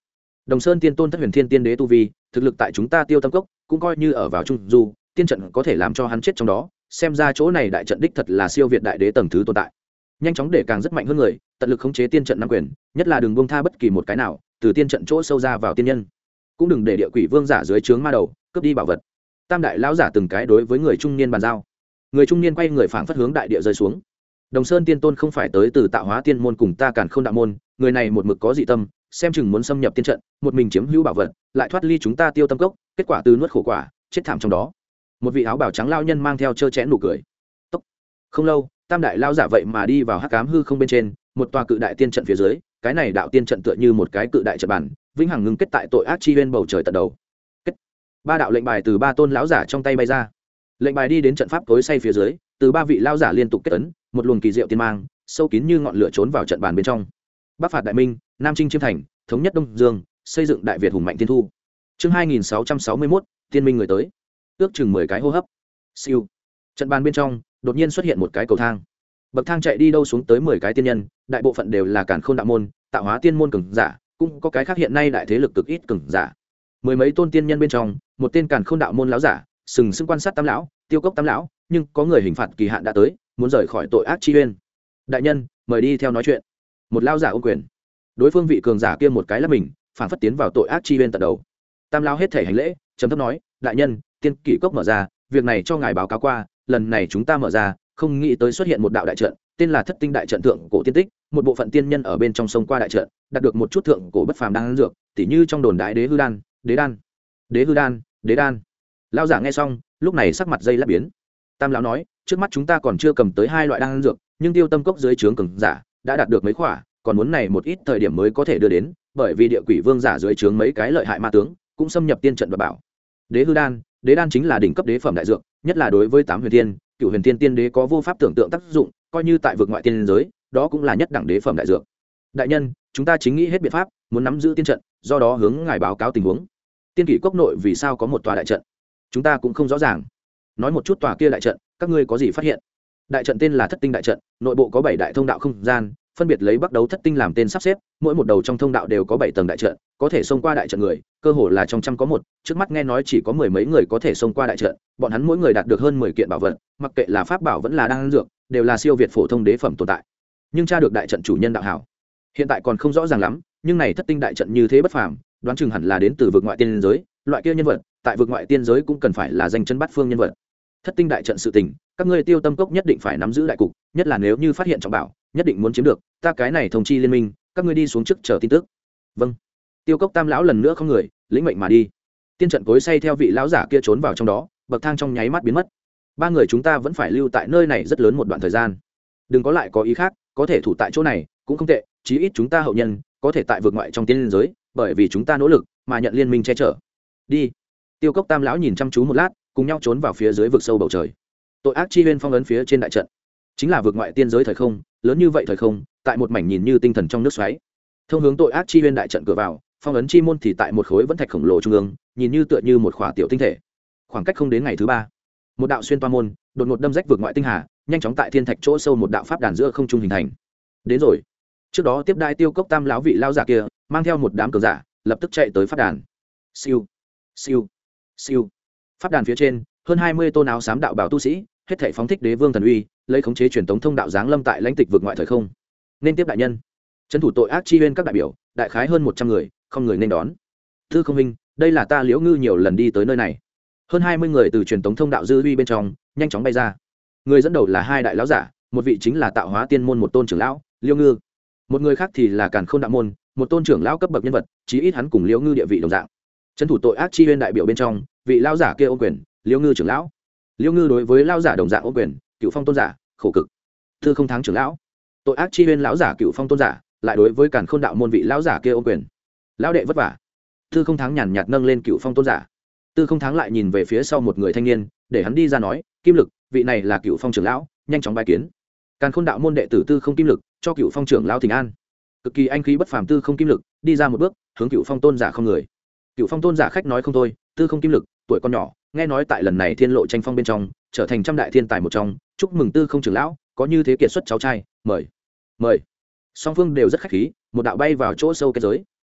Đồng Sơn Tiên Tôn Thất Huyền Thiên Tiên Đế tu vi, thực lực tại chúng ta Tiêu Tâm Cốc cũng coi như ở vào trung du, tiên trận có thể làm cho hắn chết trong đó, xem ra chỗ này đại trận đích thật là siêu việt đại đế tầng thứ tồn tại. Nhanh chóng để càng rất mạnh hơn người, tận lực khống chế tiên trận nắm quyền, nhất là đừng buông tha bất kỳ một cái nào, từ tiên trận chỗ sâu ra vào tiên nhân. Cũng đừng để địa quỷ vương giả dưới trướng ma đầu cướp đi bảo vật. Tam đại lão giả từng cái đối với người trung niên bàn giao. Người trung niên quay người phảng phất hướng đại địa rơi xuống. Đồng Sơn Tiên Tôn không phải tới từ Tạo Hóa Tiên môn cùng ta Càn Khôn đạo môn, người này một mực có dị tâm, xem chừng muốn xâm nhập tiên trận, một mình chiếm hữu bảo vật, lại thoát ly chúng ta Tiêu Tâm Cốc, kết quả từ nuốt khổ quả, chết thảm trong đó. Một vị áo bào trắng lao nhân mang theo trơ chẽn nụ cười. Tốc. Không lâu, tam đại lao giả vậy mà đi vào hắc ám hư không bên trên, một tòa cự đại tiên trận phía dưới, cái này đạo tiên trận tựa như một cái cự đại trận bản, vĩnh hằng ngưng kết tại tội ác chi bên bầu trời tận đầu. Kết. Ba đạo lệnh bài từ ba tôn lão giả trong tay bay ra. Lệnh bài đi đến trận pháp tối say phía dưới, từ ba vị lao giả liên tục kết ấn, một luồng kỳ diệu tiên mang, sâu kín như ngọn lửa trốn vào trận bàn bên trong. Bắc phạt đại minh, nam chinh chiêm thành, thống nhất đông dương, xây dựng đại việt hùng mạnh tiên thu. Chương 2661, tiên minh người tới. Ước chừng 10 cái hô hấp. Siêu. Trận bàn bên trong, đột nhiên xuất hiện một cái cầu thang. Bậc thang chạy đi đâu xuống tới 10 cái tiên nhân, đại bộ phận đều là Càn Khôn đạo môn, Tạo Hóa Tiên môn cường giả, cũng có cái khác hiện nay đại thế lực cực ít cường giả. Mười mấy tôn tiên nhân bên trong, một tên Càn Khôn đạo môn lão giả, sừng sững quan sát Tam lão, Tiêu Cốc Tam lão, nhưng có người hình phạt kỳ hạn đã tới, muốn rời khỏi tội ác chi uyên. Đại nhân, mời đi theo nói chuyện. Một lão giả ôm quyền. Đối phương vị cường giả kia một cái là mình, phản phất tiến vào tội ác chi uyên tận đầu. Tam lão hết thể hành lễ, trầm thấp nói, đại nhân, tiên kỷ cốc mở ra, việc này cho ngài báo cáo qua, lần này chúng ta mở ra, không nghĩ tới xuất hiện một đạo đại trận, tên là Thất Tinh đại trận thượng cổ tiên tích, một bộ phận tiên nhân ở bên trong sông qua đại trận, đạt được một chút thượng cổ bất phàm đan dược, tỉ như trong đồn đại đế hư đan, đế đan, đế hư đan, đế đan. Lão giả nghe xong, lúc này sắc mặt dây lát biến. Tam lão nói, trước mắt chúng ta còn chưa cầm tới hai loại đan dược, nhưng Tiêu Tâm Cốc dưới trướng cường giả đã đạt được mấy khỏa, còn muốn này một ít thời điểm mới có thể đưa đến, bởi vì địa quỷ vương giả dưới trướng mấy cái lợi hại ma tướng cũng xâm nhập tiên trận và bảo. Đế hư đan, đế đan chính là đỉnh cấp đế phẩm đại dược, nhất là đối với tám huyền tiên, cửu huyền tiên tiên đế có vô pháp tưởng tượng tác dụng, coi như tại vực ngoại tiên giới, đó cũng là nhất đẳng đế phẩm đại dược. Đại nhân, chúng ta chính nghĩ hết biện pháp, muốn nắm giữ tiên trận, do đó hướng ngài báo cáo tình huống. Tiên kỷ cốc nội vì sao có một tòa đại trận, chúng ta cũng không rõ ràng. Nói một chút tòa kia đại trận, các ngươi có gì phát hiện? Đại trận tên là Thất Tinh đại trận, nội bộ có 7 đại thông đạo không gian, phân biệt lấy Bắc Đấu Thất Tinh làm tên sắp xếp, mỗi một đầu trong thông đạo đều có 7 tầng đại trận, có thể xông qua đại trận người, cơ hồ là trong trăm có một, trước mắt nghe nói chỉ có 10 mấy người có thể xông qua đại trận, bọn hắn mỗi người đạt được hơn 10 kiện bảo vật, mặc kệ là pháp bảo vẫn là đan dược, đều là siêu việt phổ thông đế phẩm tồn tại. Nhưng tra được đại trận chủ nhân đạo hảo, hiện tại còn không rõ ràng lắm, nhưng này Thất Tinh đại trận như thế bất phàm, đoán chừng hẳn là đến từ vực ngoại tiên giới, loại kia nhân vật, tại vực ngoại tiên giới cũng cần phải là danh chân bát phương nhân vật. Thất Tinh đại trận sự tình, các ngươi Tiêu Tâm Cốc nhất định phải nắm giữ đại cục, nhất là nếu như phát hiện trọng bảo, nhất định muốn chiếm được, ta cái này thông chi liên minh, các ngươi đi xuống trước chờ tin tức. Vâng. Tiêu Cốc Tam lão lần nữa không người, lĩnh mệnh mà đi. Tiên trận cối say theo vị lão giả kia trốn vào trong đó, bậc thang trong nháy mắt biến mất. Ba người chúng ta vẫn phải lưu tại nơi này rất lớn một đoạn thời gian. Đừng có lại có ý khác, có thể thủ tại chỗ này cũng không tệ, chí ít chúng ta hậu nhân có thể tại vượt ngoại trong tiên giới, bởi vì chúng ta nỗ lực mà nhận liên minh che chở. Đi. Tiêu Cốc Tam lão nhìn chăm chú một lát, cùng nhau trốn vào phía dưới vực sâu bầu trời. Tội ác chi huyên phong ấn phía trên đại trận, chính là vượt ngoại tiên giới thời không, lớn như vậy thời không, tại một mảnh nhìn như tinh thần trong nước xoáy. Thông hướng tội ác chi huyên đại trận cửa vào, phong ấn chi môn thì tại một khối vẫn thạch khổng lồ trung ương, nhìn như tựa như một khỏa tiểu tinh thể. Khoảng cách không đến ngày thứ ba, một đạo xuyên toa môn đột ngột đâm rách vượt ngoại tinh hà, nhanh chóng tại thiên thạch chỗ sâu một đạo pháp đàn giữa không trung hình thành. Đến rồi. Trước đó tiếp đai Tiêu Cốc Tam lão vị lão giả kia, mang theo một đám cường giả, lập tức chạy tới pháp đàn. Siêu, siêu, siêu. Pháp đàn phía trên, hơn 20 tôn áo xám đạo bảo tu sĩ, hết thảy phóng thích đế vương thần uy, lấy khống chế truyền tống thông đạo giáng lâm tại lãnh tịch vượt ngoại thời không. Nên tiếp đại nhân. Trấn thủ tội ác chi huyên các đại biểu, đại khái hơn 100 người, không người nên đón. Thư không minh, đây là ta Liễu Ngư nhiều lần đi tới nơi này. Hơn 20 người từ truyền tống thông đạo dư uy bên trong, nhanh chóng bay ra. Người dẫn đầu là hai đại lão giả, một vị chính là Tạo Hóa Tiên môn một tôn trưởng lão, Liễu Ngư. Một người khác thì là Càn Khôn đạo môn, một tôn trưởng lão cấp bậc nhân vật, chí ít hắn cùng Liễu Ngư địa vị đồng dạng. Trấn thủ tội ác chi huyên đại biểu bên trong, vị lão giả kia ôm quyền, Liễu Ngư trưởng lão. Liễu Ngư đối với lão giả đồng dạng ôm quyền, Cựu Phong tôn giả, khổ cực. Thư không thắng trưởng lão. Tội ác chi huyên lão giả Cựu Phong tôn giả, lại đối với Càn Khôn đạo môn vị lão giả kia ôm quyền. Lão đệ vất vả. Thư không thắng nhàn nhạt nâng lên Cựu Phong tôn giả. Tư không thắng lại nhìn về phía sau một người thanh niên, để hắn đi ra nói, Kim Lực, vị này là Cựu Phong trưởng lão, nhanh chóng bài kiến. Càn Khôn đạo môn đệ tử Tư không Kim Lực, cho Cựu Phong trưởng lão thỉnh an. Cực kỳ anh khí bất phàm Tư không Kim Lực, đi ra một bước, hướng Cựu Phong tôn giả không người. Cựu Phong tôn giả khách nói không thôi, Tư không Kim Lực, tuổi còn nhỏ, nghe nói tại lần này thiên lộ tranh phong bên trong, trở thành trăm đại thiên tài một trong, chúc mừng Tư không trưởng lão, có như thế kiệt xuất cháu trai, mời. Mời. Song phương đều rất khách khí, một đạo bay vào chỗ sâu kết giới.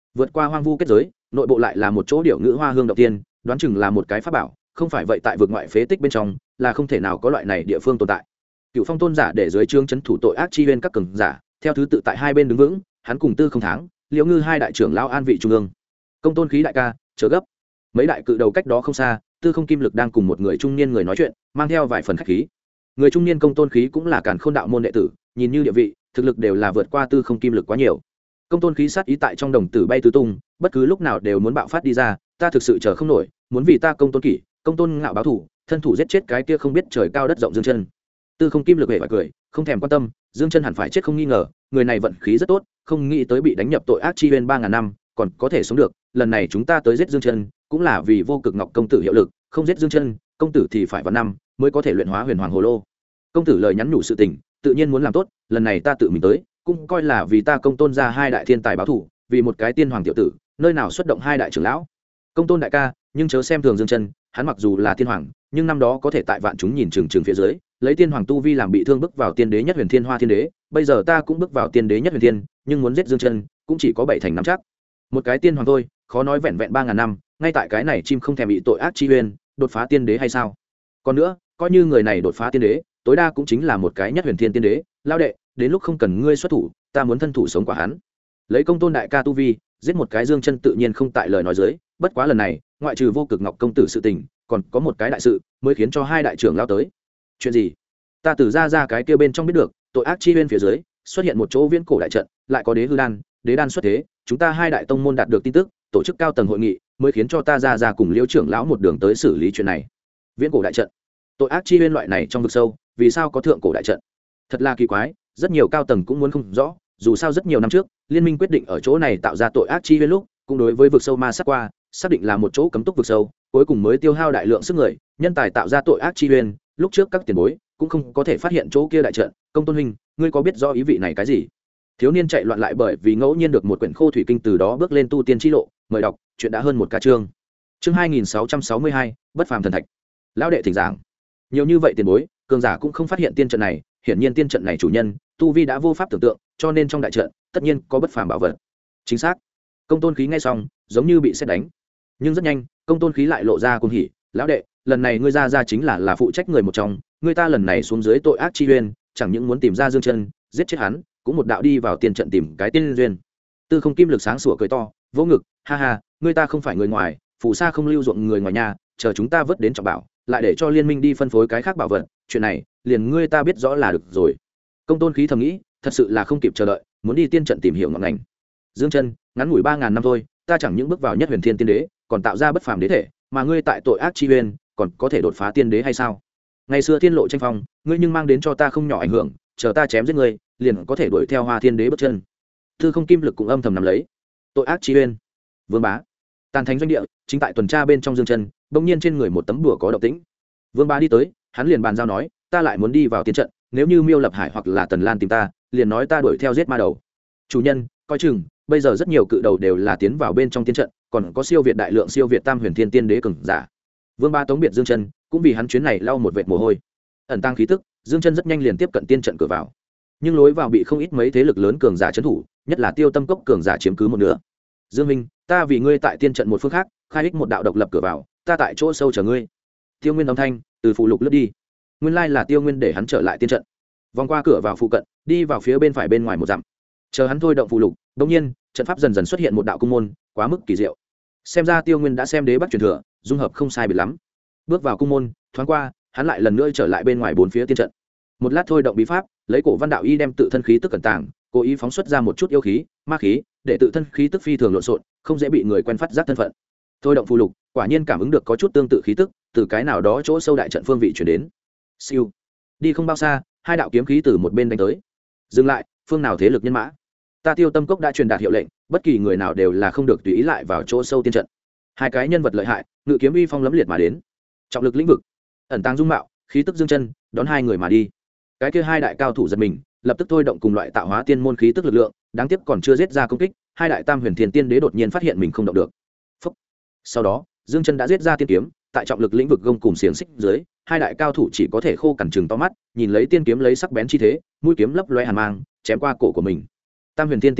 vượt qua hoang vu kết giới, nội bộ lại là một chỗ điệu ngữ hoa hương đầu tiên, đoán chừng là một cái pháp bảo, không phải vậy tại vực ngoại phế tích bên trong là không thể nào có loại này địa phương tồn tại. Cựu Phong tôn giả để dưới trướng trấn thủ tội ác chi huyên các cường giả, theo thứ tự tại hai bên đứng vững, hắn cùng Tư Không Tháng, Liễu Ngư hai đại trưởng lão an vị trung ương. Công tôn khí đại ca, chớ gấp. Mấy đại cự đầu cách đó không xa, Tư Không Kim Lực đang cùng một người trung niên người nói chuyện, mang theo vài phần khách khí. Người trung niên công tôn khí cũng là Càn Khôn đạo môn đệ tử, nhìn như địa vị, thực lực đều là vượt qua Tư Không Kim Lực quá nhiều. Công tôn khí sát ý tại trong đồng tử bay tứ tung, bất cứ lúc nào đều muốn bạo phát đi ra, ta thực sự chờ không nổi, muốn vì ta công tôn kỷ, công tôn ngạo báo thủ, thân thủ giết chết cái kia không biết trời cao đất rộng Dương Chân. Tư Không Kim Lực hề phải cười, không thèm quan tâm, Dương Chân hẳn phải chết không nghi ngờ, người này vận khí rất tốt, không nghĩ tới bị đánh nhập tội ác chi huyên 3000 năm, còn có thể sống được, lần này chúng ta tới giết Dương Chân, cũng là vì Vô Cực Ngọc công tử hiệu lực, không giết Dương Chân, công tử thì phải vào năm mới có thể luyện hóa Huyền Hoàng Hồ Lô. Công tử lời nhắn nhủ sự tình, tự nhiên muốn làm tốt, lần này ta tự mình tới, cũng coi là vì ta công tôn ra hai đại thiên tài báo thủ, vì một cái tiên hoàng tiểu tử, nơi nào xuất động hai đại trưởng lão. Công tôn đại ca, nhưng chớ xem thường Dương Chân, hắn mặc dù là tiên hoàng, nhưng năm đó có thể tại vạn chúng nhìn chừng chừng phía dưới, lấy tiên hoàng tu vi làm bị thương bước vào tiên đế nhất huyền thiên hoa thiên đế, bây giờ ta cũng bước vào tiên đế nhất huyền thiên, nhưng muốn giết Dương Chân, cũng chỉ có 7 thành 5 chắc. Một cái tiên hoàng thôi, khó nói vẹn vẹn 3000 năm, ngay tại cái này chim không thèm bị tội ác chi huyền, đột phá tiên đế hay sao? Còn nữa, coi như người này đột phá tiên đế, tối đa cũng chính là một cái nhất huyền thiên tiên đế, lao đệ, đến lúc không cần ngươi xuất thủ, ta muốn thân thủ sống quả hắn. Lấy công tôn đại ca tu vi, giết một cái Dương Chân tự nhiên không tại lời nói dưới, bất quá lần này, ngoại trừ Vô Cực Ngọc công tử sự tình, còn có một cái đại sự, mới khiến cho hai đại trưởng lao tới. Chuyện gì? Ta từ ra cái kia bên trong biết được, tội ác chi huyên phía dưới xuất hiện một chỗ viễn cổ đại trận, lại có đế hư đan xuất thế, chúng ta hai đại tông môn đạt được tin tức, tổ chức cao tầng hội nghị, mới khiến cho ta ra cùng Liễu trưởng lão một đường tới xử lý chuyện này. Viễn cổ đại trận, tội ác chi huyên loại này trong vực sâu, vì sao có thượng cổ đại trận? Thật là kỳ quái, rất nhiều cao tầng cũng muốn không rõ, dù sao rất nhiều năm trước, liên minh quyết định ở chỗ này tạo ra tội ác chi huyên lúc, cũng đối với vực sâu ma sát qua, xác định là một chỗ cấm túc vực sâu, cuối cùng mới tiêu hao đại lượng sức người, nhân tài tạo ra tội ác chi huyên, lúc trước các tiền bối cũng không có thể phát hiện chỗ kia đại trận. Công tôn huynh, ngươi có biết rõ ý vị này cái gì? Thiếu niên chạy loạn lại bởi vì ngẫu nhiên được một quyển khô thủy kinh, từ đó bước lên tu tiên chi lộ, mời đọc, chuyện đã hơn một ca chương. Chương 2662, bất phàm thần thạch. Lão đệ thỉnh giảng. Nhiều như vậy tiền bối, cường giả cũng không phát hiện tiên trận này, hiển nhiên tiên trận này chủ nhân tu vi đã vô pháp tưởng tượng, cho nên trong đại trận tất nhiên có bất phàm bảo vật. Chính xác. Công tôn khí nghe xong, giống như bị sét đánh. Nhưng rất nhanh, công tôn khí lại lộ ra cuồng hỉ, lão đệ, lần này ngươi ra chính là phụ trách người một trong, ngươi ta lần này xuống dưới tội ác chi uyên, chẳng những muốn tìm ra Dương Chân, giết chết hắn, cũng một đạo đi vào tiên trận tìm cái tiên duyên. Tư Không Kim Lực sáng sủa cười to, vỗ ngực, ha ha, ngươi ta không phải người ngoài, phù sa không lưu ruộng người ngoài nhà, chờ chúng ta vớt đến trọng bảo, lại để cho liên minh đi phân phối cái khác bảo vật, chuyện này liền ngươi ta biết rõ là được rồi. Công tôn khí thầm nghĩ, thật sự là không kịp chờ đợi, muốn đi tiên trận tìm hiểu ngọn ngành. Dương Chân, ngắn ngủi 3000 năm thôi, ta chẳng những bước vào nhất huyền thiên tiên đế, còn tạo ra bất phàm đế thể, mà ngươi tại tội ác chi uyên, còn có thể đột phá tiên đế hay sao? Ngày xưa thiên lộ tranh phong, ngươi nhưng mang đến cho ta không nhỏ ảnh hưởng, chờ ta chém giết ngươi, liền có thể đuổi theo Hoa Thiên Đế bước chân. Tư Không Kim Lực cũng âm thầm nắm lấy. Tội ác chi uyên, Vương Bá, Tàn Thánh doanh địa, chính tại tuần tra bên trong Dương Chân, bỗng nhiên trên người một tấm đùa có động tĩnh. Vương Bá đi tới, hắn liền bàn giao nói, ta lại muốn đi vào tiên trận, nếu như Miêu Lập Hải hoặc là Tần Lan tìm ta, liền nói ta đuổi theo giết ma đầu. Chủ nhân, coi chừng, bây giờ rất nhiều cự đầu đều là tiến vào bên trong tiên trận, còn có siêu việt đại lượng siêu việt Tam Huyền Thiên Tiên Đế cường giả. Vương Bá tống biệt Dương Chân, cũng vì hắn chuyến này lau một vệt mồ hôi. Ẩn tăng khí tức, Dương Chân rất nhanh liền tiếp cận tiên trận cửa vào. Nhưng lối vào bị không ít mấy thế lực lớn cường giả trấn thủ, nhất là Tiêu Tâm Cốc cường giả chiếm cứ một nửa. Dương Minh, ta vì ngươi tại tiên trận một phương khác, khai ích một đạo độc lập cửa vào, ta tại chỗ sâu chờ ngươi. Tiêu Nguyên âm thanh từ phụ lục lướt đi. Nguyên lai là Tiêu Nguyên để hắn trở lại tiên trận. Vòng qua cửa vào phụ cận, đi vào phía bên phải bên ngoài một dặm. Chờ hắn thôi động phụ lục, đột nhiên, trận pháp dần dần xuất hiện một đạo cung môn, quá mức kỳ diệu. Xem ra Tiêu Nguyên đã xem Đế Bắc truyền thừa, dung hợp không sai biệt lắm. Bước vào cung môn, thoáng qua, hắn lại lần nữa trở lại bên ngoài bốn phía tiên trận. Một lát thôi động bí pháp, lấy cổ văn đạo y đem tự thân khí tức cẩn tàng, cố ý phóng xuất ra một chút yêu khí, ma khí, để tự thân khí tức phi thường lộn xộn, không dễ bị người quen phát giác thân phận. Thôi động phù lục, quả nhiên cảm ứng được có chút tương tự khí tức, từ cái nào đó chỗ sâu đại trận phương vị truyền đến. Siêu. Đi không bao xa, hai đạo kiếm khí từ một bên đánh tới. Dừng lại, phương nào thế lực nhân mã? Ta Tiêu Tâm Cốc đã truyền đạt hiệu lệnh, bất kỳ người nào đều là không được tùy ý lại vào chỗ sâu tiên trận. Hai cái nhân vật lợi hại, ngự kiếm uy phong lẫm liệt mà đến. Trọng lực lĩnh vực, ẩn tàng dung mạo, khí tức Dương Chân, đón hai người mà đi. Cái kia hai đại cao thủ giật mình, lập tức thôi động cùng loại tạo hóa tiên môn khí tức lực lượng, đáng tiếc còn chưa giết ra công kích, hai đại Tam Huyền Thiên Tiên Đế đột nhiên phát hiện mình không động được. Phúc. Sau đó, Dương Chân đã giết ra tiên kiếm, tại trọng lực lĩnh vực gông cùng xiềng xích dưới, hai đại cao thủ chỉ có thể khô cằn chừng to mắt, nhìn lấy tiên kiếm lấy sắc bén chi thế, mũi kiếm lấp loé hàn mang, chém qua cổ của mình. Tam Huyền Thiên Tiên Đế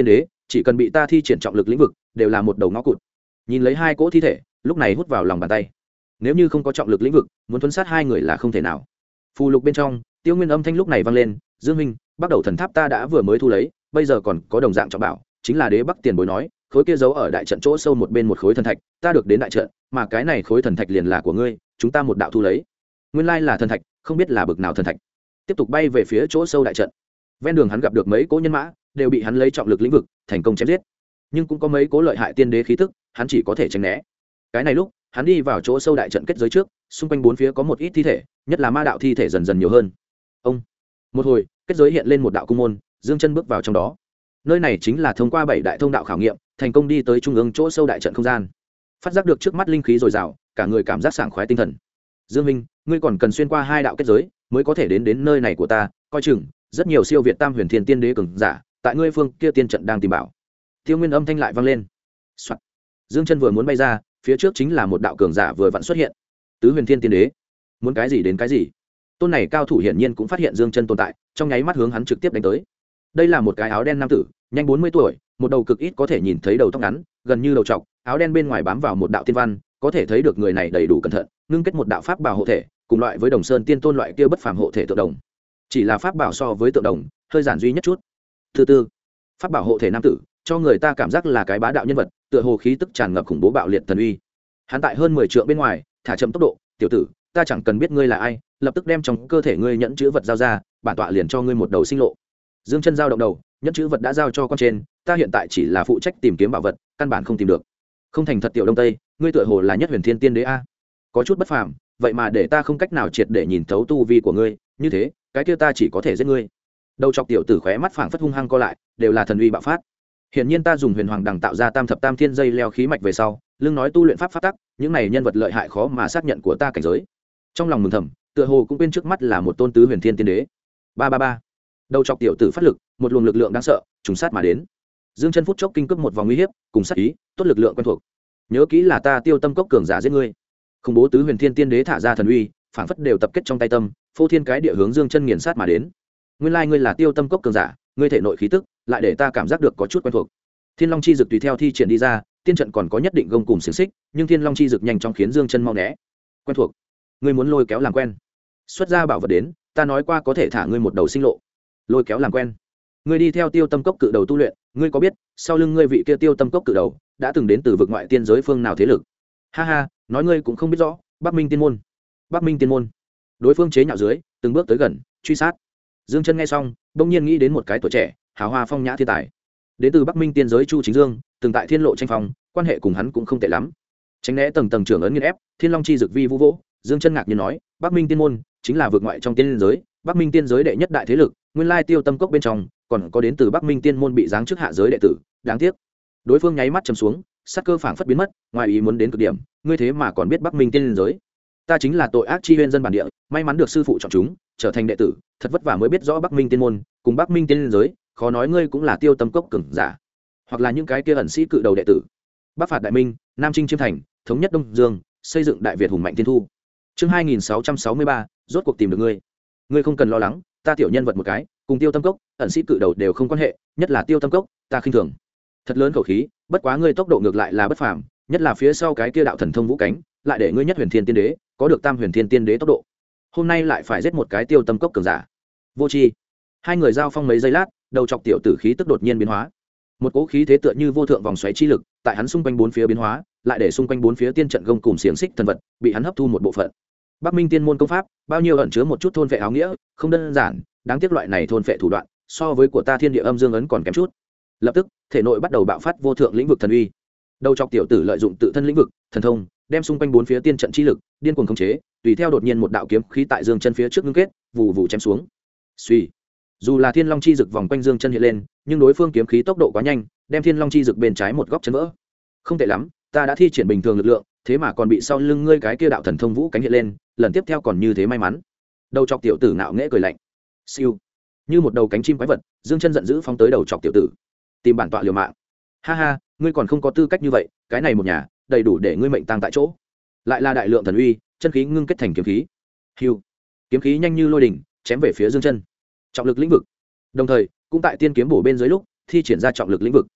chỉ cần bị ta thi triển trọng lực lĩnh vực đều là một đầu ngõ cụt. Nhìn lấy hai cỗ thi thể lúc này hút vào lòng bàn tay, nếu như không có trọng lực lĩnh vực muốn thuấn sát hai người là không thể nào. Phù lục bên trong Tiêu Nguyên âm thanh lúc này vang lên, Dương Minh, bắt đầu thần tháp ta đã vừa mới thu lấy, bây giờ còn có đồng dạng trọng bảo, chính là Đế Bắc tiền bối nói, khối kia giấu ở đại trận chỗ sâu một bên một khối thần thạch, ta được đến đại trận, mà cái này khối thần thạch liền là của ngươi, chúng ta một đạo thu lấy. Nguyên lai là thần thạch, không biết là bực nào thần thạch. Tiếp tục bay về phía chỗ sâu đại trận. Ven đường hắn gặp được mấy cỗ nhân mã, đều bị hắn lấy trọng lực lĩnh vực thành công chém giết. Nhưng cũng có mấy cỗ lợi hại tiên đế khí tức, hắn chỉ có thể tránh né. Cái này lúc, hắn đi vào chỗ sâu đại trận kết giới trước, xung quanh bốn phía có một ít thi thể, nhất là ma đạo thi thể dần dần nhiều hơn. Ông, một hồi, kết giới hiện lên một đạo cung môn, Dương Chân bước vào trong đó. Nơi này chính là thông qua 7 đại thông đạo khảo nghiệm, thành công đi tới trung ương chỗ sâu đại trận không gian. Phát giác được trước mắt linh khí dồi dào, cả người cảm giác sảng khoái tinh thần. Dương Minh, ngươi còn cần xuyên qua 2 đạo kết giới mới có thể đến nơi này của ta, coi chừng rất nhiều siêu việt tam huyền thiên tiên đế cường giả, tại ngươi phương kia tiên trận đang tìm bảo. Tiêu Nguyên âm thanh lại vang lên. Soạt. Dương Chân vừa muốn bay ra, phía trước chính là một đạo cường giả vừa vặn xuất hiện. Tứ huyền thiên tiên đế, muốn cái gì đến cái gì. Tôn này cao thủ hiển nhiên cũng phát hiện Dương Chân tồn tại, trong nháy mắt hướng hắn trực tiếp đánh tới. Đây là một cái áo đen nam tử, nhanh 40 tuổi, một đầu cực ít có thể nhìn thấy đầu tóc ngắn, gần như đầu trọc, áo đen bên ngoài bám vào một đạo tiên văn, có thể thấy được người này đầy đủ cẩn thận, ngưng kết một đạo pháp bảo hộ thể, cùng loại với Đồng Sơn Tiên Tôn loại kia bất phàm hộ thể tượng đồng. Chỉ là pháp bảo so với tượng đồng, hơi giản duy nhất chút. Thứ tư, pháp bảo hộ thể nam tử, cho người ta cảm giác là cái bá đạo nhân vật, tựa hồ khí tức tràn ngập khủng bố bạo liệt thần uy. Hắn tại hơn 10 trượng bên ngoài, thả chậm tốc độ, "Tiểu tử, ta chẳng cần biết ngươi là ai, lập tức đem trong cơ thể ngươi nhẫn chữ vật giao ra, bản tọa liền cho ngươi một đầu sinh lộ." Dương Chân giao động đầu, nhẫn chữ vật đã giao cho con trên, ta hiện tại chỉ là phụ trách tìm kiếm bảo vật, căn bản không tìm được. Không thành thật tiểu Đông Tây, ngươi tựa hồ là nhất huyền thiên tiên đế a. Có chút bất phàm, vậy mà để ta không cách nào triệt để nhìn thấu tu vi của ngươi, như thế, cái kia ta chỉ có thể giết ngươi. Đầu chọc tiểu tử khóe mắt phảng phất hung hăng co lại, đều là thần uy bạo phát. Hiển nhiên ta dùng huyền hoàng đằng tạo ra tam thập tam thiên dây leo khí mạch về sau, lưng nói tu luyện pháp pháp tắc, những này nhân vật lợi hại khó mà xác nhận của ta cảnh giới. Trong lòng mừng thầm, tựa hồ cũng quên trước mắt là một tôn tứ huyền thiên tiên đế. Ba. Đầu chọc tiểu tử phát lực, một luồng lực lượng đáng sợ trùng sát mà đến. Dương Chân phút chốc kinh cướp một vòng nguy hiểm, cùng sát ý, tốt lực lượng quen thuộc. Nhớ kỹ là ta Tiêu Tâm cốc cường giả giết ngươi. Khủng bố tứ huyền thiên tiên đế thả ra thần uy, phảng phất đều tập kết trong tay tâm, phô thiên cái địa hướng Dương Chân nghiền sát mà đến. Nguyên lai ngươi là Tiêu Tâm cốc cường giả, ngươi thể nội khí tức lại để ta cảm giác được có chút quen thuộc. Thiên Long chi dực tùy theo thi triển đi ra, tiên trận còn có nhất định gông cùng xiềng xích, nhưng Thiên Long chi dực nhanh chóng khiến Dương Chân mau né. Quen thuộc, ngươi muốn lôi kéo làm quen. Xuất ra bảo vật đến, ta nói qua có thể thả ngươi một đầu sinh lộ. Lôi kéo làm quen. Ngươi đi theo Tiêu Tâm cốc cự đầu tu luyện, ngươi có biết, sau lưng ngươi vị kia Tiêu Tâm cốc cự đầu đã từng đến từ vực ngoại tiên giới phương nào thế lực? Ha ha, nói ngươi cũng không biết rõ, Bắc Minh Tiên môn. Bắc Minh Tiên môn. Đối phương chế nhạo dưới, từng bước tới gần, truy sát. Dương Chân nghe xong, bỗng nhiên nghĩ đến một cái tuổi trẻ, hào hoa phong nhã thiên tài. Đến từ Bắc Minh tiên giới Chu Chính Dương, từng tại Thiên Lộ tranh phong, quan hệ cùng hắn cũng không tệ lắm. Tránh né tầng tầng trưởng ấn nghiền ép, Thiên Long chi dực vi vu vỗ, Dương Chân ngạc nhiên nói, Bắc Minh tiên môn chính là vượt ngoại trong tiên giới, Bắc Minh tiên giới đệ nhất đại thế lực, nguyên lai Tiêu Tâm cốc bên trong còn có đến từ Bắc Minh tiên môn bị giáng chức hạ giới đệ tử, đáng tiếc. Đối phương nháy mắt trầm xuống, sắc cơ phảng phất biến mất, ngoài ý muốn đến cực điểm, ngươi thế mà còn biết Bắc Minh tiên giới? Ta chính là tội ác chi huyên dân bản địa, may mắn được sư phụ chọn chúng, trở thành đệ tử, thật vất vả mới biết rõ Bắc Minh tiên môn, cùng Bắc Minh tiên giới, khó nói ngươi cũng là Tiêu Tâm cốc cường giả, hoặc là những cái kia ẩn sĩ cự đầu đệ tử. Bắc phạt đại minh, Nam chinh chiêm thành, thống nhất Đông Dương, xây dựng đại Việt hùng mạnh thiên thu. Chương 2663, rốt cuộc tìm được ngươi. Ngươi không cần lo lắng, ta tiểu nhân vật một cái, cùng Tiêu Tâm cốc, ẩn sĩ cự đầu đều không quan hệ, nhất là Tiêu Tâm cốc, ta khinh thường. Thật lớn khẩu khí, bất quá ngươi tốc độ ngược lại là bất phàm, nhất là phía sau cái kia đạo thần thông vũ cánh, lại để ngươi nhất huyền thiên tiên đế, có được tam huyền thiên tiên đế tốc độ. Hôm nay lại phải giết một cái Tiêu Tâm cốc cường giả. Vô tri. Hai người giao phong mấy giây lát, đầu chọc tiểu tử khí tức đột nhiên biến hóa. Một cỗ khí thế tựa như vô thượng vòng xoáy chi lực, tại hắn xung quanh bốn phía biến hóa, lại để xung quanh bốn phía tiên trận gông cùng xiềng xích thần vật, bị hắn hấp thu một bộ phận. Bắc Minh tiên môn công pháp, bao nhiêu ẩn chứa một chút thôn phệ áo nghĩa, không đơn giản, đáng tiếc loại này thôn phệ thủ đoạn, so với của ta Thiên Địa Âm Dương ấn còn kém chút. Lập tức, thể nội bắt đầu bạo phát vô thượng lĩnh vực thần uy. Đầu chọc tiểu tử lợi dụng tự thân lĩnh vực, thần thông, đem xung quanh bốn phía tiên trận chi lực, điên cuồng khống chế, tùy theo đột nhiên một đạo kiếm khí tại Dương Chân phía trước ngưng kết, vù vù chém xuống. Suy. Dù là Thiên Long chi dực vòng quanh Dương Chân hiện lên, nhưng đối phương kiếm khí tốc độ quá nhanh, đem Thiên Long chi dực bên trái một góc chân vỡ. Không tệ lắm, ta đã thi triển bình thường lực lượng, thế mà còn bị sau lưng ngươi cái kia đạo thần thông vũ cánh hiện lên, lần tiếp theo còn như thế may mắn. Đầu chọc tiểu tử ngạo nghễ cười lạnh. Siêu. Như một đầu cánh chim quái vật, Dương Chân giận dữ phóng tới đầu chọc tiểu tử. Tìm bản tọa liều mạng. Ha ha, ngươi còn không có tư cách như vậy, cái này một nhà, đầy đủ để ngươi mệnh tang tại chỗ. Lại là đại lượng thần uy, chân khí ngưng kết thành kiếm khí. Hưu. Kiếm khí nhanh như lôi đỉnh, chém về phía Dương Chân. Trọng lực lĩnh vực. Đồng thời, cũng tại tiên kiếm bổ bên dưới lúc, thi triển ra trọng lực lĩnh vực.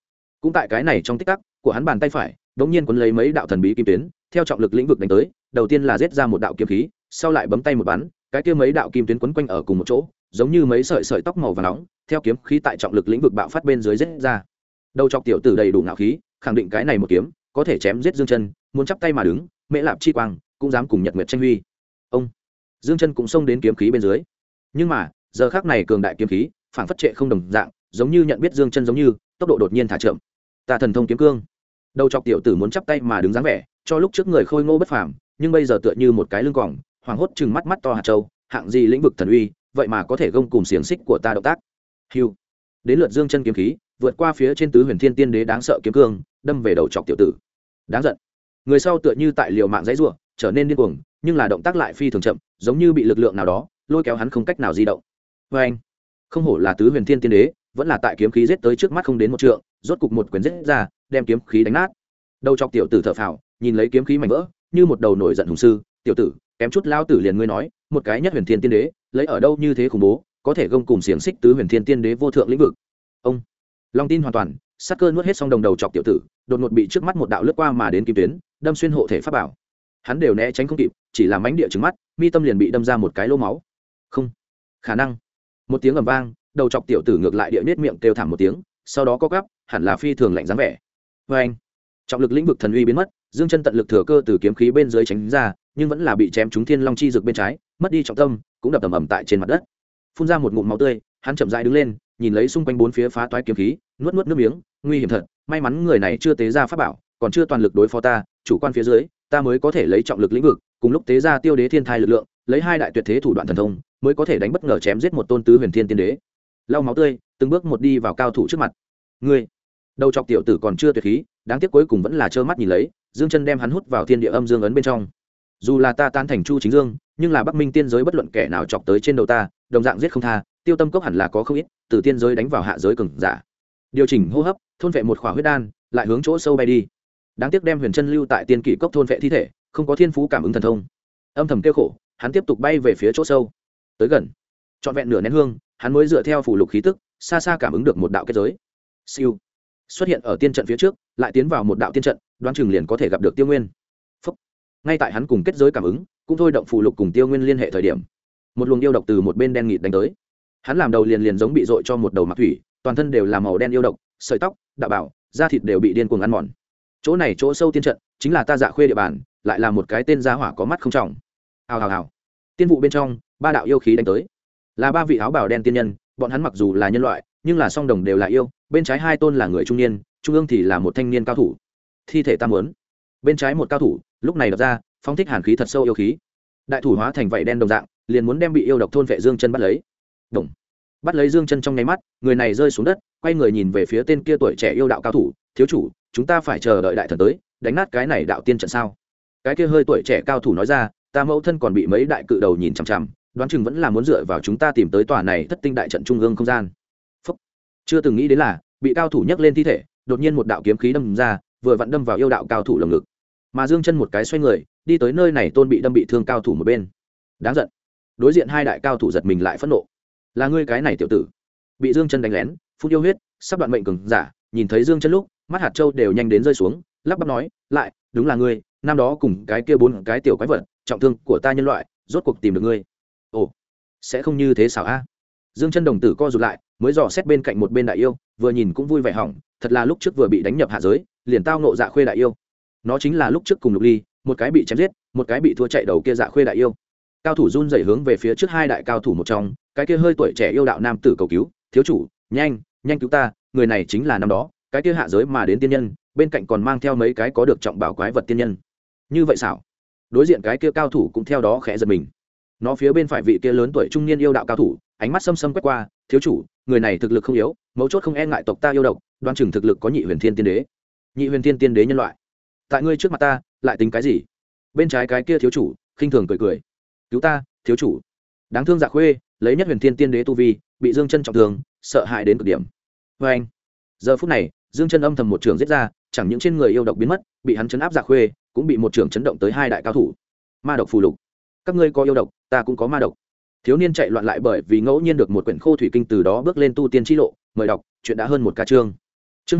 cũng tại cái này trong tích tắc của hắn bàn tay phải đống nhiên quấn lấy mấy đạo thần bí kim tuyến theo trọng lực lĩnh vực đánh tới, đầu tiên là giết ra một đạo kiếm khí, sau lại bấm tay một bắn, cái kia mấy đạo kim tuyến quấn quanh ở cùng một chỗ, giống như mấy sợi sợi tóc màu vàng nóng, theo kiếm khí tại trọng lực lĩnh vực bạo phát bên dưới giết ra. Đầu chọc tiểu tử đầy đủ ngạo khí, khẳng định cái này một kiếm có thể chém giết Dương Chân, muốn chắp tay mà đứng, Mễ Lạp chi quang cũng dám cùng Nhật Nguyệt tranh huy. Ông Dương Chân cũng xông đến kiếm khí bên dưới, nhưng mà giờ khắc này cường đại kiếm khí phảng phất trệ không đồng dạng, giống như nhận biết Dương Chân giống như tốc độ đột nhiên thả chậm. Ta thần thông kiếm cương. Đầu chọc tiểu tử muốn chắp tay mà đứng dáng vẻ, cho lúc trước người khôi ngô bất phàm, nhưng bây giờ tựa như một cái lưng còng, hoàng hốt chừng mắt mắt to hạt châu, hạng gì lĩnh vực thần uy, vậy mà có thể gông cùng xiềng xích của ta động tác. Hưu. Đến lượt Dương Chân kiếm khí, vượt qua phía trên tứ huyền thiên tiên đế đáng sợ kiếm cương, đâm về đầu chọc tiểu tử. Đáng giận. Người sau tựa như tại liều mạng giãy giụa, trở nên điên cuồng, nhưng là động tác lại phi thường chậm, giống như bị lực lượng nào đó lôi kéo hắn không cách nào di động. Và anh, không hổ là tứ huyền thiên tiên đế, vẫn là tại kiếm khí giết tới trước mắt không đến một trượng, rốt cục một quyền giết ra, đem kiếm khí đánh nát. Đầu chọc tiểu tử thở phào, nhìn lấy kiếm khí mảnh vỡ, như một đầu nổi giận hùng sư, tiểu tử, kém chút lao tử liền ngươi nói, một cái nhất huyền thiên tiên đế, lấy ở đâu như thế khủng bố, có thể gông cùng xiềng xích tứ huyền thiên tiên đế vô thượng lĩnh vực. Ông long tin hoàn toàn, sát cơ nuốt hết xong đồng đầu chọc tiểu tử, đột ngột bị trước mắt một đạo lướt qua mà đến kim tuyến, đâm xuyên hộ thể pháp bảo. Hắn đều né tránh không kịp, chỉ là mánh địa trừng mắt, mi tâm liền bị đâm ra một cái lỗ máu. Không, khả năng. Một tiếng ầm vang, đầu chọc tiểu tử ngược lại địa nết miệng kêu thảm một tiếng, sau đó co quắp, hẳn là phi thường lạnh dáng vẻ. Và anh, trọng lực lĩnh vực thần uy biến mất, Dương Chân tận lực thừa cơ từ kiếm khí bên dưới tránh ra, nhưng vẫn là bị chém trúng thiên long chi dược bên trái, mất đi trọng tâm, cũng đập ầm ầm tại trên mặt đất. Phun ra một ngụm máu tươi, hắn chậm rãi đứng lên, nhìn lấy xung quanh bốn phía phá toái kiếm khí, nuốt nuốt nước miếng, nguy hiểm thật, may mắn người này chưa tế ra pháp bảo, còn chưa toàn lực đối phó ta, chủ quan phía dưới, ta mới có thể lấy trọng lực lĩnh vực, cùng lúc tế ra tiêu đế thiên thai lực lượng, lấy hai đại tuyệt thế thủ đoạn thần thông, mới có thể đánh bất ngờ chém giết một tôn tứ huyền thiên tiên đế. Lau máu tươi, từng bước một đi vào cao thủ trước mặt. Ngươi, đầu chọc tiểu tử còn chưa tuyệt khí, đáng tiếc cuối cùng vẫn là trơ mắt nhìn lấy, Dương Chân đem hắn hút vào thiên địa âm dương ấn bên trong. Dù là ta tán thành Chu Chính Dương, nhưng là Bắc Minh tiên giới bất luận kẻ nào chọc tới trên đầu ta, đồng dạng giết không tha, tiêu tâm cốc hẳn là có không ít, từ tiên giới đánh vào hạ giới cường giả. Điều chỉnh hô hấp, thôn vệ một khỏa huyết đan, lại hướng chỗ sâu bay đi. Đáng tiếc đem huyền chân lưu tại tiên kỷ cốc thôn vệ thi thể, không có thiên phú cảm ứng thần thông. Âm thầm tiêu khổ, hắn tiếp tục bay về phía chỗ sâu. Tới gần, trọn vẹn nửa nén hương, hắn mới dựa theo phủ lục khí tức, xa xa cảm ứng được một đạo kết giới. Siêu xuất hiện ở tiên trận phía trước, lại tiến vào một đạo tiên trận, đoán chừng liền có thể gặp được Tiêu Nguyên. Phúc. Ngay tại hắn cùng kết giới cảm ứng, cũng thôi động phù lục cùng Tiêu Nguyên liên hệ thời điểm, một luồng yêu độc từ một bên đen nghịt đánh tới. Hắn làm đầu liền giống bị dội cho một đầu mặc thủy, toàn thân đều là màu đen yêu độc, sợi tóc, đạo bảo, da thịt đều bị điên cuồng ăn mòn. Chỗ này chỗ sâu tiên trận, chính là ta Dạ Khuê địa bàn, lại là một cái tên gia hỏa có mắt không trọng. Hào hào hào. Tiên vụ bên trong, ba đạo yêu khí đánh tới. Là ba vị áo bào đen tiên nhân, bọn hắn mặc dù là nhân loại, nhưng là song đồng đều là yêu, bên trái hai tôn là người trung niên, trung ương thì là một thanh niên cao thủ. Thi thể ta muốn. Bên trái một cao thủ, lúc này đập ra, phóng thích hàn khí thật sâu yêu khí. Đại thủ hóa thành vảy đen đồng dạng, liền muốn đem bị yêu độc thôn vệ Dương Chân bắt lấy. Đồng. Bắt lấy Dương Chân trong nháy mắt, người này rơi xuống đất, quay người nhìn về phía tên kia tuổi trẻ yêu đạo cao thủ, thiếu chủ, chúng ta phải chờ đợi đại thần tới, đánh nát cái này đạo tiên trận sao? Cái kia hơi tuổi trẻ cao thủ nói ra, ta mẫu thân còn bị mấy đại cự đầu nhìn chằm chằm, đoán chừng vẫn là muốn dựa vào chúng ta tìm tới tòa này thất tinh đại trận trung ương không gian. Phúc. Chưa từng nghĩ đến là, bị cao thủ nhấc lên thi thể, đột nhiên một đạo kiếm khí đâm ra, vừa vặn đâm vào yêu đạo cao thủ lồng ngực. Mà Dương Chân một cái xoay người, đi tới nơi này tôn bị đâm bị thương cao thủ một bên. Đáng giận. Đối diện hai đại cao thủ giật mình lại phẫn nộ. Là ngươi cái này tiểu tử, bị Dương Chân đánh lén, phun yêu huyết, sắp đoạn mệnh cường giả, nhìn thấy Dương Chân lúc, mắt hạt châu đều nhanh đến rơi xuống, lắp bắp nói, lại, đúng là ngươi, năm đó cùng cái kia bốn cái tiểu quái vật, trọng thương của ta nhân loại, rốt cuộc tìm được ngươi. Ồ, sẽ không như thế sao a? Dương Chân đồng tử co rụt lại, mới dò xét bên cạnh một bên đại yêu, vừa nhìn cũng vui vẻ hỏng, thật là lúc trước vừa bị đánh nhập hạ giới, liền tao nộ Dạ Khuê đại yêu. Nó chính là lúc trước cùng Lục Ly, một cái bị chém giết, một cái bị thua chạy đầu kia Dạ Khuê đại yêu. Cao thủ run rẩy hướng về phía trước hai đại cao thủ một trong, cái kia hơi tuổi trẻ yêu đạo nam tử cầu cứu, thiếu chủ, nhanh, nhanh cứu ta, người này chính là năm đó, cái kia hạ giới mà đến tiên nhân, bên cạnh còn mang theo mấy cái có được trọng bảo quái vật tiên nhân. Như vậy sao? Đối diện cái kia cao thủ cũng theo đó khẽ giật mình. Nó phía bên phải vị kia lớn tuổi trung niên yêu đạo cao thủ, ánh mắt xâm xâm quét qua, thiếu chủ, người này thực lực không yếu, mấu chốt không e ngại tộc ta yêu độc, đoan chừng thực lực có nhị huyền thiên tiên đế. Nhị huyền thiên tiên đế nhân loại. Tại ngươi trước mặt ta, lại tính cái gì? Bên trái cái kia thiếu chủ, khinh thường cười cười. Cứu ta, thiếu chủ. Đáng thương Dạ Khuê, lấy nhất huyền thiên tiên đế tu vi, bị Dương Chân trọng thương, sợ hãi đến cực điểm. Và anh, giờ phút này, Dương Chân âm thầm một trường giết ra, chẳng những trên người yêu độc biến mất, bị hắn chấn áp Dạ Khuê, cũng bị một trường chấn động tới hai đại cao thủ. Ma độc phù lục, các ngươi có yêu độc, ta cũng có ma độc. Thiếu niên chạy loạn lại bởi vì ngẫu nhiên được một quyển khô thủy kinh, từ đó bước lên tu tiên chi lộ, mời đọc, chuyện đã hơn một ca chương. Chương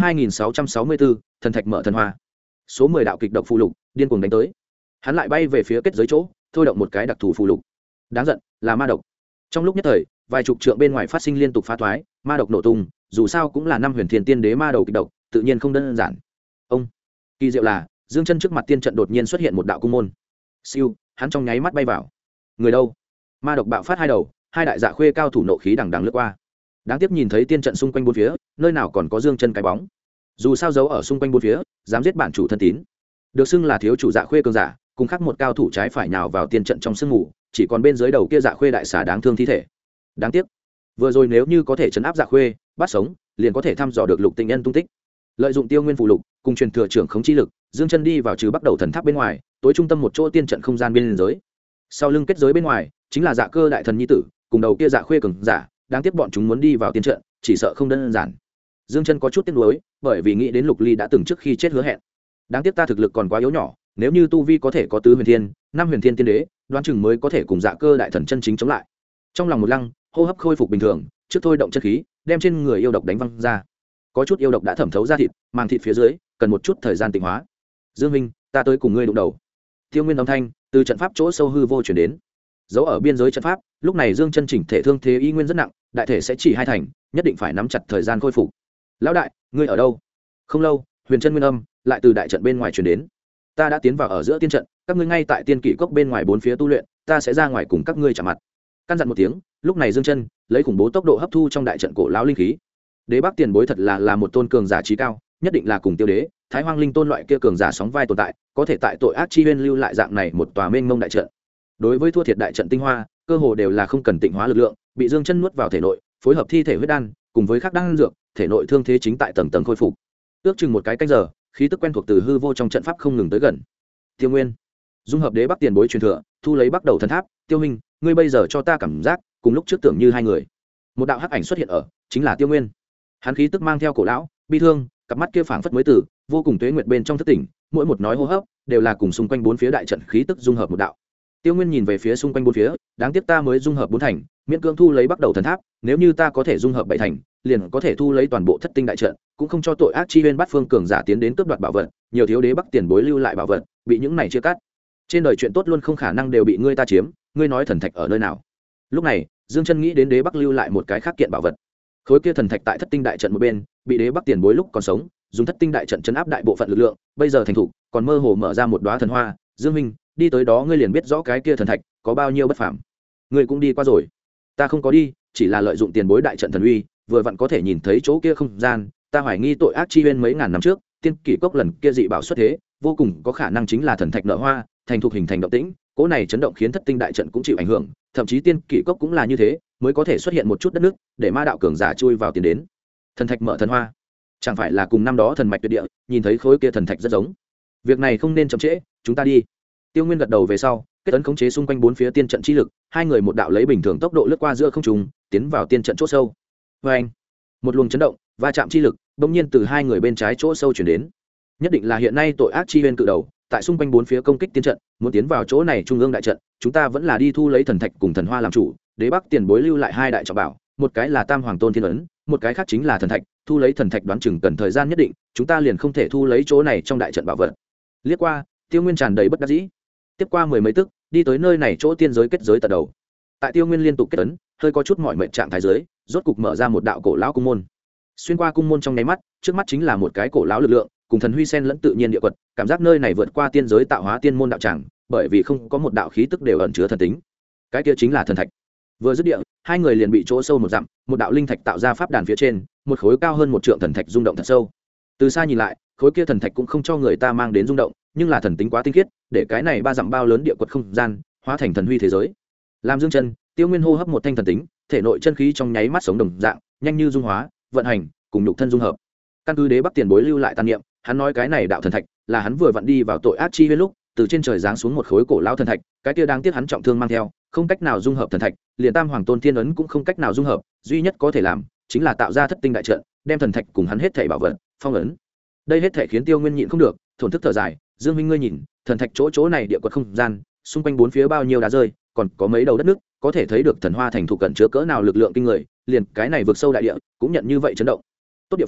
2664, thần thạch mở thần hoa. Số 10 đạo kịch độc phù lục, điên cuồng đánh tới. Hắn lại bay về phía kết giới chỗ, thôi động một cái đặc thù phù lục. Đáng giận, là ma độc. Trong lúc nhất thời, vài chục trượng bên ngoài phát sinh liên tục phá thoái, ma độc nổ tung, dù sao cũng là năm huyền thiên tiên đế ma đầu kịch độc, tự nhiên không đơn giản. Ông, kỳ diệu là, Dương Chân trước mặt tiên trận đột nhiên xuất hiện một đạo cung môn. Siêu, hắn trong nháy mắt bay vào. Người đâu? Ma độc bạo phát hai đầu, hai đại dạ khuê cao thủ nộ khí đằng đằng lướt qua. Đáng tiếc nhìn thấy tiên trận xung quanh bốn phía, nơi nào còn có Dương Chân cái bóng. Dù sao giấu ở xung quanh bốn phía, dám giết bản chủ thân tín, được xưng là thiếu chủ dạ khuê cường giả, cùng khác một cao thủ trái phải nhào vào tiên trận trong sương mù, chỉ còn bên dưới đầu kia dạ khuê đại xà đáng thương thi thể. Đáng tiếc, vừa rồi nếu như có thể trấn áp dạ khuê, bắt sống, liền có thể thăm dò được Lục Tình Nhân tung tích. Lợi dụng Tiêu Nguyên phù lục, cùng truyền thừa trưởng khống chi lực, Dương Chân đi vào trừ bắt đầu thần tháp bên ngoài, tối trung tâm một chỗ tiên trận không gian bên giới. Sau lưng kết giới bên ngoài, chính là Dạ Cơ đại thần nhi tử, cùng đầu kia Dạ Khuê cường giả, đáng tiếc bọn chúng muốn đi vào tiên trận, chỉ sợ không đơn giản. Dương Chân có chút tiếc nuối, bởi vì nghĩ đến Lục Ly đã từng trước khi chết hứa hẹn. Đáng tiếc ta thực lực còn quá yếu nhỏ, nếu như tu vi có thể có tứ huyền thiên, năm huyền thiên tiên đế, đoán chừng mới có thể cùng Dạ Cơ đại thần chân chính chống lại. Trong lòng một lăng, hô hấp khôi phục bình thường, trước thôi động chân khí, đem trên người yêu độc đánh văng ra. Có chút yêu độc đã thẩm thấu ra thịt, màng thịt phía dưới, cần một chút thời gian tịnh hóa. Dương Minh, ta tới cùng ngươi đụng đầu. Tiêu Nguyên âm thanh từ trận pháp chỗ sâu hư vô truyền đến. Giấu ở biên giới trận pháp, lúc này Dương Chân chỉnh thể thương thế y nguyên rất nặng, đại thể sẽ chỉ hai thành, nhất định phải nắm chặt thời gian khôi phục. Lão đại, ngươi ở đâu? Không lâu, Huyền Chân Nguyên âm lại từ đại trận bên ngoài truyền đến. Ta đã tiến vào ở giữa tiên trận, các ngươi ngay tại tiên kỷ cốc bên ngoài bốn phía tu luyện, ta sẽ ra ngoài cùng các ngươi chạm mặt. Căn dặn một tiếng, lúc này Dương Chân lấy khủng bố tốc độ hấp thu trong đại trận cổ lão linh khí. Đế Bắc tiền bối thật là một tôn cường giả trí cao, nhất định là cùng Tiêu Đế, Thái Hoang Linh tôn loại kia cường giả sóng vai tồn tại, có thể tại tội ác chi huyên lưu lại dạng này một tòa mênh mông đại trận. Đối với thua thiệt đại trận tinh hoa, cơ hồ đều là không cần tịnh hóa lực lượng, bị Dương Chân nuốt vào thể nội, phối hợp thi thể huyết đan, cùng với các đan dược, thể nội thương thế chính tại tầng tầng khôi phục. Ước chừng một cái canh giờ, khí tức quen thuộc từ hư vô trong trận pháp không ngừng tới gần. Tiêu Nguyên, dung hợp Đế Bắc tiền bối truyền thừa, thu lấy bắt đầu thần tháp, Tiêu Minh, ngươi bây giờ cho ta cảm giác, cùng lúc trước tưởng như hai người. Một đạo hắc ảnh xuất hiện ở, chính là Tiêu Nguyên. Hắn khí tức mang theo cổ lão, bi thương, cặp mắt kia phảng phất mới tử, vô cùng tuế nguyệt bên trong thức tỉnh, mỗi một nói hô hấp đều là cùng xung quanh bốn phía đại trận khí tức dung hợp một đạo. Tiêu Nguyên nhìn về phía xung quanh bốn phía, đáng tiếc ta mới dung hợp bốn thành, miễn cưỡng thu lấy bắt đầu thần tháp, nếu như ta có thể dung hợp bảy thành, liền có thể thu lấy toàn bộ thất tinh đại trận, cũng không cho tội ác chi huyên bắt phương cường giả tiến đến cướp đoạt bảo vật, nhiều thiếu đế Bắc tiền bối lưu lại bảo vật, bị những này chia cắt. Trên đời chuyện tốt luôn không khả năng đều bị ngươi ta chiếm, ngươi nói thần thạch ở nơi nào? Lúc này, Dương Chân nghĩ đến đế Bắc lưu lại một cái khác kiện bảo vật. Khối kia thần thạch tại thất tinh đại trận một bên, bị đế Bắc tiền bối lúc còn sống, dùng thất tinh đại trận chấn áp đại bộ phận lực lượng, bây giờ thành thủ, còn mơ hồ mở ra một đóa thần hoa. Dương Minh, đi tới đó ngươi liền biết rõ cái kia thần thạch có bao nhiêu bất phàm. Ngươi cũng đi qua rồi. Ta không có đi, chỉ là lợi dụng tiền bối đại trận thần uy, vừa vặn có thể nhìn thấy chỗ kia không gian. Ta hoài nghi tội ác chi huyên mấy ngàn năm trước, tiên kỷ cốc lần kia dị bảo xuất thế, vô cùng có khả năng chính là thần thạch nở hoa, thành thuộc hình thành động tĩnh. Cỗ này chấn động khiến thất tinh đại trận cũng chịu ảnh hưởng, thậm chí tiên kỷ cốc cũng là như thế, mới có thể xuất hiện một chút đất nước để ma đạo cường giả chui vào tiến đến. Thần thạch mở thần hoa, chẳng phải là cùng năm đó thần mạch tuyệt địa nhìn thấy khối kia thần thạch rất giống. Việc này không nên chậm trễ, chúng ta đi. Tiêu Nguyên gật đầu về sau, kết ấn khống chế xung quanh bốn phía tiên trận chi lực, hai người một đạo lấy bình thường tốc độ lướt qua giữa không trung, tiến vào tiên trận chỗ sâu. Và anh, một luồng chấn động, va chạm chi lực, bỗng nhiên từ hai người bên trái chỗ sâu chuyển đến. Nhất định là hiện nay tội ác chi huyên cự đầu, tại xung quanh bốn phía công kích tiên trận, muốn tiến vào chỗ này trung ương đại trận, chúng ta vẫn là đi thu lấy thần thạch cùng thần hoa làm chủ. Đế Bắc tiền bối lưu lại hai đại trọng bảo, một cái là Tam Hoàng Tôn Thiên ấn, một cái khác chính là thần thạch, thu lấy thần thạch đoán chừng cần thời gian nhất định, chúng ta liền không thể thu lấy chỗ này trong đại trận bảo vật. Liếc qua, Tiêu Nguyên tràn đầy bất đắc dĩ. Tiếp qua mười mấy tức, đi tới nơi này chỗ tiên giới kết giới tận đầu. Tại Tiêu Nguyên liên tục kết ấn, hơi có chút mỏi mệt trạng thái dưới, rốt cục mở ra một đạo cổ lão cung môn. Xuyên qua cung môn trong nháy mắt, trước mắt chính là một cái cổ lão lực lượng, cùng thần huy sen lẫn tự nhiên địa quật, cảm giác nơi này vượt qua tiên giới tạo hóa tiên môn đạo tràng, bởi vì không có một đạo khí tức đều ẩn chứa thần tính. Cái kia chính là thần thạch. Vừa dứt địa, hai người liền bị chỗ sâu một dặm, một đạo linh thạch tạo ra pháp đàn phía trên, một khối cao hơn một trượng thần thạch rung động thật sâu. Từ xa nhìn lại, khối kia thần thạch cũng không cho người ta mang đến rung động, nhưng là thần tính quá tinh khiết, để cái này ba dặm bao lớn địa quật không gian hóa thành thần huy thế giới. Làm Dương Chân, Tiêu Nguyên hô hấp một thanh thần tính, thể nội chân khí trong nháy mắt sống đồng dạng, nhanh như dung hóa, vận hành, cùng nhục thân dung hợp. Căn cứ đế Bắc tiền bối lưu lại tàn niệm, hắn nói cái này đạo thần thạch là hắn vừa vặn đi vào tội ác chi huyên lúc, từ trên trời giáng xuống một khối cổ lão thần thạch, cái kia đáng tiếc hắn trọng thương mang theo, không cách nào dung hợp thần thạch, liền Tam Hoàng Tôn Thiên ấn cũng không cách nào dung hợp, duy nhất có thể làm chính là tạo ra thất tinh đại trận, đem thần thạch cùng hắn hết thảy bảo vật phong ấn. Đây hết thảy khiến Tiêu Nguyên nhịn không được, thổn thức thở dài. Dương Minh ngươi nhìn, thần thạch chỗ này địa quật không gian, xung quanh bốn phía bao nhiêu đá rơi, còn có mấy đầu đất nước, có thể thấy được thần hoa thành thủ cẩn chứa cỡ nào lực lượng kinh người, liền cái này vượt sâu đại địa cũng nhận như vậy chấn động. Tốt địa phương,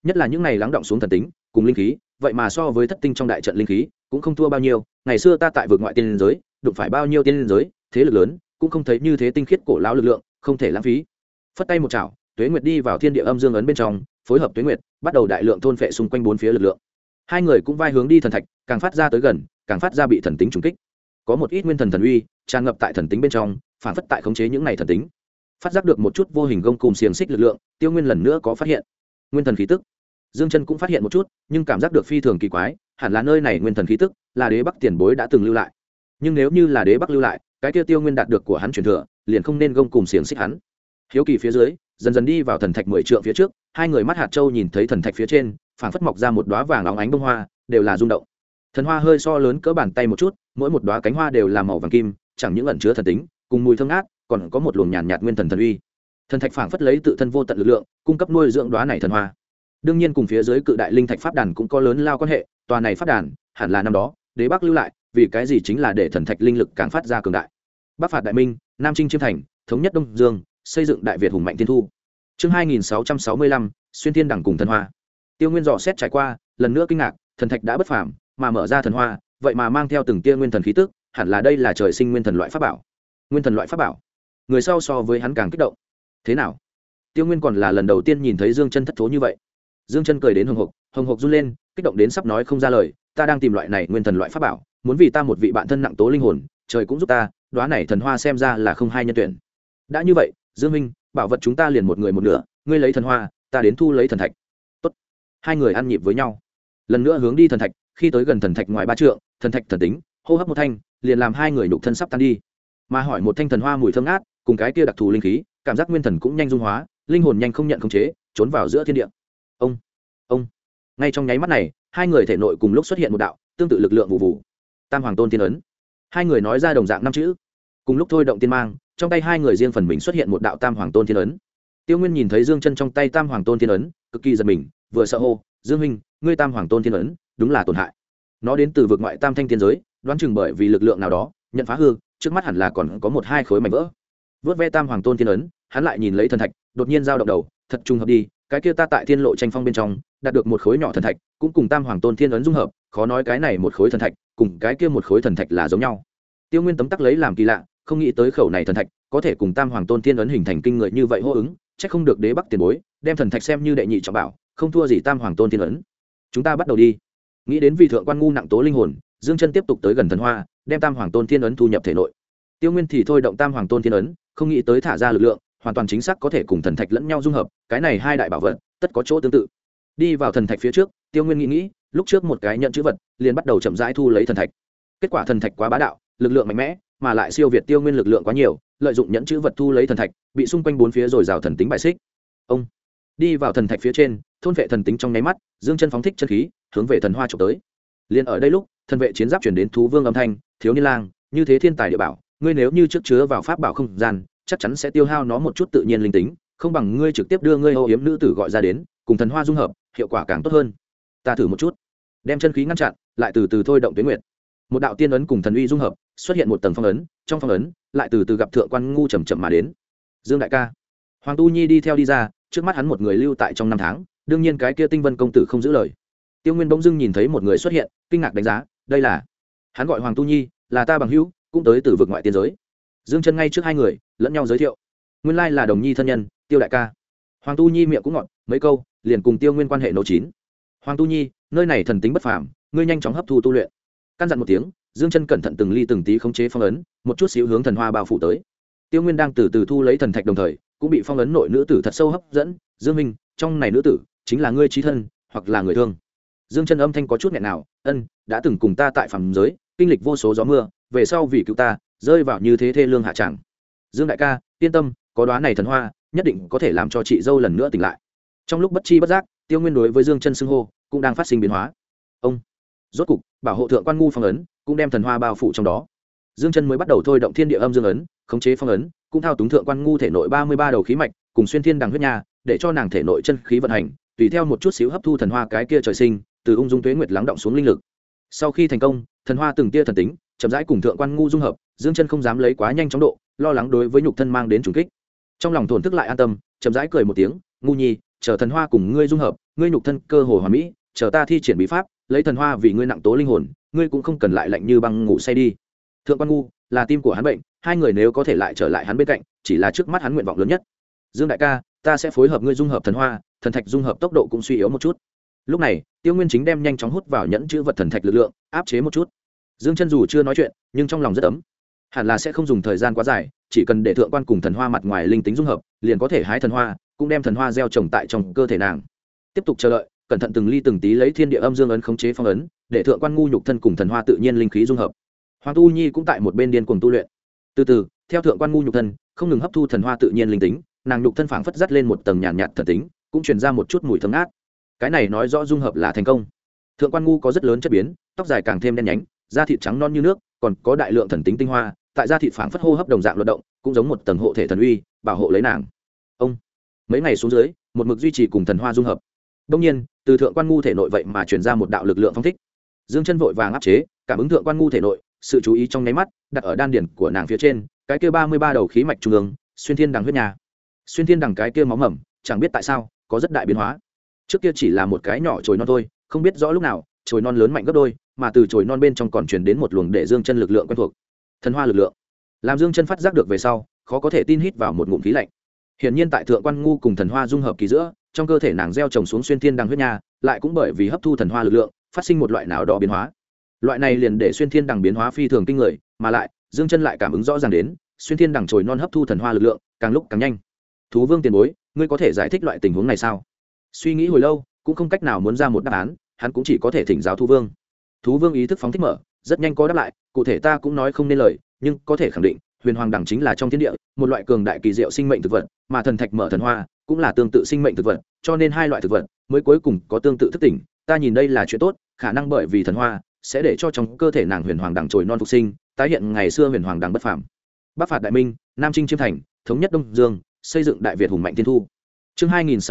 nhất là những này lắng động xuống thần tính cùng linh khí, vậy mà so với thất tinh trong đại trận linh khí cũng không thua bao nhiêu. Ngày xưa ta tại vực ngoại tiên giới đụng phải bao nhiêu tiên giới thế lực lớn, cũng không thấy như thế tinh khiết cổ lão lực lượng, không thể lãng phí. Phất tay một chảo, Tuế Nguyệt đi vào thiên địa âm dương ấn bên trong, phối hợp Tuế Nguyệt bắt đầu đại lượng thôn phệ xung quanh bốn phía lực lượng. Hai người cũng vai hướng đi thần thạch, càng phát ra tới gần, càng phát ra bị thần tính trùng kích. Có một ít nguyên thần thần uy tràn ngập tại thần tính bên trong, phản phất tại khống chế những này thần tính. Phát giác được một chút vô hình gông cùm xiềng xích lực lượng, Tiêu Nguyên lần nữa có phát hiện nguyên thần khí tức. Dương Chân cũng phát hiện một chút, nhưng cảm giác được phi thường kỳ quái, hẳn là nơi này nguyên thần khí tức là Đế Bắc tiền bối đã từng lưu lại. Nhưng nếu như là Đế Bắc lưu lại, cái kia Tiêu Nguyên đạt được của hắn truyền thừa, liền không nên gông cùm xiềng xích hắn. Hiếu kỳ phía dưới, dần dần đi vào thần thạch 10 trượng phía trước, hai người mắt hạt châu nhìn thấy thần thạch phía trên, phảng phất mọc ra một đóa vàng óng ánh bông hoa, đều là rung động. Thần hoa hơi so lớn cỡ bàn tay một chút, mỗi một đóa cánh hoa đều là màu vàng kim, chẳng những ẩn chứa thần tính, cùng mùi thơm ngát, còn có một luồng nhàn nhạt nguyên thần thần uy. Thần thạch phảng phất lấy tự thân vô tận lực lượng, cung cấp nuôi dưỡng đóa này thần hoa. Đương nhiên cùng phía dưới cự đại linh thạch pháp đàn cũng có lớn lao quan hệ, tòa này pháp đàn hẳn là năm đó Đế Bắc lưu lại, vì cái gì chính là để thần thạch linh lực càng phát ra cường đại. Bắc phạt đại minh, Nam chinh chiêm thành, thống nhất Đông Dương, xây dựng đại Việt hùng mạnh thiên thu. Chương 2665, xuyên thiên đẳng cùng thần hoa. Tiêu Nguyên dò xét trải qua, lần nữa kinh ngạc, thần thạch đã bất phàm, mà mở ra thần hoa, vậy mà mang theo từng tia nguyên thần khí tức, hẳn là đây là trời sinh nguyên thần loại pháp bảo. Nguyên thần loại pháp bảo. Người sau so với hắn càng kích động. Thế nào? Tiêu Nguyên còn là lần đầu tiên nhìn thấy Dương Chân thất thố như vậy. Dương Chân cười đến hồng hộc run lên, kích động đến sắp nói không ra lời, ta đang tìm loại này nguyên thần loại pháp bảo, muốn vì ta một vị bạn thân nặng tố linh hồn, trời cũng giúp ta, đóa này thần hoa xem ra là không hai nhân tuyển. Đã như vậy, Dương Minh, bảo vật chúng ta liền một người một nửa, ngươi lấy thần hoa, ta đến thu lấy thần thạch. Tốt. Hai người ăn nhịp với nhau. Lần nữa hướng đi thần thạch, khi tới gần thần thạch ngoài 3 trượng, thần thạch thần tính, hô hấp một thanh, liền làm hai người nhục thân sắp tan đi. Mà hỏi một thanh thần hoa mùi thơm ngát, cùng cái kia đặc thù linh khí, cảm giác nguyên thần cũng nhanh dung hóa, linh hồn nhanh không nhận khống chế, trốn vào giữa thiên địa. Ông. Ngay trong nháy mắt này, hai người thể nội cùng lúc xuất hiện một đạo tương tự lực lượng vụ vụ. Tam Hoàng Tôn Tiên ấn. Hai người nói ra đồng dạng 5 chữ. Cùng lúc thôi động tiên mang, trong tay hai người riêng phần mình xuất hiện một đạo Tam Hoàng Tôn Tiên ấn. Tiêu Nguyên nhìn thấy Dương Chân trong tay Tam Hoàng Tôn Tiên ấn, cực kỳ giật mình, vừa sợ hô, "Dương huynh, ngươi Tam Hoàng Tôn Tiên ấn, đúng là tổn hại. Nó đến từ vực ngoại Tam Thanh tiên giới, đoán chừng bởi vì lực lượng nào đó, nhận phá hư, trước mắt hẳn là còn có một hai khối mảnh vỡ." Vớt ve Tam Hoàng Tôn Tiên ấn, hắn lại nhìn lấy thần thạch, đột nhiên dao động đầu, thật trùng hợp đi, cái kia ta tại thiên lộ tranh phong bên trong đạt được một khối nhỏ thần thạch, cũng cùng Tam Hoàng Tôn Thiên ấn dung hợp, khó nói cái này một khối thần thạch cùng cái kia một khối thần thạch là giống nhau. Tiêu Nguyên tấm tắc lấy làm kỳ lạ, không nghĩ tới khẩu này thần thạch có thể cùng Tam Hoàng Tôn Thiên ấn hình thành kinh người như vậy hô ứng, chắc không được Đế Bắc tiền bối đem thần thạch xem như đệ nhị trọng bảo, không thua gì Tam Hoàng Tôn Thiên ấn. Chúng ta bắt đầu đi. Nghĩ đến vị thượng quan ngu nặng tố linh hồn, Dương Chân tiếp tục tới gần thần hoa, đem Tam Hoàng Tôn Thiên ấn thu nhập thể nội. Tiêu Nguyên thì thôi động Tam Hoàng Tôn Thiên ấn, không nghĩ tới thả ra lực lượng hoàn toàn chính xác có thể cùng thần thạch lẫn nhau dung hợp, cái này hai đại bảo vật tất có chỗ tương tự. Đi vào thần thạch phía trước, Tiêu Nguyên nghĩ, lúc trước một cái nhận chữ vật, liền bắt đầu chậm rãi thu lấy thần thạch. Kết quả thần thạch quá bá đạo, lực lượng mạnh mẽ, mà lại siêu việt Tiêu Nguyên lực lượng quá nhiều, lợi dụng nhẫn chữ vật thu lấy thần thạch, bị xung quanh bốn phía rồi rào thần tính bài xích. Ông đi vào thần thạch phía trên, thôn vệ thần tính trong nháy mắt, Dương Chân phóng thích chân khí, hướng về thần hoa chụp tới. Liên ở đây lúc, thần vệ chiến giáp truyền đến thú vương âm thanh, "Thiếu niên lang, như thế thiên tài địa bảo, ngươi nếu như trước chứa vào pháp bảo không gian, chắc chắn sẽ tiêu hao nó một chút tự nhiên linh tính, không bằng ngươi trực tiếp đưa ngươi âu yếm nữ tử gọi ra đến, cùng thần hoa dung hợp, hiệu quả càng tốt hơn." Ta thử một chút. Đem chân khí ngăn chặn, lại từ từ thôi động tuyết nguyệt. Một đạo tiên ấn cùng thần uy dung hợp, xuất hiện một tầng phong ấn, trong phong ấn lại từ từ gặp thượng quan ngu chậm chậm mà đến. Dương đại ca. Hoàng Tu Nhi đi theo đi ra, trước mắt hắn một người lưu tại trong 5 tháng, đương nhiên cái kia Tinh Vân công tử không giữ lời. Tiêu Nguyên bỗng dưng nhìn thấy một người xuất hiện, kinh ngạc đánh giá, đây là. Hắn gọi Hoàng Tu Nhi, là ta bằng hữu, cũng tới từ vực ngoại tiên giới. Dương Chân ngay trước hai người lẫn nhau giới thiệu, nguyên lai là đồng nhi thân nhân, Tiêu đại ca. Hoàng Tu Nhi miệng cũng ngọt, mấy câu liền cùng Tiêu Nguyên quan hệ nấu chín. Hoàng Tu Nhi, nơi này thần tính bất phàm, ngươi nhanh chóng hấp thu tu luyện. Căn dặn một tiếng, Dương Chân cẩn thận từng ly từng tí khống chế phong ấn, một chút xíu hướng thần hoa bao phủ tới. Tiêu Nguyên đang từ từ thu lấy thần thạch đồng thời, cũng bị phong ấn nội nữ tử thật sâu hấp dẫn. Dương Minh, trong này nữ tử chính là ngươi chí thân, hoặc là người thương. Dương Chân âm thanh có chút nghẹn nào, đã từng cùng ta tại phàm giới, kinh lịch vô số gió mưa, về sau vì cứu ta, rơi vào như thế thê lương hạ tràng. Dương đại ca, yên tâm, có đóa này thần hoa, nhất định có thể làm cho chị dâu lần nữa tỉnh lại. Trong lúc bất chi bất giác, Tiêu Nguyên đối với Dương Chân xưng hô cũng đang phát sinh biến hóa. Ông rốt cục bảo hộ thượng quan ngu phong ấn cũng đem thần hoa bao phủ trong đó. Dương Chân mới bắt đầu thôi động thiên địa âm dương ấn, khống chế phong ấn, cũng thao túng thượng quan ngu thể nội 33 đầu khí mạch, cùng xuyên thiên đằng huyết nha, để cho nàng thể nội chân khí vận hành, tùy theo một chút xíu hấp thu thần hoa cái kia trời sinh, từ ung dung tuế nguyệt lắng động xuống linh lực. Sau khi thành công, thần hoa từng tia thần tính, chậm rãi cùng thượng quan ngu dung hợp, Dương Chân không dám lấy quá nhanh chóng độ, lo lắng đối với nhục thân mang đến trùng kích. Trong lòng thổn thức lại an tâm, chậm rãi cười một tiếng, "Ngu nhi, chờ thần hoa cùng ngươi dung hợp, ngươi nhục thân cơ hồ hoàn mỹ, chờ ta thi triển bí pháp lấy thần hoa vì ngươi nặng tố linh hồn, ngươi cũng không cần lại lạnh như băng ngủ say đi. Thượng quan ngu là tim của hắn bệnh, hai người nếu có thể lại trở lại hắn bên cạnh chỉ là trước mắt hắn nguyện vọng lớn nhất. Dương đại ca, ta sẽ phối hợp ngươi dung hợp thần hoa, thần thạch dung hợp tốc độ cũng suy yếu một chút. Lúc này Tiêu Nguyên chính đem nhanh chóng hút vào nhẫn chữ vật thần thạch lực lượng áp chế một chút. Dương chân dù chưa nói chuyện nhưng trong lòng rất ấm, hẳn là sẽ không dùng thời gian quá dài, chỉ cần để thượng quan cùng thần hoa mặt ngoài linh tính dung hợp liền có thể hái thần hoa, cũng đem thần hoa gieo trồng tại trong cơ thể nàng. Tiếp tục chờ đợi, cẩn thận từng ly từng tí lấy thiên địa âm dương ấn khống chế phong ấn, để thượng quan ngu nhục thân cùng thần hoa tự nhiên linh khí dung hợp. Hoàng Tu Nhi cũng tại một bên điên cuồng tu luyện. Từ từ, theo thượng quan ngu nhục thân không ngừng hấp thu thần hoa tự nhiên linh tính, nàng nhục thân phảng phất dắt lên một tầng nhàn nhạt thần tính, cũng truyền ra một chút mùi thơm ngát. Cái này nói rõ dung hợp là thành công. Thượng quan ngu có rất lớn chất biến, tóc dài càng thêm đen nhánh, da thịt trắng non như nước, còn có đại lượng thần tính tinh hoa, tại da thịt phảng phất hô hấp đồng dạng luật động, cũng giống một tầng hộ thể thần uy, bảo hộ lấy nàng. Ông mấy ngày xuống dưới, một mực duy trì cùng thần hoa dung hợp. Đương nhiên, từ thượng quan ngu thể nội vậy mà truyền ra một đạo lực lượng phong thích. Dương chân vội vàng áp chế, cảm ứng thượng quan ngu thể nội, sự chú ý trong nháy mắt đặt ở đan điển của nàng phía trên, cái kia 33 đầu khí mạch trung ương, xuyên thiên đằng huyết nhà. Xuyên thiên đằng cái kia máu mầm, chẳng biết tại sao có rất đại biến hóa. Trước kia chỉ là một cái nhỏ chồi non thôi, không biết rõ lúc nào chồi non lớn mạnh gấp đôi, mà từ chồi non bên trong còn truyền đến một luồng để Dương chân lực lượng quen thuộc, thần hoa lực lượng. Làm Dương chân phát giác được về sau, khó có thể tin hít vào một ngụm khí lạnh. Hiển nhiên tại thượng quan ngu cùng thần hoa dung hợp kỳ giữa, trong cơ thể nàng gieo trồng xuống xuyên thiên đằng huyết nha, lại cũng bởi vì hấp thu thần hoa lực lượng, phát sinh một loại nào đó biến hóa. Loại này liền để xuyên thiên đằng biến hóa phi thường kinh người, mà lại Dương chân lại cảm ứng rõ ràng đến, xuyên thiên đằng chồi non hấp thu thần hoa lực lượng, càng lúc càng nhanh. Thú Vương tiền bối, ngươi có thể giải thích loại tình huống này sao? Suy nghĩ hồi lâu, cũng không cách nào muốn ra một đáp án, hắn cũng chỉ có thể thỉnh giáo Thú Vương. Thú Vương ý thức phóng thích mở, rất nhanh có đáp lại, cụ thể ta cũng nói không nên lời, nhưng có thể khẳng định, huyền hoàng đằng chính là trong thiên địa một loại cường đại kỳ diệu sinh mệnh thực vật, mà thần thạch mở thần hoa cũng là tương tự sinh mệnh thực vật, cho nên hai loại thực vật mới cuối cùng có tương tự thức tỉnh. Ta nhìn đây là chuyện tốt, khả năng bởi vì thần hoa sẽ để cho trong cơ thể nàng huyền hoàng đằng trồi non phục sinh, tái hiện ngày xưa huyền hoàng đằng bất phàm. Bắc phạt đại minh, nam chinh chiêm thành, thống nhất đông dương, xây dựng đại việt hùng mạnh thiên thu. Chương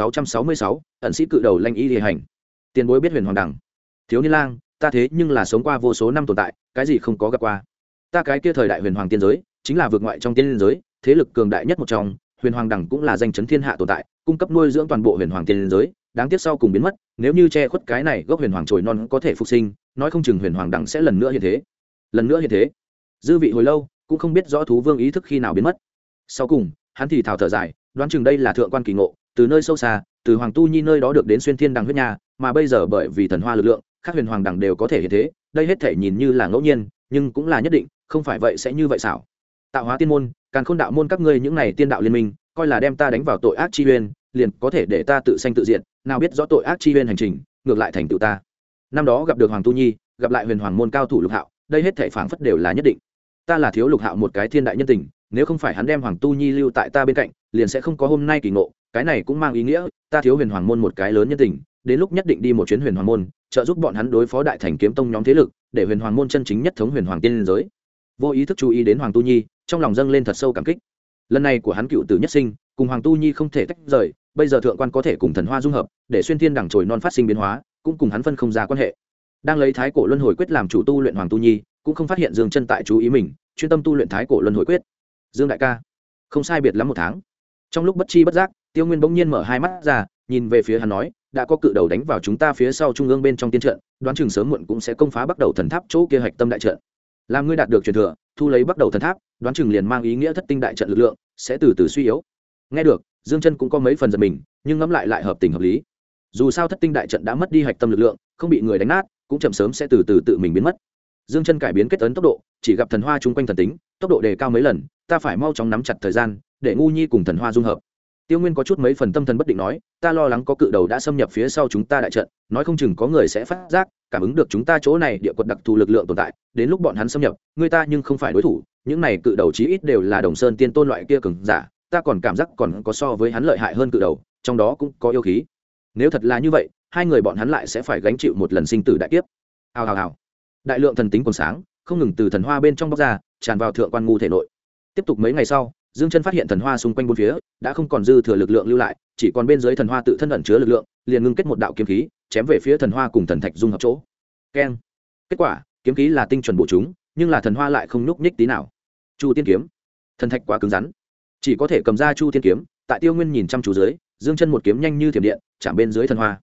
2666, ẩn sĩ cự đầu lanh y liệt hành. Tiền bối biết huyền hoàng đằng? Thiếu niên lang, ta thế nhưng là sống qua vô số năm tồn tại, cái gì không có gặp qua. Ta cái kia thời đại huyền hoàng tiên giới chính là vượt ngoại trong tiên giới, thế lực cường đại nhất một trong, huyền hoàng đằng cũng là danh chấn thiên hạ tồn tại, cung cấp nuôi dưỡng toàn bộ huyền hoàng tiên giới, đáng tiếc sau cùng biến mất. Nếu như che khuất cái này gốc huyền hoàng trồi non có thể phục sinh, nói không chừng huyền hoàng đằng sẽ lần nữa hiện thế. Lần nữa hiện thế. Dư vị hồi lâu cũng không biết rõ Thú Vương ý thức khi nào biến mất. Sau cùng hắn thì thào thở dài, đoán chừng đây là thượng quan kỳ ngộ, từ nơi sâu xa, từ Hoàng Tu Nhi nơi đó được đến xuyên thiên đằng huyết nha, mà bây giờ bởi vì thần hoa lực lượng, các huyền hoàng đằng đều có thể hiện thế. Đây hết thể nhìn như là ngẫu nhiên, nhưng cũng là nhất định, không phải vậy sẽ như vậy xảo. Tạo hóa tiên môn, càn khôn đạo môn, các ngươi những này tiên đạo liên minh, coi là đem ta đánh vào tội ác chi uyên, liền có thể để ta tự sanh tự diệt, nào biết rõ tội ác chi uyên hành trình, ngược lại thành tựu ta. Năm đó gặp được Hoàng Tu Nhi, gặp lại huyền hoàng môn cao thủ Lục Hạo, đây hết thảy phảng phất đều là nhất định. Ta là thiếu Lục Hạo một cái thiên đại nhân tình, nếu không phải hắn đem Hoàng Tu Nhi lưu tại ta bên cạnh, liền sẽ không có hôm nay kỳ ngộ. Cái này cũng mang ý nghĩa, ta thiếu huyền hoàng môn một cái lớn nhân tình, đến lúc nhất định đi một chuyến huyền hoàng môn, trợ giúp bọn hắn đối phó đại thành kiếm tông nhóm thế lực, để huyền hoàng môn chân chính nhất thống huyền hoàng tiên giới. Vô ý thức chú ý đến Hoàng Tu Nhi, trong lòng dâng lên thật sâu cảm kích. Lần này của hắn cựu tử nhất sinh, cùng Hoàng Tu Nhi không thể tách rời, bây giờ thượng quan có thể cùng thần hoa dung hợp, để xuyên thiên đằng trồi non phát sinh biến hóa, cũng cùng hắn phân không ra quan hệ. Đang lấy thái cổ luân hồi quyết làm chủ tu luyện Hoàng Tu Nhi, cũng không phát hiện Dương chân tại chú ý mình, chuyên tâm tu luyện thái cổ luân hồi quyết. Dương đại ca, không sai biệt lắm một tháng. Trong lúc bất chi bất giác, Tiêu Nguyên bỗng nhiên mở hai mắt ra, nhìn về phía hắn nói, đã có cự đầu đánh vào chúng ta phía sau trung ương bên trong tiên trận, đoán chừng sớm muộn cũng sẽ công phá bắt đầu thần tháp chỗ kia hạch tâm đại trận. Làm ngươi đạt được truyền thừa, thu lấy bắt đầu thần tháp, đoán chừng liền mang ý nghĩa thất tinh đại trận lực lượng sẽ từ từ suy yếu. Nghe được, Dương chân cũng có mấy phần giật mình, nhưng ngẫm lại hợp tình hợp lý. Dù sao thất tinh đại trận đã mất đi hạch tâm lực lượng, không bị người đánh nát, cũng chậm sớm sẽ từ từ tự mình biến mất. Dương chân cải biến kết ấn tốc độ, chỉ gặp thần hoa chung quanh thần tính tốc độ đề cao mấy lần, ta phải mau chóng nắm chặt thời gian để ngu nhi cùng thần hoa dung hợp. Tiêu Nguyên có chút mấy phần tâm thần bất định nói, ta lo lắng có cự đầu đã xâm nhập phía sau chúng ta đại trận, nói không chừng có người sẽ phát giác, cảm ứng được chúng ta chỗ này địa quật đặc thù lực lượng tồn tại, đến lúc bọn hắn xâm nhập, người ta nhưng không phải đối thủ, những này cự đầu chí ít đều là Đồng Sơn tiên tôn loại kia cường giả, ta còn cảm giác còn có so với hắn lợi hại hơn cự đầu, trong đó cũng có yêu khí. Nếu thật là như vậy, hai người bọn hắn lại sẽ phải gánh chịu một lần sinh tử đại kiếp. Hào hào hào. Đại lượng thần tính còn sáng, không ngừng từ thần hoa bên trong bóc ra, tràn vào thượng quan ngu thể nội. Tiếp tục mấy ngày sau, Dương chân phát hiện thần hoa xung quanh bốn phía đã không còn dư thừa lực lượng lưu lại, chỉ còn bên dưới thần hoa tự thân ẩn chứa lực lượng, liền ngưng kết một đạo kiếm khí, chém về phía thần hoa cùng thần thạch dung hợp chỗ. Keng. Kết quả, kiếm khí là tinh chuẩn bổ trúng, nhưng là thần hoa lại không nhúc nhích tí nào. Chu tiên kiếm. Thần thạch quá cứng rắn, chỉ có thể cầm ra Chu tiên kiếm, tại Tiêu Nguyên nhìn chăm chú dưới, Dương chân một kiếm nhanh như thiểm điện, chạm bên dưới thần hoa.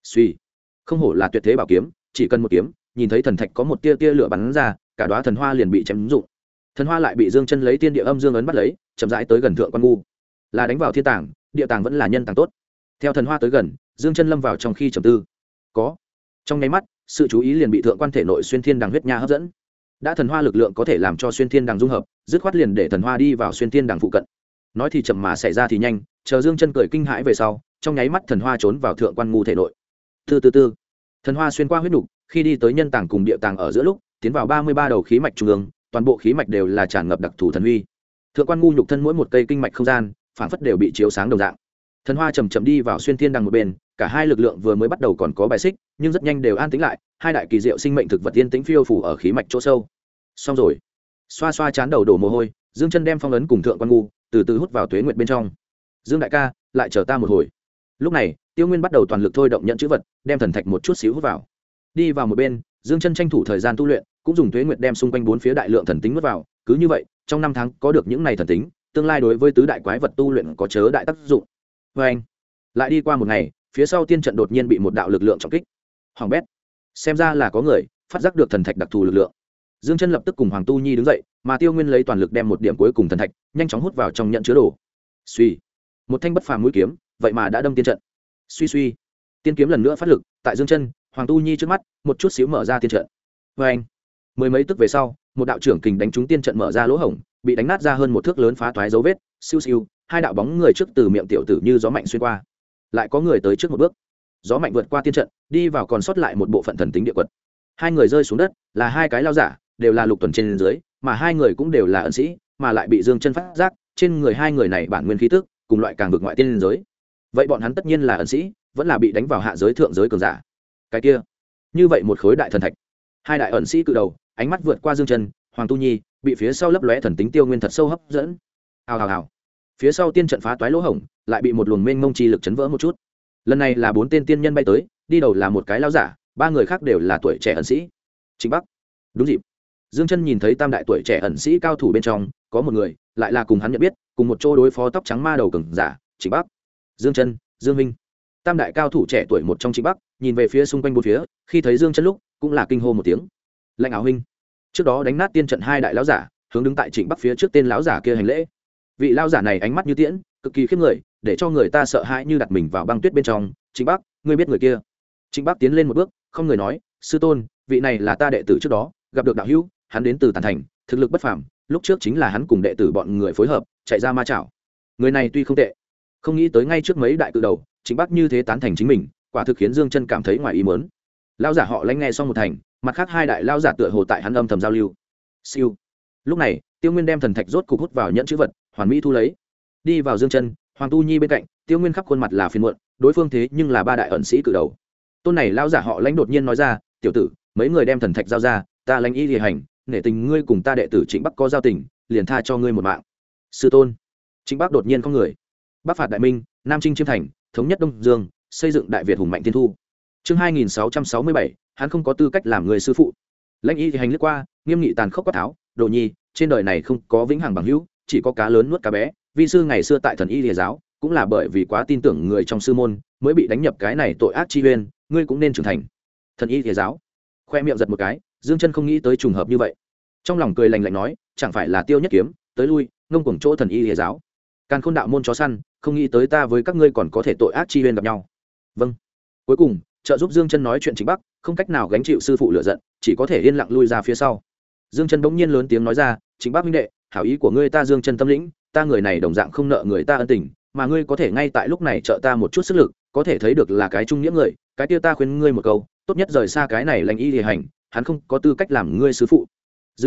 suy, không hổ là tuyệt thế bảo kiếm, chỉ cần một kiếm, nhìn thấy thần thạch có một tia tia lửa bắn ra, cả đóa thần hoa liền bị chém rụng. Thần hoa lại bị Dương Chân lấy tiên địa âm dương ấn bắt lấy, chậm rãi tới gần thượng quan ngu. Là đánh vào thiên tàng, địa tàng vẫn là nhân tàng tốt. Theo thần hoa tới gần, Dương Chân lâm vào trong khi trầm tư. Có, trong nháy mắt, sự chú ý liền bị thượng quan thể nội xuyên thiên đằng huyết nha hấp dẫn. Đã thần hoa lực lượng có thể làm cho xuyên thiên đằng dung hợp, dứt khoát liền để thần hoa đi vào xuyên thiên đằng phụ cận. Nói thì chậm mà xảy ra thì nhanh, chờ Dương Chân cười kinh hãi về sau, trong nháy mắt thần hoa trốn vào thượng quan ngu thể nội. Từ thần hoa xuyên qua huyết nục, khi đi tới nhân tàng cùng địa tàng ở giữa lúc, tiến vào 33 đầu khí mạch trung ương, toàn bộ khí mạch đều là tràn ngập đặc thù thần huy. Thượng quan ngu nhục thân mỗi một cây kinh mạch không gian, phảng phất đều bị chiếu sáng đồng dạng. Thần hoa chậm chậm đi vào xuyên thiên đằng một bên, cả hai lực lượng vừa mới bắt đầu còn có bài xích, nhưng rất nhanh đều an tĩnh lại, hai đại kỳ diệu sinh mệnh thực vật yên tĩnh phiêu phù ở khí mạch chỗ sâu. Xong rồi. Xoa xoa chán đầu đổ mồ hôi, Dương Chân đem phong ấn cùng thượng quan ngu từ từ hút vào tuế nguyệt bên trong. Dương đại ca, lại chờ ta một hồi. Lúc này, Tiêu Nguyên bắt đầu toàn lực thôi động nhận chữ vật, đem thần thạch một chút xíu hút vào. Đi vào một bên, Dương Chân tranh thủ thời gian tu luyện, cũng dùng tuế nguyệt đem xung quanh bốn phía đại lượng thần tính nuốt vào, cứ như vậy, trong 5 tháng có được những này thần tính, tương lai đối với tứ đại quái vật tu luyện có chớ đại tác dụng. Anh, lại đi qua một ngày, phía sau tiên trận đột nhiên bị một đạo lực lượng trọng kích. Hoàng bét, xem ra là có người phát giác được thần thạch đặc thù lực lượng. Dương Chân lập tức cùng Hoàng Tu Nhi đứng dậy, mà Tiêu Nguyên lấy toàn lực đem một điểm cuối cùng thần thạch nhanh chóng hút vào trong nhận chứa đồ. Suy, một thanh bất phàm mũi kiếm, vậy mà đã đâm tiên trận. Suy, tiên kiếm lần nữa phát lực, tại Dương Chân, Hoàng Tu Nhi trước mắt, một chút xíu mở ra tiên trận. Anh, mười mấy tức về sau, một đạo trưởng kình đánh trúng tiên trận mở ra lỗ hổng, bị đánh nát ra hơn một thước lớn phá toái dấu vết. Siêu siêu, hai đạo bóng người trước từ miệng tiểu tử như gió mạnh xuyên qua. Lại có người tới trước một bước, gió mạnh vượt qua tiên trận, đi vào còn sót lại một bộ phận thần tính địa quật. Hai người rơi xuống đất, là hai cái lao giả, đều là lục tuần trên dưới, mà hai người cũng đều là ẩn sĩ, mà lại bị Dương Chân phát giác, trên người hai người này bản nguyên khí tức, cùng loại càng vực ngoại tiên giới. Vậy bọn hắn tất nhiên là ẩn sĩ, vẫn là bị đánh vào hạ giới thượng giới cường giả. Cái kia, như vậy một khối đại thần thạch. Hai đại ẩn sĩ cự đầu, ánh mắt vượt qua Dương Chân, Hoàng Tu Nhi, bị phía sau lấp lóe thần tính Tiêu Nguyên thật sâu hấp dẫn. Hào hào hào. Phía sau tiên trận phá toái lỗ hổng, lại bị một luồng mênh mông chi lực chấn vỡ một chút. Lần này là 4 tên tiên nhân bay tới, đi đầu là một cái lão giả, 3 người khác đều là tuổi trẻ ẩn sĩ. Trịnh Bắc. Đúng dịp. Dương Chân nhìn thấy tam đại tuổi trẻ ẩn sĩ cao thủ bên trong, có một người, lại là cùng hắn nhận biết, cùng một chỗ đối phó tóc trắng ma đầu cường giả, Trịnh Bắc. Dương Chân, Dương Minh. Tam đại cao thủ trẻ tuổi một trong Trịnh Bắc, nhìn về phía xung quanh bốn phía, khi thấy Dương Chân lúc, cũng là kinh hô một tiếng. Lạnh áo huynh. Trước đó đánh nát tiên trận hai đại lão giả, hướng đứng tại Trịnh Bắc phía trước tên lão giả kia hành lễ. Vị lão giả này ánh mắt như tiễn, cực kỳ khiếp người, để cho người ta sợ hãi như đặt mình vào băng tuyết bên trong. Trịnh Bắc, ngươi biết người kia? Trịnh Bắc tiến lên một bước, không người nói, sư tôn, vị này là ta đệ tử trước đó gặp được đạo hữu, hắn đến từ Tản Thành, thực lực bất phàm, lúc trước chính là hắn cùng đệ tử bọn người phối hợp chạy ra ma chảo. Người này tuy không tệ, không nghĩ tới ngay trước mấy đại cự đầu, Trịnh Bắc như thế tán thành chính mình, quả thực khiến Dương Chân cảm thấy ngoài ý muốn. Lão giả họ Lãnh nghe xong một thành, mặt khác hai đại lão giả tựa hồ tại hắn âm thầm giao lưu. Siêu. Lúc này, Tiêu Nguyên đem thần thạch rốt cục hút vào nhẫn chữ vật, hoàn mỹ thu lấy. Đi vào Dương Chân, Hoàng Tu Nhi bên cạnh, Tiêu Nguyên khắp khuôn mặt là phiền muộn, đối phương thế nhưng là ba đại ẩn sĩ cự đầu. Tôn này lão giả họ Lãnh đột nhiên nói ra, "Tiểu tử, mấy người đem thần thạch giao ra, ta Lãnh y lìa hành, nể tình ngươi cùng ta đệ tử Trịnh Bắc có giao tình, liền tha cho ngươi một mạng." Sư tôn. Trịnh Bắc đột nhiên không người. Bắc phạt đại minh, Nam chinh chiêm thành, thống nhất Đông Dương, xây dựng đại Việt hùng mạnh thiên thu. Chương 2667, hắn không có tư cách làm người sư phụ. Lãnh y thì hành lướt qua, nghiêm nghị tàn khốc quát tháo, "Đồ nhi, trên đời này không có vĩnh hằng bằng hữu, chỉ có cá lớn nuốt cá bé. Vi sư ngày xưa tại Thần Y Lìa giáo, cũng là bởi vì quá tin tưởng người trong sư môn, mới bị đánh nhập cái này tội ác chi uyên, ngươi cũng nên trưởng thành." Thần Y Lìa giáo. Khoe miệng giật một cái, Dương Chân không nghĩ tới trùng hợp như vậy. Trong lòng cười lạnh lạnh nói, chẳng phải là Tiêu Nhất Kiếm, tới lui, ngông cuồng chỗ Thần Y Lìa giáo. Càn Khôn đạo môn chó săn, không nghĩ tới ta với các ngươi còn có thể tội ác chi uyên gặp nhau. Vâng. Cuối cùng, trợ giúp Dương Chân nói chuyện Trịnh Bắc, không cách nào gánh chịu sư phụ lửa giận, chỉ có thể yên lặng lui ra phía sau. Dương Chân bỗng nhiên lớn tiếng nói ra, "Trịnh Bắc huynh đệ, hảo ý của ngươi ta Dương Chân tâm lĩnh, ta người này đồng dạng không nợ người ta ân tình, mà ngươi có thể ngay tại lúc này trợ ta một chút sức lực, có thể thấy được là cái trung nghĩa người, cái kia ta khuyên ngươi một câu, tốt nhất rời xa cái này Lãnh y lìa hành, hắn không có tư cách làm ngươi sư phụ."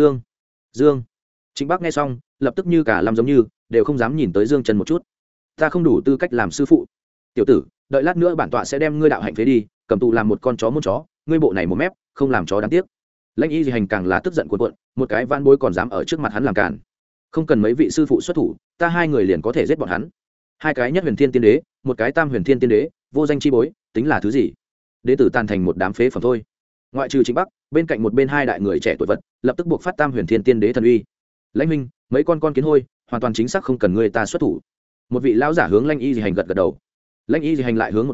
Dương. Trịnh Bắc nghe xong, lập tức như cả lâm giống như, đều không dám nhìn tới Dương Chân một chút. "Ta không đủ tư cách làm sư phụ. Tiểu tử, đợi lát nữa bản tọa sẽ đem ngươi đạo hạnh phế đi, cầm tù làm một con chó muôn chó, ngươi bộ này một mép, không làm chó đáng tiếc." Lãnh y lìa hành càng là tức giận cuộn cuộn, một cái van bối còn dám ở trước mặt hắn làm càn. Không cần mấy vị sư phụ xuất thủ, ta hai người liền có thể giết bọn hắn. Hai cái nhất huyền thiên tiên đế, một cái tam huyền thiên tiên đế, vô danh chi bối, tính là thứ gì? Đế tử tàn thành một đám phế phẩm thôi. Ngoại trừ Trịnh Bắc, bên cạnh một bên hai đại người trẻ tuổi vật, lập tức buộc phát tam huyền thiên tiên đế thần uy. Lãnh minh, mấy con kiến hôi, hoàn toàn chính xác không cần người ta xuất thủ. Một vị lão giả hướng Lãnh y lìa hành gật gật đầu. Lãnh y lìa hành lại hướng một bên,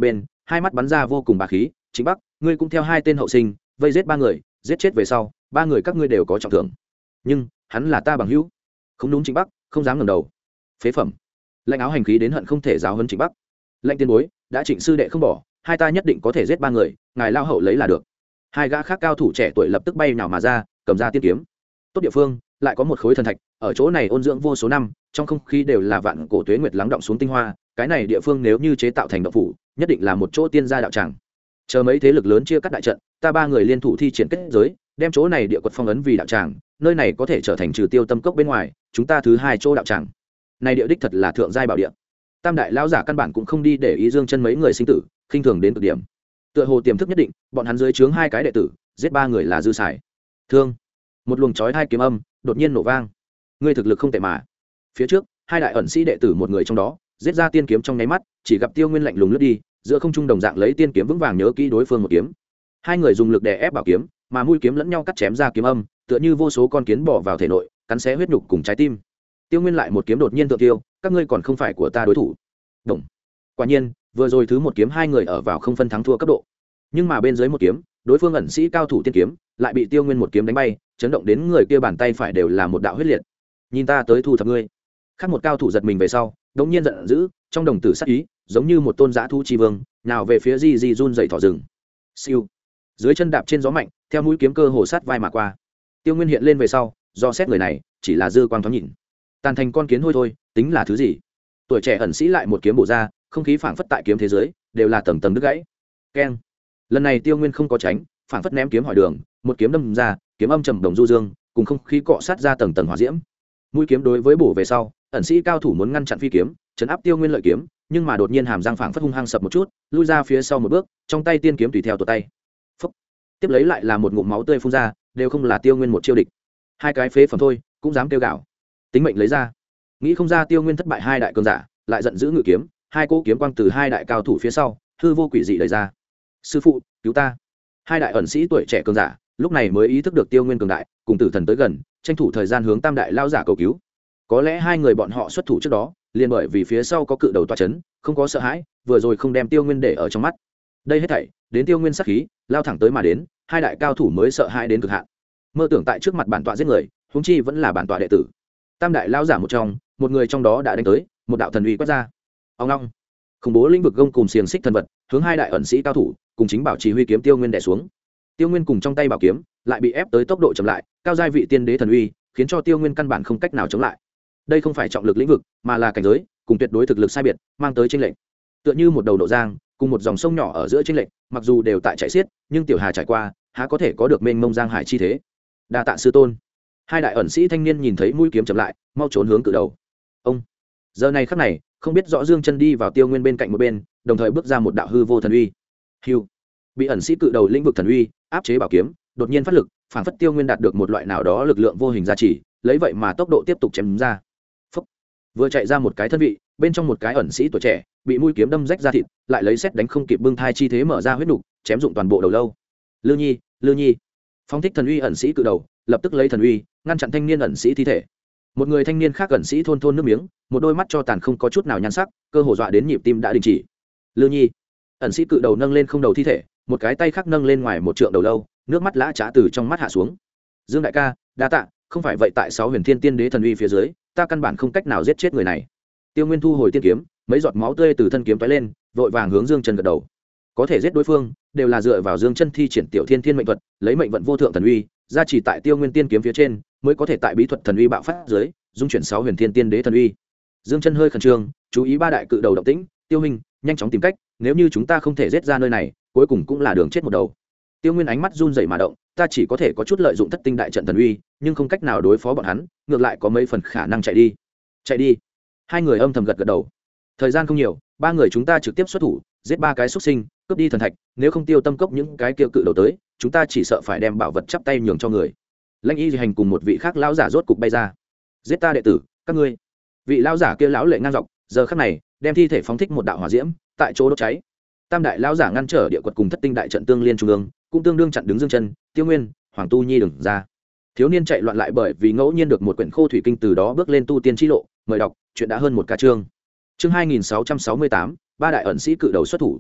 hai mắt bắn ra vô cùng bá khí. Trịnh Bắc, ngươi cũng theo hai tên hậu sinh vây giết ba người, giết chết về sau ba người các ngươi đều có trọng thưởng, nhưng hắn là ta bằng hữu. Không đúng. Trịnh Bắc không dám ngẩng đầu. Phế phẩm. Lệnh áo hành khí đến hận không thể giáo huấn Trịnh Bắc. Lệnh tiên bối, đã Trịnh sư đệ không bỏ, hai ta nhất định có thể giết ba người, ngài lao hậu lấy là được. Hai gã khác cao thủ trẻ tuổi lập tức bay nào mà ra, cầm ra tiên kiếm. Tốt địa phương lại có một khối thần thạch, ở chỗ này ôn dưỡng vô số năm, trong không khí đều là vạn cổ tuế nguyệt lắng động xuống tinh hoa. Cái này địa phương nếu như chế tạo thành động phủ, nhất định là một chỗ tiên gia đạo tràng. Chờ mấy thế lực lớn chia cắt đại trận, ta ba người liên thủ thi triển kết giới, đem chỗ này địa quật phong ấn vì đạo tràng, nơi này có thể trở thành trừ tiêu tâm cốc bên ngoài chúng ta thứ hai chỗ đạo tràng. Này địa đích thật là thượng giai bảo địa. Tam đại lão giả căn bản cũng không đi để ý Dương Chân mấy người sinh tử, khinh thường đến cực điểm. Tựa hồ tiềm thức nhất định, bọn hắn dưới trướng hai cái đệ tử, giết ba người là dư xài. Thương. Một luồng chói hai kiếm âm đột nhiên nổ vang. Ngươi thực lực không tệ mà. Phía trước, hai đại ẩn sĩ đệ tử một người trong đó, giết ra tiên kiếm trong nháy mắt, chỉ gặp Tiêu Nguyên lạnh lùng lướt đi, giữa không trung đồng dạng lấy tiên kiếm vững vàng nhớ kỹ đối phương một kiếm. Hai người dùng lực đè ép bảo kiếm, mà mũi kiếm lẫn nhau cắt chém ra kiếm âm, tựa như vô số con kiến bò vào thể nội, cắn xé huyết nhục cùng trái tim. Tiêu Nguyên lại một kiếm đột nhiên tự tiêu, các ngươi còn không phải của ta đối thủ. Động. Quả nhiên, vừa rồi thứ một kiếm hai người ở vào không phân thắng thua cấp độ. Nhưng mà bên dưới một kiếm, đối phương ẩn sĩ cao thủ tiên kiếm, lại bị Tiêu Nguyên một kiếm đánh bay, chấn động đến người kia bàn tay phải đều là một đạo huyết liệt. Nhìn ta tới thu thập ngươi. Khác một cao thủ giật mình về sau, đột nhiên giận dữ, trong đồng tử sát ý, giống như một tôn dã thú chi vương, nào về phía Di run dậy thỏ rừng. Siêu. Dưới chân đạp trên gió mạnh, theo mũi kiếm cơ hồ sát vai mà qua. Tiêu Nguyên hiện lên về sau, do xét người này, chỉ là dư quang thoáng nhìn. Tàn thành con kiến hôi thôi, tính là thứ gì? Tuổi trẻ ẩn sĩ lại một kiếm bổ ra, không khí phảng phất tại kiếm thế giới, đều là tầng tầng đứt gãy. Keng. Lần này Tiêu Nguyên không có tránh, phảng phất ném kiếm hỏi đường, một kiếm đâm ra, kiếm âm trầm đồng du dương, cùng không khí cọ sát ra tầng tầng hỏa diễm. Mũi kiếm đối với bổ về sau, ẩn sĩ cao thủ muốn ngăn chặn phi kiếm, chấn áp Tiêu Nguyên lợi kiếm, nhưng mà đột nhiên hàm răng phảng phất hung hăng sập một chút, lui ra phía sau một bước, trong tay tiên kiếm tùy theo tuột tay. Phốc. Tiếp lấy lại là một ngụm máu tươi phun ra, đều không là Tiêu Nguyên một chiêu địch. Hai cái phế phẩm thôi, cũng dám kêu gạo. Tính mệnh lấy ra. Nghĩ không ra Tiêu Nguyên thất bại hai đại cường giả, lại giận dữ ngự kiếm, hai cỗ kiếm quang từ hai đại cao thủ phía sau, hư vô quỷ dị đẩy ra. Sư phụ, cứu ta. Hai đại ẩn sĩ tuổi trẻ cường giả, lúc này mới ý thức được Tiêu Nguyên cường đại, cùng tử thần tới gần, tranh thủ thời gian hướng tam đại lao giả cầu cứu. Có lẽ hai người bọn họ xuất thủ trước đó, liền bởi vì phía sau có cự đầu tọa chấn, không có sợ hãi, vừa rồi không đem Tiêu Nguyên để ở trong mắt. Đây hết thảy, đến Tiêu Nguyên sát khí, lao thẳng tới mà đến, hai đại cao thủ mới sợ hãi đến cực hạn. Mơ tưởng tại trước mặt bản tọa giết người, huống chi vẫn là bản tọa đệ tử. Tam đại lao giả một trong, một người trong đó đã đánh tới, một đạo thần uy quét ra. Ông long, khủng bố lĩnh vực gông cùng xiềng xích thần vật, hướng hai đại ẩn sĩ cao thủ, cùng chính bảo chỉ huy kiếm Tiêu Nguyên đè xuống. Tiêu Nguyên cùng trong tay bảo kiếm, lại bị ép tới tốc độ chậm lại, cao giai vị tiên đế thần uy, khiến cho Tiêu Nguyên căn bản không cách nào chống lại. Đây không phải trọng lực lĩnh vực, mà là cảnh giới, cùng tuyệt đối thực lực sai biệt, mang tới chênh lệch. Tựa như một đầu độ giang, cùng một dòng sông nhỏ ở giữa chênh lệch, mặc dù đều tại chảy xiết, nhưng tiểu hà trải qua, há có thể có được mênh mông giang hải chi thế. Đa tạ sư tôn. Hai đại ẩn sĩ thanh niên nhìn thấy mũi kiếm chậm lại, mau trốn hướng cự đầu. Ông. Giờ này khắc này, không biết rõ Dương Chân đi vào Tiêu Nguyên bên cạnh một bên, đồng thời bước ra một đạo hư vô thần uy. Hưu. Bị ẩn sĩ cự đầu lĩnh vực thần uy áp chế bảo kiếm, đột nhiên phát lực, phản phất Tiêu Nguyên đạt được một loại nào đó lực lượng vô hình gia trì, lấy vậy mà tốc độ tiếp tục chém ra. Phúc. Vừa chạy ra một cái thân vị, bên trong một cái ẩn sĩ tuổi trẻ, bị mũi kiếm đâm rách ra thịt, lại lấy sét đánh không kịp bưng thai chi thế mở ra huyết nục, chém dụng toàn bộ đầu lâu. Lư Nhi, Lư Nhi. Phóng thích thần uy ẩn sĩ cự đầu, lập tức lấy thần uy ngăn chặn thanh niên ẩn sĩ thi thể. Một người thanh niên khác ẩn sĩ thôn thôn nước miếng, một đôi mắt cho tàn không có chút nào nhan sắc, cơ hồ dọa đến nhịp tim đã đình chỉ. Lư Nhi. Ẩn sĩ cự đầu nâng lên không đầu thi thể, một cái tay khác nâng lên ngoài một trượng đầu lâu, nước mắt lã chã từ trong mắt hạ xuống. Dương đại ca, đa tạ, không phải vậy tại 6 huyền thiên tiên đế thần uy phía dưới, ta căn bản không cách nào giết chết người này. Tiêu Nguyên thu hồi tiên kiếm, mấy giọt máu tươi từ thân kiếm tóe lên, vội vàng hướng Dương Chân gật đầu. Có thể giết đối phương, đều là dựa vào Dương Chân thi triển tiểu thiên thiên mệnh thuật, lấy mệnh vận vô thượng thần uy, gia trì tại Tiêu Nguyên tiên kiếm phía trên, mới có thể tại bí thuật thần uy bạo phát dưới, dung chuyển 6 huyền thiên tiên đế thần uy. Dương Chân hơi khẩn trương, chú ý ba đại cự đầu động tĩnh, Tiêu huynh, nhanh chóng tìm cách, nếu như chúng ta không thể giết ra nơi này, cuối cùng cũng là đường chết một đầu. Tiêu Nguyên ánh mắt run rẩy mà động, ta chỉ có thể có chút lợi dụng thất tinh đại trận thần uy, nhưng không cách nào đối phó bọn hắn, ngược lại có mấy phần khả năng chạy đi. Chạy đi. Hai người âm thầm gật gật đầu. Thời gian không nhiều, ba người chúng ta trực tiếp xuất thủ, giết ba cái xuất sinh, cướp đi thần thạch, nếu không Tiêu Tâm cốc những cái kia cự đầu tới, chúng ta chỉ sợ phải đem bảo vật chắp tay nhường cho người. Lãnh Y Di hành cùng một vị khác lão giả rốt cục bay ra. Giết ta đệ tử, các ngươi. Vị lão giả kia lão lệ ngang dọc, giờ khắc này, đem thi thể phóng thích một đạo hỏa diễm, tại chỗ đốt cháy. Tam đại lão giả ngăn trở địa quật cùng thất tinh đại trận tương liên trung ương, cũng tương đương chặn đứng Dương Chân, Tiêu Nguyên, Hoàng Tu Nhi đừng ra. Thiếu niên chạy loạn lại bởi vì ngẫu nhiên được một quyển khô thủy kinh, từ đó bước lên tu tiên chi lộ, mời đọc, chuyện đã hơn một ca chương. Chương 2668, ba đại ẩn sĩ cự đầu xuất thủ.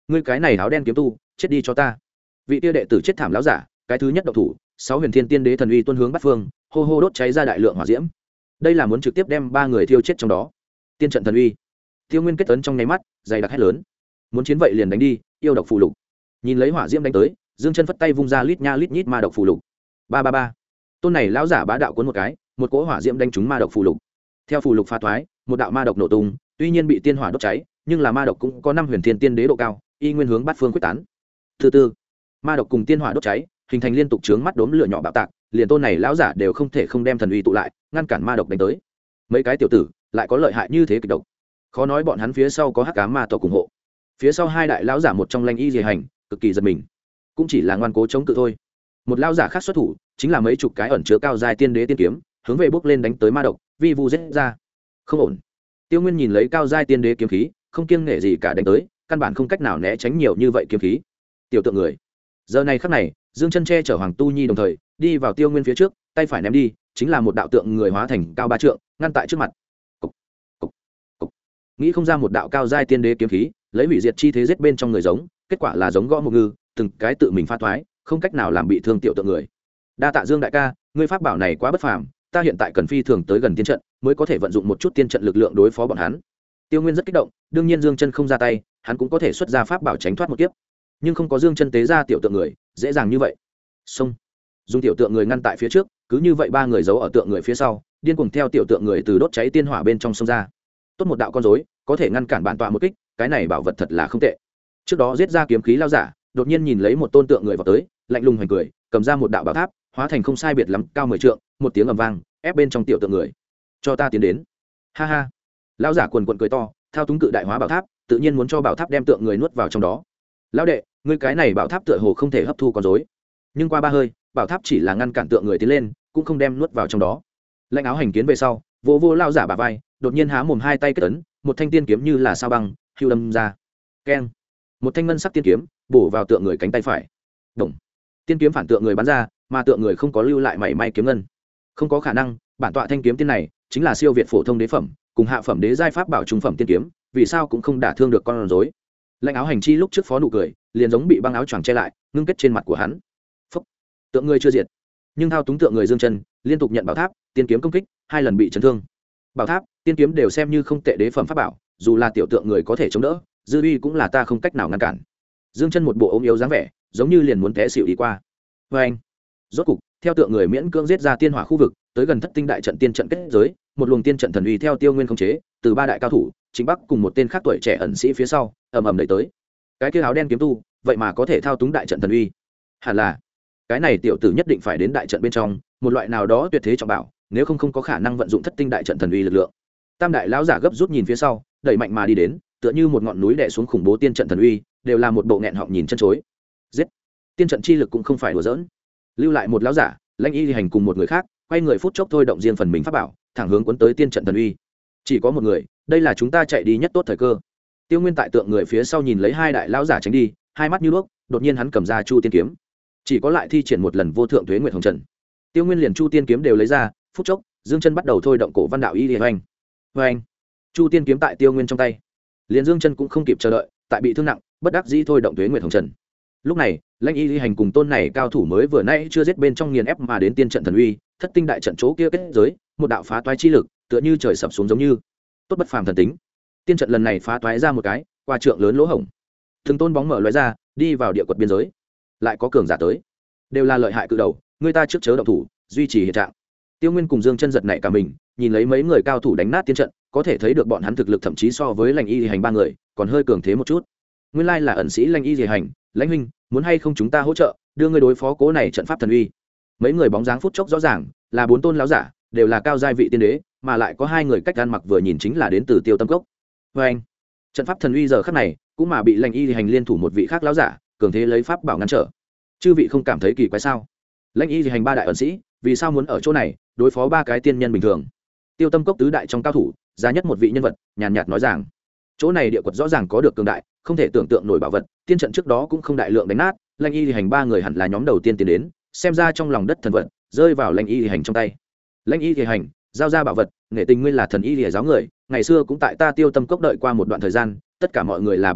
ngươi cái này áo đen kiếm tu chết đi cho ta. Vị tia đệ tử chết thảm lão giả cái thứ nhất độc thủ, 6 huyền thiên tiên đế thần uy tuôn hướng bát phương, hô hô đốt cháy ra đại lượng hỏa diễm. Đây là muốn trực tiếp đem 3 người thiêu chết trong đó. Tiên trận thần uy. Tiêu Nguyên kết ấn trong nháy mắt, dày đặc hét lớn. Muốn chiến vậy liền đánh đi, yêu độc phù lục. Nhìn lấy hỏa diễm đánh tới, Dương Chân phất tay vung ra lít nha lít nhít ma độc phù lục. Ba ba ba. Tôn này lão giả bá đạo cuốn một cái, một cỗ hỏa diễm đánh trúng ma độc phù lục. Theo phù lục pha thoái, một đạo ma độc nổ tung, tuy nhiên bị tiên hỏa đốt cháy, nhưng là ma độc cũng có 5 huyền thiên tiên đế độ cao, y nguyên hướng bát phương quyết tán. Thứ tư, ma độc cùng tiên hỏa đốt cháy, hình thành liên tục chướng mắt đốm lửa nhỏ bạo tạc, liền tôn này lão giả đều không thể không đem thần uy tụ lại, ngăn cản ma độc đánh tới. Mấy cái tiểu tử lại có lợi hại như thế kịch độc, khó nói bọn hắn phía sau có hắc ám ma tộc ủng hộ. Phía sau hai đại lão giả một trong Lanh Y Diề Hành cực kỳ giật mình, cũng chỉ là ngoan cố chống cự thôi. Một lão giả khác xuất thủ, chính là mấy chục cái ẩn chứa cao giai tiên đế tiên kiếm, hướng về bước lên đánh tới ma độc, vi vu giết ra. Không ổn. Tiêu Nguyên nhìn lấy cao giai tiên đế kiếm khí, không kiêng nể gì cả đánh tới, căn bản không cách nào né tránh nhiều như vậy kiếm khí. Tiểu tượng người. Giờ này khắc này, Dương Chân che chở Hoàng Tu Nhi đồng thời đi vào Tiêu Nguyên phía trước, tay phải ném đi, chính là một đạo tượng người hóa thành cao 3 trượng, ngăn tại trước mặt. Cục, cục, cục. Nghĩ không ra một đạo cao giai tiên đế kiếm khí, lấy hủy diệt chi thế giết bên trong người giống, kết quả là giống gõ một ngư, từng cái tự mình phá thoái, không cách nào làm bị thương tiểu tượng người. Đa tạ Dương đại ca, ngươi pháp bảo này quá bất phàm, ta hiện tại cần phi thường tới gần tiên trận, mới có thể vận dụng một chút tiên trận lực lượng đối phó bọn hắn. Tiêu Nguyên rất kích động, đương nhiên Dương Chân không ra tay, hắn cũng có thể xuất ra pháp bảo tránh thoát một kiếp, nhưng không có Dương Chân tế ra tiểu tượng người, dễ dàng như vậy. Xông, dùng tiểu tượng người ngăn tại phía trước, cứ như vậy 3 người giấu ở tượng người phía sau, điên cuồng theo tiểu tượng người từ đốt cháy tiên hỏa bên trong xông ra. Tốt một đạo con rối, có thể ngăn cản bản tọa một kích, cái này bảo vật thật là không tệ. Trước đó giết ra kiếm khí lao giả, đột nhiên nhìn lấy một tôn tượng người vào tới, lạnh lùng hoành cười, cầm ra một đạo bảo tháp, hóa thành không sai biệt lắm cao 10 trượng, một tiếng ầm vang, ép bên trong tiểu tượng người. Cho ta tiến đến. Ha ha. Lão giả quần quần cười to, thao túng cự đại hóa bảo tháp, tự nhiên muốn cho bảo tháp đem tượng người nuốt vào trong đó. Lão đệ, ngươi cái này bảo tháp tựa hồ không thể hấp thu con rối. Nhưng qua 3 hơi, bảo tháp chỉ là ngăn cản tượng người tiến lên, cũng không đem nuốt vào trong đó. Lãnh áo hành kiến về sau, vô vô lão giả bả vai, đột nhiên há mồm hai tay kết ấn, một thanh tiên kiếm như là sao băng, hưu đâm ra. Keng. Một thanh ngân sắc tiên kiếm bổ vào tượng người cánh tay phải. Động. Tiên kiếm phản tượng người bắn ra, mà tượng người không có lưu lại mảy may kiếm ngân. Không có khả năng, bản tọa thanh kiếm tiên này chính là siêu việt phổ thông đế phẩm, cùng hạ phẩm đế giai pháp bảo trung phẩm tiên kiếm, vì sao cũng không đả thương được con rối. Lãnh áo hành chi lúc trước phó nụ cười, liền giống bị băng áo choàng che lại, ngưng kết trên mặt của hắn. Phốc. Tượng người chưa diệt, nhưng thao túng tượng người Dương Chân liên tục nhận bảo tháp, tiên kiếm công kích, 2 lần bị chấn thương. Bảo tháp, tiên kiếm đều xem như không tệ đế phẩm pháp bảo, dù là tiểu tượng người có thể chống đỡ, dư uy cũng là ta không cách nào ngăn cản. Dương Chân một bộ ốm yếu dáng vẻ, giống như liền muốn té xỉu đi qua. Và anh, rốt cục, theo tượng người miễn cưỡng giết ra tiên hỏa khu vực, tới gần thất tinh đại trận tiên trận kết giới, một luồng tiên trận thần uy theo Tiêu Nguyên khống chế, từ 3 đại cao thủ, Trịnh Bắc cùng một tên khác tuổi trẻ ẩn sĩ phía sau, ầm ầm đẩy tới. Cái kia áo đen kiếm tu, vậy mà có thể thao túng đại trận thần uy. Hẳn là, cái này tiểu tử nhất định phải đến đại trận bên trong, một loại nào đó tuyệt thế trọng bảo, nếu không có khả năng vận dụng thất tinh đại trận thần uy lực lượng. Tam đại lão giả gấp rút nhìn phía sau, đẩy mạnh mà đi đến, tựa như một ngọn núi đè xuống khủng bố tiên trận thần uy, đều là một bộ nghẹn họng nhìn chân chối. Giết! Tiên trận chi lực cũng không phải đùa giỡn. Lưu lại một lão giả, Lãnh Y hành cùng một người khác, quay người phút chốc thôi động riêng phần mình pháp bảo, thẳng hướng cuốn tới tiên trận thần uy. Chỉ có một người, đây là chúng ta chạy đi nhất tốt thời cơ. Tiêu Nguyên tại tượng người phía sau nhìn lấy 2 đại lão giả tránh đi, hai mắt như đuốc, đột nhiên hắn cầm ra Chu Tiên kiếm. Chỉ có lại thi triển một lần vô thượng tuế nguyệt hồng trần. Tiêu Nguyên liền Chu Tiên kiếm đều lấy ra, phút chốc, Dương Chân bắt đầu thôi động cổ văn đạo y liễu anh. Oeng! Chu Tiên kiếm tại Tiêu Nguyên trong tay. Liền Dương Chân cũng không kịp chờ đợi, tại bị thương nặng, bất đắc dĩ thôi động tuế nguyệt hồng trần. Lúc này, Lãnh Y hành cùng tôn này cao thủ mới vừa nãy chưa giết bên trong nghiền ép mà đến tiên trận thần uy, thất tinh đại trận chỗ kia kết giới, một đạo phá toái chi lực, tựa như trời sập xuống giống như. Tốt bất phàm thần tính. Tiên trận lần này phá toái ra một cái, qua trượng lớn lỗ hổng. Từng tôn bóng mở lóe ra, đi vào địa quật biên giới. Lại có cường giả tới, đều là lợi hại cự đầu, người ta trước chớ động thủ, duy trì hiện trạng. Tiêu Nguyên cùng Dương Chân giật nảy cả mình, nhìn lấy mấy người cao thủ đánh nát tiên trận, có thể thấy được bọn hắn thực lực thậm chí so với Lãnh Y hành 3 người, còn hơi cường thế một chút. Nguyên lai là ẩn sĩ Lãnh Y hành, Lãnh huynh, muốn hay không chúng ta hỗ trợ, đưa ngươi đối phó cố này trận pháp thần uy. Mấy người bóng dáng phút chốc rõ ràng, là 4 tôn lão giả, đều là cao giai vị tiên đế, mà lại có 2 người cách ăn mặc vừa nhìn chính là đến từ Tiêu Tâm Cốc. Và anh, trận pháp thần uy giờ khắc này, cũng mà bị Lãnh Y hành liên thủ một vị khác lão giả, cường thế lấy pháp bảo ngăn trở. Chư vị không cảm thấy kỳ quái sao? Lãnh Y hành 3 đại ẩn sĩ, vì sao muốn ở chỗ này đối phó 3 cái tiên nhân bình thường? Tiêu Tâm Cốc tứ đại trong cao thủ, giá nhất một vị nhân vật, nhàn nhạt nói rằng, chỗ này địa quật rõ ràng có được cường đại, không thể tưởng tượng nổi bảo vật, tiên trận trước đó cũng không đại lượng đánh nát, Lãnh Y hành 3 người hẳn là nhóm đầu tiên tiến đến, xem ra trong lòng đất thần vật rơi vào Lãnh Y hành trong tay. Lãnh Y hành, giao ra bảo vật, nghệ tình ngươi là thần y lìa giáo người, ngày xưa cũng tại ta Tiêu Tâm Cốc đợi qua một đoạn thời gian, tất cả mọi người là bằng hữu,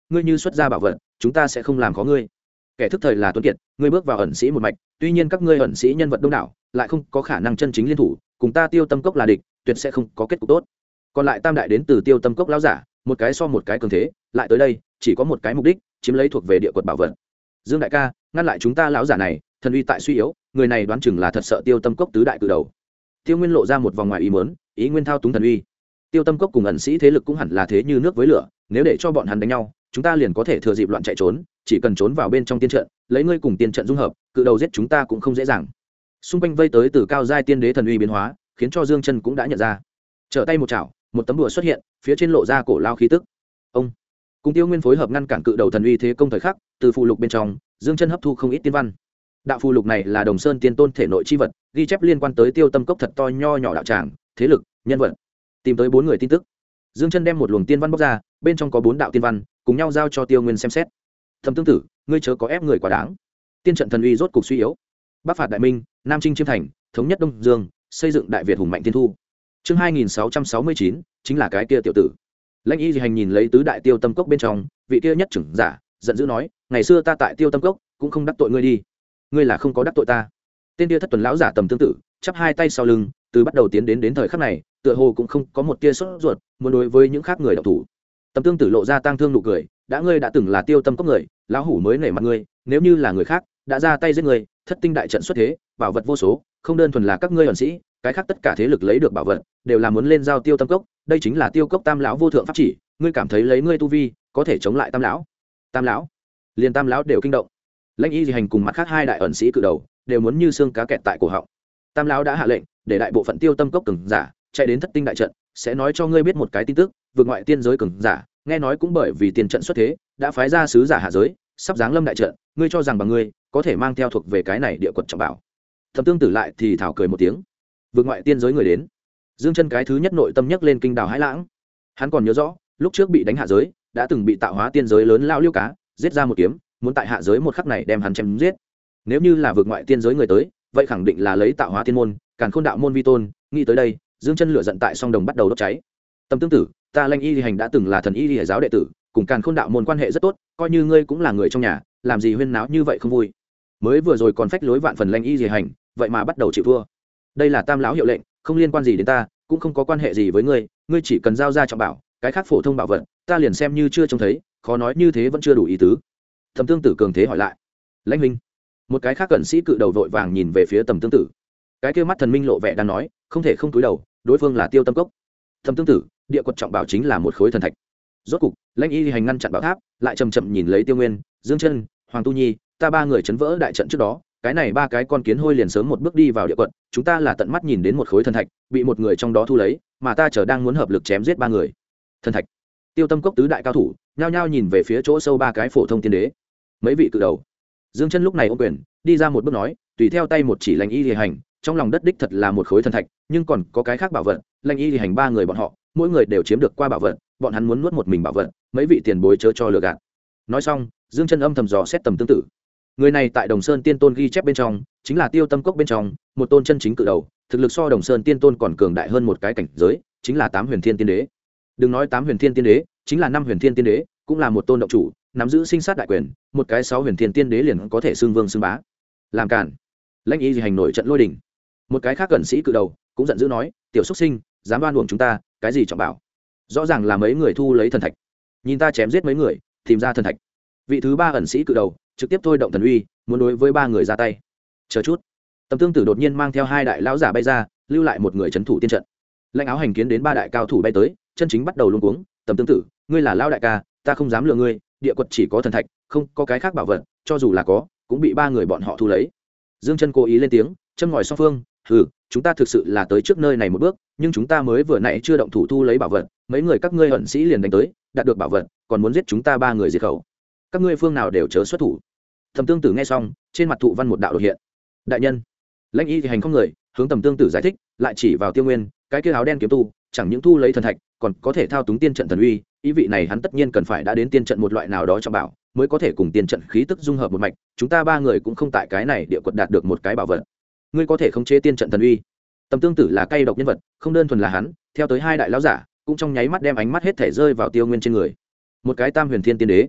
ngươi như xuất ra bảo vật chúng ta sẽ không làm khó ngươi. Kẻ thức thời là tuấn kiệt, ngươi bước vào ẩn sĩ một mạch, tuy nhiên các ngươi ẩn sĩ nhân vật đông đảo lại không có khả năng chân chính liên thủ, cùng ta Tiêu Tâm Cốc là địch tuyệt sẽ không có kết cục tốt. Còn lại tam đại đến từ Tiêu Tâm Cốc lão giả, một cái so một cái cường thế, lại tới đây chỉ có một cái mục đích, chiếm lấy thuộc về địa quật bảo vật. Dương đại ca, ngăn lại chúng ta lão giả này, thần uy tại suy yếu, người này đoán chừng là thật sợ Tiêu Tâm Cốc tứ đại cự đầu. Tiêu Nguyên lộ ra một vòng ngoài ý muốn, ý nguyên thao túng thần uy. Tiêu Tâm Cốc cùng ẩn sĩ thế lực cũng hẳn là thế như nước với lửa, nếu để cho bọn hắn đánh nhau, chúng ta liền có thể thừa dịp loạn chạy trốn, chỉ cần trốn vào bên trong tiên trận, lấy ngươi cùng tiên trận dung hợp, cự đầu giết chúng ta cũng không dễ dàng. Xung quanh vây tới từ cao giai tiên đế thần uy biến hóa, khiến cho Dương Chân cũng đã nhận ra. Trở tay một chảo, một tấm đùa xuất hiện, phía trên lộ ra cổ lao khí tức. Ông cùng Tiêu Nguyên phối hợp ngăn cản cự đầu thần uy thế công thời khắc, từ phù lục bên trong, Dương Chân hấp thu không ít tiên văn. Đạo phù lục này là Đồng Sơn Tiên Tôn thể nội chi vật, ghi chép liên quan tới Tiêu Tâm Cốc thật to nho nhỏ đạo tràng, thế lực, nhân vật. Tìm tới 4 người tin tức. Dương Chân đem một luồng tiên văn bóc ra, bên trong có 4 đạo tiên văn, cùng nhau giao cho Tiêu Nguyên xem xét. Thẩm Tương Tử, ngươi chớ có ép người quá đáng. Tiên trận thần uy rốt cục suy yếu. Bắc phạt đại minh, Nam chinh chiêm thành, thống nhất Đông Dương, xây dựng đại Việt hùng mạnh tiên thu. Chương 2669, chính là cái kia tiểu tử. Lãnh Y Dị Hành nhìn lấy tứ đại Tiêu Tâm Cốc bên trong, vị kia nhất trưởng giả, giận dữ nói, ngày xưa ta tại Tiêu Tâm Cốc cũng không đắc tội ngươi đi. Ngươi là không có đắc tội ta. Tên kia thất tuần lão giả Tầm Tương Tử, chắp hai tay sau lưng, từ bắt đầu tiến đến thời khắc này, tựa hồ cũng không có một tia sốt ruột, muốn đối với những khác người động thủ. Tầm Tương Tử lộ ra tang thương nụ cười, đã ngươi đã từng là Tiêu Tâm Cốc người, lão hủ mới nể mặt ngươi, nếu như là người khác, đã ra tay giết ngươi, thất tinh đại trận xuất thế, bảo vật vô số, không đơn thuần là các ngươi ẩn sĩ, cái khác tất cả thế lực lấy được bảo vật, đều là muốn lên giao Tiêu Tâm Cốc, đây chính là Tiêu Cốc Tam lão vô thượng pháp chỉ, ngươi cảm thấy lấy ngươi tu vi, có thể chống lại Tam lão? Tam lão? Liền Tam lão đều kinh động. Lãnh Y Dị Hành cùng mặt khác hai đại ẩn sĩ cự đầu, đều muốn như xương cá kẹt tại cổ họng. Tam lão đã hạ lệnh, để đại bộ phận Tiêu Tâm Cốc cường giả chạy đến thất tinh đại trận, sẽ nói cho ngươi biết một cái tin tức, vượt ngoại tiên giới cường giả, nghe nói cũng bởi vì tiên trận xuất thế, đã phái ra sứ giả hạ giới, sắp giáng lâm đại trận, ngươi cho rằng bằng ngươi có thể mang theo thuộc về cái này địa quật trọng bảo? Thẩm Tương Tử lại thì thảo cười một tiếng. Vượt ngoại tiên giới người đến. Dương Chân cái thứ nhất nội tâm nhấc lên kinh đào hãi lãng. Hắn còn nhớ rõ, lúc trước bị đánh hạ giới, đã từng bị tạo hóa tiên giới lớn lao liêu cá giết ra một kiếm, muốn tại hạ giới một khắc này đem hắn chém giết. Nếu như là vượt ngoại tiên giới người tới, vậy khẳng định là lấy tạo hóa tiên môn, càn khôn đạo môn vi tôn. Nghĩ tới đây, Dương Chân lửa giận tại song đồng bắt đầu đốt cháy. Tầm Tương Tử, ta Lãnh Y Dị Hành đã từng là thần y Lìa giáo đệ tử, cùng càn khôn đạo môn quan hệ rất tốt, coi như ngươi cũng là người trong nhà, làm gì huyên náo như vậy không vui? Mới vừa rồi còn phách lối vạn phần Lãnh Y Dị Hành, vậy mà bắt đầu chịu thua. Đây là Tam lão hiệu lệnh, không liên quan gì đến ta, cũng không có quan hệ gì với ngươi, ngươi chỉ cần giao ra trọng bảo, cái khác phổ thông bảo vật, ta liền xem như chưa trông thấy, khó nói như thế vẫn chưa đủ ý tứ. Thẩm Tương Tử cường thế hỏi lại. Lãnh huynh. Một cái khác cận sĩ cự đầu vội vàng nhìn về phía Tầm Tương Tử. Cái kia mắt thần minh lộ vẻ đang nói, không thể không cúi đầu, đối phương là Tiêu Tâm Cốc. Thẩm Tương Tử, địa quật trọng bảo chính là một khối thần thạch. Rốt cục, Lãnh Y Hành ngăn chặn bảo tháp, lại chậm chậm nhìn lấy Tiêu Nguyên, Dương Chân, Hoàng Tu Nhi, ta ba người chấn vỡ đại trận trước đó, cái này ba cái con kiến hôi liền sớm một bước đi vào địa quật, chúng ta là tận mắt nhìn đến một khối thần thạch bị một người trong đó thu lấy, mà ta chờ đang muốn hợp lực chém giết ba người. Thần thạch. Tiêu Tâm Cốc tứ đại cao thủ nhao nhao nhìn về phía chỗ sâu ba cái phổ thông tiên đế. Mấy vị cự đầu. Dương Chân lúc này ôm quyền, đi ra một bước nói, tùy theo tay một chỉ Lãnh Y Lìa Hành, trong lòng đất đích thật là một khối thần thạch, nhưng còn có cái khác bảo vật, Lãnh Y Lìa Hành ba người bọn họ, mỗi người đều chiếm được qua bảo vật, bọn hắn muốn nuốt một mình bảo vật, mấy vị tiền bối chớ cho lừa gạt. Nói xong, Dương Chân âm thầm dò xét Tầm Tương Tử. Người này tại Đồng Sơn Tiên Tôn ghi chép bên trong, chính là Tiêu Tâm Cốc bên trong một tôn chân chính cự đầu, thực lực so Đồng Sơn Tiên Tôn còn cường đại hơn một cái cảnh giới, chính là Tám Huyền Thiên Tiên Đế. Đừng nói Tám Huyền Thiên Tiên Đế, chính là Năm Huyền Thiên Tiên Đế, cũng là một tôn động chủ, nắm giữ sinh sát đại quyền, một cái 6 Huyền Thiên Tiên Đế liền có thể xưng vương xưng bá. Làm cản. Lãnh Y Dị Hành nổi trận lôi đình. Một cái khác cận sĩ cự đầu cũng giận dữ nói, tiểu xuất sinh, dám đoan uổng chúng ta, cái gì trọng bảo? Rõ ràng là mấy người thu lấy thần thạch. Nhìn ta chém giết mấy người, tìm ra thần thạch. Vị thứ ba ẩn sĩ cự đầu trực tiếp thôi động thần uy, muốn đối với ba người ra tay. Chờ chút. Tầm Tương Tử đột nhiên mang theo hai đại lão giả bay ra, lưu lại một người trấn thủ tiên trận. Lãnh Áo Hành kiến đến ba đại cao thủ bay tới, chân chính bắt đầu luống cuống. Tầm Tương Tử, ngươi là lão đại ca, ta không dám lừa ngươi, địa quật chỉ có thần thạch, không có cái khác bảo vật, cho dù là có, cũng bị ba người bọn họ thu lấy. Dương Chân cố ý lên tiếng, châm ngòi song phương, hừ, chúng ta thực sự là tới trước nơi này một bước, nhưng chúng ta mới vừa nãy chưa động thủ thu lấy bảo vật, mấy người các ngươi ẩn sĩ liền đánh tới, đạt được bảo vật, còn muốn giết chúng ta ba người diệt khẩu. Các ngươi phương nào đều chớ xuất thủ. Tầm Tương Tử nghe xong, trên mặt thụ văn một đạo đột hiện. Đại nhân. Lãnh Y Thì Hành không người, hướng Tầm Tương Tử giải thích, lại chỉ vào Tiêu Nguyên, cái kia áo đen kiếm tu, chẳng những thu lấy thần thạch, còn có thể thao túng tiên trận thần uy, ý vị này hắn tất nhiên cần phải đã đến tiên trận một loại nào đó cho bảo, mới có thể cùng tiên trận khí tức dung hợp một mạch, chúng ta ba người cũng không tại cái này địa quật đạt được một cái bảo vật. Ngươi có thể khống chế tiên trận thần uy. Tầm Tương Tử là cay độc nhân vật, không đơn thuần là hắn, theo tới hai đại lão giả, cũng trong nháy mắt đem ánh mắt hết thể rơi vào Tiêu Nguyên trên người. Một cái Tam Huyền Thiên Tiên Đế,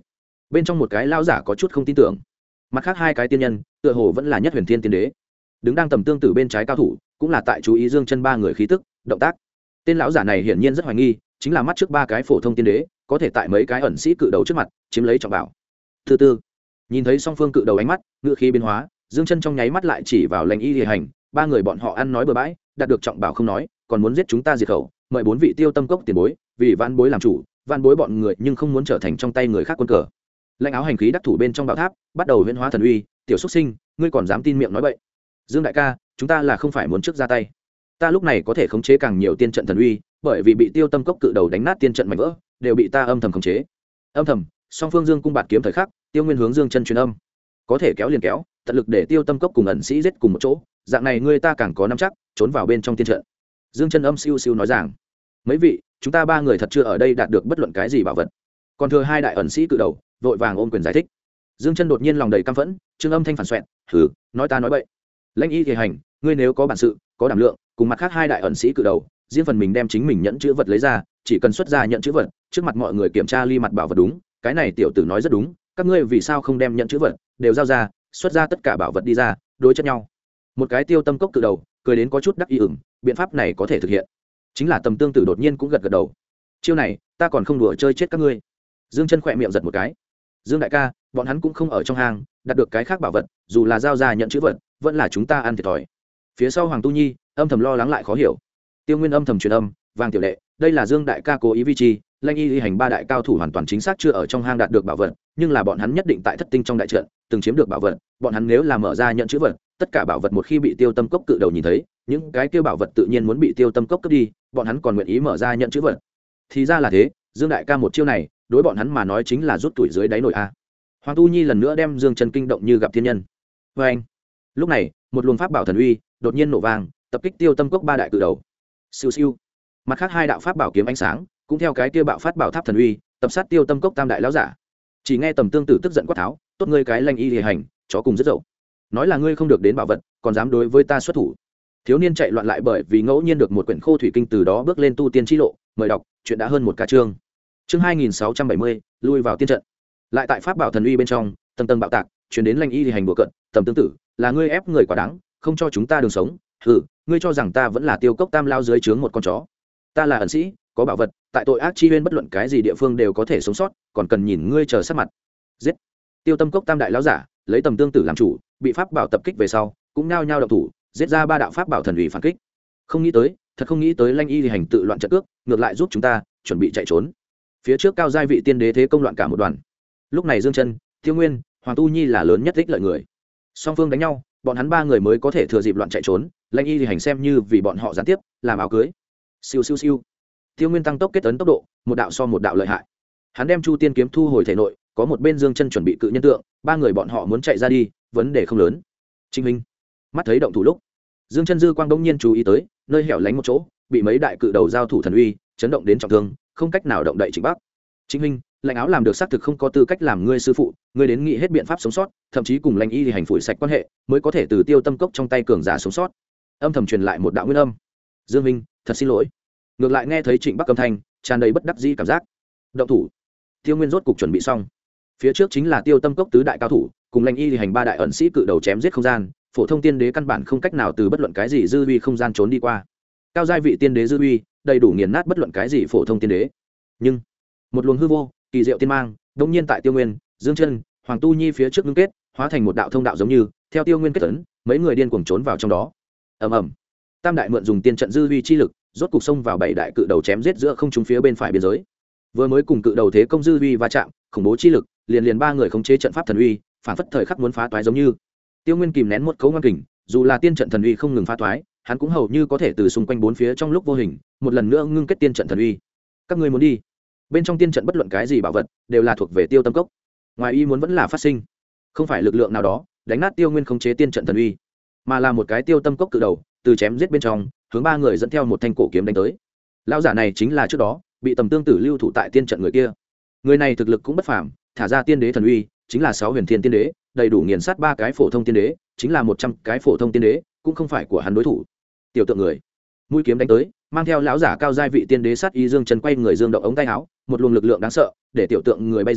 bên trong một cái lao giả có chút không tin tưởng. Mặt khác hai cái tiên nhân tựa hồ vẫn là Nhất Huyền Thiên tiên đế. Đứng đang tầm tương tử bên trái cao thủ cũng là tại chú ý Dương Chân ba người khí tức động tác. Tên lão giả này hiển nhiên rất hoài nghi, chính là mắt trước ba cái phổ thông tiên đế có thể tại mấy cái ẩn sĩ cự đầu trước mặt chiếm lấy trọng bảo. Thứ tư, nhìn thấy song phương cự đầu ánh mắt ngựa khí biến hóa, Dương Chân trong nháy mắt lại chỉ vào Lãnh Y Lìa Hành, ba người bọn họ ăn nói bừa bãi, đạt được trọng bảo không nói, còn muốn giết chúng ta diệt khẩu, mời bốn vị Tiêu Tâm Cốc tiền bối, vì vạn bối làm chủ, vạn bối bọn người nhưng không muốn trở thành trong tay người khác quân cờ. Lãnh áo hành khí đắc thủ bên trong bảo tháp, bắt đầu huyễn hóa thần uy, tiểu xuất sinh, ngươi còn dám tin miệng nói bậy? Dương đại ca, chúng ta là không phải muốn trước ra tay. Ta lúc này có thể khống chế càng nhiều tiên trận thần uy, bởi vì bị Tiêu Tâm Cốc cự đầu đánh nát tiên trận mảnh vỡ, đều bị ta âm thầm khống chế. Âm thầm, song phương Dương cung bạt kiếm thời khắc, Tiêu Nguyên hướng Dương Chân truyền âm, có thể kéo liền kéo, tận lực để Tiêu Tâm Cốc cùng ẩn sĩ giết cùng một chỗ, dạng này ngươi ta càng có nắm chắc trốn vào bên trong tiên trận. Dương Chân âm siêu siêu nói rằng, mấy vị, chúng ta ba người thật chưa ở đây đạt được bất luận cái gì bảo vật, còn thừa hai đại ẩn sĩ cự đầu vội vàng ôm quyền giải thích. Dương Chân đột nhiên lòng đầy căm phẫn, trương âm thanh phản xoẹt, hừ, nói ta nói bậy. Lãnh Y Thì Hành, ngươi nếu có bản sự, có đảm lượng, cùng mặt khác hai đại ẩn sĩ cự đầu, riêng phần mình đem chính mình nhẫn chữ vật lấy ra, chỉ cần xuất ra nhận chữ vật, trước mặt mọi người kiểm tra ly mặt bảo vật đúng, cái này tiểu tử nói rất đúng, các ngươi vì sao không đem nhận chữ vật đều giao ra, xuất ra tất cả bảo vật đi ra, đối chất nhau. Một cái Tiêu Tâm Cốc cự đầu cười đến có chút đắc ý ửng, biện pháp này có thể thực hiện. Chính là Tầm Tương Tử đột nhiên cũng gật gật đầu. Chiêu này, ta còn không đùa chơi chết các ngươi. Dương Chân khỏe miệng giật một cái. Dương đại ca, bọn hắn cũng không ở trong hang, đạt được cái khác bảo vật, dù là giao ra nhận chữ vật, vẫn là chúng ta ăn thiệt thòi. Phía sau Hoàng Tu Nhi âm thầm lo lắng lại khó hiểu. Tiêu Nguyên âm thầm truyền âm, vàng tiểu đệ, đây là Dương đại ca cố ý vi chi, Lãnh Y Hành ba đại cao thủ hoàn toàn chính xác chưa ở trong hang đạt được bảo vật, nhưng là bọn hắn nhất định tại Thất Tinh trong đại trận từng chiếm được bảo vật, bọn hắn nếu là mở ra nhận chữ vật, tất cả bảo vật một khi bị Tiêu Tâm Cốc cự đầu nhìn thấy, những cái kia bảo vật tự nhiên muốn bị Tiêu Tâm Cốc cướp đi, bọn hắn còn nguyện ý mở ra nhận chữ vật. Thì ra là thế, Dương đại ca một chiêu này, đối bọn hắn mà nói chính là rút tuổi dưới đáy nổi a. Hoàng Tu Nhi lần nữa đem Dương Chân kinh động như gặp thiên nhân. Và anh, lúc này, một luồng pháp bảo thần uy đột nhiên nổ vang, tập kích Tiêu Tâm Cốc ba đại cự đầu. Siêu siêu. Mặt khác hai đạo pháp bảo kiếm ánh sáng, cũng theo cái kia bạo phát bảo tháp thần uy, tập sát Tiêu Tâm Cốc tam đại lão giả. Chỉ nghe Tầm Tương Tử tức giận quát tháo, tốt ngươi cái Lãnh Y Lìa Hành, chó cùng rất dậu. Nói là ngươi không được đến bảo vật, còn dám đối với ta xuất thủ. Thiếu niên chạy loạn lại bởi vì ngẫu nhiên được một quyển khô thủy kinh, từ đó bước lên tu tiên chi lộ. Mời đọc, chuyện đã hơn một ca chương. Chương 2670, lui vào tiên trận. Lại tại pháp bảo thần uy bên trong, tầng tầng bạo tạc, truyền đến Lãnh Y Lìa Hành đùa cận, Tầm Tương Tử, là ngươi ép người quá đáng, không cho chúng ta đường sống. Hừ, ngươi cho rằng ta vẫn là Tiêu Cốc tam lao dưới trướng một con chó? Ta là ẩn sĩ, có bảo vật, tại tội ác chi huyên bất luận cái gì địa phương đều có thể sống sót, còn cần nhìn ngươi chờ sát mặt. Giết. Tiêu Tâm Cốc tam đại lão giả lấy Tầm Tương Tử làm chủ, bị pháp bảo tập kích về sau, cũng nhao nhao động thủ, giết ra ba đạo pháp bảo thần uy phản kích. Không nghĩ tới, thật không nghĩ tới Lãnh Y Lìa Hành tự loạn trận cước, ngược lại giúp chúng ta chuẩn bị chạy trốn. Phía trước cao giai vị tiên đế thế công loạn cả một đoàn. Lúc này Dương Chân, Tiêu Nguyên, Hoàng Tu Nhi là lớn nhất ích lợi người. Song phương đánh nhau, bọn hắn ba người mới có thể thừa dịp loạn chạy trốn, Lãnh Y Lìa Hành xem như vì bọn họ gián tiếp làm áo cưới. Siêu siêu siêu. Tiêu Nguyên tăng tốc kết ấn tốc độ, một đạo so một đạo lợi hại. Hắn đem Chu Tiên kiếm thu hồi thể nội, có một bên Dương Chân chuẩn bị cự nhân tượng, ba người bọn họ muốn chạy ra đi, vấn đề không lớn. Trinh Minh, mắt thấy động thủ lúc, Dương Chân dư quang đông nhiên chú ý tới, nơi hẻo lánh một chỗ, bị mấy đại cự đầu giao thủ thần uy chấn động đến trọng thương, không cách nào động đậy Trịnh Bắc. Trinh Minh, Lãnh áo làm được xác thực không có tư cách làm ngươi sư phụ, ngươi đến nghĩ hết biện pháp sống sót, thậm chí cùng Lãnh Y thì hành phủi sạch quan hệ, mới có thể từ Tiêu Tâm Cốc trong tay cường giả sống sót. Âm thầm truyền lại một đạo nguyên âm. Dương Minh, thật xin lỗi. Ngược lại nghe thấy Trịnh Bắc âm thanh, tràn đầy bất đắc dĩ cảm giác. Động thủ. Tiêu Nguyên rốt cục chuẩn bị xong. Phía trước chính là Tiêu Tâm Cốc tứ đại cao thủ, cùng Lãnh Y thì hành ba đại ẩn sĩ cự đầu chém giết không gian, phổ thông tiên đế căn bản không cách nào từ bất luận cái gì dư uy không gian trốn đi qua. Cao giai vị tiên đế dư uy, đầy đủ nghiền nát bất luận cái gì phổ thông tiên đế. Nhưng một luồng hư vô, kỳ diệu tiên mang, đột nhiên tại Tiêu Nguyên, Dương Chân, Hoàng Tu Nhi phía trước ngưng kết, hóa thành một đạo thông đạo giống như, theo Tiêu Nguyên kết ấn, mấy người điên cuồng trốn vào trong đó. Ầm ầm. Tam đại mượn dùng tiên trận dư uy chi lực, rốt cục xông vào bảy đại cự đầu chém giết giữa không trung phía bên phải biên giới. Vừa mới cùng cự đầu thế công dư uy va chạm, khủng bố chi lực, liền ba người khống chế trận pháp thần uy, phản phất thời khắc muốn phá toái giống như. Tiêu Nguyên kìm nén một cấu ngoan kình, dù là tiên trận thần uy không ngừng phá toái, hắn cũng hầu như có thể từ xung quanh bốn phía trong lúc vô hình, một lần nữa ngưng kết tiên trận thần uy. Các ngươi muốn đi? Bên trong tiên trận bất luận cái gì bảo vật, đều là thuộc về Tiêu Tâm Cốc. Ngoài ý muốn vẫn là phát sinh, không phải lực lượng nào đó đánh nát Tiêu Nguyên khống chế tiên trận thần uy, mà là một cái Tiêu Tâm Cốc cự đầu, từ chém giết bên trong, hướng ba người dẫn theo một thanh cổ kiếm đánh tới. Lão giả này chính là trước đó bị Tầm Tương Tử lưu thủ tại tiên trận người kia. Người này thực lực cũng bất phàm, thả ra tiên đế thần uy, chính là 6 huyền thiên tiên đế, đầy đủ nghiền sát 3 cái phổ thông tiên đế, chính là 100 cái phổ thông tiên đế, cũng không phải của hắn đối thủ. Tiểu tượng người, mũi kiếm đánh tới, mang theo lão giả cao giai vị tiên đế sát ý. Dương Chân quay người dương động ống tay áo, một luồng lực lượng đáng sợ để tiểu tượng người bay ra,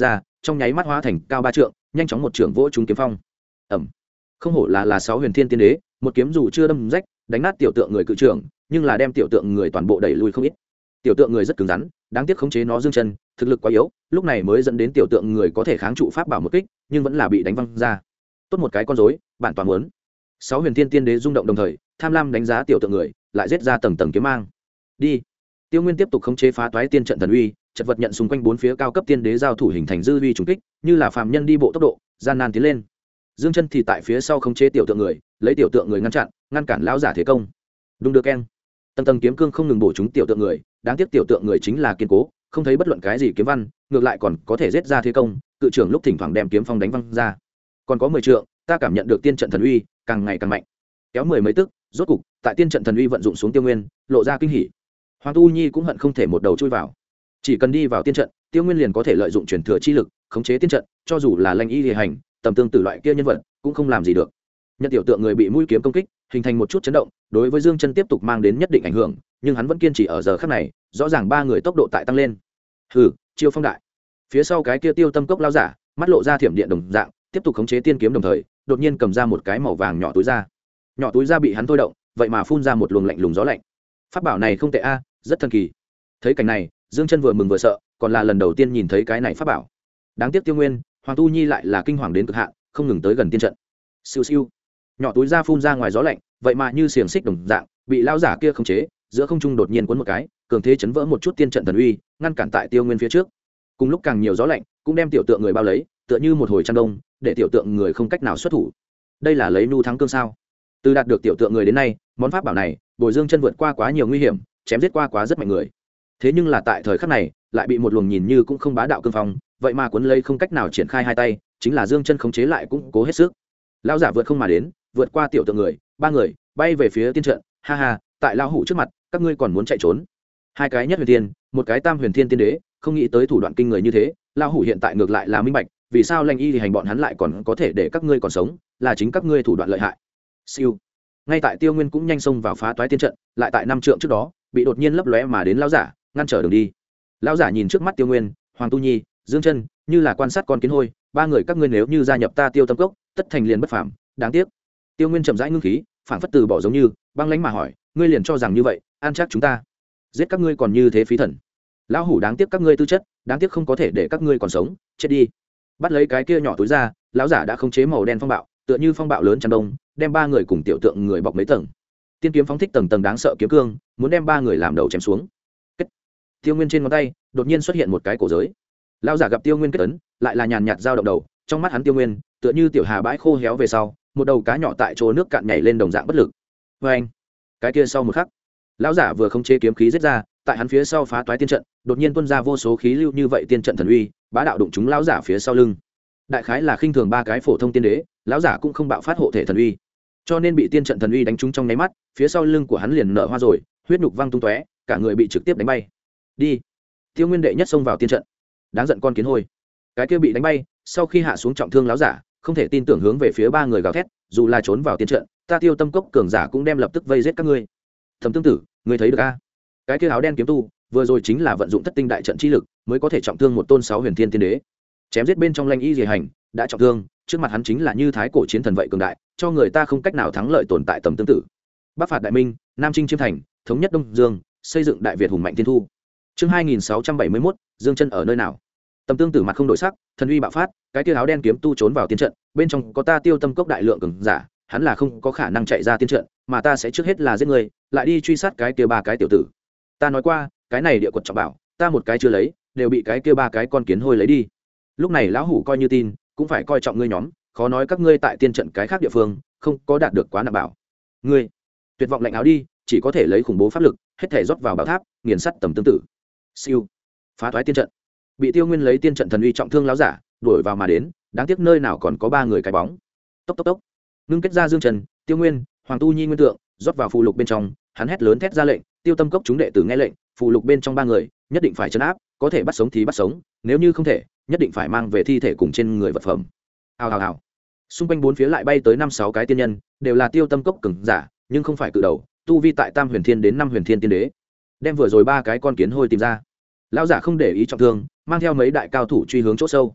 trong nháy mắt hóa thành cao 3 trượng, nhanh chóng một trưởng vỗ trúng kiếm phong. Ầm. Không hổ là 6 huyền thiên tiên đế, một kiếm dù chưa đâm rách, đánh nát tiểu tượng người cự trưởng, nhưng là đem tiểu tượng người toàn bộ đẩy lùi không ít. Tiểu tượng người rất cứng rắn, đáng tiếc khống chế nó dương chân, thực lực quá yếu, lúc này mới dẫn đến tiểu tượng người có thể kháng trụ pháp bảo một kích, nhưng vẫn là bị đánh văng ra. Tốt một cái con rối, bạn toàn muốn. 6 huyền thiên tiên đế rung động đồng thời, tham lam đánh giá tiểu tượng người, lại giết ra tầng tầng kiếm mang. Đi. Tiêu Nguyên tiếp tục khống chế phá toái tiên trận thần uy, chật vật nhận xung quanh bốn phía cao cấp tiên đế giao thủ hình thành dư uy trùng kích, như là phàm nhân đi bộ tốc độ, gian nan tiến lên. Dương Chân thì tại phía sau khống chế tiểu tượng người, lấy tiểu tượng người ngăn cản lão giả thế công. Đung đưa keng. Tầng tầng kiếm cương không ngừng bổ trúng tiểu tượng người, đáng tiếc tiểu tượng người chính là kiên cố, không thấy bất luận cái gì kiếm văn, ngược lại còn có thể giết ra thế công, cự trưởng lúc thỉnh thoảng đem kiếm phong đánh văng ra. Còn có 10 trượng, ta cảm nhận được tiên trận thần uy càng ngày càng mạnh. Kéo 10 mấy tức, rốt cục, tại tiên trận thần uy vận dụng xuống Tiêu Nguyên, lộ ra kinh hỉ. Hoàng Tu Nhi cũng hận không thể một đầu chui vào. Chỉ cần đi vào tiên trận, Tiêu Nguyên liền có thể lợi dụng truyền thừa chi lực, khống chế tiên trận, cho dù là Lanh Y Liệt Hành, tầm tương tử loại kia nhân vật, cũng không làm gì được. Nhận tiểu tượng người bị mũi kiếm công kích, hình thành một chút chấn động, đối với Dương Chân tiếp tục mang đến nhất định ảnh hưởng, nhưng hắn vẫn kiên trì ở giờ khắc này, rõ ràng ba người tốc độ tại tăng lên. Hừ, chiêu phong đại. Phía sau cái kia Tiêu Tâm Cốc lão giả, mắt lộ ra thiểm điện đồng dạng, tiếp tục khống chế tiên kiếm đồng thời, đột nhiên cầm ra một cái màu vàng nhỏ túi ra. Nhỏ túi ra bị hắn thôi động, vậy mà phun ra một luồng lạnh lùng gió lạnh. Pháp bảo này không tệ a, rất thần kỳ. Thấy cảnh này, Dương Chân vừa mừng vừa sợ, còn là lần đầu tiên nhìn thấy cái này pháp bảo. Đáng tiếc Tiêu Nguyên, Hoàng Tu Nhi lại là kinh hoàng đến cực hạn, không ngừng tới gần tiên trận. Siêu siêu. Nhỏ túi ra phun ra ngoài gió lạnh, vậy mà như xiềng xích đồng dạng, bị lão giả kia khống chế, giữa không trung đột nhiên cuốn một cái, cường thế chấn vỡ một chút tiên trận thần uy, ngăn cản tại Tiêu Nguyên phía trước. Cùng lúc càng nhiều gió lạnh, cũng đem tiểu tượng người bao lấy, tựa như một hồi trăng đông, để tiểu tượng người không cách nào xuất thủ. Đây là lấy nu thắng cương sao? Từ đạt được tiểu tượng người đến nay, món pháp bảo này, Bồi Dương Chân vượt qua quá nhiều nguy hiểm, chém giết qua quá rất mạnh người. Thế nhưng là tại thời khắc này, lại bị một luồng nhìn như cũng không bá đạo cương phong, vậy mà cuốn lấy không cách nào triển khai hai tay, chính là Dương Chân khống chế lại cũng cố hết sức. Lão giả vượt không mà đến, vượt qua tiểu tượng người, ba người bay về phía tiên trận, ha ha, tại lão hủ trước mặt, các ngươi còn muốn chạy trốn? Hai cái nhất huyền thiên, một cái tam huyền thiên tiên đế, không nghĩ tới thủ đoạn kinh người như thế, lão hủ hiện tại ngược lại là minh bạch, vì sao Lanh Y thì hành bọn hắn lại còn có thể để các ngươi còn sống, là chính các ngươi thủ đoạn lợi hại. Siêu. Ngay tại Tiêu Nguyên cũng nhanh xông vào phá toái tiên trận, lại tại 5 trượng trước đó, bị đột nhiên lấp lóe mà đến lão giả, ngăn trở đường đi. Lão giả nhìn trước mắt Tiêu Nguyên, Hoàng Tu Nhi, Dương Chân, như là quan sát con kiến hôi, ba người các ngươi nếu như gia nhập ta Tiêu Tâm Cốc, tất thành liền bất phàm, đáng tiếc. Tiêu Nguyên chậm rãi ngưng khí, phảng phất từ bỏ giống như, băng lãnh mà hỏi, ngươi liền cho rằng như vậy, an chắc chúng ta giết các ngươi còn như thế phí thần. Lão hủ đáng tiếc các ngươi tư chất, đáng tiếc không có thể để các ngươi còn sống, chết đi. Bắt lấy cái kia nhỏ túi ra, lão giả đã khống chế màu đen phong bạo, tựa như phong bạo lớn tràn đông, đem ba người cùng tiểu tượng người bọc mấy tầng. Tiên kiếm phóng thích tầng tầng đáng sợ kiếm cương, muốn đem ba người làm đầu chém xuống. Kết. Tiêu Nguyên trên ngón tay đột nhiên xuất hiện một cái cổ giới. Lão giả gặp Tiêu Nguyên kết ấn, lại là nhàn nhạt dao động đầu, trong mắt hắn Tiêu Nguyên tựa như tiểu hà bãi khô héo về sau, một đầu cá nhỏ tại chỗ nước cạn nhảy lên đồng dạng bất lực. Và anh, cái kia sau một khắc, lão giả vừa khống chế kiếm khí giết ra, tại hắn phía sau phá toái tiên trận, đột nhiên tuôn ra vô số khí lưu như vậy tiên trận thần uy, bá đạo đụng trúng lão giả phía sau lưng. Đại khái là khinh thường ba cái phổ thông tiên đế, lão giả cũng không bạo phát hộ thể thần uy, cho nên bị tiên trận thần uy đánh trúng trong nháy mắt, phía sau lưng của hắn liền nở hoa rồi, huyết nhục văng tung tóe, cả người bị trực tiếp đánh bay. Đi. Tiêu Nguyên đệ nhất xông vào tiên trận. Đáng giận con kiến hôi. Cái kia bị đánh bay, sau khi hạ xuống trọng thương lão giả, không thể tin tưởng hướng về phía ba người gào thét, dù là trốn vào tiên trận, ta Tiêu Tâm Cốc cường giả cũng đem lập tức vây giết các ngươi. Thẩm Tương Tử, ngươi thấy được a? Cái kia áo đen kiếm tu, vừa rồi chính là vận dụng thất tinh đại trận chi lực, mới có thể trọng thương một tôn 6 huyền thiên tiên đế. Chém giết bên trong Lanh Y Diệ Hành, đã trọng thương, trước mặt hắn chính là như thái cổ chiến thần vậy cường đại, cho người ta không cách nào thắng lợi tồn tại Tầm Tương Tử. Bắc phạt đại minh, Nam chinh chiêm thành, thống nhất Đông Dương, xây dựng đại Việt hùng mạnh thiên thu. Chương 2671, Dương Chân ở nơi nào? Tầm Tương Tử mặt không đổi sắc, thần uy bạo phát, cái kia áo đen kiếm tu trốn vào tiên trận, bên trong có ta Tiêu Tâm Cốc đại lượng cường giả, hắn là không có khả năng chạy ra tiên trận, mà ta sẽ trước hết là giết người, lại đi truy sát cái kia ba cái tiểu tử. Ta nói qua, cái này địa quật trọng bảo, ta một cái chưa lấy, đều bị cái kia ba cái con kiến hôi lấy đi. Lúc này lão hủ coi như tin, cũng phải coi trọng ngươi nhóm, khó nói các ngươi tại tiên trận cái khác địa phương không có đạt được quá nặng bảo. Ngươi tuyệt vọng lạnh áo đi, chỉ có thể lấy khủng bố pháp lực, hết thể rót vào bảo tháp, nghiền sắt Tầm Tương Tử. Siêu. Phá toái tiên trận. Bị Tiêu Nguyên lấy tiên trận thần uy trọng thương lão giả, đuổi vào mà đến, đáng tiếc nơi nào còn có ba người cái bóng. Tốc tốc tốc. Ngưng kết ra Dương Trần, Tiêu Nguyên, Hoàng Tu Nhi nguyên tượng, rót vào phù lục bên trong, hắn hét lớn thét ra lệnh, Tiêu Tâm Cốc chúng đệ tử nghe lệnh, phù lục bên trong ba người, nhất định phải trấn áp, có thể bắt sống thì bắt sống, nếu như không thể, nhất định phải mang về thi thể cùng trên người vật phẩm. Hào hào hào. Xung quanh bốn phía lại bay tới 5-6 cái tiên nhân, đều là Tiêu Tâm Cốc cường giả, nhưng không phải cự đầu, tu vi tại Tam Huyền Thiên đến 5 Huyền Thiên tiên đế. Đem vừa rồi ba cái con kiến hôi tìm ra. Lão giả không để ý trọng thương, mang theo mấy đại cao thủ truy hướng chỗ sâu.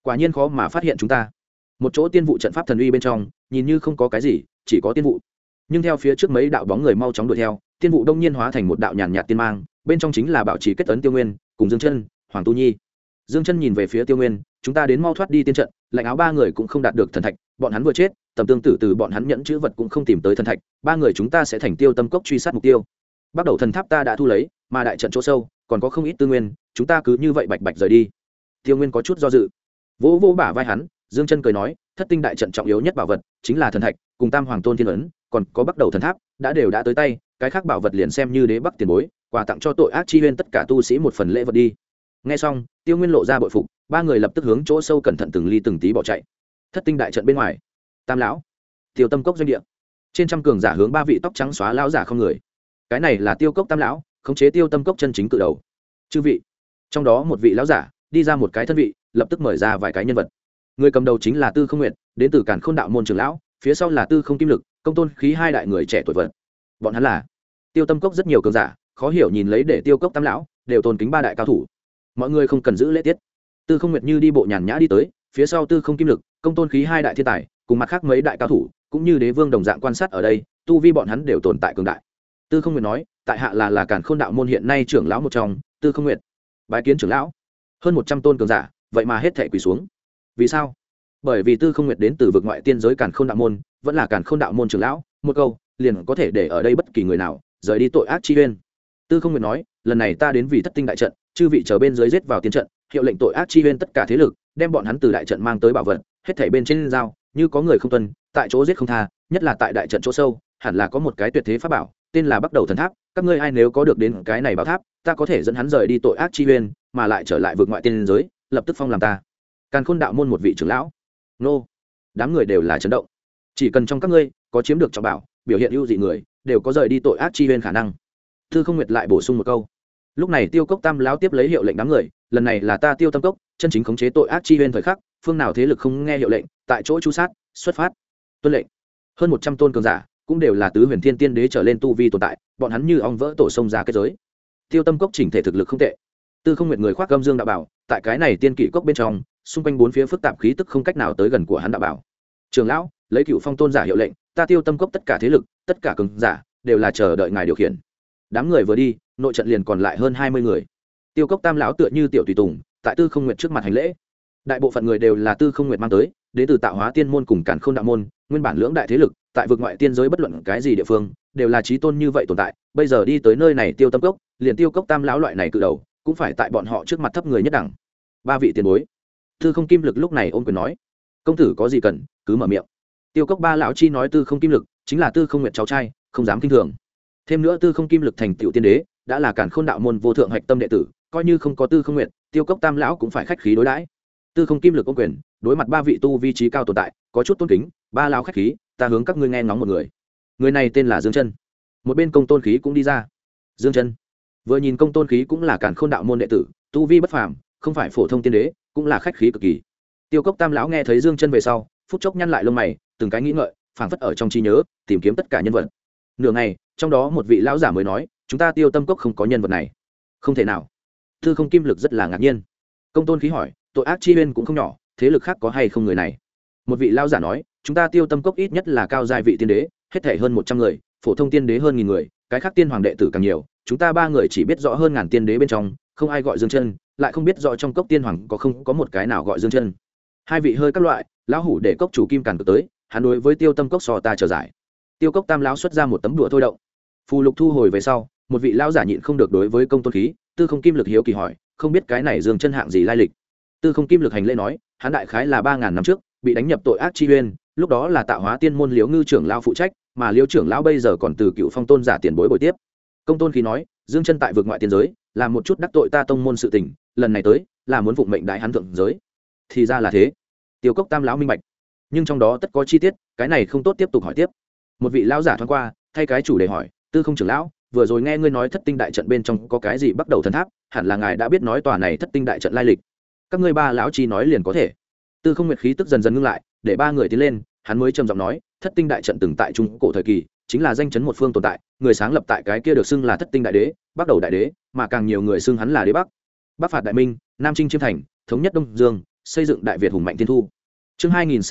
quả nhiên khó mà phát hiện chúng ta. Một chỗ tiên vụ trận pháp thần uy bên trong nhìn như không có cái gì, chỉ có tiên vụ, nhưng theo phía trước mấy đạo bóng người mau chóng đuổi theo, tiên vụ đông nhiên hóa thành một đạo nhàn nhạt tiên mang, bên trong chính là bảo trì kết ấn Tiêu Nguyên cùng Dương Chân, Hoàng Tu Nhi. Dương Chân nhìn về phía Tiêu Nguyên, chúng ta đến mau thoát đi tiên trận. Lạnh áo ba người cũng không đạt được thần thạch, bọn hắn vừa chết, tầm tương tự từ bọn hắn nhẫn chữ vật cũng không tìm tới thần thạch, ba người chúng ta sẽ thành Tiêu Tâm Cốc truy sát mục tiêu. Bắt đầu thần tháp ta đã thu lấy, mà đại trận chỗ sâu còn có không ít tư nguyên, chúng ta cứ như vậy bạch bạch rời đi. Tiêu Nguyên có chút do dự, vỗ vỗ bả vai hắn. Dương Chân cười nói, thất tinh đại trận trọng yếu nhất bảo vật chính là thần thạch cùng Tam Hoàng Tôn Thiên ấn, còn có bắt đầu thần tháp đã tới tay, cái khác bảo vật liền xem như đế bắc tiền bối, quà tặng cho tội ác chi huyên tất cả tu sĩ một phần lễ vật đi. Nghe xong, Tiêu Nguyên lộ ra bội phục, ba người lập tức hướng chỗ sâu cẩn thận từng ly từng tí bỏ chạy. Thất tinh đại trận bên ngoài, Tam lão, Tiêu Tâm Cốc doanh địa, trên trăm cường giả hướng ba vị tóc trắng xóa lão giả không người. Cái này là Tiêu Cốc Tam lão, khống chế Tiêu Tâm Cốc chân chính cự đầu. Chư vị, trong đó một vị lão giả đi ra một cái thân vị, lập tức mời ra vài cái nhân vật. Người cầm đầu chính là Tư Không Nguyệt, đến từ Càn Khôn đạo môn trưởng lão, phía sau là Tư Không Kim Lực, Công Tôn Khí hai đại người trẻ tuổi vật. Bọn hắn là Tiêu Tâm Cốc rất nhiều cường giả, khó hiểu nhìn lấy để Tiêu Cốc Tam lão đều tôn kính ba đại cao thủ. Mọi người không cần giữ lễ tiết. Tư Không Nguyệt như đi bộ nhàn nhã đi tới, phía sau Tư Không Kim Lực, Công Tôn Khí hai đại thiên tài, cùng mặt khác mấy đại cao thủ, cũng như đế vương đồng dạng quan sát ở đây, tu vi bọn hắn đều tồn tại cường đại. Tư Không Nguyệt nói, tại hạ là Càn Khôn đạo môn hiện nay trưởng lão một trong, Tư Không Nguyệt. Bái kiến trưởng lão. Hơn 100 tôn cường giả, vậy mà hết thảy quỳ xuống. Vì sao? Bởi vì Tư Không Nguyệt đến từ vực ngoại tiên giới Càn Khôn đạo môn, vẫn là Càn Khôn đạo môn trưởng lão, một câu liền có thể để ở đây bất kỳ người nào rời đi tội ác chi uyên. Tư Không Nguyệt nói, lần này ta đến vì thất tinh đại trận, chư vị chờ bên dưới giết vào tiên trận, hiệu lệnh tội ác chi uyên tất cả thế lực, đem bọn hắn từ đại trận mang tới bảo vật, hết thảy bên trên giao, như có người không tuân, tại chỗ giết không tha, nhất là tại đại trận chỗ sâu, hẳn là có một cái tuyệt thế pháp bảo, tên là Bắc Đầu Thần Tháp, các ngươi ai nếu có được đến cái này bảo tháp, ta có thể dẫn hắn rời đi tội ác chi uyên, mà lại trở lại vực ngoại tiên giới, lập tức phong làm ta Càn Khôn đạo môn một vị trưởng lão. Nô, đám người đều là chấn động. Chỉ cần trong các ngươi có chiếm được trọng bảo, biểu hiện ưu dị người, đều có rời đi tội ác chi uyên khả năng. Tư Không Nguyệt lại bổ sung một câu. Lúc này Tiêu Cốc Tam lão tiếp lấy hiệu lệnh đám người, lần này là ta Tiêu Tâm Cốc chân chính khống chế tội ác chi uyên thời khắc, phương nào thế lực không nghe hiệu lệnh, tại chỗ chu sát, xuất phát. Tuân lệnh. Hơn 100 tôn cường giả, cũng đều là tứ huyền thiên tiên đế trở lên tu vi tồn tại, bọn hắn như ong vỡ tổ sông ra kết giới. Tiêu Tâm Cốc chỉnh thể thực lực không tệ. Tư Không Nguyệt người khoác gâm dương đạo bảo, tại cái này tiên kỷ cốc bên trong, xung quanh bốn phía phức tạp khí tức không cách nào tới gần của hắn đạo bảo. Trường lão, lấy Cựu Phong tôn giả hiệu lệnh, ta Tiêu Tâm Cốc tất cả thế lực, tất cả cường giả đều là chờ đợi ngài điều khiển. Đám người vừa đi, nội trận liền còn lại hơn 20 người. Tiêu Cốc Tam lão tựa như tiểu tùy tùng, tại Tư Không Nguyệt trước mặt hành lễ. Đại bộ phận người đều là Tư Không Nguyệt mang tới, đến từ Tạo Hóa Tiên môn cùng Càn Khôn đạo môn, nguyên bản lưỡng đại thế lực, tại vực ngoại tiên giới bất luận cái gì địa phương, đều là chí tôn như vậy tồn tại, bây giờ đi tới nơi này Tiêu Tâm Cốc, liền Tiêu Cốc Tam lão loại này cự đầu, cũng phải tại bọn họ trước mặt thấp người nhất đẳng. Ba vị tiền bối. Tư Không Kim Lực lúc này ôm quyền nói, công tử có gì cần cứ mở miệng. Tiêu Cốc ba lão chi nói Tư Không Kim Lực chính là Tư Không Nguyệt cháu trai, không dám kinh thường. Thêm nữa Tư Không Kim Lực thành tựu tiên đế, đã là Càn Khôn đạo môn vô thượng hạch tâm đệ tử, coi như không có Tư Không Nguyệt, Tiêu Cốc Tam lão cũng phải khách khí đối đãi. Tư Không Kim Lực ôm quyền, đối mặt ba vị tu vi trí cao tồn tại, có chút tôn kính. Ba lão khách khí, ta hướng các ngươi nghe ngóng một người. Người này tên là Dương Chân. Một bên Công Tôn Khí cũng đi ra. Dương Chân vừa nhìn Công Tôn Khí cũng là Càn Khôn đạo môn đệ tử, tu vi bất phàm, không phải phổ thông tiên đế, cũng là khách khí cực kỳ. Tiêu Cốc Tam lão nghe thấy Dương Chân về sau, phút chốc nhăn lại lông mày, từng cái nghĩ ngợi, phảng phất ở trong trí nhớ tìm kiếm tất cả nhân vật. Nửa ngày, trong đó một vị lão giả mới nói, chúng ta Tiêu Tâm Cốc không có nhân vật này. Không thể nào. Tư Không Kim Lực rất là ngạc nhiên. Công Tôn Khí hỏi, tội ác chi uyên cũng không nhỏ, thế lực khác có hay không người này? Một vị lão giả nói, chúng ta Tiêu Tâm Cốc ít nhất là cao giai vị tiên đế, hết thảy hơn 100 người, phổ thông tiên đế hơn 1000 người, cái khác tiên hoàng đệ tử càng nhiều, chúng ta ba người chỉ biết rõ hơn ngàn tiên đế bên trong, không ai gọi Dương Chân, lại không biết rõ trong cốc tiên hoàng có không có một cái nào gọi Dương Chân. Hai vị hơi các loại, lão hủ để cốc chủ Kim Càn cực tới, hắn đối với Tiêu Tâm Cốc so ta trở giải. Tiêu Cốc Tam lão xuất ra một tấm đùa thôi động. Phù lục thu hồi về sau, một vị lão giả nhịn không được đối với Công Tôn Khí, Tư Không Kim Lực hiếu kỳ hỏi, không biết cái này Dương Chân hạng gì lai lịch. Tư Không Kim Lực hành lễ nói, hắn đại khái là 3000 năm trước, bị đánh nhập tội ác chi uyên, lúc đó là Tạo Hóa Tiên môn Liễu Ngư trưởng lão phụ trách, mà Liễu trưởng lão bây giờ còn từ Cựu Phong tôn giả tiền bối bồi tiếp. Công Tôn Khí nói, Dương Chân tại vực ngoại tiên giới, làm một chút đắc tội ta tông môn sự tình, lần này tới, là muốn phụng mệnh đại hắn thượng giới. Thì ra là thế. Tiêu Cốc Tam lão minh bạch, nhưng trong đó tất có chi tiết, cái này không tốt tiếp tục hỏi tiếp. Một vị lão giả thoáng qua, thay cái chủ đề hỏi, Tư Không trưởng lão, vừa rồi nghe ngươi nói thất tinh đại trận bên trong có cái gì Bắt Đầu Thần Tháp, hẳn là ngài đã biết nói tòa này thất tinh đại trận lai lịch. Các ngươi ba lão chi nói liền có thể. Tư Không Nguyệt khí tức dần dần ngưng lại, để ba người tiến lên, hắn mới trầm giọng nói, thất tinh đại trận từng tại trung cổ thời kỳ, chính là danh chấn một phương tồn tại, người sáng lập tại cái kia được xưng là thất tinh đại đế, Bắt Đầu đại đế, mà càng nhiều người xưng hắn là đế Bắc. Bắc phạt đại minh, Nam chinh chiêm thành, thống nhất Đông Dương, xây dựng đại việt hùng mạnh tiên thu. Chương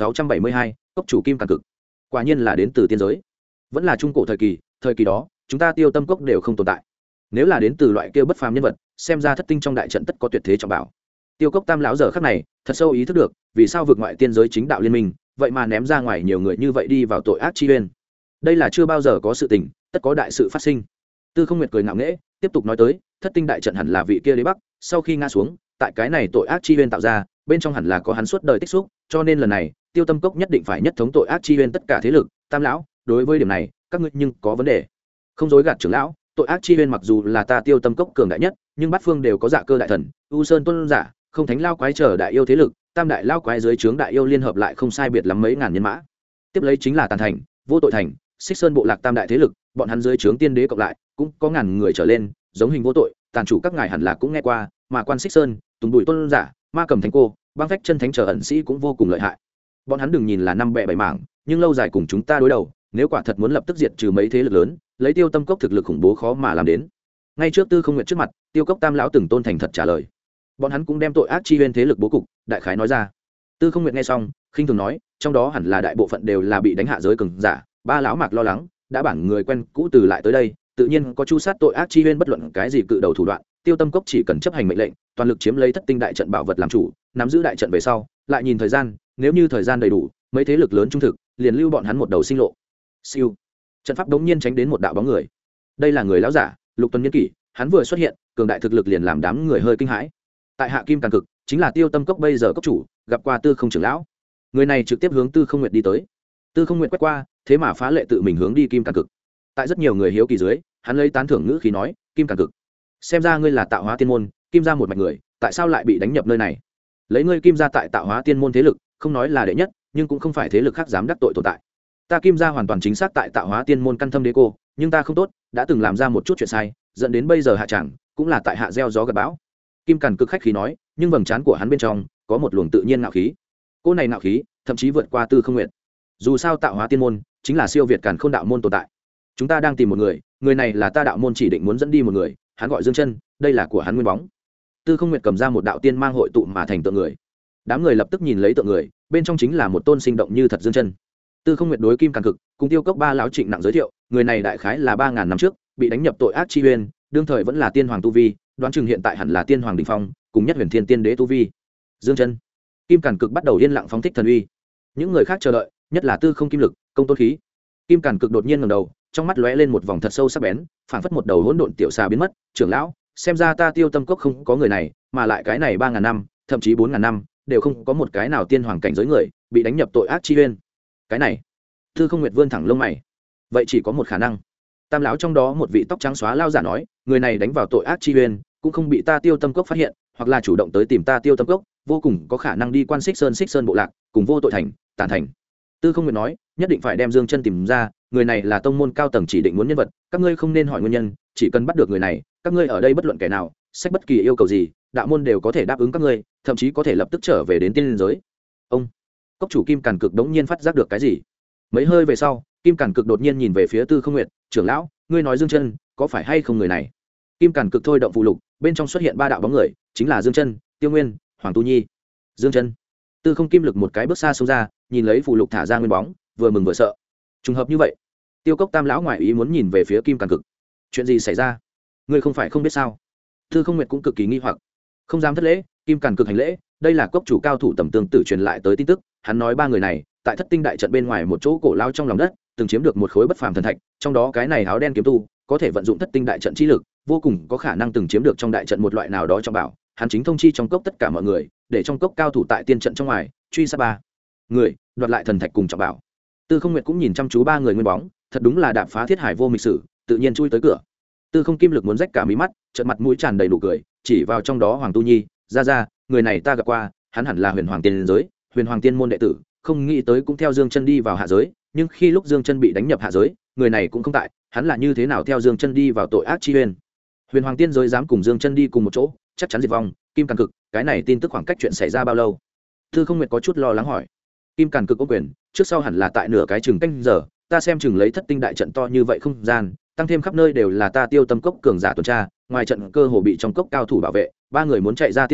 2672, cốc chủ kim càn cực. Quả nhiên là đến từ tiên giới. Vẫn là trung cổ thời kỳ đó, chúng ta Tiêu Tâm cốc đều không tồn tại. Nếu là đến từ loại kia bất phàm nhân vật, xem ra thất tinh trong đại trận tất có tuyệt thế trọng bảo. Tiêu Cốc Tam lão giờ khắc này, thật sâu ý thức được, vì sao vượt ngoại tiên giới chính đạo liên minh, vậy mà ném ra ngoài nhiều người như vậy đi vào tội ác chi uyên. Đây là chưa bao giờ có sự tình, tất có đại sự phát sinh. Tư Không Nguyệt cười ngạo nghễ, tiếp tục nói tới, thất tinh đại trận hẳn là vị kia đế bắc, sau khi ngã xuống, tại cái này tội ác chi uyên tạo ra, bên trong hẳn là có hắn suốt đời tích xúc, cho nên lần này, Tiêu Tâm cốc nhất định phải nhất thống tội ác chi uyên tất cả thế lực. Tam lão, đối với điểm này, các ngươi nhưng có vấn đề. Không dối gạt trưởng lão, tội ác chi uyên mặc dù là ta Tiêu Tâm cốc cường đại nhất, nhưng bát phương đều có dạ cơ đại thần, U Sơn Tuân giả, không thánh lao quái trở đại yêu thế lực, tam đại lao quái dưới trướng đại yêu liên hợp lại không sai biệt lắm mấy ngàn nhân mã. Tiếp lấy chính là Tàn Thành, Vô Tội Thành, Xích Sơn bộ lạc tam đại thế lực, bọn hắn dưới trướng tiên đế cộng lại cũng có ngàn người trở lên, giống Hình Vô Tội, Tàn chủ các ngài hẳn là cũng nghe qua, mà Quan Xích Sơn, Tùng Bùi Tôn giả, Ma Cầm Thánh Cô, Băng Phách Chân Thánh trở ẩn sĩ cũng vô cùng lợi hại. Bọn hắn đừng nhìn là năm bè bảy mảng, nhưng lâu dài cùng chúng ta đối đầu, nếu quả thật muốn lập tức diệt trừ mấy thế lực lớn, lấy Tiêu Tâm cốc thực lực khủng bố khó mà làm đến. Ngay trước Tư Không Nguyệt trước mặt, Tiêu Cốc Tam lão từng tôn thành thật trả lời. Bọn hắn cũng đem tội ác chi uyên thế lực bố cục đại khái nói ra. Tư Không Nguyệt nghe xong khinh thường nói, trong đó hẳn là đại bộ phận đều là bị đánh hạ giới cường giả. Ba lão Mạc lo lắng, đã bản người quen cũ từ lại tới đây, tự nhiên có chu sát tội ác chi uyên bất luận cái gì cự đầu thủ đoạn. Tiêu Tâm cốc chỉ cần chấp hành mệnh lệnh, toàn lực chiếm lấy thất tinh đại trận bảo vật làm chủ, nắm giữ đại trận về sau, lại nhìn thời gian, nếu như thời gian đầy đủ, mấy thế lực lớn trung thực, liền lưu bọn hắn một đầu sinh lộ. Siêu. Trận pháp đống nhiên tránh đến một đạo bóng người. Đây là người lão giả, Lục Tuần Niên Kỷ, hắn vừa xuất hiện, cường đại thực lực liền làm đám người hơi kinh hãi. Tại hạ kim càn cực, chính là Tiêu Tâm cốc bây giờ cốc chủ, gặp qua Tư Không trưởng lão. Người này trực tiếp hướng Tư Không Nguyệt đi tới. Tư Không Nguyệt quét qua, thế mà phá lệ tự mình hướng đi kim càn cực. Tại rất nhiều người hiếu kỳ dưới, hắn lấy tán thưởng ngữ khí nói, kim càn cực, xem ra ngươi là tạo hóa tiên môn, kim gia một mạch người, tại sao lại bị đánh nhập nơi này? Lấy ngươi kim gia tại tạo hóa tiên môn thế lực, không nói là đệ nhất, nhưng cũng không phải thế lực khác dám đắc tội tồn tại. Ta kim gia hoàn toàn chính xác tại tạo hóa tiên môn căn thâm đế cô, nhưng ta không tốt, đã từng làm ra một chút chuyện sai, dẫn đến bây giờ hạ chẳng, cũng là tại hạ gieo gió gặt bão. Kim càn cực khách khí nói, nhưng vầng trán của hắn bên trong có một luồng tự nhiên ngạo khí. Cô này ngạo khí thậm chí vượt qua Tư Không Nguyệt. Dù sao tạo hóa tiên môn chính là siêu việt càn khôn đạo môn tồn tại. Chúng ta đang tìm một người, người này là ta đạo môn chỉ định muốn dẫn đi một người, hắn gọi Dương Chân, đây là của hắn nguyên bóng. Tư Không Nguyệt cầm ra một đạo tiên mang hội tụ mà thành tượng người. Đám người lập tức nhìn lấy tượng người, bên trong chính là một tôn sinh động như thật Dương Chân. Tư Không Nguyệt đối Kim càn cực cùng Tiêu Cốc ba lão Trịnh nặng giới thiệu, người này đại khái là 3000 năm trước bị đánh nhập tội ác chi uyên, đương thời vẫn là tiên hoàng tu vi, đoán chừng hiện tại hẳn là tiên hoàng đỉnh phong, cùng nhất huyền thiên tiên đế tu vi. Dương Chân. Kim càn cực bắt đầu yên lặng phóng thích thần uy. Những người khác chờ đợi, nhất là Tư Không Kim Lực, Công Tôn Khí. Kim càn cực đột nhiên ngẩng đầu, trong mắt lóe lên một vòng thật sâu sắc bén, phảng phất một đầu hỗn độn tiểu xà biến mất. Trưởng lão, xem ra ta Tiêu Tâm cốc không có người này, mà lại cái này 3000 năm, thậm chí 4000 năm, đều không có một cái nào tiên hoàng cảnh giới người bị đánh nhập tội ác chi uyên. Cái này, Tư Không Nguyệt vươn thẳng lông mày. Vậy chỉ có một khả năng. Tam lão trong đó một vị tóc trắng xóa lao giả nói, người này đánh vào tội ác chi uyên, cũng không bị ta Tiêu Tâm cốc phát hiện, hoặc là chủ động tới tìm ta Tiêu Tâm cốc, vô cùng có khả năng đi quan Xích Sơn bộ lạc, cùng Vô Tội thành, Tàn thành. Tư Không Nguyệt nói, nhất định phải đem Dương Chân tìm ra, người này là tông môn cao tầng chỉ định muốn nhân vật, các ngươi không nên hỏi nguyên nhân, chỉ cần bắt được người này, các ngươi ở đây bất luận kẻ nào, sách bất kỳ yêu cầu gì, đạo môn đều có thể đáp ứng các ngươi, thậm chí có thể lập tức trở về đến tiên giới. Ông cốc chủ Kim càn cực đống nhiên phát giác được cái gì. Mấy hơi về sau, Kim càn cực đột nhiên nhìn về phía Tư Không Nguyệt, trưởng lão, ngươi nói Dương Chân có phải hay không người này? Kim càn cực thôi động phụ lục, bên trong xuất hiện 3 đạo bóng người, chính là Dương Chân, Tiêu Nguyên, Hoàng Tu Nhi. Dương Chân. Tư Không Kim Lực một cái bước xa xông ra, nhìn lấy phụ lục thả ra nguyên bóng, vừa mừng vừa sợ. Trùng hợp như vậy. Tiêu Cốc Tam lão ngoại ý muốn nhìn về phía Kim càn cực. Chuyện gì xảy ra? Ngươi không phải không biết sao? Tư Không Nguyệt cũng cực kỳ nghi hoặc. Không dám thất lễ, Kim càn cực hành lễ, đây là cốc chủ cao thủ tầm tương tử truyền lại tới tin tức, hắn nói 3 người này, tại Thất Tinh đại trận bên ngoài một chỗ cổ lao trong lòng đất, từng chiếm được một khối bất phàm thần thạch, trong đó cái này áo đen kiếm tu, có thể vận dụng Thất Tinh đại trận chi lực, vô cùng có khả năng từng chiếm được trong đại trận một loại nào đó trong bảo, hắn chính thông chi trong cốc tất cả mọi người, để trong cốc cao thủ tại tiên trận trong ngoài, truy sát 3 người, đoạt lại thần thạch cùng trọng bảo. Tư Không Nguyệt cũng nhìn chăm chú 3 người nguyên bóng, thật đúng là đạp phá thiết hải vô mịch sử, tự nhiên chui tới cửa. Tư Không Kim Lực muốn rách cả mí mắt, trợn mặt mũi tràn đầy nụ cười, chỉ vào trong đó Hoàng Tu Nhi, ra, người này ta gặp qua, hắn hẳn là Huyền Hoàng tiên giới, Huyền Hoàng tiên môn đệ tử, không nghĩ tới cũng theo Dương Chân đi vào hạ giới, nhưng khi lúc Dương Chân bị đánh nhập hạ giới, người này cũng không tại, hắn là như thế nào theo Dương Chân đi vào tội ác chi uyên? Huyền Hoàng tiên giới dám cùng Dương Chân đi cùng một chỗ, chắc chắn diệt vong. Kim càn cực, cái này tin tức khoảng cách chuyện xảy ra bao lâu? Tư Không Nguyệt có chút lo lắng hỏi. Kim càn cực có quyền, trước sau hẳn là tại nửa cái chừng canh giờ, ta xem chừng lấy Thất Tinh đại trận to như vậy không gian, tăng thêm khắp nơi đều là ta Tiêu Tâm cốc cường giả tuần tra, ngoài trận cơ hồ bị trong cốc cao thủ bảo vệ, 3 người muốn chạy ra tiên trận,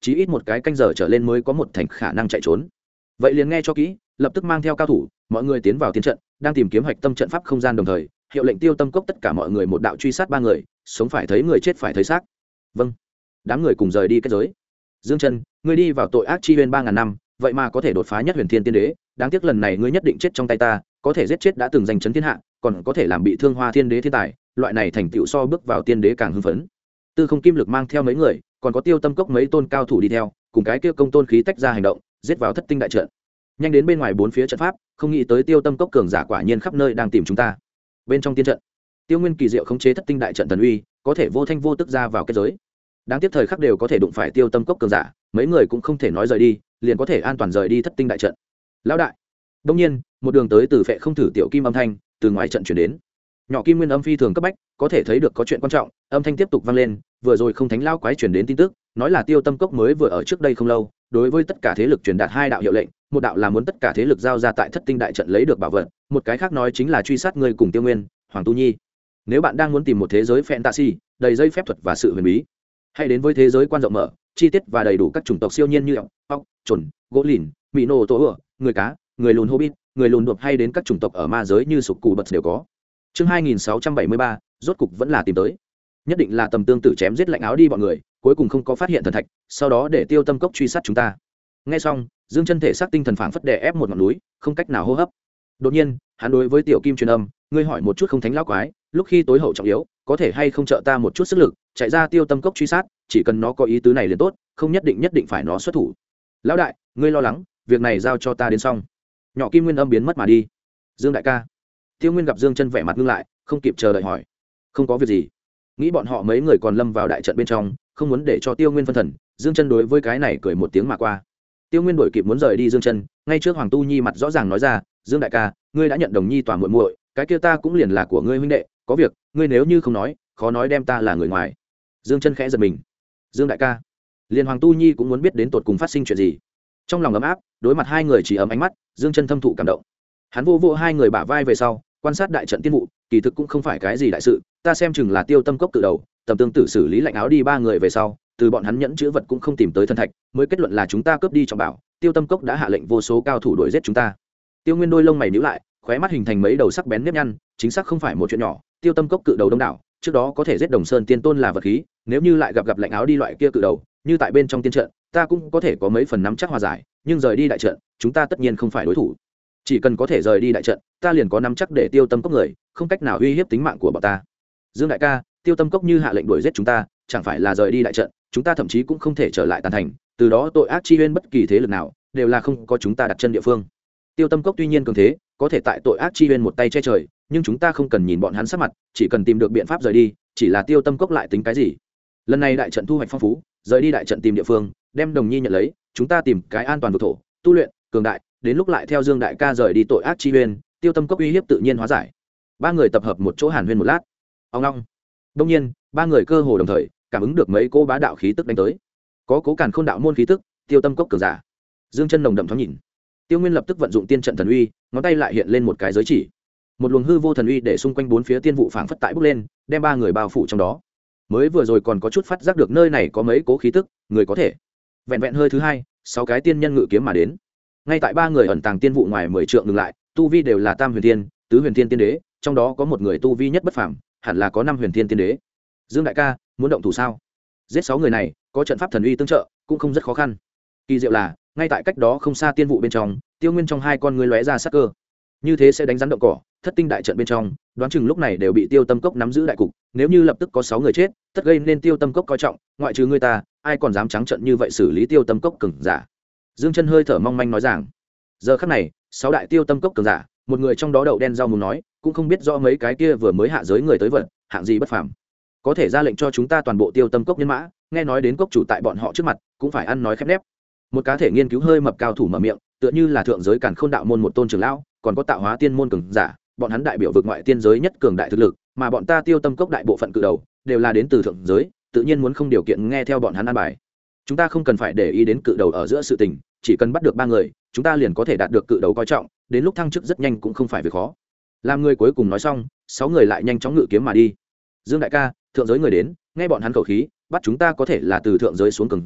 chí ít một cái canh giờ trở lên mới có một thành khả năng chạy trốn. Vậy liền nghe cho kỹ, lập tức mang theo cao thủ, mọi người tiến vào tiến trận, đang tìm kiếm hoạch tâm trận pháp không gian đồng thời, hiệu lệnh Tiêu Tâm Cốc tất cả mọi người một đạo truy sát ba người, sống phải thấy người, chết phải thấy xác. Vâng. Đám người cùng rời đi kết giới. Dương Chân, ngươi đi vào tội ác chi huyên 3000 năm, vậy mà có thể đột phá nhất huyền thiên tiên đế, đáng tiếc lần này ngươi nhất định chết trong tay ta, có thể giết chết đã từng giành chấn thiên hạ, còn có thể làm bị thương Hoa Thiên đế thiên tài, loại này thành tựu so bước vào tiên đế càng hưng phấn. Tư Không Kim Lực mang theo mấy người, còn có Tiêu Tâm Cốc mấy tôn cao thủ đi theo, cùng cái kia công tôn khí tách ra hành động, giết vào thất tinh đại trận. Nhanh đến bên ngoài bốn phía trận pháp, không nghĩ tới Tiêu Tâm Cốc cường giả quả nhiên khắp nơi đang tìm chúng ta. Bên trong tiên trận, Tiêu Nguyên kỳ diệu khống chế thất tinh đại trận thần uy, có thể vô thanh vô tức ra vào kết giới. Đáng tiếc thời khắc đều có thể đụng phải Tiêu Tâm Cốc cường giả, mấy người cũng không thể nói rời đi, liền có thể an toàn rời đi thất tinh đại trận. Lão đại. Đương nhiên, một đường tới từ phệ không thử tiểu kim âm thanh từ ngoài trận truyền đến. Nhỏ kim nguyên âm phi thường cấp bách, có thể thấy được có chuyện quan trọng, âm thanh tiếp tục vang lên, vừa rồi không thánh lao quái truyền đến tin tức, nói là Tiêu Tâm Cốc mới vừa ở trước đây không lâu, đối với tất cả thế lực truyền đạt hai đạo hiệu lệnh, một đạo là muốn tất cả thế lực giao ra tại thất tinh đại trận lấy được bảo vật, một cái khác nói chính là truy sát người cùng Tiêu Nguyên, Hoàng Tu Nhi. Nếu bạn đang muốn tìm một thế giới fantasy đầy dây phép thuật và sự huyền bí, hãy đến với thế giới quan rộng mở, chi tiết và đầy đủ các chủng tộc siêu nhiên như ốc, chuẩn, gỗ lìn, mỹ nô tổ ửa, người cá, người lùn hobbit, người lùn đột hay đến các chủng tộc ở ma giới như sục cù bật đều có. Chương 2673, rốt cục vẫn là tìm tới. Nhất định là tầm tương tự chém giết lạnh áo đi bọn người, cuối cùng không có phát hiện thần thạch, sau đó để Tiêu Tâm Cốc truy sát chúng ta. Nghe xong, Dương Chân thể xác tinh thần phảng phất đè ép một ngọn núi, không cách nào hô hấp. Đột nhiên, hắn đối với Tiểu Kim truyền âm, ngươi hỏi một chút không thánh lão quái, lúc khi tối hậu trọng yếu, có thể hay không trợ ta một chút sức lực, chạy ra Tiêu Tâm Cốc truy sát, chỉ cần nó có ý tứ này liền tốt, không nhất định phải nó xuất thủ. Lão đại, ngươi lo lắng, việc này giao cho ta đến xong. Nhỏ Kim Nguyên âm biến mất mà đi. Dương đại ca. Tiêu Nguyên gặp Dương Chân vẻ mặt ngưng lại, không kịp chờ đợi hỏi, không có việc gì. Nghĩ bọn họ mấy người còn lâm vào đại trận bên trong, không muốn để cho Tiêu Nguyên phân thần, Dương Chân đối với cái này cười một tiếng mà qua. Tiêu Nguyên đổi kịp muốn rời đi Dương Chân, ngay trước Hoàng Tu Nhi mặt rõ ràng nói ra, Dương đại ca, ngươi đã nhận Đồng Nhi tòa muội muội, cái kia ta cũng liền là của ngươi huynh đệ, có việc, ngươi nếu như không nói, khó nói đem ta là người ngoài. Dương Chân khẽ giật mình. Dương đại ca. Liên Hoàng Tu Nhi cũng muốn biết đến tột cùng phát sinh chuyện gì. Trong lòng ấm áp, đối mặt hai người chỉ ấm ánh mắt, Dương Chân thâm thụ cảm động. Hắn vô vô hai người bả vai về sau, quan sát đại trận tiên vụ, kỳ thực cũng không phải cái gì đại sự, ta xem chừng là Tiêu Tâm Cốc từ đầu, tầm tương tự xử lý lạnh áo đi ba người về sau, từ bọn hắn nhẫn chữ vật cũng không tìm tới thân thạch, mới kết luận là chúng ta cướp đi trọng bảo, Tiêu Tâm Cốc đã hạ lệnh vô số cao thủ đuổi giết chúng ta. Tiêu Nguyên đôi lông mày nhíu lại, khóe mắt hình thành mấy đầu sắc bén nếp nhăn, chính xác không phải một chuyện nhỏ, Tiêu Tâm Cốc cự đầu đông đảo, trước đó có thể giết Đồng Sơn Tiên Tôn là vật khí, nếu như lại gặp lạnh áo đi loại kia cự đầu, như tại bên trong tiên trận, ta cũng có thể có mấy phần nắm chắc hòa giải, nhưng rời đi đại trận, chúng ta tất nhiên không phải đối thủ. Chỉ cần có thể rời đi đại trận, ta liền có nắm chắc để Tiêu Tâm Cốc người không cách nào uy hiếp tính mạng của bọn ta. Dương đại ca, Tiêu Tâm Cốc như hạ lệnh đuổi giết chúng ta, chẳng phải là rời đi đại trận, chúng ta thậm chí cũng không thể trở lại tàn thành, từ đó tội ác chi huyên bất kỳ thế lực nào đều là không có chúng ta đặt chân địa phương. Tiêu Tâm Cốc tuy nhiên cường thế, có thể tại tội ác chi huyên một tay che trời, nhưng chúng ta không cần nhìn bọn hắn sắc mặt, chỉ cần tìm được biện pháp rời đi, chỉ là Tiêu Tâm Cốc lại tính cái gì? Lần này đại trận thu hoạch phong phú, rời đi đại trận tìm địa phương, đem Đồng Nhi nhận lấy, chúng ta tìm cái an toàn vực thổ, tu luyện, cường đại, đến lúc lại theo Dương đại ca rời đi tội ác chi huyên, Tiêu Tâm Cốc uy hiếp tự nhiên hóa giải. Ba người tập hợp một chỗ hàn huyên một lát. Ông long. Đông nhiên, ba người cơ hồ đồng thời cảm ứng được mấy cỗ bá đạo khí tức đánh tới. Có Cố Càn Khôn đạo môn khí tức, Tiêu Tâm Cốc cường giả. Dương Chân nồng đậm thoáng nhìn. Tiêu Nguyên lập tức vận dụng tiên trận thần uy, ngón tay lại hiện lên một cái giới chỉ. Một luồng hư vô thần uy để xung quanh bốn phía tiên vụ phảng phất tại bốc lên, đem ba người bao phủ trong đó. Mới vừa rồi còn có chút phát giác được nơi này có mấy cố khí tức, người có thể. Vẹn vẹn hơi thứ hai, 6 cái tiên nhân ngự kiếm mà đến. Ngay tại ba người ẩn tàng tiên vụ ngoài 10 trượng ngừng lại, tu vi đều là Tam Huyền Tiên, Tứ Huyền Tiên tiên đế, trong đó có một người tu vi nhất bất phàm, hẳn là có 5 Huyền Tiên tiên đế. Dương đại ca, muốn động thủ sao? Giết 6 người này, có trận pháp thần uy tương trợ, cũng không rất khó khăn. Kỳ diệu là, ngay tại cách đó không xa tiên vụ bên trong, Tiêu Nguyên trong hai con ngươi lóe ra sắc cơ. Như thế sẽ đánh rắn động cỏ, thất tinh đại trận bên trong, đoán chừng lúc này đều bị Tiêu Tâm Cốc nắm giữ đại cục, nếu như lập tức có 6 người chết, tất gây nên Tiêu Tâm Cốc coi trọng, ngoại trừ người ta, ai còn dám trắng trợn như vậy xử lý Tiêu Tâm Cốc cường giả. Dương Chân hơi thở mong manh nói rằng, giờ khắc này, 6 đại Tiêu Tâm Cốc cường giả, một người trong đó đậu đen rau muống nói, cũng không biết rõ mấy cái kia vừa mới hạ giới người tới vật, hạng gì bất phàm, có thể ra lệnh cho chúng ta toàn bộ Tiêu Tâm Cốc nhân mã, nghe nói đến cốc chủ tại bọn họ trước mặt, cũng phải ăn nói khép nép. Một cá thể nghiên cứu hơi mập cao thủ mở miệng, tựa như là thượng giới Càn Khôn đạo môn một tôn trưởng lão, còn có tạo hóa tiên môn cường giả, bọn hắn đại biểu vực ngoại tiên giới nhất cường đại thực lực, mà bọn ta Tiêu Tâm Cốc đại bộ phận cự đầu đều là đến từ thượng giới, tự nhiên muốn không điều kiện nghe theo bọn hắn an bài. Chúng ta không cần phải để ý đến cự đầu ở giữa sự tình, chỉ cần bắt được 3 người, chúng ta liền có thể đạt được cự đầu coi trọng, đến lúc thăng chức rất nhanh cũng không phải việc khó. Làm người cuối cùng nói xong, 6 người lại nhanh chóng ngự kiếm mà đi. Dương đại ca, thượng giới người đến, nghe bọn hắn khẩu khí, bắt chúng ta có thể là từ thượng giới xuống cường giả,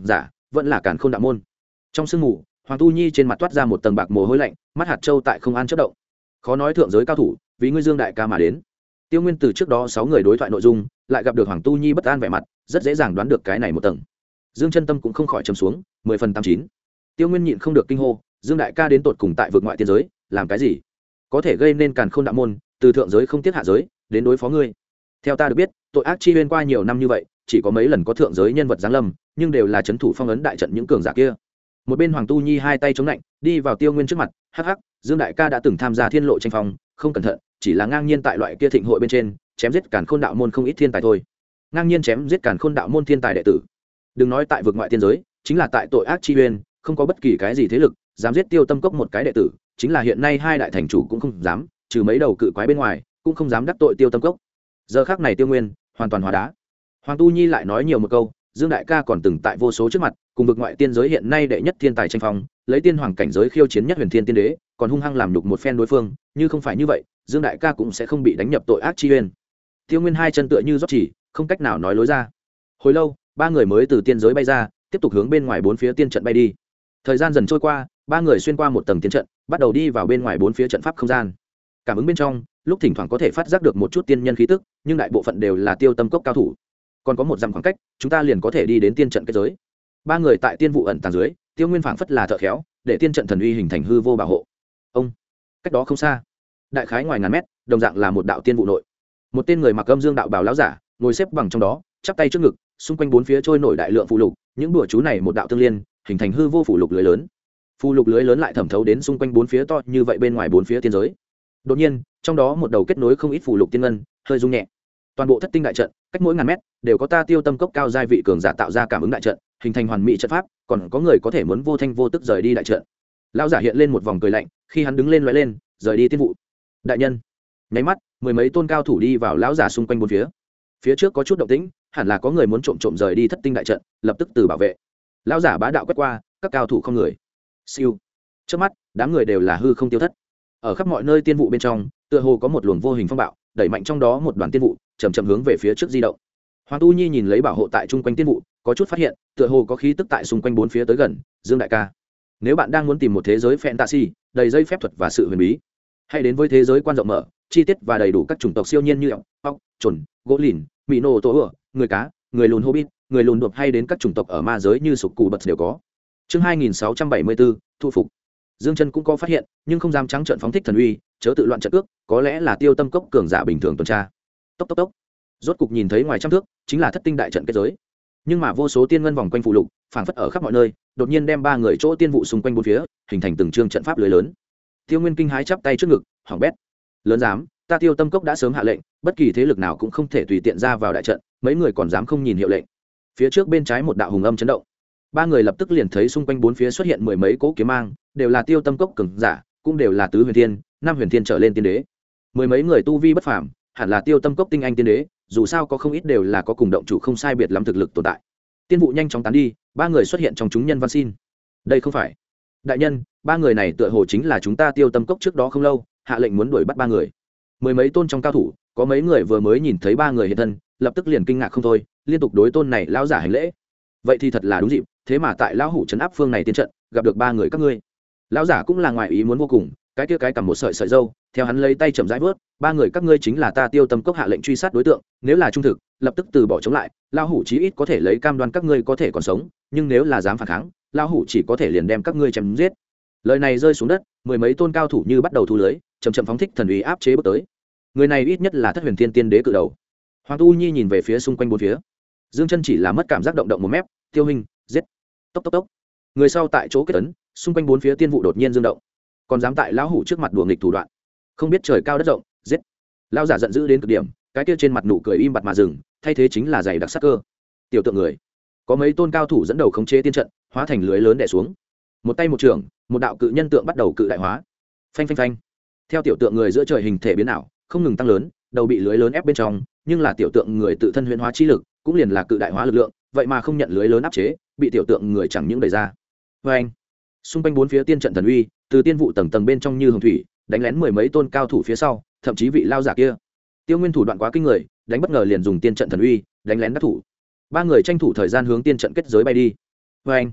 vẫn là càn khôn đạo môn. Trong sương mù, Hoàng Tu Nhi trên mặt toát ra một tầng bạc mồ hôi lạnh, mắt hạt châu tại không an chớp động. Khó nói thượng giới cao thủ vì ngươi Dương đại ca mà đến. Tiêu Nguyên từ trước đó 6 người đối thoại nội dung, lại gặp được Hoàng Tu Nhi bất an vẻ mặt, rất dễ dàng đoán được cái này một tầng. Dương Chân Tâm cũng không khỏi trầm xuống, 10 phần 89. Tiêu Nguyên nhịn không được kinh hô, Dương đại ca đến tột cùng tại vực ngoại tiên giới, làm cái gì? Có thể gây nên càn khôn đạo môn, từ thượng giới không tiếc hạ giới, đến đối phó ngươi. Theo ta được biết, tội ác chi uyên qua nhiều năm như vậy, chỉ có mấy lần có thượng giới nhân vật giáng lâm, nhưng đều là trấn thủ phong ấn đại trận những cường giả kia. Một bên Hoàng Tu Nhi hai tay chống lạnh, đi vào Tiêu Nguyên trước mặt, hắc hắc, Dương đại ca đã từng tham gia thiên lộ tranh phong, không cẩn thận, chỉ là ngang nhiên tại loại kia thịnh hội bên trên, chém giết càn khôn đạo môn không ít thiên tài thôi. Ngang nhiên chém giết càn khôn đạo môn thiên tài đệ tử. Đừng nói tại vực ngoại tiên giới, chính là tại tội ác chi uyên, không có bất kỳ cái gì thế lực dám giết Tiêu Tâm Cốc một cái đệ tử, chính là hiện nay hai đại thành chủ cũng không dám, trừ mấy đầu cự quái bên ngoài, cũng không dám đắc tội Tiêu Tâm Cốc. Giờ khắc này Tiêu Nguyên hoàn toàn hóa đá. Hoàng Tu Nhi lại nói nhiều một câu, Dương đại ca còn từng tại vô số trước mặt, cùng vực ngoại tiên giới hiện nay đệ nhất thiên tài tranh phong, lấy tiên hoàng cảnh giới khiêu chiến nhất huyền thiên tiên đế, còn hung hăng làm nhục một phen đối phương, như không phải như vậy, Dương đại ca cũng sẽ không bị đánh nhập tội ác chi uyên. Tiêu Nguyên hai chân tựa như rót chỉ, không cách nào nói lối ra. Hồi lâu, ba người mới từ tiên giới bay ra, tiếp tục hướng bên ngoài bốn phía tiên trận bay đi. Thời gian dần trôi qua, ba người xuyên qua một tầng tiên trận, bắt đầu đi vào bên ngoài bốn phía trận pháp không gian. Cảm ứng bên trong, lúc thỉnh thoảng có thể phát giác được một chút tiên nhân khí tức, nhưng đại bộ phận đều là Tiêu Tâm Cốc cao thủ. Còn có một dặm khoảng cách, chúng ta liền có thể đi đến tiên trận kết giới. Ba người tại tiên vụ ẩn tàng dưới, Tiêu Nguyên phảng phất là thợ khéo, để tiên trận thần uy hình thành hư vô bảo hộ. Ông, cách đó không xa, đại khái ngoài ngàn mét, đồng dạng là một đạo tiên vụ nội. Một tên người mặc âm dương đạo bào lão giả, ngồi xếp bằng trong đó, chắp tay trước ngực, xung quanh bốn phía trôi nổi đại lượng phù lục, những đùa chú này một đạo tương liên, hình thành hư vô phù lục lưới lớn. Phù lục lưới lớn lại thẩm thấu đến xung quanh bốn phía to như vậy bên ngoài bốn phía tiên giới. Đột nhiên, trong đó một đầu kết nối không ít phù lục tiên ngân, hơi rung nhẹ. Toàn bộ thất tinh đại trận, cách mỗi ngàn mét đều có ta Tiêu Tâm Cốc cao giai vị cường giả tạo ra cảm ứng đại trận, hình thành hoàn mỹ trận pháp, còn có người có thể muốn vô thanh vô tức rời đi đại trận. Lão giả hiện lên một vòng cười lạnh, khi hắn đứng lên lóe lên, rời đi tiên vụ. Đại nhân, nháy mắt, mười mấy tôn cao thủ đi vào lão giả xung quanh bốn phía. Phía trước có chút động tĩnh, hẳn là có người muốn trộm trộm rời đi thất tinh đại trận, lập tức từ bảo vệ. Lão giả bá đạo quét qua, các cao thủ không người. Siêu. Trước mắt, đám người đều là hư không tiêu thất. Ở khắp mọi nơi tiên vụ bên trong, tựa hồ có một luồng vô hình phong bạo, đẩy mạnh trong đó một đoàn tiên vụ, chậm chậm hướng về phía trước di động. Hoàng Tu Nhi nhìn lấy bảo hộ tại trung quanh tiên vụ, có chút phát hiện, tựa hồ có khí tức tại xung quanh bốn phía tới gần. Dương đại ca, nếu bạn đang muốn tìm một thế giới fantasy đầy dây phép thuật và sự huyền bí, hãy đến với thế giới quan rộng mở, chi tiết và đầy đủ các chủng tộc siêu nhiên như ốc, chuẩn, gỗ lìn, mỹ nô tổ ửa, người cá, người lùn hobbit, người lùn đột hay đến các chủng tộc ở ma giới như sục cù bật đều có. Chương 2674, thu phục. Dương Chân cũng có phát hiện, nhưng không dám trắng trợn phóng thích thần uy, chớ tự loạn trận cước, có lẽ là Tiêu Tâm Cốc cường giả bình thường tuần tra. Tốc tốc tốc. Rốt cục nhìn thấy ngoài trăm thước, chính là thất tinh đại trận kết giới. Nhưng mà vô số tiên ngân vòng quanh phù lục, phảng phất ở khắp mọi nơi, đột nhiên đem ba người chỗ tiên vụ xung quanh bốn phía, hình thành từng chương trận pháp lưới lớn. Tiêu Nguyên kinh hái chắp tay trước ngực, hỏng bét. Lớn dám, ta Tiêu Tâm Cốc đã sớm hạ lệnh, bất kỳ thế lực nào cũng không thể tùy tiện ra vào đại trận, mấy người còn dám không nhìn hiệu lệnh. Phía trước bên trái một đạo hùng âm chấn động. Ba người lập tức liền thấy xung quanh bốn phía xuất hiện mười mấy cỗ kiếm mang, đều là Tiêu Tâm Cốc cường giả, cũng đều là tứ huyền thiên, năm huyền thiên trở lên tiên đế. Mười mấy người tu vi bất phàm, hẳn là Tiêu Tâm Cốc tinh anh tiên đế, dù sao có không ít đều là có cùng động chủ không sai biệt lắm thực lực tồn tại. Tiên vụ nhanh chóng tán đi, ba người xuất hiện trong chúng nhân văn xin. Đây không phải đại nhân, ba người này tựa hồ chính là chúng ta Tiêu Tâm Cốc trước đó không lâu hạ lệnh muốn đuổi bắt ba người. Mười mấy tôn trong cao thủ, có mấy người vừa mới nhìn thấy ba người hiện thân, lập tức liền kinh ngạc không thôi, liên tục đối tôn này lão giả hành lễ. Vậy thì thật là đúng dịp, thế mà tại lão hủ trấn áp phương này tiên trận, gặp được ba người các ngươi. Lão giả cũng là ngoài ý muốn vô cùng, cái kia cái cầm một sợi sợi dâu, theo hắn lấy tay chậm rãi vớt, ba người các ngươi chính là ta Tiêu Tâm Cốc hạ lệnh truy sát đối tượng, nếu là trung thực, lập tức từ bỏ chống lại, lão hủ chí ít có thể lấy cam đoan các ngươi có thể còn sống, nhưng nếu là dám phản kháng, lão hủ chỉ có thể liền đem các ngươi chém giết. Lời này rơi xuống đất, mười mấy tôn cao thủ như bắt đầu thu lưới, chậm chậm phóng thích thần uy áp chế bước tới. Người này ít nhất là thất huyền thiên tiên đế cự đầu. Hoàng Tu Nhi nhìn về phía xung quanh bốn phía. Dương Chân chỉ là mất cảm giác động động một mép, Tiêu hình, giết. Tốc tốc tốc. Người sau tại chỗ kết ấn, xung quanh bốn phía tiên vụ đột nhiên dương động. Còn dám tại lão hủ trước mặt đùa nghịch thủ đoạn, không biết trời cao đất rộng, giết. Lão giả giận dữ đến cực điểm, cái kia trên mặt nụ cười im bặt mà dừng, thay thế chính là dày đặc sắc cơ. Tiểu tượng người, có mấy tôn cao thủ dẫn đầu khống chế tiên trận, hóa thành lưới lớn đè xuống. Một tay một trường, một đạo cự nhân tượng bắt đầu cự đại hóa. Phanh phanh phanh. Theo tiểu tượng người giữa trời hình thể biến ảo, không ngừng tăng lớn, đầu bị lưới lớn ép bên trong, nhưng là tiểu tượng người tự thân huyễn hóa chi lực, cũng liền là cự đại hóa lực lượng, vậy mà không nhận lưới lớn áp chế, bị tiểu tượng người chẳng những đẩy ra. Phanh. Xung quanh bốn phía tiên trận thần uy, từ tiên vụ tầng tầng bên trong như hồng thủy, đánh lén mười mấy tôn cao thủ phía sau, thậm chí vị lao giả kia. Tiêu Nguyên thủ đoạn quá kinh người, đánh bất ngờ liền dùng tiên trận thần uy, đánh lén đắc thủ. Ba người tranh thủ thời gian hướng tiên trận kết giới bay đi. Phanh.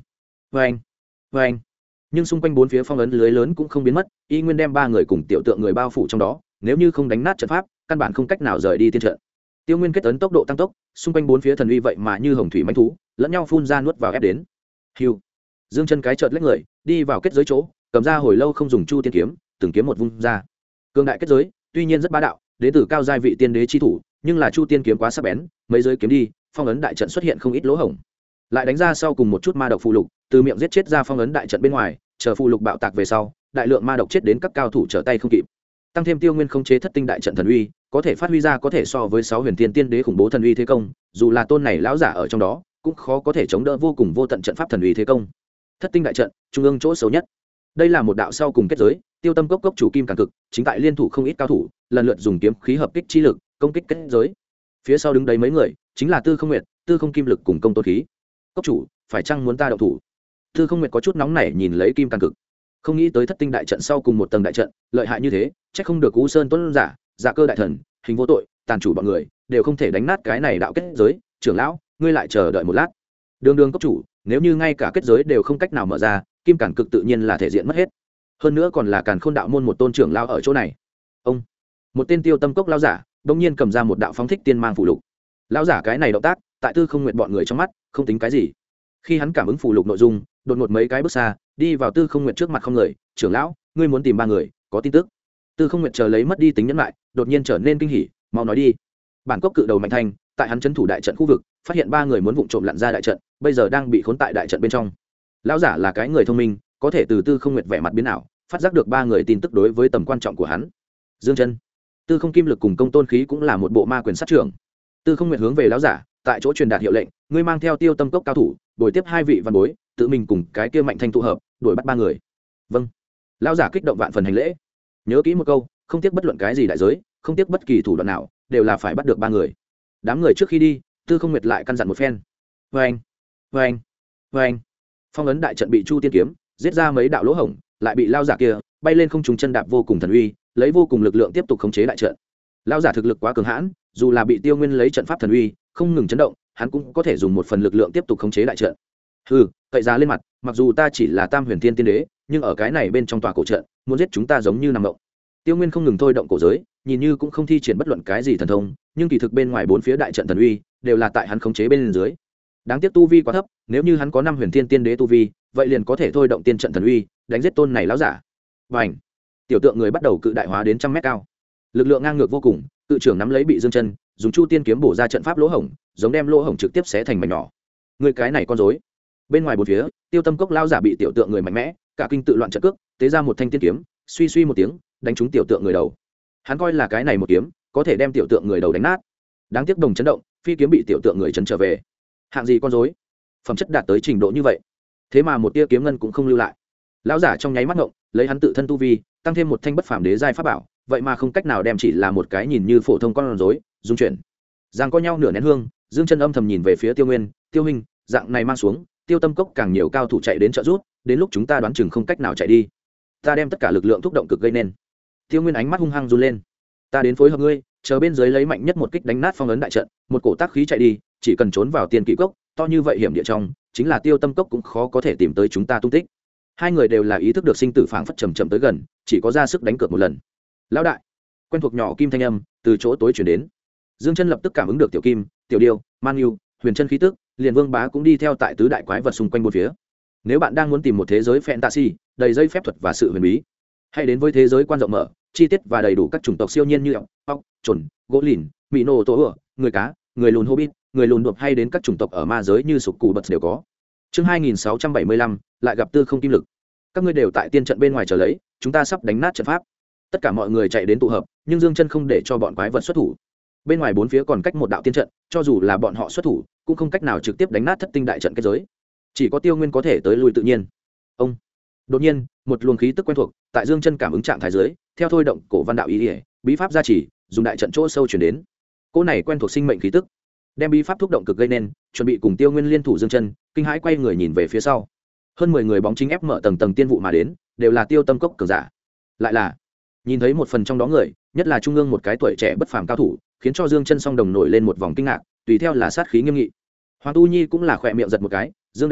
vê anh vê anh nhưng xung quanh bốn phía phong ấn lưới lớn cũng không biến mất, y nguyên đem ba người cùng tiểu tượng người bao phủ trong đó, nếu như không đánh nát trận pháp căn bản không cách nào rời đi tiên trận. Tiêu Nguyên kết ấn tốc độ tăng tốc, xung quanh bốn phía thần uy vậy mà như hồng thủy mãnh thú lẫn nhau phun ra nuốt vào ép đến. Hưu, Dương Chân cái chợt lách người đi vào kết giới chỗ, cầm ra hồi lâu không dùng chu tiên kiếm, từng kiếm một vung ra. Cương đại kết giới tuy nhiên rất bá đạo, đến từ cao giai vị tiên đế chi thủ, nhưng là chu tiên kiếm quá sắc bén, mấy giới kiếm đi, phong ấn đại trận xuất hiện không ít lỗ hổng. Lại đánh ra sau cùng một chút ma độc phù lục, từ miệng giết chết ra phong ấn đại trận bên ngoài, chờ phù lục bạo tạc về sau, đại lượng ma độc chết đến các cao thủ trở tay không kịp. Tăng thêm Tiêu Nguyên khống chế thất tinh đại trận thần uy, có thể phát huy ra có thể so với 6 huyền tiên tiên đế khủng bố thần uy thế công, dù là tôn này lão giả ở trong đó, cũng khó có thể chống đỡ vô cùng vô tận trận pháp thần uy thế công. Thất tinh đại trận, trung ương chỗ xấu nhất. Đây là một đạo sau cùng kết giới, Tiêu Tâm cốc cốc chủ Kim Càn Cực, chính tại liên thủ không ít cao thủ, lần lượt dùng kiếm khí hợp kích chi lực, công kích kết giới. Phía sau đứng đấy mấy người, chính là Tư Không Nguyệt, Tư Không Kim Lực cùng Công Tôn Khí. Cốc chủ, phải chăng muốn ta động thủ? Tư Không Nguyệt có chút nóng nảy nhìn lấy Kim Càn Cực, không nghĩ tới thất tinh đại trận sau cùng một tầng đại trận, lợi hại như thế, chắc không được Cú Sơn Tuấn giả, Dạ Cơ đại thần, Hình Vô Tội, tàn chủ bọn người đều không thể đánh nát cái này đạo kết giới. Trưởng lão, ngươi lại chờ đợi một lát. Đường cốc chủ, nếu như ngay cả kết giới đều không cách nào mở ra, Kim Càn Cực tự nhiên là thể diện mất hết. Hơn nữa còn là Càn Khôn đạo môn một tôn trưởng lão ở chỗ này. Ông, một tên Tiêu Tâm cốc lão giả, bỗng nhiên cầm ra một đạo phóng thích tiên mang phù lục. Lão giả cái này động tác, tại Tư Không Nguyện bọn người trong mắt, không tính cái gì. Khi hắn cảm ứng phù lục nội dung, đột ngột mấy cái bước xa, đi vào Tư Không Nguyện trước mặt không người, "Trưởng lão, ngươi muốn tìm ba người, có tin tức?" Tư Không Nguyện chờ lấy mất đi tính nhẫn lại, đột nhiên trở nên kinh hỉ, "Mau nói đi." Bản cốc cự đầu Mạnh Thanh, tại hắn trấn thủ đại trận khu vực, phát hiện ba người muốn vụng trộm lặn ra đại trận, bây giờ đang bị khốn tại đại trận bên trong. Lão giả là cái người thông minh, có thể từ Tư Không Nguyện vẻ mặt biến ảo, phát giác được ba người tin tức đối với tầm quan trọng của hắn. Dương Chân, Tư Không Kim Lực cùng Công Tôn Khí cũng là một bộ ma quyền sát trưởng. Tư Không Nguyện hướng về lão giả, tại chỗ truyền đạt hiệu lệnh, ngươi mang theo Tiêu Tâm cốc cao thủ, bồi tiếp hai vị văn bối, tự mình cùng cái kia Mạnh Thanh tụ hợp, đuổi bắt ba người. Vâng. Lão giả kích động vạn phần hành lễ. Nhớ kỹ một câu, không tiếc bất luận cái gì đại giới, không tiếc bất kỳ thủ đoạn nào, đều là phải bắt được ba người. Đám người trước khi đi, Tư Không Nguyệt lại căn dặn một phen. Vâng, vâng, vâng. Phong ấn đại trận bị Chu Tiên kiếm giết ra mấy đạo lỗ hổng, lại bị lão giả kia bay lên không trung chân đạp vô cùng thần uy, lấy vô cùng lực lượng tiếp tục khống chế đại trận. Lão giả thực lực quá cường hãn, dù là bị Tiêu Nguyên lấy trận pháp thần uy không ngừng chấn động, hắn cũng có thể dùng một phần lực lượng tiếp tục khống chế đại trận. Hừ, cậy giá lên mặt, mặc dù ta chỉ là Tam Huyền Tiên Tiên Đế, nhưng ở cái này bên trong tòa cổ trận, muốn giết chúng ta giống như nằm mộng. Tiêu Nguyên không ngừng thôi động cổ giới, nhìn như cũng không thi triển bất luận cái gì thần thông, nhưng kỳ thực bên ngoài bốn phía đại trận thần uy đều là tại hắn khống chế bên dưới. Đáng tiếc tu vi quá thấp, nếu như hắn có 5 Huyền Tiên Tiên Đế tu vi, vậy liền có thể thôi động tiên trận thần uy, đánh giết tôn này lão giả. Bành! Tiểu tượng người bắt đầu cự đại hóa đến trăm mét cao. Lực lượng ngang ngược vô cùng, tự trưởng nắm lấy bị Dương Chân, dùng Chu Tiên kiếm bổ ra trận pháp lỗ hổng, giống đem lỗ hổng trực tiếp xé thành mảnh nhỏ. Người cái này con rối. Bên ngoài bốn phía, Tiêu Tâm cốc lão giả bị tiểu tượng người mạnh mẽ, cả kinh tự loạn trận cước, tế ra một thanh tiên kiếm, suy suy một tiếng, đánh trúng tiểu tượng người đầu. Hắn coi là cái này một kiếm có thể đem tiểu tượng người đầu đánh nát, đáng tiếc đồng chấn động, phi kiếm bị tiểu tượng người chấn trở về. Hạng gì con rối, phẩm chất đạt tới trình độ như vậy, thế mà một tia kiếm ngân cũng không lưu lại. Lão giả trong nháy mắt ngộng, lấy hắn tự thân tu vi, tăng thêm một thanh bất phàm đế giai pháp bảo, vậy mà không cách nào đem chỉ là một cái nhìn như phổ thông con rối dung chuyển. Giang có nhau nửa nén hương, Dương Chân âm thầm nhìn về phía Tiêu Nguyên, "Tiêu huynh, dạng này mang xuống, Tiêu Tâm cốc càng nhiều cao thủ chạy đến trợ giúp, đến lúc chúng ta đoán chừng không cách nào chạy đi. Ta đem tất cả lực lượng thúc động cực gây nên." Tiêu Nguyên ánh mắt hung hăng run lên. "Ta đến phối hợp ngươi, chờ bên dưới lấy mạnh nhất một kích đánh nát phong ấn đại trận, một cổ tác khí chạy đi, chỉ cần trốn vào tiên kỵ cốc, to như vậy hiểm địa trong, chính là Tiêu Tâm cốc cũng khó có thể tìm tới chúng ta tung tích." Hai người đều là ý thức được sinh tử phảng phất chậm chậm tới gần, chỉ có ra sức đánh cược một lần. "Lão đại!" Quen thuộc nhỏ kim thanh âm từ chỗ tối truyền đến. Dương Chân lập tức cảm ứng được Tiểu Kim, Tiểu Điêu, Man Nhu, Huyền Chân khí tức, liền Vương Bá cũng đi theo tại tứ đại quái vật xung quanh bốn phía. Nếu bạn đang muốn tìm một thế giới fantasy đầy dây phép thuật và sự huyền bí, hãy đến với thế giới quan rộng mở, chi tiết và đầy đủ các chủng tộc siêu nhiên như ốc, chuẩn, gỗ lìn, mỹ nô tổ ửa, người cá, người lùn hobbit, người lùn đột hay đến các chủng tộc ở ma giới như sục cù bật đều có. Chương 2675, lại gặp Tư Không Kim Lực. Các ngươi đều tại tiên trận bên ngoài chờ lấy, chúng ta sắp đánh nát trận pháp. Tất cả mọi người chạy đến tụ hợp, nhưng Dương Chân không để cho bọn quái vật xuất thủ. Bên ngoài bốn phía còn cách một đạo tiên trận, cho dù là bọn họ xuất thủ, cũng không cách nào trực tiếp đánh nát thất tinh đại trận kết giới. Chỉ có Tiêu Nguyên có thể tới lui tự nhiên. Ông. Đột nhiên, một luồng khí tức quen thuộc, tại Dương Chân cảm ứng trạng thái dưới, theo thôi động cổ văn đạo ý, bí pháp gia trì, dùng đại trận chỗ sâu truyền đến. Cỗ này quen thuộc sinh mệnh khí tức, đem bí pháp thúc động cực gây nên, chuẩn bị cùng Tiêu Nguyên liên thủ Dương Chân, kinh hãi quay người nhìn về phía sau. Hơn 10 người bóng chính ép mở tầng tầng tiên vụ mà đến, đều là Tiêu Tâm cốc cường giả. Lại là nhìn thấy một phần trong đó người, nhất là trung ương một cái tuổi trẻ bất phàm cao thủ, khiến cho Dương Chân song đồng nổi lên một vòng kinh ngạc, tùy theo là sát khí nghiêm nghị. Hoàng Tu Nhi cũng là khỏe miệng giật một cái, Dương đại ca,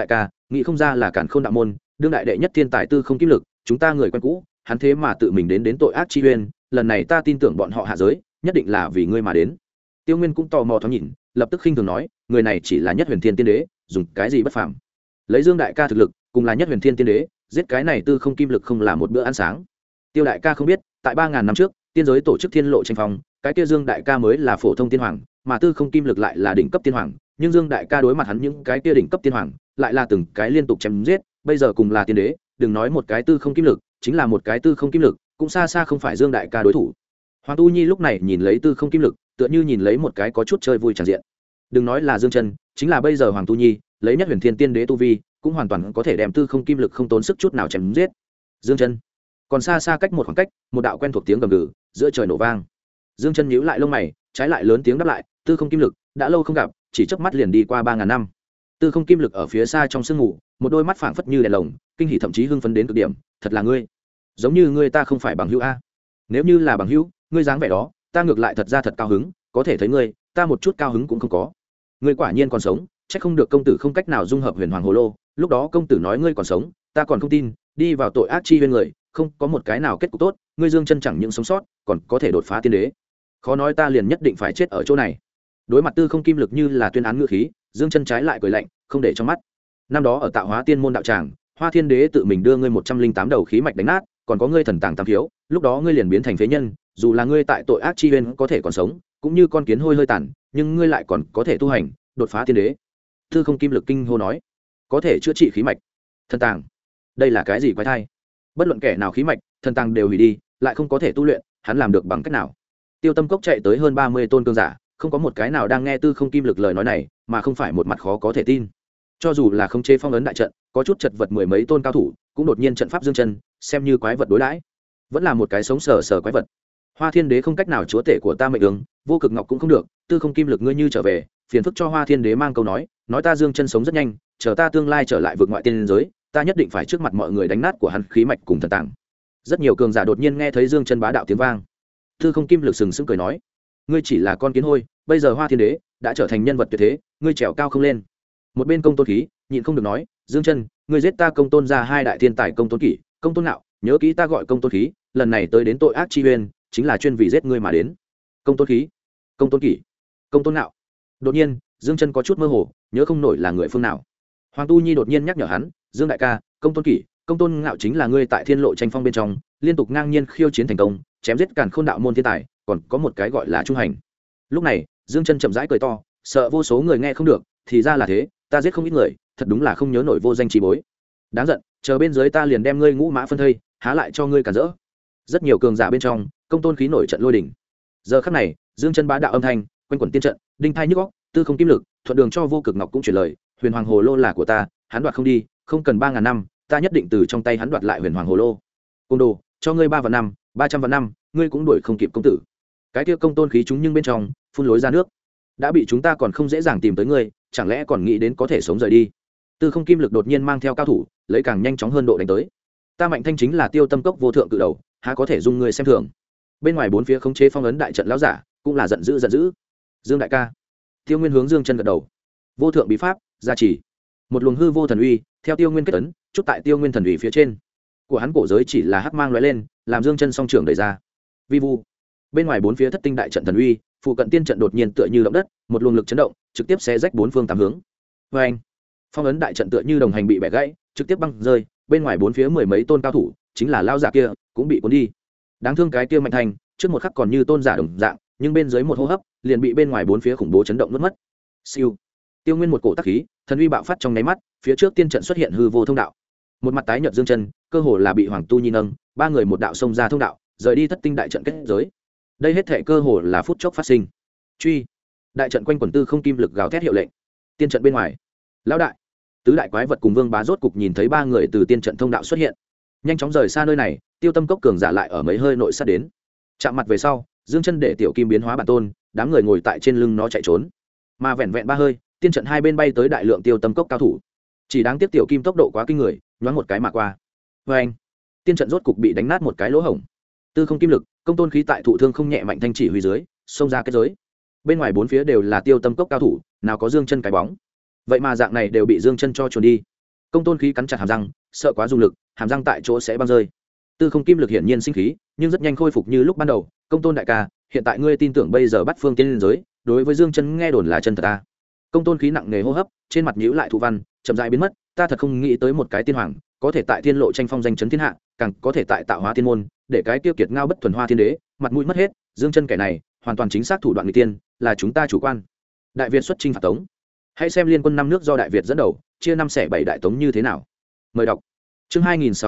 nghĩ không ra là cản khôn đạo môn đương đại đệ nhất thiên tài tư không kim lực, chúng ta người quen cũ, hắn thế mà tự mình đến tội ác chi uyên, lần này ta tin tưởng bọn họ hạ giới nhất định là vì ngươi mà đến. Tiêu Nguyên cũng tò mò thoáng nhìn, lập tức khinh thường nói, người này chỉ là nhất huyền thiên tiên đế, dùng cái gì bất phàm? Lấy Dương đại ca thực lực, cùng là nhất huyền thiên tiên đế, giết cái này tư không kim lực không là một bữa ăn sáng. Tiêu đại ca không biết, tại 3000 năm trước, tiên giới tổ chức thiên lộ tranh phong, cái kia Dương đại ca mới là phổ thông tiên hoàng, mà tư không kim lực lại là đỉnh cấp tiên hoàng, nhưng Dương đại ca đối mặt hắn những cái kia đỉnh cấp tiên hoàng, lại là từng cái liên tục chém giết, bây giờ cùng là tiên đế, đừng nói một cái tư không kim lực, chính là một cái tư không kim lực, cũng xa xa không phải Dương đại ca đối thủ. Hoàng Tu Nhi lúc này nhìn lấy tư không kim lực, tựa như nhìn lấy một cái có chút chơi vui tràn diện. Đừng nói là Dương Chân, chính là bây giờ Hoàng Tu Nhi, lấy nhất huyền thiên tiên đế tu vi, cũng hoàn toàn có thể đem tư không kim lực không tốn sức chút nào chém giết. Dương Chân, còn xa xa cách một khoảng cách, một đạo quen thuộc tiếng gầm gừ giữa trời nổ vang. Dương Chân nhíu lại lông mày, trái lại lớn tiếng đáp lại, tư không kim lực, đã lâu không gặp, chỉ chớp mắt liền đi qua 3000 năm. Tư không kim lực ở phía xa trong sương ngủ, một đôi mắt phảng phất như đèn lồng, kinh hỉ thậm chí hưng phấn đến cực điểm, thật là ngươi, giống như ngươi ta không phải bằng hữu a. Nếu như là bằng hữu, ngươi dáng vẻ đó, ta ngược lại thật ra thật cao hứng, có thể thấy ngươi, ta một chút cao hứng cũng không có. Ngươi quả nhiên còn sống, chắc không được công tử không cách nào dung hợp huyền hoàng hồ lô, lúc đó công tử nói ngươi còn sống, ta còn không tin, đi vào tội ác chi huyên người, không có một cái nào kết cục tốt, ngươi Dương Chân chẳng những sống sót, còn có thể đột phá tiên đế. Khó nói ta liền nhất định phải chết ở chỗ này. Đối mặt tư không kim lực như là tuyên án ngữ khí, Dương Chân trái lại cười lạnh, không để trong mắt. Năm đó ở Tạo Hóa Tiên môn đạo tràng, Hoa Thiên Đế tự mình đưa ngươi 108 đầu khí mạch đánh nát, còn có ngươi thần tàng tam thiếu, lúc đó ngươi liền biến thành phế nhân, dù là ngươi tại tội ác chi huyên có thể còn sống, cũng như con kiến hôi hơi tàn, nhưng ngươi lại còn có thể tu hành, đột phá tiên đế. Tư không kim lực kinh hô nói, có thể chữa trị khí mạch, thần tàng, đây là cái gì quái thai? Bất luận kẻ nào khí mạch, thần tàng đều hủy đi, lại không có thể tu luyện, hắn làm được bằng cách nào? Tiêu Tâm Cốc chạy tới hơn 30 tôn cương giả, không có một cái nào đang nghe tư không kim lực lời nói này, mà không phải một mặt khó có thể tin. Cho dù là không chế phong ấn đại trận, có chút chật vật mười mấy tôn cao thủ, cũng đột nhiên trận pháp Dương Chân, xem như quái vật đối đãi, vẫn là một cái sống sờ sờ quái vật. Hoa Thiên Đế không cách nào chúa tể của ta mệnh ứng, vô cực ngọc cũng không được, tư không kim lực ngươi như trở về, phiền phức cho Hoa Thiên Đế mang câu nói ta Dương Chân sống rất nhanh, chờ ta tương lai trở lại vượt ngoại tiên giới, ta nhất định phải trước mặt mọi người đánh nát của hắn khí mạch cùng thần tàng. Rất nhiều cường giả đột nhiên nghe thấy Dương Chân bá đạo tiếng vang. Tư không kim lực sừng sững cười nói, ngươi chỉ là con kiến hôi, bây giờ Hoa Thiên Đế đã trở thành nhân vật tuyệt thế, ngươi trèo cao không lên. Một bên Công Tôn Khí nhịn không được nói, Dương Chân, ngươi giết ta Công Tôn ra hai đại thiên tài Công Tôn Kỷ, Công Tôn Nạo, nhớ kỹ ta gọi Công Tôn Khí, lần này tới đến tội ác chi uyên, chính là chuyên vì giết ngươi mà đến. Công Tôn Khí, Công Tôn Kỷ, Công Tôn Nạo. Đột nhiên, Dương Chân có chút mơ hồ, nhớ không nổi là người phương nào. Hoàng Tu Nhi đột nhiên nhắc nhở hắn, Dương đại ca, Công Tôn Kỷ, Công Tôn Ngạo chính là ngươi tại thiên lộ tranh phong bên trong liên tục ngang nhiên khiêu chiến thành công, chém giết càn khôn đạo môn thiên tài, còn có một cái gọi là trung hành. Lúc này, Dương Chân chậm rãi cười to, sợ vô số người nghe không được, thì ra là thế, ta giết không ít người, thật đúng là không nhớ nổi vô danh trí bối. Đáng giận, chờ bên dưới ta liền đem ngươi ngũ mã phân thây, há lại cho ngươi cản rỡ. Rất nhiều cường giả bên trong, Công Tôn Khí nổi trận lôi đình. Giờ khắc này, Dương Chân bá đạo âm thanh quanh quẩn tiên trận, đinh thai nhức óc, tư không kim lực, thuận đường cho vô cực ngọc cũng truyền lời, huyền hoàng hồ lô là của ta, hắn đoạt không đi, không cần 3000 năm, ta nhất định từ trong tay hắn đoạt lại huyền hoàng hồ lô. Côn đồ, cho ngươi 3 vạn năm, 300 vạn năm, ngươi cũng đuổi không kịp công tử. Cái kia Công Tôn Khí chúng nhưng bên trong phun lối ra nước, đã bị chúng ta còn không dễ dàng tìm tới ngươi, chẳng lẽ còn nghĩ đến có thể sống rời đi? Tư không kim lực đột nhiên mang theo cao thủ, lấy càng nhanh chóng hơn độ đánh tới. Ta Mạnh Thanh chính là Tiêu Tâm Cốc vô thượng cự đầu, há có thể dung ngươi xem thường? Bên ngoài bốn phía khống chế phong ấn đại trận lão giả, cũng là giận dữ giận dữ. Dương đại ca. Tiêu Nguyên hướng Dương Chân gật đầu. Vô thượng bí pháp, gia trì. Một luồng hư vô thần uy, theo Tiêu Nguyên kết ấn, chút tại Tiêu Nguyên thần uy phía trên. Của hắn cổ giới chỉ là hắc mang lóe lên, làm Dương Chân song trưởng đẩy ra. Vi vu. Bên ngoài bốn phía thất tinh đại trận thần uy, phụ cận tiên trận đột nhiên tựa như động đất, một luồng lực chấn động, trực tiếp xé rách bốn phương tám hướng. Oeng! Phong ấn đại trận tựa như đồng hành bị bẻ gãy, trực tiếp băng rơi, bên ngoài bốn phía mười mấy tôn cao thủ, chính là lao giả kia, cũng bị cuốn đi. Đáng thương cái kia Mạnh Thành, trước một khắc còn như tôn giả đồng dạng, nhưng bên dưới một hô hấp, liền bị bên ngoài bốn phía khủng bố chấn động nuốt mất. Siêu! Tiêu Nguyên một cổ tắc khí, thần uy bạo phát trong nháy mắt, phía trước tiên trận xuất hiện hư vô thông đạo. Một mặt tái nhợt Dương Chân, cơ hồ là bị Hoàng Tu Nhi nâng, ba người một đạo xông ra thông đạo, rời đi thất tinh đại trận kết giới. Đây hết thảy cơ hồ là phút chốc phát sinh. Truy! Đại trận quanh quần tư không kim lực gào thét hiệu lệnh. Tiên trận bên ngoài, lão đại, tứ đại quái vật cùng Vương Bá rốt cục nhìn thấy ba người từ tiên trận thông đạo xuất hiện, nhanh chóng rời xa nơi này. Tiêu Tâm Cốc cường giả lại ở mấy hơi nội sát đến, chạm mặt về sau, Dương Chân để tiểu kim biến hóa bản tôn, đám người ngồi tại trên lưng nó chạy trốn, mà vẹn vẹn ba hơi, tiên trận hai bên bay tới đại lượng Tiêu Tâm Cốc cao thủ. Chỉ đáng tiếc tiểu kim tốc độ quá kinh người, nhoáng một cái mà qua. Với anh, tiên trận rốt cục bị đánh nát một cái lỗ hổng. Tư không kim lực, Công Tôn Khí tại thụ thương không nhẹ Mạnh Thanh chỉ huy dưới, xông ra kết giới. Bên ngoài bốn phía đều là Tiêu Tâm Cốc cao thủ, nào có Dương Chân cái bóng. Vậy mà dạng này đều bị Dương Chân cho chuồn đi. Công tôn khí cắn chặt hàm răng, sợ quá dùng lực, hàm răng tại chỗ sẽ băng rơi. Tư không kim lực hiển nhiên sinh khí, nhưng rất nhanh khôi phục như lúc ban đầu. Công tôn đại ca, hiện tại ngươi tin tưởng bây giờ bắt phương tiên giới, đối với Dương Chân nghe đồn là chân thật ta? Công tôn khí nặng nề hô hấp, trên mặt nhíu lại thụ văn, chậm rãi biến mất. Ta thật không nghĩ tới một cái tiên hoàng, có thể tại thiên lộ tranh phong danh chấn thiên hạ, càng có thể tại tạo hóa thiên môn, để cái tiêu kiệt ngao bất thuần hoa thiên đế, mặt mũi mất hết. Dương Chân kẻ này, hoàn toàn chính xác thủ đoạn người tiên, là chúng ta chủ quan. Đại Việt xuất chinh phạt Tống, hãy xem liên quân năm nước do Đại Việt dẫn đầu, chia 5 xẻ 7 đại Tống như thế nào. Mời đọc. Chương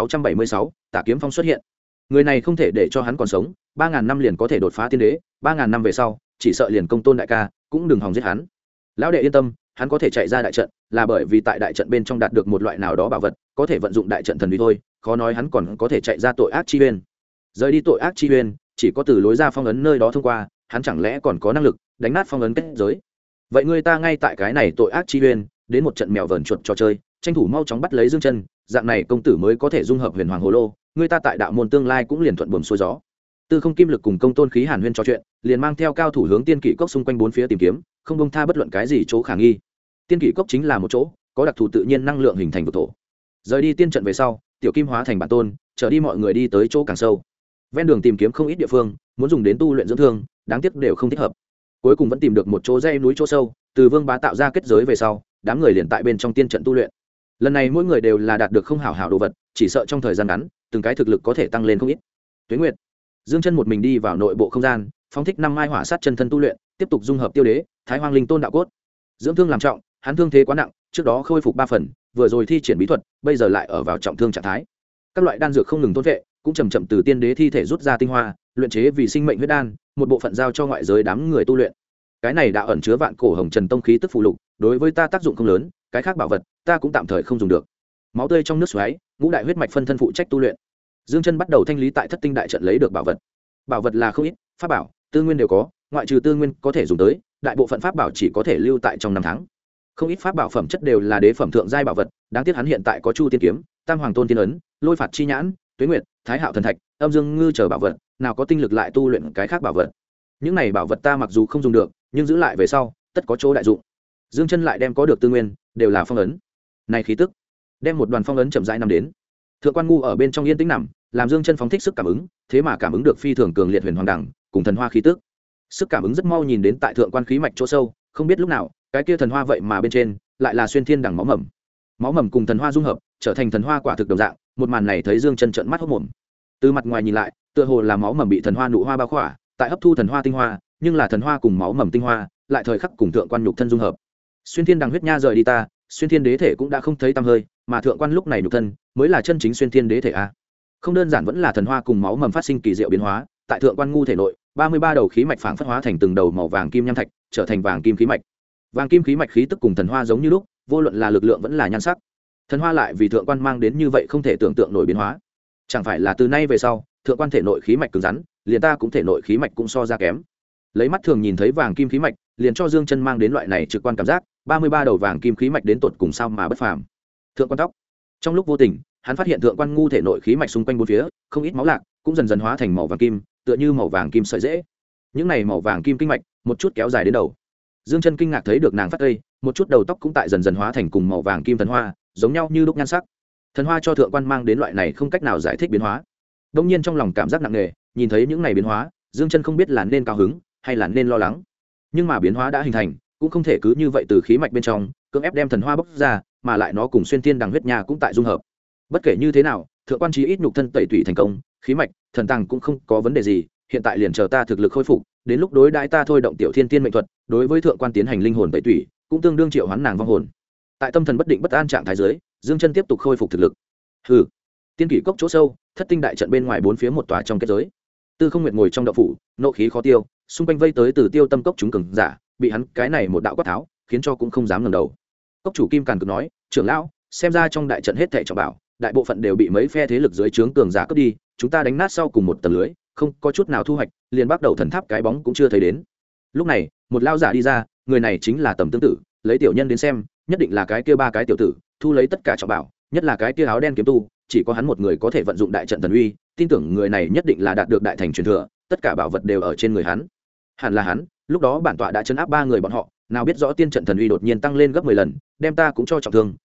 2676, Tả Kiếm Phong xuất hiện. Người này không thể để cho hắn còn sống, 3000 năm liền có thể đột phá tiên đế, 3000 năm về sau, chỉ sợ liền công tôn đại ca cũng đừng hòng giết hắn. Lão đệ yên tâm, hắn có thể chạy ra đại trận, là bởi vì tại đại trận bên trong đạt được một loại nào đó bảo vật, có thể vận dụng đại trận thần uy thôi, khó nói hắn còn có thể chạy ra tội ác chi uyên. Rời đi tội ác chi uyên, chỉ có từ lối ra phong ấn nơi đó thông qua, hắn chẳng lẽ còn có năng lực đánh nát phong ấn kết giới? Vậy người ta ngay tại cái này tội ác chi uyên, đến một trận mèo vờn chuột trò chơi, tranh thủ mau chóng bắt lấy Dương Chân, dạng này công tử mới có thể dung hợp huyền hoàng hồ lô, người ta tại đạo môn tương lai cũng liền thuận buồm xuôi gió. Tư không kim lực cùng công tôn khí hàn huyên trò chuyện, liền mang theo cao thủ hướng tiên kỷ cốc xung quanh bốn phía tìm kiếm, không buông tha bất luận cái gì chỗ khả nghi. Tiên kỷ cốc chính là một chỗ có đặc thù tự nhiên năng lượng hình thành vực thổ. Rời đi tiên trận về sau, tiểu kim hóa thành bản tôn, chở đi mọi người đi tới chỗ càng sâu. Ven đường tìm kiếm không ít địa phương, muốn dùng đến tu luyện dưỡng thương, đáng tiếc đều không thích hợp. Cuối cùng vẫn tìm được một chỗ dãy núi chỗ sâu, từ Vương Bá tạo ra kết giới về sau, đám người liền tại bên trong tiên trận tu luyện. Lần này mỗi người đều là đạt được không hảo hảo đồ vật, chỉ sợ trong thời gian ngắn, từng cái thực lực có thể tăng lên không ít. Tuế Nguyệt, Dương Chân một mình đi vào nội bộ không gian, phóng thích 5 mai hỏa sát chân thân tu luyện, tiếp tục dung hợp tiêu đế, Thái Hoang Linh Tôn đạo cốt. Dưỡng thương làm trọng, hắn thương thế quá nặng, trước đó khôi phục 3 phần, vừa rồi thi triển bí thuật, bây giờ lại ở vào trọng thương trạng thái. Các loại đan dược không ngừng tôn vệ, cũng chậm chậm từ tiên đế thi thể rút ra tinh hoa, luyện chế vì sinh mệnh huyết đan, một bộ phận giao cho ngoại giới đám người tu luyện. Cái này đã ẩn chứa vạn cổ hồng trần tông khí tức phụ lục, đối với ta tác dụng không lớn, cái khác bảo vật, ta cũng tạm thời không dùng được. Máu tươi trong nước xoáy, ngũ đại huyết mạch phân thân phụ trách tu luyện. Dương Chân bắt đầu thanh lý tại Thất Tinh đại trận lấy được bảo vật. Bảo vật là không ít, pháp bảo, tư nguyên đều có, ngoại trừ tư nguyên có thể dùng tới, đại bộ phận pháp bảo chỉ có thể lưu tại trong 5 tháng. Không ít pháp bảo phẩm chất đều là đế phẩm thượng giai bảo vật, đáng tiếc hắn hiện tại có Chu Tiên kiếm, Tam Hoàng Tôn Tiên ấn, Lôi Phạt chi nhãn, Tuế Nguyệt, Thái Hạo thần thạch, Âm Dương ngư chờ bảo vật, nào có tinh lực lại tu luyện cái khác bảo vật. Những này bảo vật ta mặc dù không dùng được, nhưng giữ lại về sau, tất có chỗ đại dụng. Dương Chân lại đem có được tư nguyên, đều là phong ấn. Này khí tức, đem một đoàn phong ấn chậm rãi nằm đến. Thượng quan ngu ở bên trong yên tĩnh nằm, làm Dương Chân phóng thích sức cảm ứng, thế mà cảm ứng được phi thường cường liệt huyền hoàng đẳng cùng thần hoa khí tức. Sức cảm ứng rất mau nhìn đến tại thượng quan khí mạch chỗ sâu, không biết lúc nào, cái kia thần hoa vậy mà bên trên lại là xuyên thiên đẳng máu mầm. Máu mầm cùng thần hoa dung hợp, trở thành thần hoa quả thực đồng dạng, một màn này thấy Dương Chân trợn mắt hốt mồm. Từ mặt ngoài nhìn lại, tựa hồ là máu mầm bị thần hoa nụ hoa bao khỏa, tại hấp thu thần hoa tinh hoa, nhưng là thần hoa cùng máu mầm tinh hoa, lại thời khắc cùng thượng quan nhục thân dung hợp. Xuyên thiên đằng huyết nha rời đi ta, xuyên thiên đế thể cũng đã không thấy tăm hơi, mà thượng quan lúc này nhục thân mới là chân chính xuyên thiên đế thể a. Không đơn giản vẫn là thần hoa cùng máu mầm phát sinh kỳ diệu biến hóa, tại thượng quan ngu thể nội, 33 đầu khí mạch phảng phất hóa thành từng đầu màu vàng kim nham thạch, trở thành vàng kim khí mạch. Vàng kim khí mạch khí tức cùng thần hoa giống như lúc, vô luận là lực lượng vẫn là nhan sắc. Thần hoa lại vì thượng quan mang đến như vậy không thể tưởng tượng nổi biến hóa. Chẳng phải là từ nay về sau, thượng quan thể nội khí mạch cứng rắn, liền ta cũng thể nội khí mạch cũng so ra kém. Lấy mắt thường nhìn thấy vàng kim khí mạch, liền cho Dương Chân mang đến loại này trực quan cảm giác, 33 đầu vàng kim khí mạch đến tột cùng sao mà bất phàm. Thượng quan tóc. Trong lúc vô tình, hắn phát hiện thượng quan ngu thể nội khí mạch xung quanh bốn phía, không ít máu lạc, cũng dần dần hóa thành màu vàng kim, tựa như màu vàng kim sợi rễ. Những này màu vàng kim kinh mạch, một chút kéo dài đến đầu. Dương Chân kinh ngạc thấy được nàng phát cây, một chút đầu tóc cũng tại dần dần hóa thành cùng màu vàng kim thần hoa, giống nhau như lúc nhan sắc. Thần hoa cho thượng quan mang đến loại này không cách nào giải thích biến hóa. Đông nhiên trong lòng cảm giác nặng nề, nhìn thấy những này biến hóa, Dương Chân không biết là nên cao hứng hay là nên lo lắng. Nhưng mà biến hóa đã hình thành, cũng không thể cứ như vậy từ khí mạch bên trong cưỡng ép đem thần hoa bóc ra, mà lại nó cùng xuyên thiên đằng huyết nha cũng tại dung hợp. Bất kể như thế nào, thượng quan chí ít nhục thân tẩy tủy thành công, khí mạch, thần tàng cũng không có vấn đề gì, hiện tại liền chờ ta thực lực khôi phục, đến lúc đối đãi ta thôi động tiểu thiên tiên mệnh thuật, đối với thượng quan tiến hành linh hồn tẩy tủy, cũng tương đương triệu hoán nàng vong hồn. Tại tâm thần bất định bất an trạng thái dưới, Dương Chân tiếp tục khôi phục thực lực. Hừ. Tiên kỷ cốc chỗ sâu, Thất Tinh đại trận bên ngoài bốn phía một tòa trong kết giới. Tư Không Nguyệt ngồi trong động phủ, nộ khí khó tiêu, xung quanh vây tới từ Tiêu Tâm cốc chúng cường giả, bị hắn cái này một đạo quát tháo, khiến cho cũng không dám ngẩng đầu. Cốc chủ Kim Càn cực nói, trưởng lão, xem ra trong đại trận hết thảy trọng bảo, đại bộ phận đều bị mấy phe thế lực dưới trướng cường giả cướp đi, chúng ta đánh nát sau cùng một tầng lưới, không có chút nào thu hoạch, liền bắt đầu thần tháp cái bóng cũng chưa thấy đến. Lúc này, một lão giả đi ra, người này chính là Tầm Tương Tử, lấy tiểu nhân đến xem, nhất định là cái kia ba cái tiểu tử, thu lấy tất cả trọng bảo, nhất là cái kia áo đen kiếm tu, chỉ có hắn một người có thể vận dụng đại trận thần uy, tin tưởng người này nhất định là đạt được đại thành truyền thừa, tất cả bảo vật đều ở trên người hắn. Hẳn là hắn, lúc đó bản tọa đã trấn áp 3 người bọn họ, nào biết rõ tiên trận thần uy đột nhiên tăng lên gấp 10 lần, đem ta cũng cho trọng thương,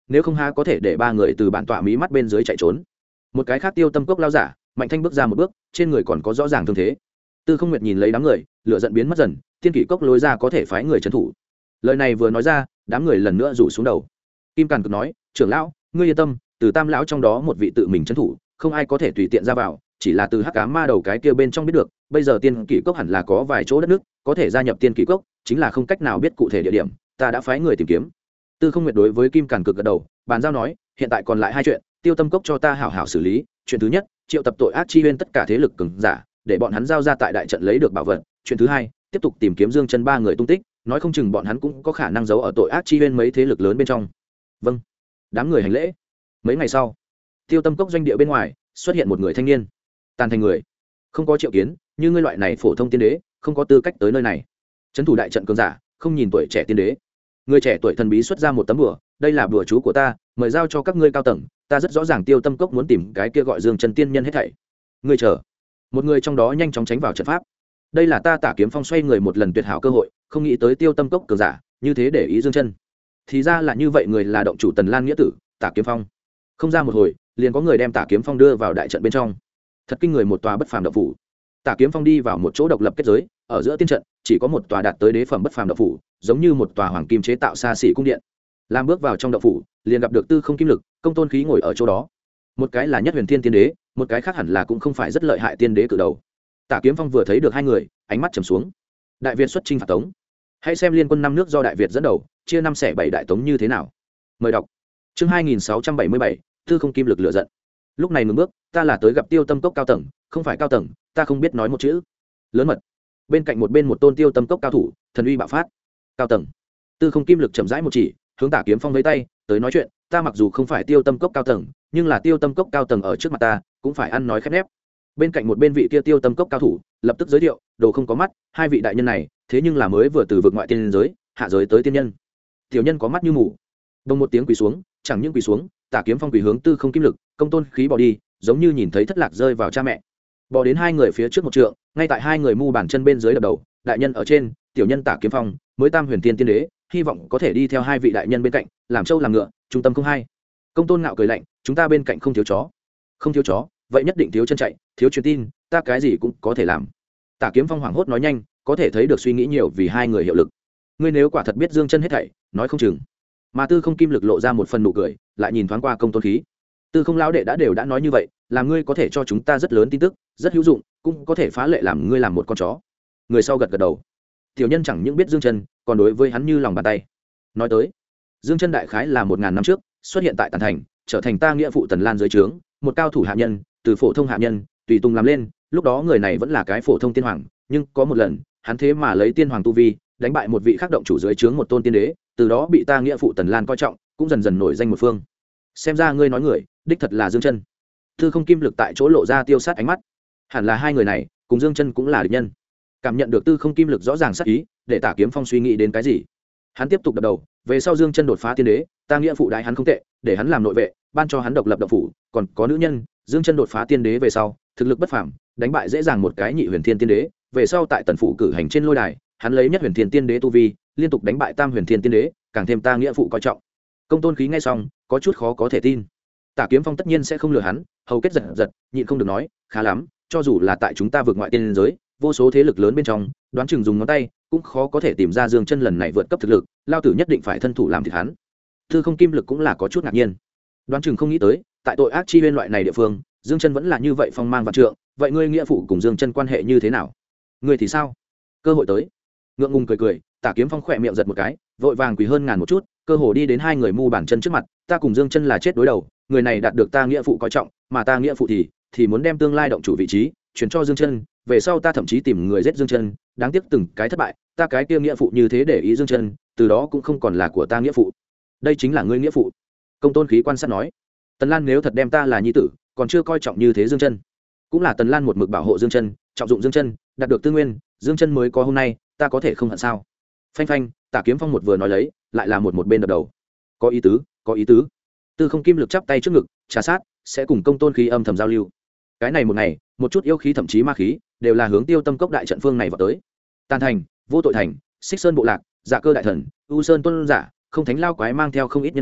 nếu không há có thể để ba người từ bản tọa mí mắt bên dưới chạy trốn. Một cái khác Tiêu Tâm Cốc lao giả Mạnh Thanh bước ra một bước, trên người còn có rõ ràng thương thế. Tư Không Nguyệt nhìn lấy đám người, lửa giận biến mất dần, tiên kỷ cốc lối ra có thể phái người trấn thủ. Lời này vừa nói ra, đám người lần nữa rủ xuống đầu. Kim Càn cực nói, trưởng lão, ngươi yên tâm, từ Tam lão trong đó một vị tự mình trấn thủ, không ai có thể tùy tiện ra vào, chỉ là từ Hắc Ám Ma đầu cái kia bên trong biết được, bây giờ tiên kỷ cốc hẳn là có vài chỗ đất nước có thể gia nhập tiên kỷ cốc, chính là không cách nào biết cụ thể địa điểm, ta đã phái người tìm kiếm. Tư Không Nguyệt đối với Kim Càn cực gật đầu, bàn giao nói, hiện tại còn lại hai chuyện, Tiêu Tâm Cốc cho ta hảo hảo xử lý, chuyện thứ nhất, triệu tập tội ác chi huyên tất cả thế lực cường giả, để bọn hắn giao ra tại đại trận lấy được bảo vật, chuyện thứ hai, tiếp tục tìm kiếm Dương Chân ba người tung tích, nói không chừng bọn hắn cũng có khả năng giấu ở tội ác chi huyên mấy thế lực lớn bên trong. Vâng. Đám người hành lễ. Mấy ngày sau, Tiêu Tâm Cốc doanh địa bên ngoài xuất hiện một người thanh niên. Tàn thành người, không có triệu kiến, như ngươi loại này phổ thông tiên đế, không có tư cách tới nơi này. Trấn thủ đại trận cường giả, không nhìn tuổi trẻ tiên đế. Người trẻ tuổi thần bí xuất ra một tấm bùa, đây là bùa chú của ta, mời giao cho các ngươi cao tầng, ta rất rõ ràng Tiêu Tâm Cốc muốn tìm cái kia gọi Dương Chân tiên nhân hết thảy. Ngươi chờ. Một người trong đó nhanh chóng tránh vào trận pháp. Đây là ta Tả Kiếm Phong xoay người một lần tuyệt hảo cơ hội, không nghĩ tới Tiêu Tâm Cốc cường giả như thế để ý Dương Chân. Thì ra là như vậy, người là động chủ Tần Lan nghĩa tử, Tả Kiếm Phong. Không ra một hồi, liền có người đem Tả Kiếm Phong đưa vào đại trận bên trong. Thật kinh người, một tòa bất phàm động phủ. Tả Kiếm Phong đi vào một chỗ độc lập kết giới, ở giữa tiên trận chỉ có một tòa đạt tới đế phẩm bất phàm động phủ, giống như một tòa hoàng kim chế tạo xa xỉ cung điện. Làm bước vào trong động phủ, liền gặp được Tư Không Kim Lực, Công Tôn Khí ngồi ở chỗ đó. Một cái là Nhất Huyền Thiên Tiên Đế, một cái khác hẳn là cũng không phải rất lợi hại tiên đế cự đầu. Tả Kiếm Phong vừa thấy được hai người, ánh mắt trầm xuống. Đại Việt xuất chinh phạt Tống, hãy xem liên quân năm nước do Đại Việt dẫn đầu, chia năm xẻ bảy đại Tống như thế nào. Mời đọc chương 2677, Tư Không Kim Lực lựa giận. Lúc này ngừng bước, ta là tới gặp Tiêu Tâm Cốc cao tầng, không phải cao tầng, ta không biết nói một chữ. Lớn mật. Bên cạnh một bên một tôn Tiêu Tâm Cốc cao thủ, thần uy bạo phát. Cao tầng. Tư Không Kim Lực chậm rãi một chỉ, hướng Tả Kiếm Phong với tay, tới nói chuyện, ta mặc dù không phải Tiêu Tâm Cốc cao tầng, nhưng là Tiêu Tâm Cốc cao tầng ở trước mặt ta, cũng phải ăn nói khép nép. Bên cạnh một bên vị kia Tiêu Tâm Cốc cao thủ, lập tức giới thiệu, đồ không có mắt, hai vị đại nhân này, thế nhưng là mới vừa từ vực ngoại tiên giới, hạ giới tới tiên nhân. Tiểu nhân có mắt như mù. Đông một tiếng quỳ xuống, chẳng những quỳ xuống, Tả Kiếm Phong quỳ hướng Tư Không Kim Lực, Công Tôn Khí bỏ đi, giống như nhìn thấy thất lạc rơi vào cha mẹ. Bỏ đến hai người phía trước một trượng, ngay tại hai người mu bàn chân bên dưới đập đầu, đại nhân ở trên, tiểu nhân Tả Kiếm Phong, mới Tam Huyền Tiên Tiên Đế, hy vọng có thể đi theo hai vị đại nhân bên cạnh, làm trâu làm ngựa, trung tâm không hai. Công Tôn ngạo cười lạnh, chúng ta bên cạnh không thiếu chó. Không thiếu chó, vậy nhất định thiếu chân chạy, thiếu truyền tin, ta cái gì cũng có thể làm. Tả Kiếm Phong hoảng hốt nói nhanh, có thể thấy được suy nghĩ nhiều vì hai người hiệu lực. Ngươi nếu quả thật biết Dương Chân hết thảy, nói không chừng. Mà Tư Không Kim Lực lộ ra một phần nụ cười, lại nhìn thoáng qua Công Tôn Khí. Tư Không lão đệ đã nói như vậy, làm ngươi có thể cho chúng ta rất lớn tin tức, rất hữu dụng, cũng có thể phá lệ làm ngươi làm một con chó. Người sau gật gật đầu. Tiểu nhân chẳng những biết Dương Chân, còn đối với hắn như lòng bàn tay. Nói tới, Dương Chân đại khái là 1000 năm trước, xuất hiện tại Tản Thành, trở thành ta nghĩa phụ Tần Lan dưới trướng, một cao thủ hạ nhân, từ phổ thông hạ nhân, tùy tùng làm lên, lúc đó người này vẫn là cái phổ thông tiên hoàng, nhưng có một lần, hắn thế mà lấy tiên hoàng tu vi, đánh bại một vị khác động chủ dưới trướng một tôn tiên đế, từ đó bị ta nghĩa phụ Tần Lan coi trọng, cũng dần dần nổi danh một phương. Xem ra ngươi nói người, đích thật là Dương Chân. Tư Không Kim Lực tại chỗ lộ ra tiêu sát ánh mắt. Hẳn là hai người này, cùng Dương Chân cũng là địch nhân. Cảm nhận được Tư Không Kim Lực rõ ràng sát ý, để Tả Kiếm Phong suy nghĩ đến cái gì. Hắn tiếp tục đập đầu, về sau Dương Chân đột phá tiên đế, ta nghĩa phụ đại hắn không tệ, để hắn làm nội vệ, ban cho hắn độc lập động phủ, còn có nữ nhân, Dương Chân đột phá tiên đế về sau, thực lực bất phàm, đánh bại dễ dàng một cái nhị huyền thiên tiên đế, về sau tại Tần phủ cử hành trên lôi đài, hắn lấy nhất huyền thiên tiên đế tu vi, liên tục đánh bại tam huyền thiên tiên đế, càng thêm ta nghĩa phụ coi trọng. Công Tôn Khí nghe xong, có chút khó có thể tin. Tả Kiếm Phong tất nhiên sẽ không lừa hắn, hầu kết giật giật, nhịn không được nói, khá lắm, cho dù là tại chúng ta vượt ngoại tiên giới, vô số thế lực lớn bên trong, đoán chừng dùng ngón tay cũng khó có thể tìm ra Dương Chân lần này vượt cấp thực lực, lao tử nhất định phải thân thủ làm thịt hắn. Tư Không Kim Lực cũng là có chút ngạc nhiên, đoán chừng không nghĩ tới, tại tội ác chi bên loại này địa phương, Dương Chân vẫn là như vậy phong mang vạn trượng, vậy ngươi nghĩa phụ cùng Dương Chân quan hệ như thế nào? Ngươi thì sao? Cơ hội tới. Ngượng ngùng cười cười, Tả Kiếm Phong khẽ miệng giật một cái, vội vàng quỳ hơn ngàn một chút, cơ hồ đi đến hai người mu bàn chân trước mặt, ta cùng Dương Chân là chết đối đầu, người này đạt được ta nghĩa phụ coi trọng, mà ta nghĩa phụ thì muốn đem tương lai động chủ vị trí chuyển cho Dương Chân, về sau ta thậm chí tìm người giết Dương Chân, đáng tiếc từng cái thất bại, ta cái kia nghĩa phụ như thế để ý Dương Chân, từ đó cũng không còn là của ta nghĩa phụ. Đây chính là ngươi nghĩa phụ. Công Tôn Khí quan sát nói, Tần Lan nếu thật đem ta là nhi tử, còn chưa coi trọng như thế Dương Chân, cũng là Tần Lan một mực bảo hộ Dương Chân, trọng dụng Dương Chân, đạt được tư nguyên, Dương Chân mới có hôm nay, ta có thể không hận sao? Phanh phanh, Tả Kiếm Phong một vừa nói lấy, lại là một bên đập đầu. Có ý tứ, có ý tứ. Tư Không Kim Lực chắp tay trước ngực, trà sát, sẽ cùng Công Tôn Khí âm thầm giao lưu. Cái này một ngày, một chút yêu khí thậm chí ma khí, đều là hướng Tiêu Tâm Cốc đại trận phương này vào tới. Tàn Thành, Vô Tội Thành, Xích Sơn bộ lạc, Dạ Cơ đại thần, U Sơn tôn giả, Không Thánh lao quái mang theo không ít nhân mã,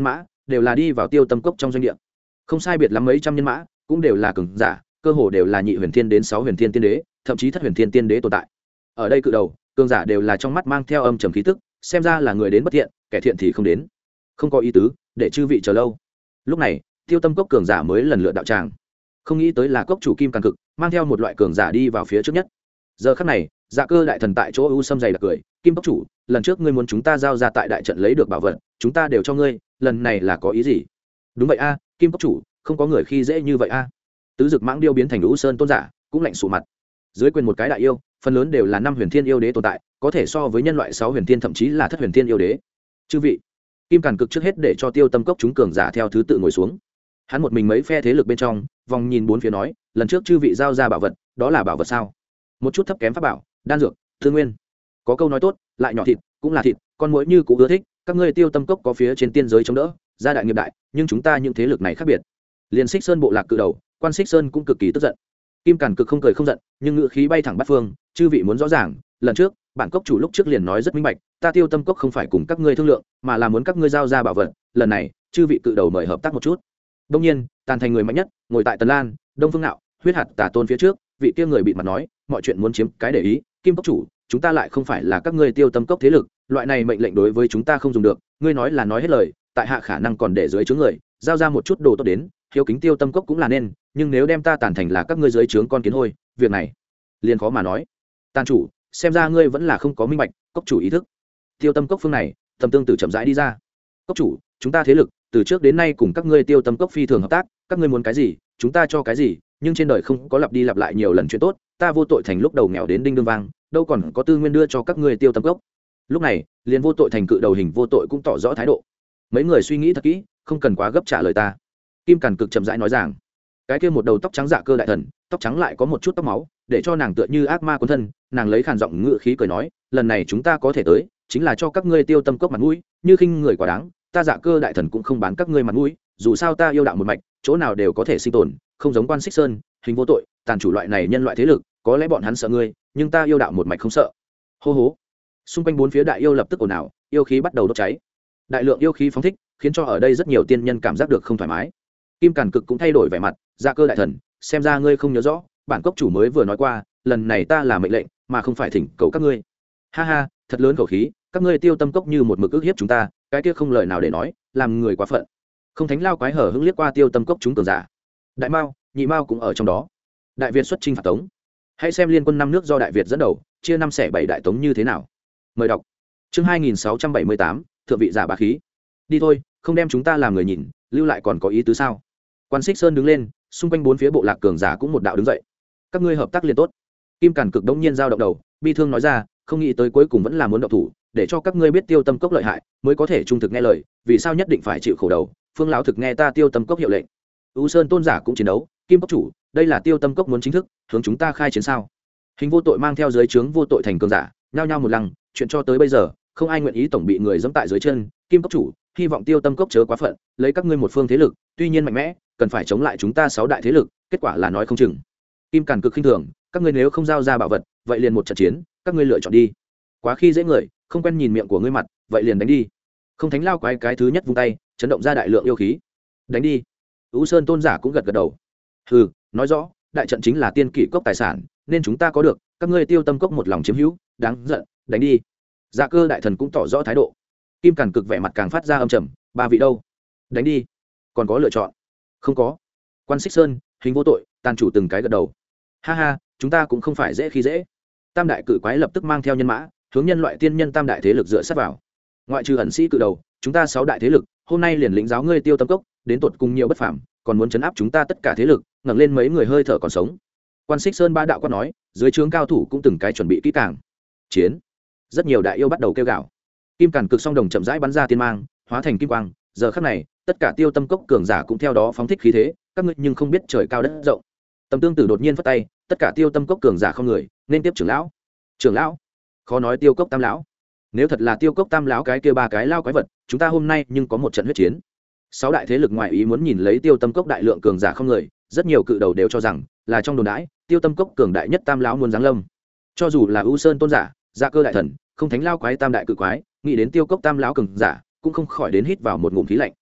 đều là đi vào tiêu tâm cốc trong doanh địa. Không sai biệt lắm mấy trăm nhân mã cũng đều là cường giả, cơ hồ đều là nhị huyền thiên đến 6 huyền thiên tiên đế, thậm chí thất huyền thiên tiên đế tồn tại. Ở đây cự đầu cường giả đều là trong mắt mang theo âm trầm khí tức, xem ra là người đến bất thiện, kẻ thiện thì không đến. Không có ý tứ để chư vị chờ lâu. Lúc này tiêu tâm cốc cường giả mới lần lượt đạo tràng, không nghĩ tới là cốc chủ Kim Càn Cực mang theo một loại cường giả đi vào phía trước nhất. Giờ khắc này Dạ Cơ đại thần tại chỗ u sâm dày đặc cười, Kim cốc chủ, lần trước ngươi muốn chúng ta giao ra tại đại trận lấy được bảo vật, chúng ta đều cho ngươi, lần này là có ý gì? Đúng vậy a, Kim cốc chủ, không có người khi dễ như vậy a. Tứ Dực Mãng Điêu biến thành U Sơn tôn giả cũng lạnh sụ mặt. Dưới quyền một cái đại yêu, phần lớn đều là 5 huyền thiên yêu đế tồn tại, có thể so với nhân loại 6 huyền thiên thậm chí là thất huyền thiên yêu đế. Chư vị, Kim Càn Cực trước hết để cho tiêu tâm cốc chúng cường giả theo thứ tự ngồi xuống. Hắn một mình mấy phe thế lực bên trong vòng nhìn bốn phía nói, lần trước chư vị giao ra bảo vật, đó là bảo vật sao? Một chút thấp kém pháp bảo, đan dược, thương nguyên. Có câu nói tốt, lại nhỏ thịt cũng là thịt, con muỗi như cũng ưa thích. Các ngươi tiêu tâm cốc có phía trên tiên giới chống đỡ, gia đại nghiệp đại, nhưng chúng ta những thế lực này khác biệt. Liên Xích Sơn bộ lạc cự đầu, Quan Xích Sơn cũng cực kỳ tức giận. Kim Càn Cực không cười không giận, nhưng ngữ khí bay thẳng bắt phương, chư vị muốn rõ ràng, lần trước bản cốc chủ lúc trước liền nói rất minh bạch, ta tiêu tâm cốc không phải cùng các ngươi thương lượng, mà là muốn các ngươi giao ra bảo vật, lần này chư vị cự đầu mời hợp tác một chút. Đông nhiên tàn thành người mạnh nhất ngồi tại Tần Lan, Đông Phương Nạo, Huyết Hạt Tà Tôn phía trước, vị kia người bị mặt nói, mọi chuyện muốn chiếm cái để ý, Kim cốc chủ, chúng ta lại không phải là các ngươi tiêu tâm cốc thế lực, loại này mệnh lệnh đối với chúng ta không dùng được, ngươi nói là nói hết lời, tại hạ khả năng còn để dưới chướng người, giao ra một chút đồ tốt đến, hiếu kính tiêu tâm cốc cũng là nên, nhưng nếu đem ta tàn thành là các ngươi dưới trướng con kiến hôi, việc này liền khó mà nói. Tàn chủ, xem ra ngươi vẫn là không có minh bạch cốc chủ ý thức. Tiêu tâm cốc phương này Tầm Tương Tử chậm rãi đi ra. Cốc chủ, chúng ta thế lực từ trước đến nay cùng các ngươi tiêu tâm cốc phi thường hợp tác, các ngươi muốn cái gì chúng ta cho cái gì, nhưng trên đời không có lặp đi lặp lại nhiều lần chuyện tốt, ta vô tội thành lúc đầu nghèo đến đinh đương vang, đâu còn có tư nguyên đưa cho các ngươi tiêu tâm cốc. Lúc này liền vô tội thành cự đầu hình vô tội cũng tỏ rõ thái độ. Mấy người suy nghĩ thật kỹ, không cần quá gấp trả lời ta. Kim Càn Cực chậm rãi nói rằng, cái kia một đầu tóc trắng Dạ Cơ đại thần, tóc trắng lại có một chút tóc máu, để cho nàng tựa như ác ma cuốn thân, nàng lấy khàn giọng ngự khí cười nói, lần này chúng ta có thể tới, chính là cho các ngươi tiêu tâm cốc mặt mũi, như khinh người quá đáng, ta Dạ Cơ đại thần cũng không bán các ngươi mặt mũi, dù sao ta yêu đạo một mạch, chỗ nào đều có thể sinh tồn, không giống Quan Xích Sơn, hình vô tội, tàn chủ loại này nhân loại thế lực, có lẽ bọn hắn sợ ngươi, nhưng ta yêu đạo một mạch không sợ. Hô hố. Xung quanh bốn phía đại yêu lập tức ồn ào, yêu khí bắt đầu đốt cháy. Đại lượng yêu khí phóng thích, khiến cho ở đây rất nhiều tiên nhân cảm giác được không thoải mái. Kim Càn Cực cũng thay đổi vẻ mặt, Dạ Cơ đại thần, xem ra ngươi không nhớ rõ, bản cốc chủ mới vừa nói qua, lần này ta là mệnh lệnh, mà không phải thỉnh cầu các ngươi. Ha ha, thật lớn khẩu khí, các ngươi tiêu tâm cốc như một mực ức hiếp chúng ta, cái kia không lời nào để nói, làm người quá phận. Không Thánh Lao quái hở hững liếc qua tiêu tâm cốc chúng cường giả. Đại Mao, Nhị Mao cũng ở trong đó. Đại Việt xuất chinh phạt Tống. Hãy xem liên quân 5 nước do Đại Việt dẫn đầu, chia 5 xẻ 7 đại tống như thế nào. Mời đọc. Chương 2678, thượng vị giả bá khí. Đi thôi, không đem chúng ta làm người nhìn, lưu lại còn có ý tứ sao? Quan Xích Sơn đứng lên, xung quanh bốn phía bộ lạc cường giả cũng một đạo đứng dậy. Các ngươi hợp tác liền tốt. Kim Càn Cực đống nhiên giao động đầu, bi thương nói ra, không nghĩ tới cuối cùng vẫn là muốn động thủ, để cho các ngươi biết tiêu tâm cốc lợi hại, mới có thể trung thực nghe lời, vì sao nhất định phải chịu khổ đầu, Phương lão thực nghe ta tiêu tâm cốc hiệu lệnh. U Sơn tôn giả cũng chiến đấu, Kim cốc chủ, đây là tiêu tâm cốc muốn chính thức hướng chúng ta khai chiến sao? Hình vô tội mang theo dưới trướng vô tội thành cường giả, nhao nhao một lăng, chuyện cho tới bây giờ, không ai nguyện ý tổng bị người giẫm tại dưới chân, Kim cốc chủ, hy vọng tiêu tâm cốc chớ quá phận, lấy các ngươi một phương thế lực, tuy nhiên mạnh mẽ, cần phải chống lại chúng ta 6 đại thế lực, kết quả là nói không chừng. Kim Càn Cực khinh thường, các ngươi nếu không giao ra bảo vật, vậy liền một trận chiến, các ngươi lựa chọn đi. Quá khi dễ người, không quen nhìn miệng của ngươi mặt, vậy liền đánh đi. Không Thánh Lao quái cái thứ nhất vung tay, chấn động ra đại lượng yêu khí. Đánh đi. U Sơn tôn giả cũng gật gật đầu. Hừ, nói rõ, đại trận chính là tiên kỷ cốc tài sản, nên chúng ta có được, các ngươi tiêu tâm cốc một lòng chiếm hữu, đáng giận, đánh đi. Dạ Cơ đại thần cũng tỏ rõ thái độ. Kim Càn Cực vẻ mặt càng phát ra âm trầm, 3 vị đâu? Đánh đi. Còn có lựa chọn? Không có. Quan Xích Sơn, hình vô tội, tàn chủ từng cái gật đầu. Ha ha, chúng ta cũng không phải dễ khi dễ. Tam đại cự quái lập tức mang theo nhân mã, hướng nhân loại tiên nhân tam đại thế lực dựa sát vào. Ngoại trừ ẩn sĩ cự đầu, chúng ta 6 đại thế lực, hôm nay liền lĩnh giáo ngươi tiêu tâm cốc, đến tột cùng nhiều bất phàm, còn muốn chấn áp chúng ta tất cả thế lực, ngẩng lên mấy người hơi thở còn sống. Quan Xích Sơn ba đạo quát nói, dưới trướng cao thủ cũng từng cái chuẩn bị kỹ càng. Chiến. Rất nhiều đại yêu bắt đầu kêu gào. Kim Càn Cực song đồng chậm rãi bắn ra tiên mang, hóa thành kim quang, giờ khắc này, tất cả tiêu tâm cốc cường giả cũng theo đó phóng thích khí thế, các ngươi nhưng không biết trời cao đất rộng. Tầm Tương Tử đột nhiên phất tay, tất cả tiêu tâm cốc cường giả không người, nên tiếp trưởng lão. Trưởng lão? Khó nói tiêu cốc tam lão. Nếu thật là tiêu cốc tam lão cái kia 3 cái lao quái vật, chúng ta hôm nay nhưng có một trận huyết chiến. 6 đại thế lực ngoại ý muốn nhìn lấy tiêu tâm cốc đại lượng cường giả không người, rất nhiều cự đầu đều cho rằng là trong đồn đãi, tiêu tâm cốc cường đại nhất tam lão muốn giáng lâm. Cho dù là U Sơn tôn giả, Dạ Cơ đại thần, Không Thánh Lao quái tam đại cự quái, nghĩ đến tiêu cốc tam lão cường giả, cũng không khỏi đến hít vào một ngụm khí lạnh.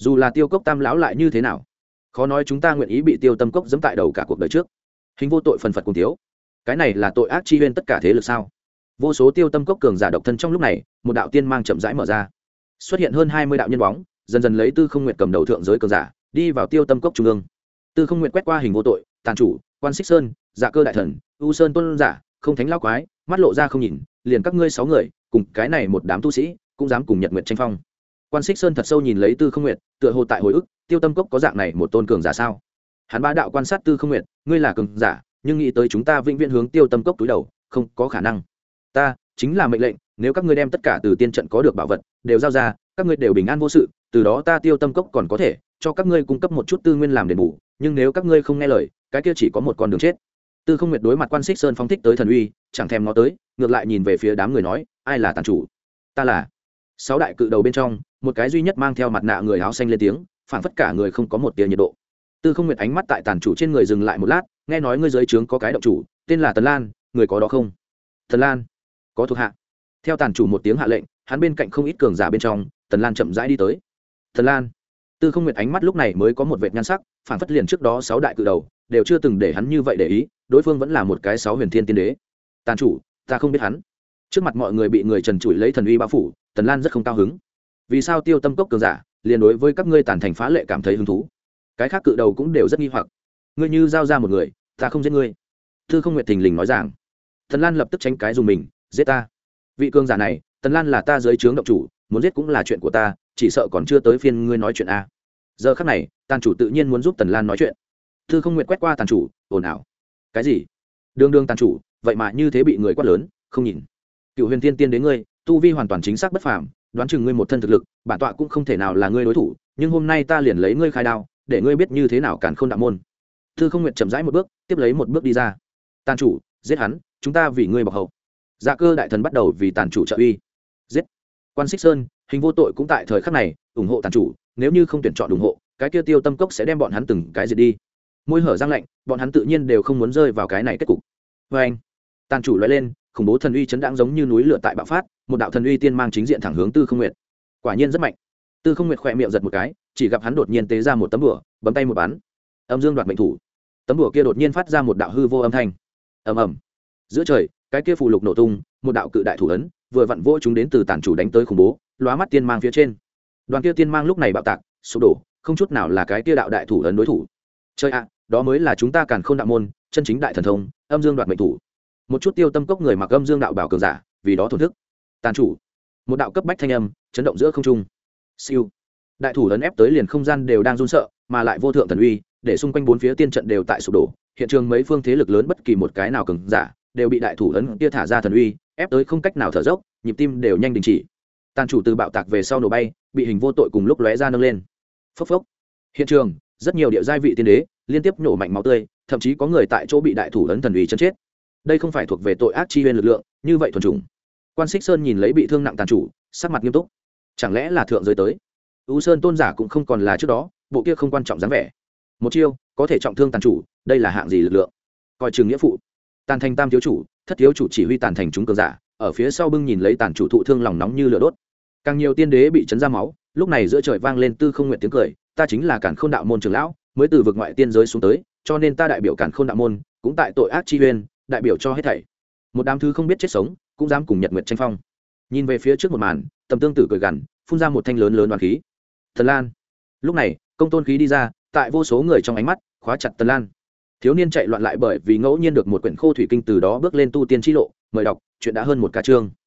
dù là tiêu cốc tam lão lại như thế nào, khó nói chúng ta nguyện ý bị tiêu tâm cốc dẫm tại đầu cả cuộc đời trước. Hình vô tội phần phật cùng thiếu, cái này là tội ác chi huyên tất cả thế lực sao? Vô số tiêu tâm cốc cường giả độc thân trong lúc này, một đạo tiên mang chậm rãi mở ra, xuất hiện hơn 20 đạo nhân bóng, dần dần lấy Tư Không Nguyệt cầm đầu thượng giới cường giả đi vào tiêu tâm cốc trung ương. Tư Không Nguyệt quét qua hình vô tội, tàn chủ, Quan Xích Sơn, Dạ Cơ đại thần, U Sơn tôn giả, không thánh lão quái, mắt lộ ra không nhìn, liền các ngươi 6 người, cùng cái này một đám tu sĩ, cũng dám cùng Nhật Nguyệt tranh phong. Quan Xích Sơn thật sâu nhìn lấy Tư Không Nguyệt, tựa hồ tại hồi ức, tiêu tâm cốc có dạng này một tôn cường giả sao? Hắn bá đạo quan sát Tư Không Nguyệt, ngươi là cường giả, nhưng nghĩ tới chúng ta vĩnh viễn hướng tiêu tâm cốc túi đầu, không có khả năng. Ta chính là mệnh lệnh, nếu các ngươi đem tất cả từ tiên trận có được bảo vật đều giao ra, các ngươi đều bình an vô sự, từ đó ta tiêu tâm cốc còn có thể cho các ngươi cung cấp một chút tư nguyên làm đền bù, nhưng nếu các ngươi không nghe lời, cái kia chỉ có một con đường chết. Tư Không Nguyệt đối mặt Quan Xích Sơn phóng thích tới thần uy, chẳng thèm ngó tới, ngược lại nhìn về phía đám người nói, ai là tàn chủ? Ta là. 6 đại cự đầu bên trong, một cái duy nhất mang theo mặt nạ người áo xanh lên tiếng, phản phất cả người không có một tia nhiệt độ. Tư Không Nguyệt ánh mắt tại tàn chủ trên người dừng lại một lát, nghe nói ngươi dưới trướng có cái động chủ, tên là Tần Lan, người có đó không? Tần Lan, có thuộc hạ. Theo tàn chủ một tiếng hạ lệnh, hắn bên cạnh không ít cường giả bên trong, Tần Lan chậm rãi đi tới. Tần Lan. Tư Không Nguyệt ánh mắt lúc này mới có một vệt nhan sắc, phản phất liền trước đó 6 đại cự đầu đều chưa từng để hắn như vậy để ý, đối phương vẫn là một cái 6 huyền thiên tiên đế. Tàn chủ, ta không biết hắn. Trước mặt mọi người bị người trần trụi lấy thần uy bao phủ, Tần Lan rất không cao hứng. Vì sao tiêu tâm cốc cường giả liền đối với các ngươi tàn thành phá lệ cảm thấy hứng thú? Cái khác cự đầu cũng đều rất nghi hoặc. Ngươi như giao ra một người, ta không giết ngươi. Tư Không Nguyệt thình lình nói rằng. Tần Lan lập tức tránh cái dùng mình, giết ta. Vị cường giả này, Tần Lan là ta dưới trướng động chủ, muốn giết cũng là chuyện của ta, chỉ sợ còn chưa tới phiên ngươi nói chuyện a. Giờ khắc này, tàn chủ tự nhiên muốn giúp Tần Lan nói chuyện. Tư Không Nguyệt quét qua tàn chủ, ồn ào. Cái gì? Đương tàn chủ, vậy mà như thế bị người quát lớn, không nhìn. Cựu Huyền Tiên Tiên đến ngươi, tu vi hoàn toàn chính xác bất phàm, đoán chừng ngươi một thân thực lực, bản tọa cũng không thể nào là ngươi đối thủ, nhưng hôm nay ta liền lấy ngươi khai đao, để ngươi biết như thế nào càn khôn đạo môn. Tư Không Nguyệt chậm rãi một bước, tiếp lấy một bước đi ra. Tàn chủ, giết hắn, chúng ta vì ngươi bảo hậu. Dạ Cơ đại thần bắt đầu vì tàn chủ trợ uy. Giết. Quan Xích Sơn, hình vô tội cũng tại thời khắc này ủng hộ tàn chủ, nếu như không tuyển chọn ủng hộ, cái kia tiêu tâm cốc sẽ đem bọn hắn từng cái diệt đi. Môi hở răng lạnh, bọn hắn tự nhiên đều không muốn rơi vào cái này kết cục. Vê anh, tàn chủ lóe lên, khủng bố thần uy chấn đãng giống như núi lửa tại bạo phát, một đạo thần uy tiên mang chính diện thẳng hướng Tư Không Nguyệt. Quả nhiên rất mạnh. Tư Không Nguyệt khẽ miệng giật một cái, chỉ gặp hắn đột nhiên tế ra một tấm bùa, bấm tay một bắn. Âm dương đoạt mệnh thủ. Tấm bùa kia đột nhiên phát ra một đạo hư vô âm thanh. Ầm ầm. Giữa trời, cái kia phù lục nổ tung, một đạo cự đại thủ ấn, vừa vặn vỗ chúng đến từ tàn chủ đánh tới khủng bố, lóa mắt tiên mang phía trên. Đoàn kia tiên mang lúc này bạo tạc, sụp đổ, không chút nào là cái kia đạo đại thủ ấn đối thủ. Chơi ạ, đó mới là chúng ta Càn Khôn đạo môn, chân chính đại thần thông, âm dương đoạt mệnh thủ. Một chút tiêu tâm cốc người mặc âm dương đạo bảo cường giả, vì đó thổn thức. Tàn chủ, một đạo cấp bách thanh âm, chấn động giữa không trung. Siêu. Đại thủ ấn ép tới liền không gian đều đang run sợ, mà lại vô thượng thần uy, để xung quanh bốn phía tiên trận đều tại sụp đổ, hiện trường mấy phương thế lực lớn bất kỳ một cái nào cường giả, đều bị đại thủ ấn kia thả ra thần uy, ép tới không cách nào thở dốc, nhịp tim đều nhanh đình chỉ. Tàn chủ từ bạo tạc về sau nổ bay, bị hình vô tội cùng lúc lóe ra nâng lên. Phốc phốc. Hiện trường, rất nhiều địa giai vị tiên đế liên tiếp nổ mạnh máu tươi, thậm chí có người tại chỗ bị đại thủ ấn thần uy chấn chết. Đây không phải thuộc về tội ác chi huyên lực lượng, như vậy thuần chủng. Quan Xích Sơn nhìn lấy bị thương nặng tàn chủ, sắc mặt nghiêm túc. Chẳng lẽ là thượng giới tới? U Sơn tôn giả cũng không còn là trước đó, bộ kia không quan trọng dáng vẻ. Một chiêu có thể trọng thương tàn chủ, đây là hạng gì lực lượng? Coi chừng nghĩa phụ. Tàn thành tam thiếu chủ, thất thiếu chủ chỉ huy tàn thành chúng cường giả, ở phía sau bưng nhìn lấy tàn chủ thụ thương lòng nóng như lửa đốt. Càng nhiều tiên đế bị chấn ra máu, lúc này giữa trời vang lên Tư Không Nguyệt tiếng cười, ta chính là Càn Khôn đạo môn trưởng lão, mới từ vực ngoại tiên giới xuống tới, cho nên ta đại biểu Càn Khôn đạo môn, cũng tại tội ác chi huyên, đại biểu cho hết thảy. Một đám thứ không biết chết sống, cũng dám cùng Nhật Nguyệt tranh phong. Nhìn về phía trước một màn, Tầm Tương Tử cười gằn, phun ra một thanh lớn đoán khí. Thần Lan. Lúc này, công tôn khí đi ra, tại vô số người trong ánh mắt, khóa chặt Tần Lan. Thiếu niên chạy loạn lại bởi vì ngẫu nhiên được một quyển khô thủy kinh từ đó bước lên tu tiên chi lộ, mời đọc, chuyện đã hơn một ca chương.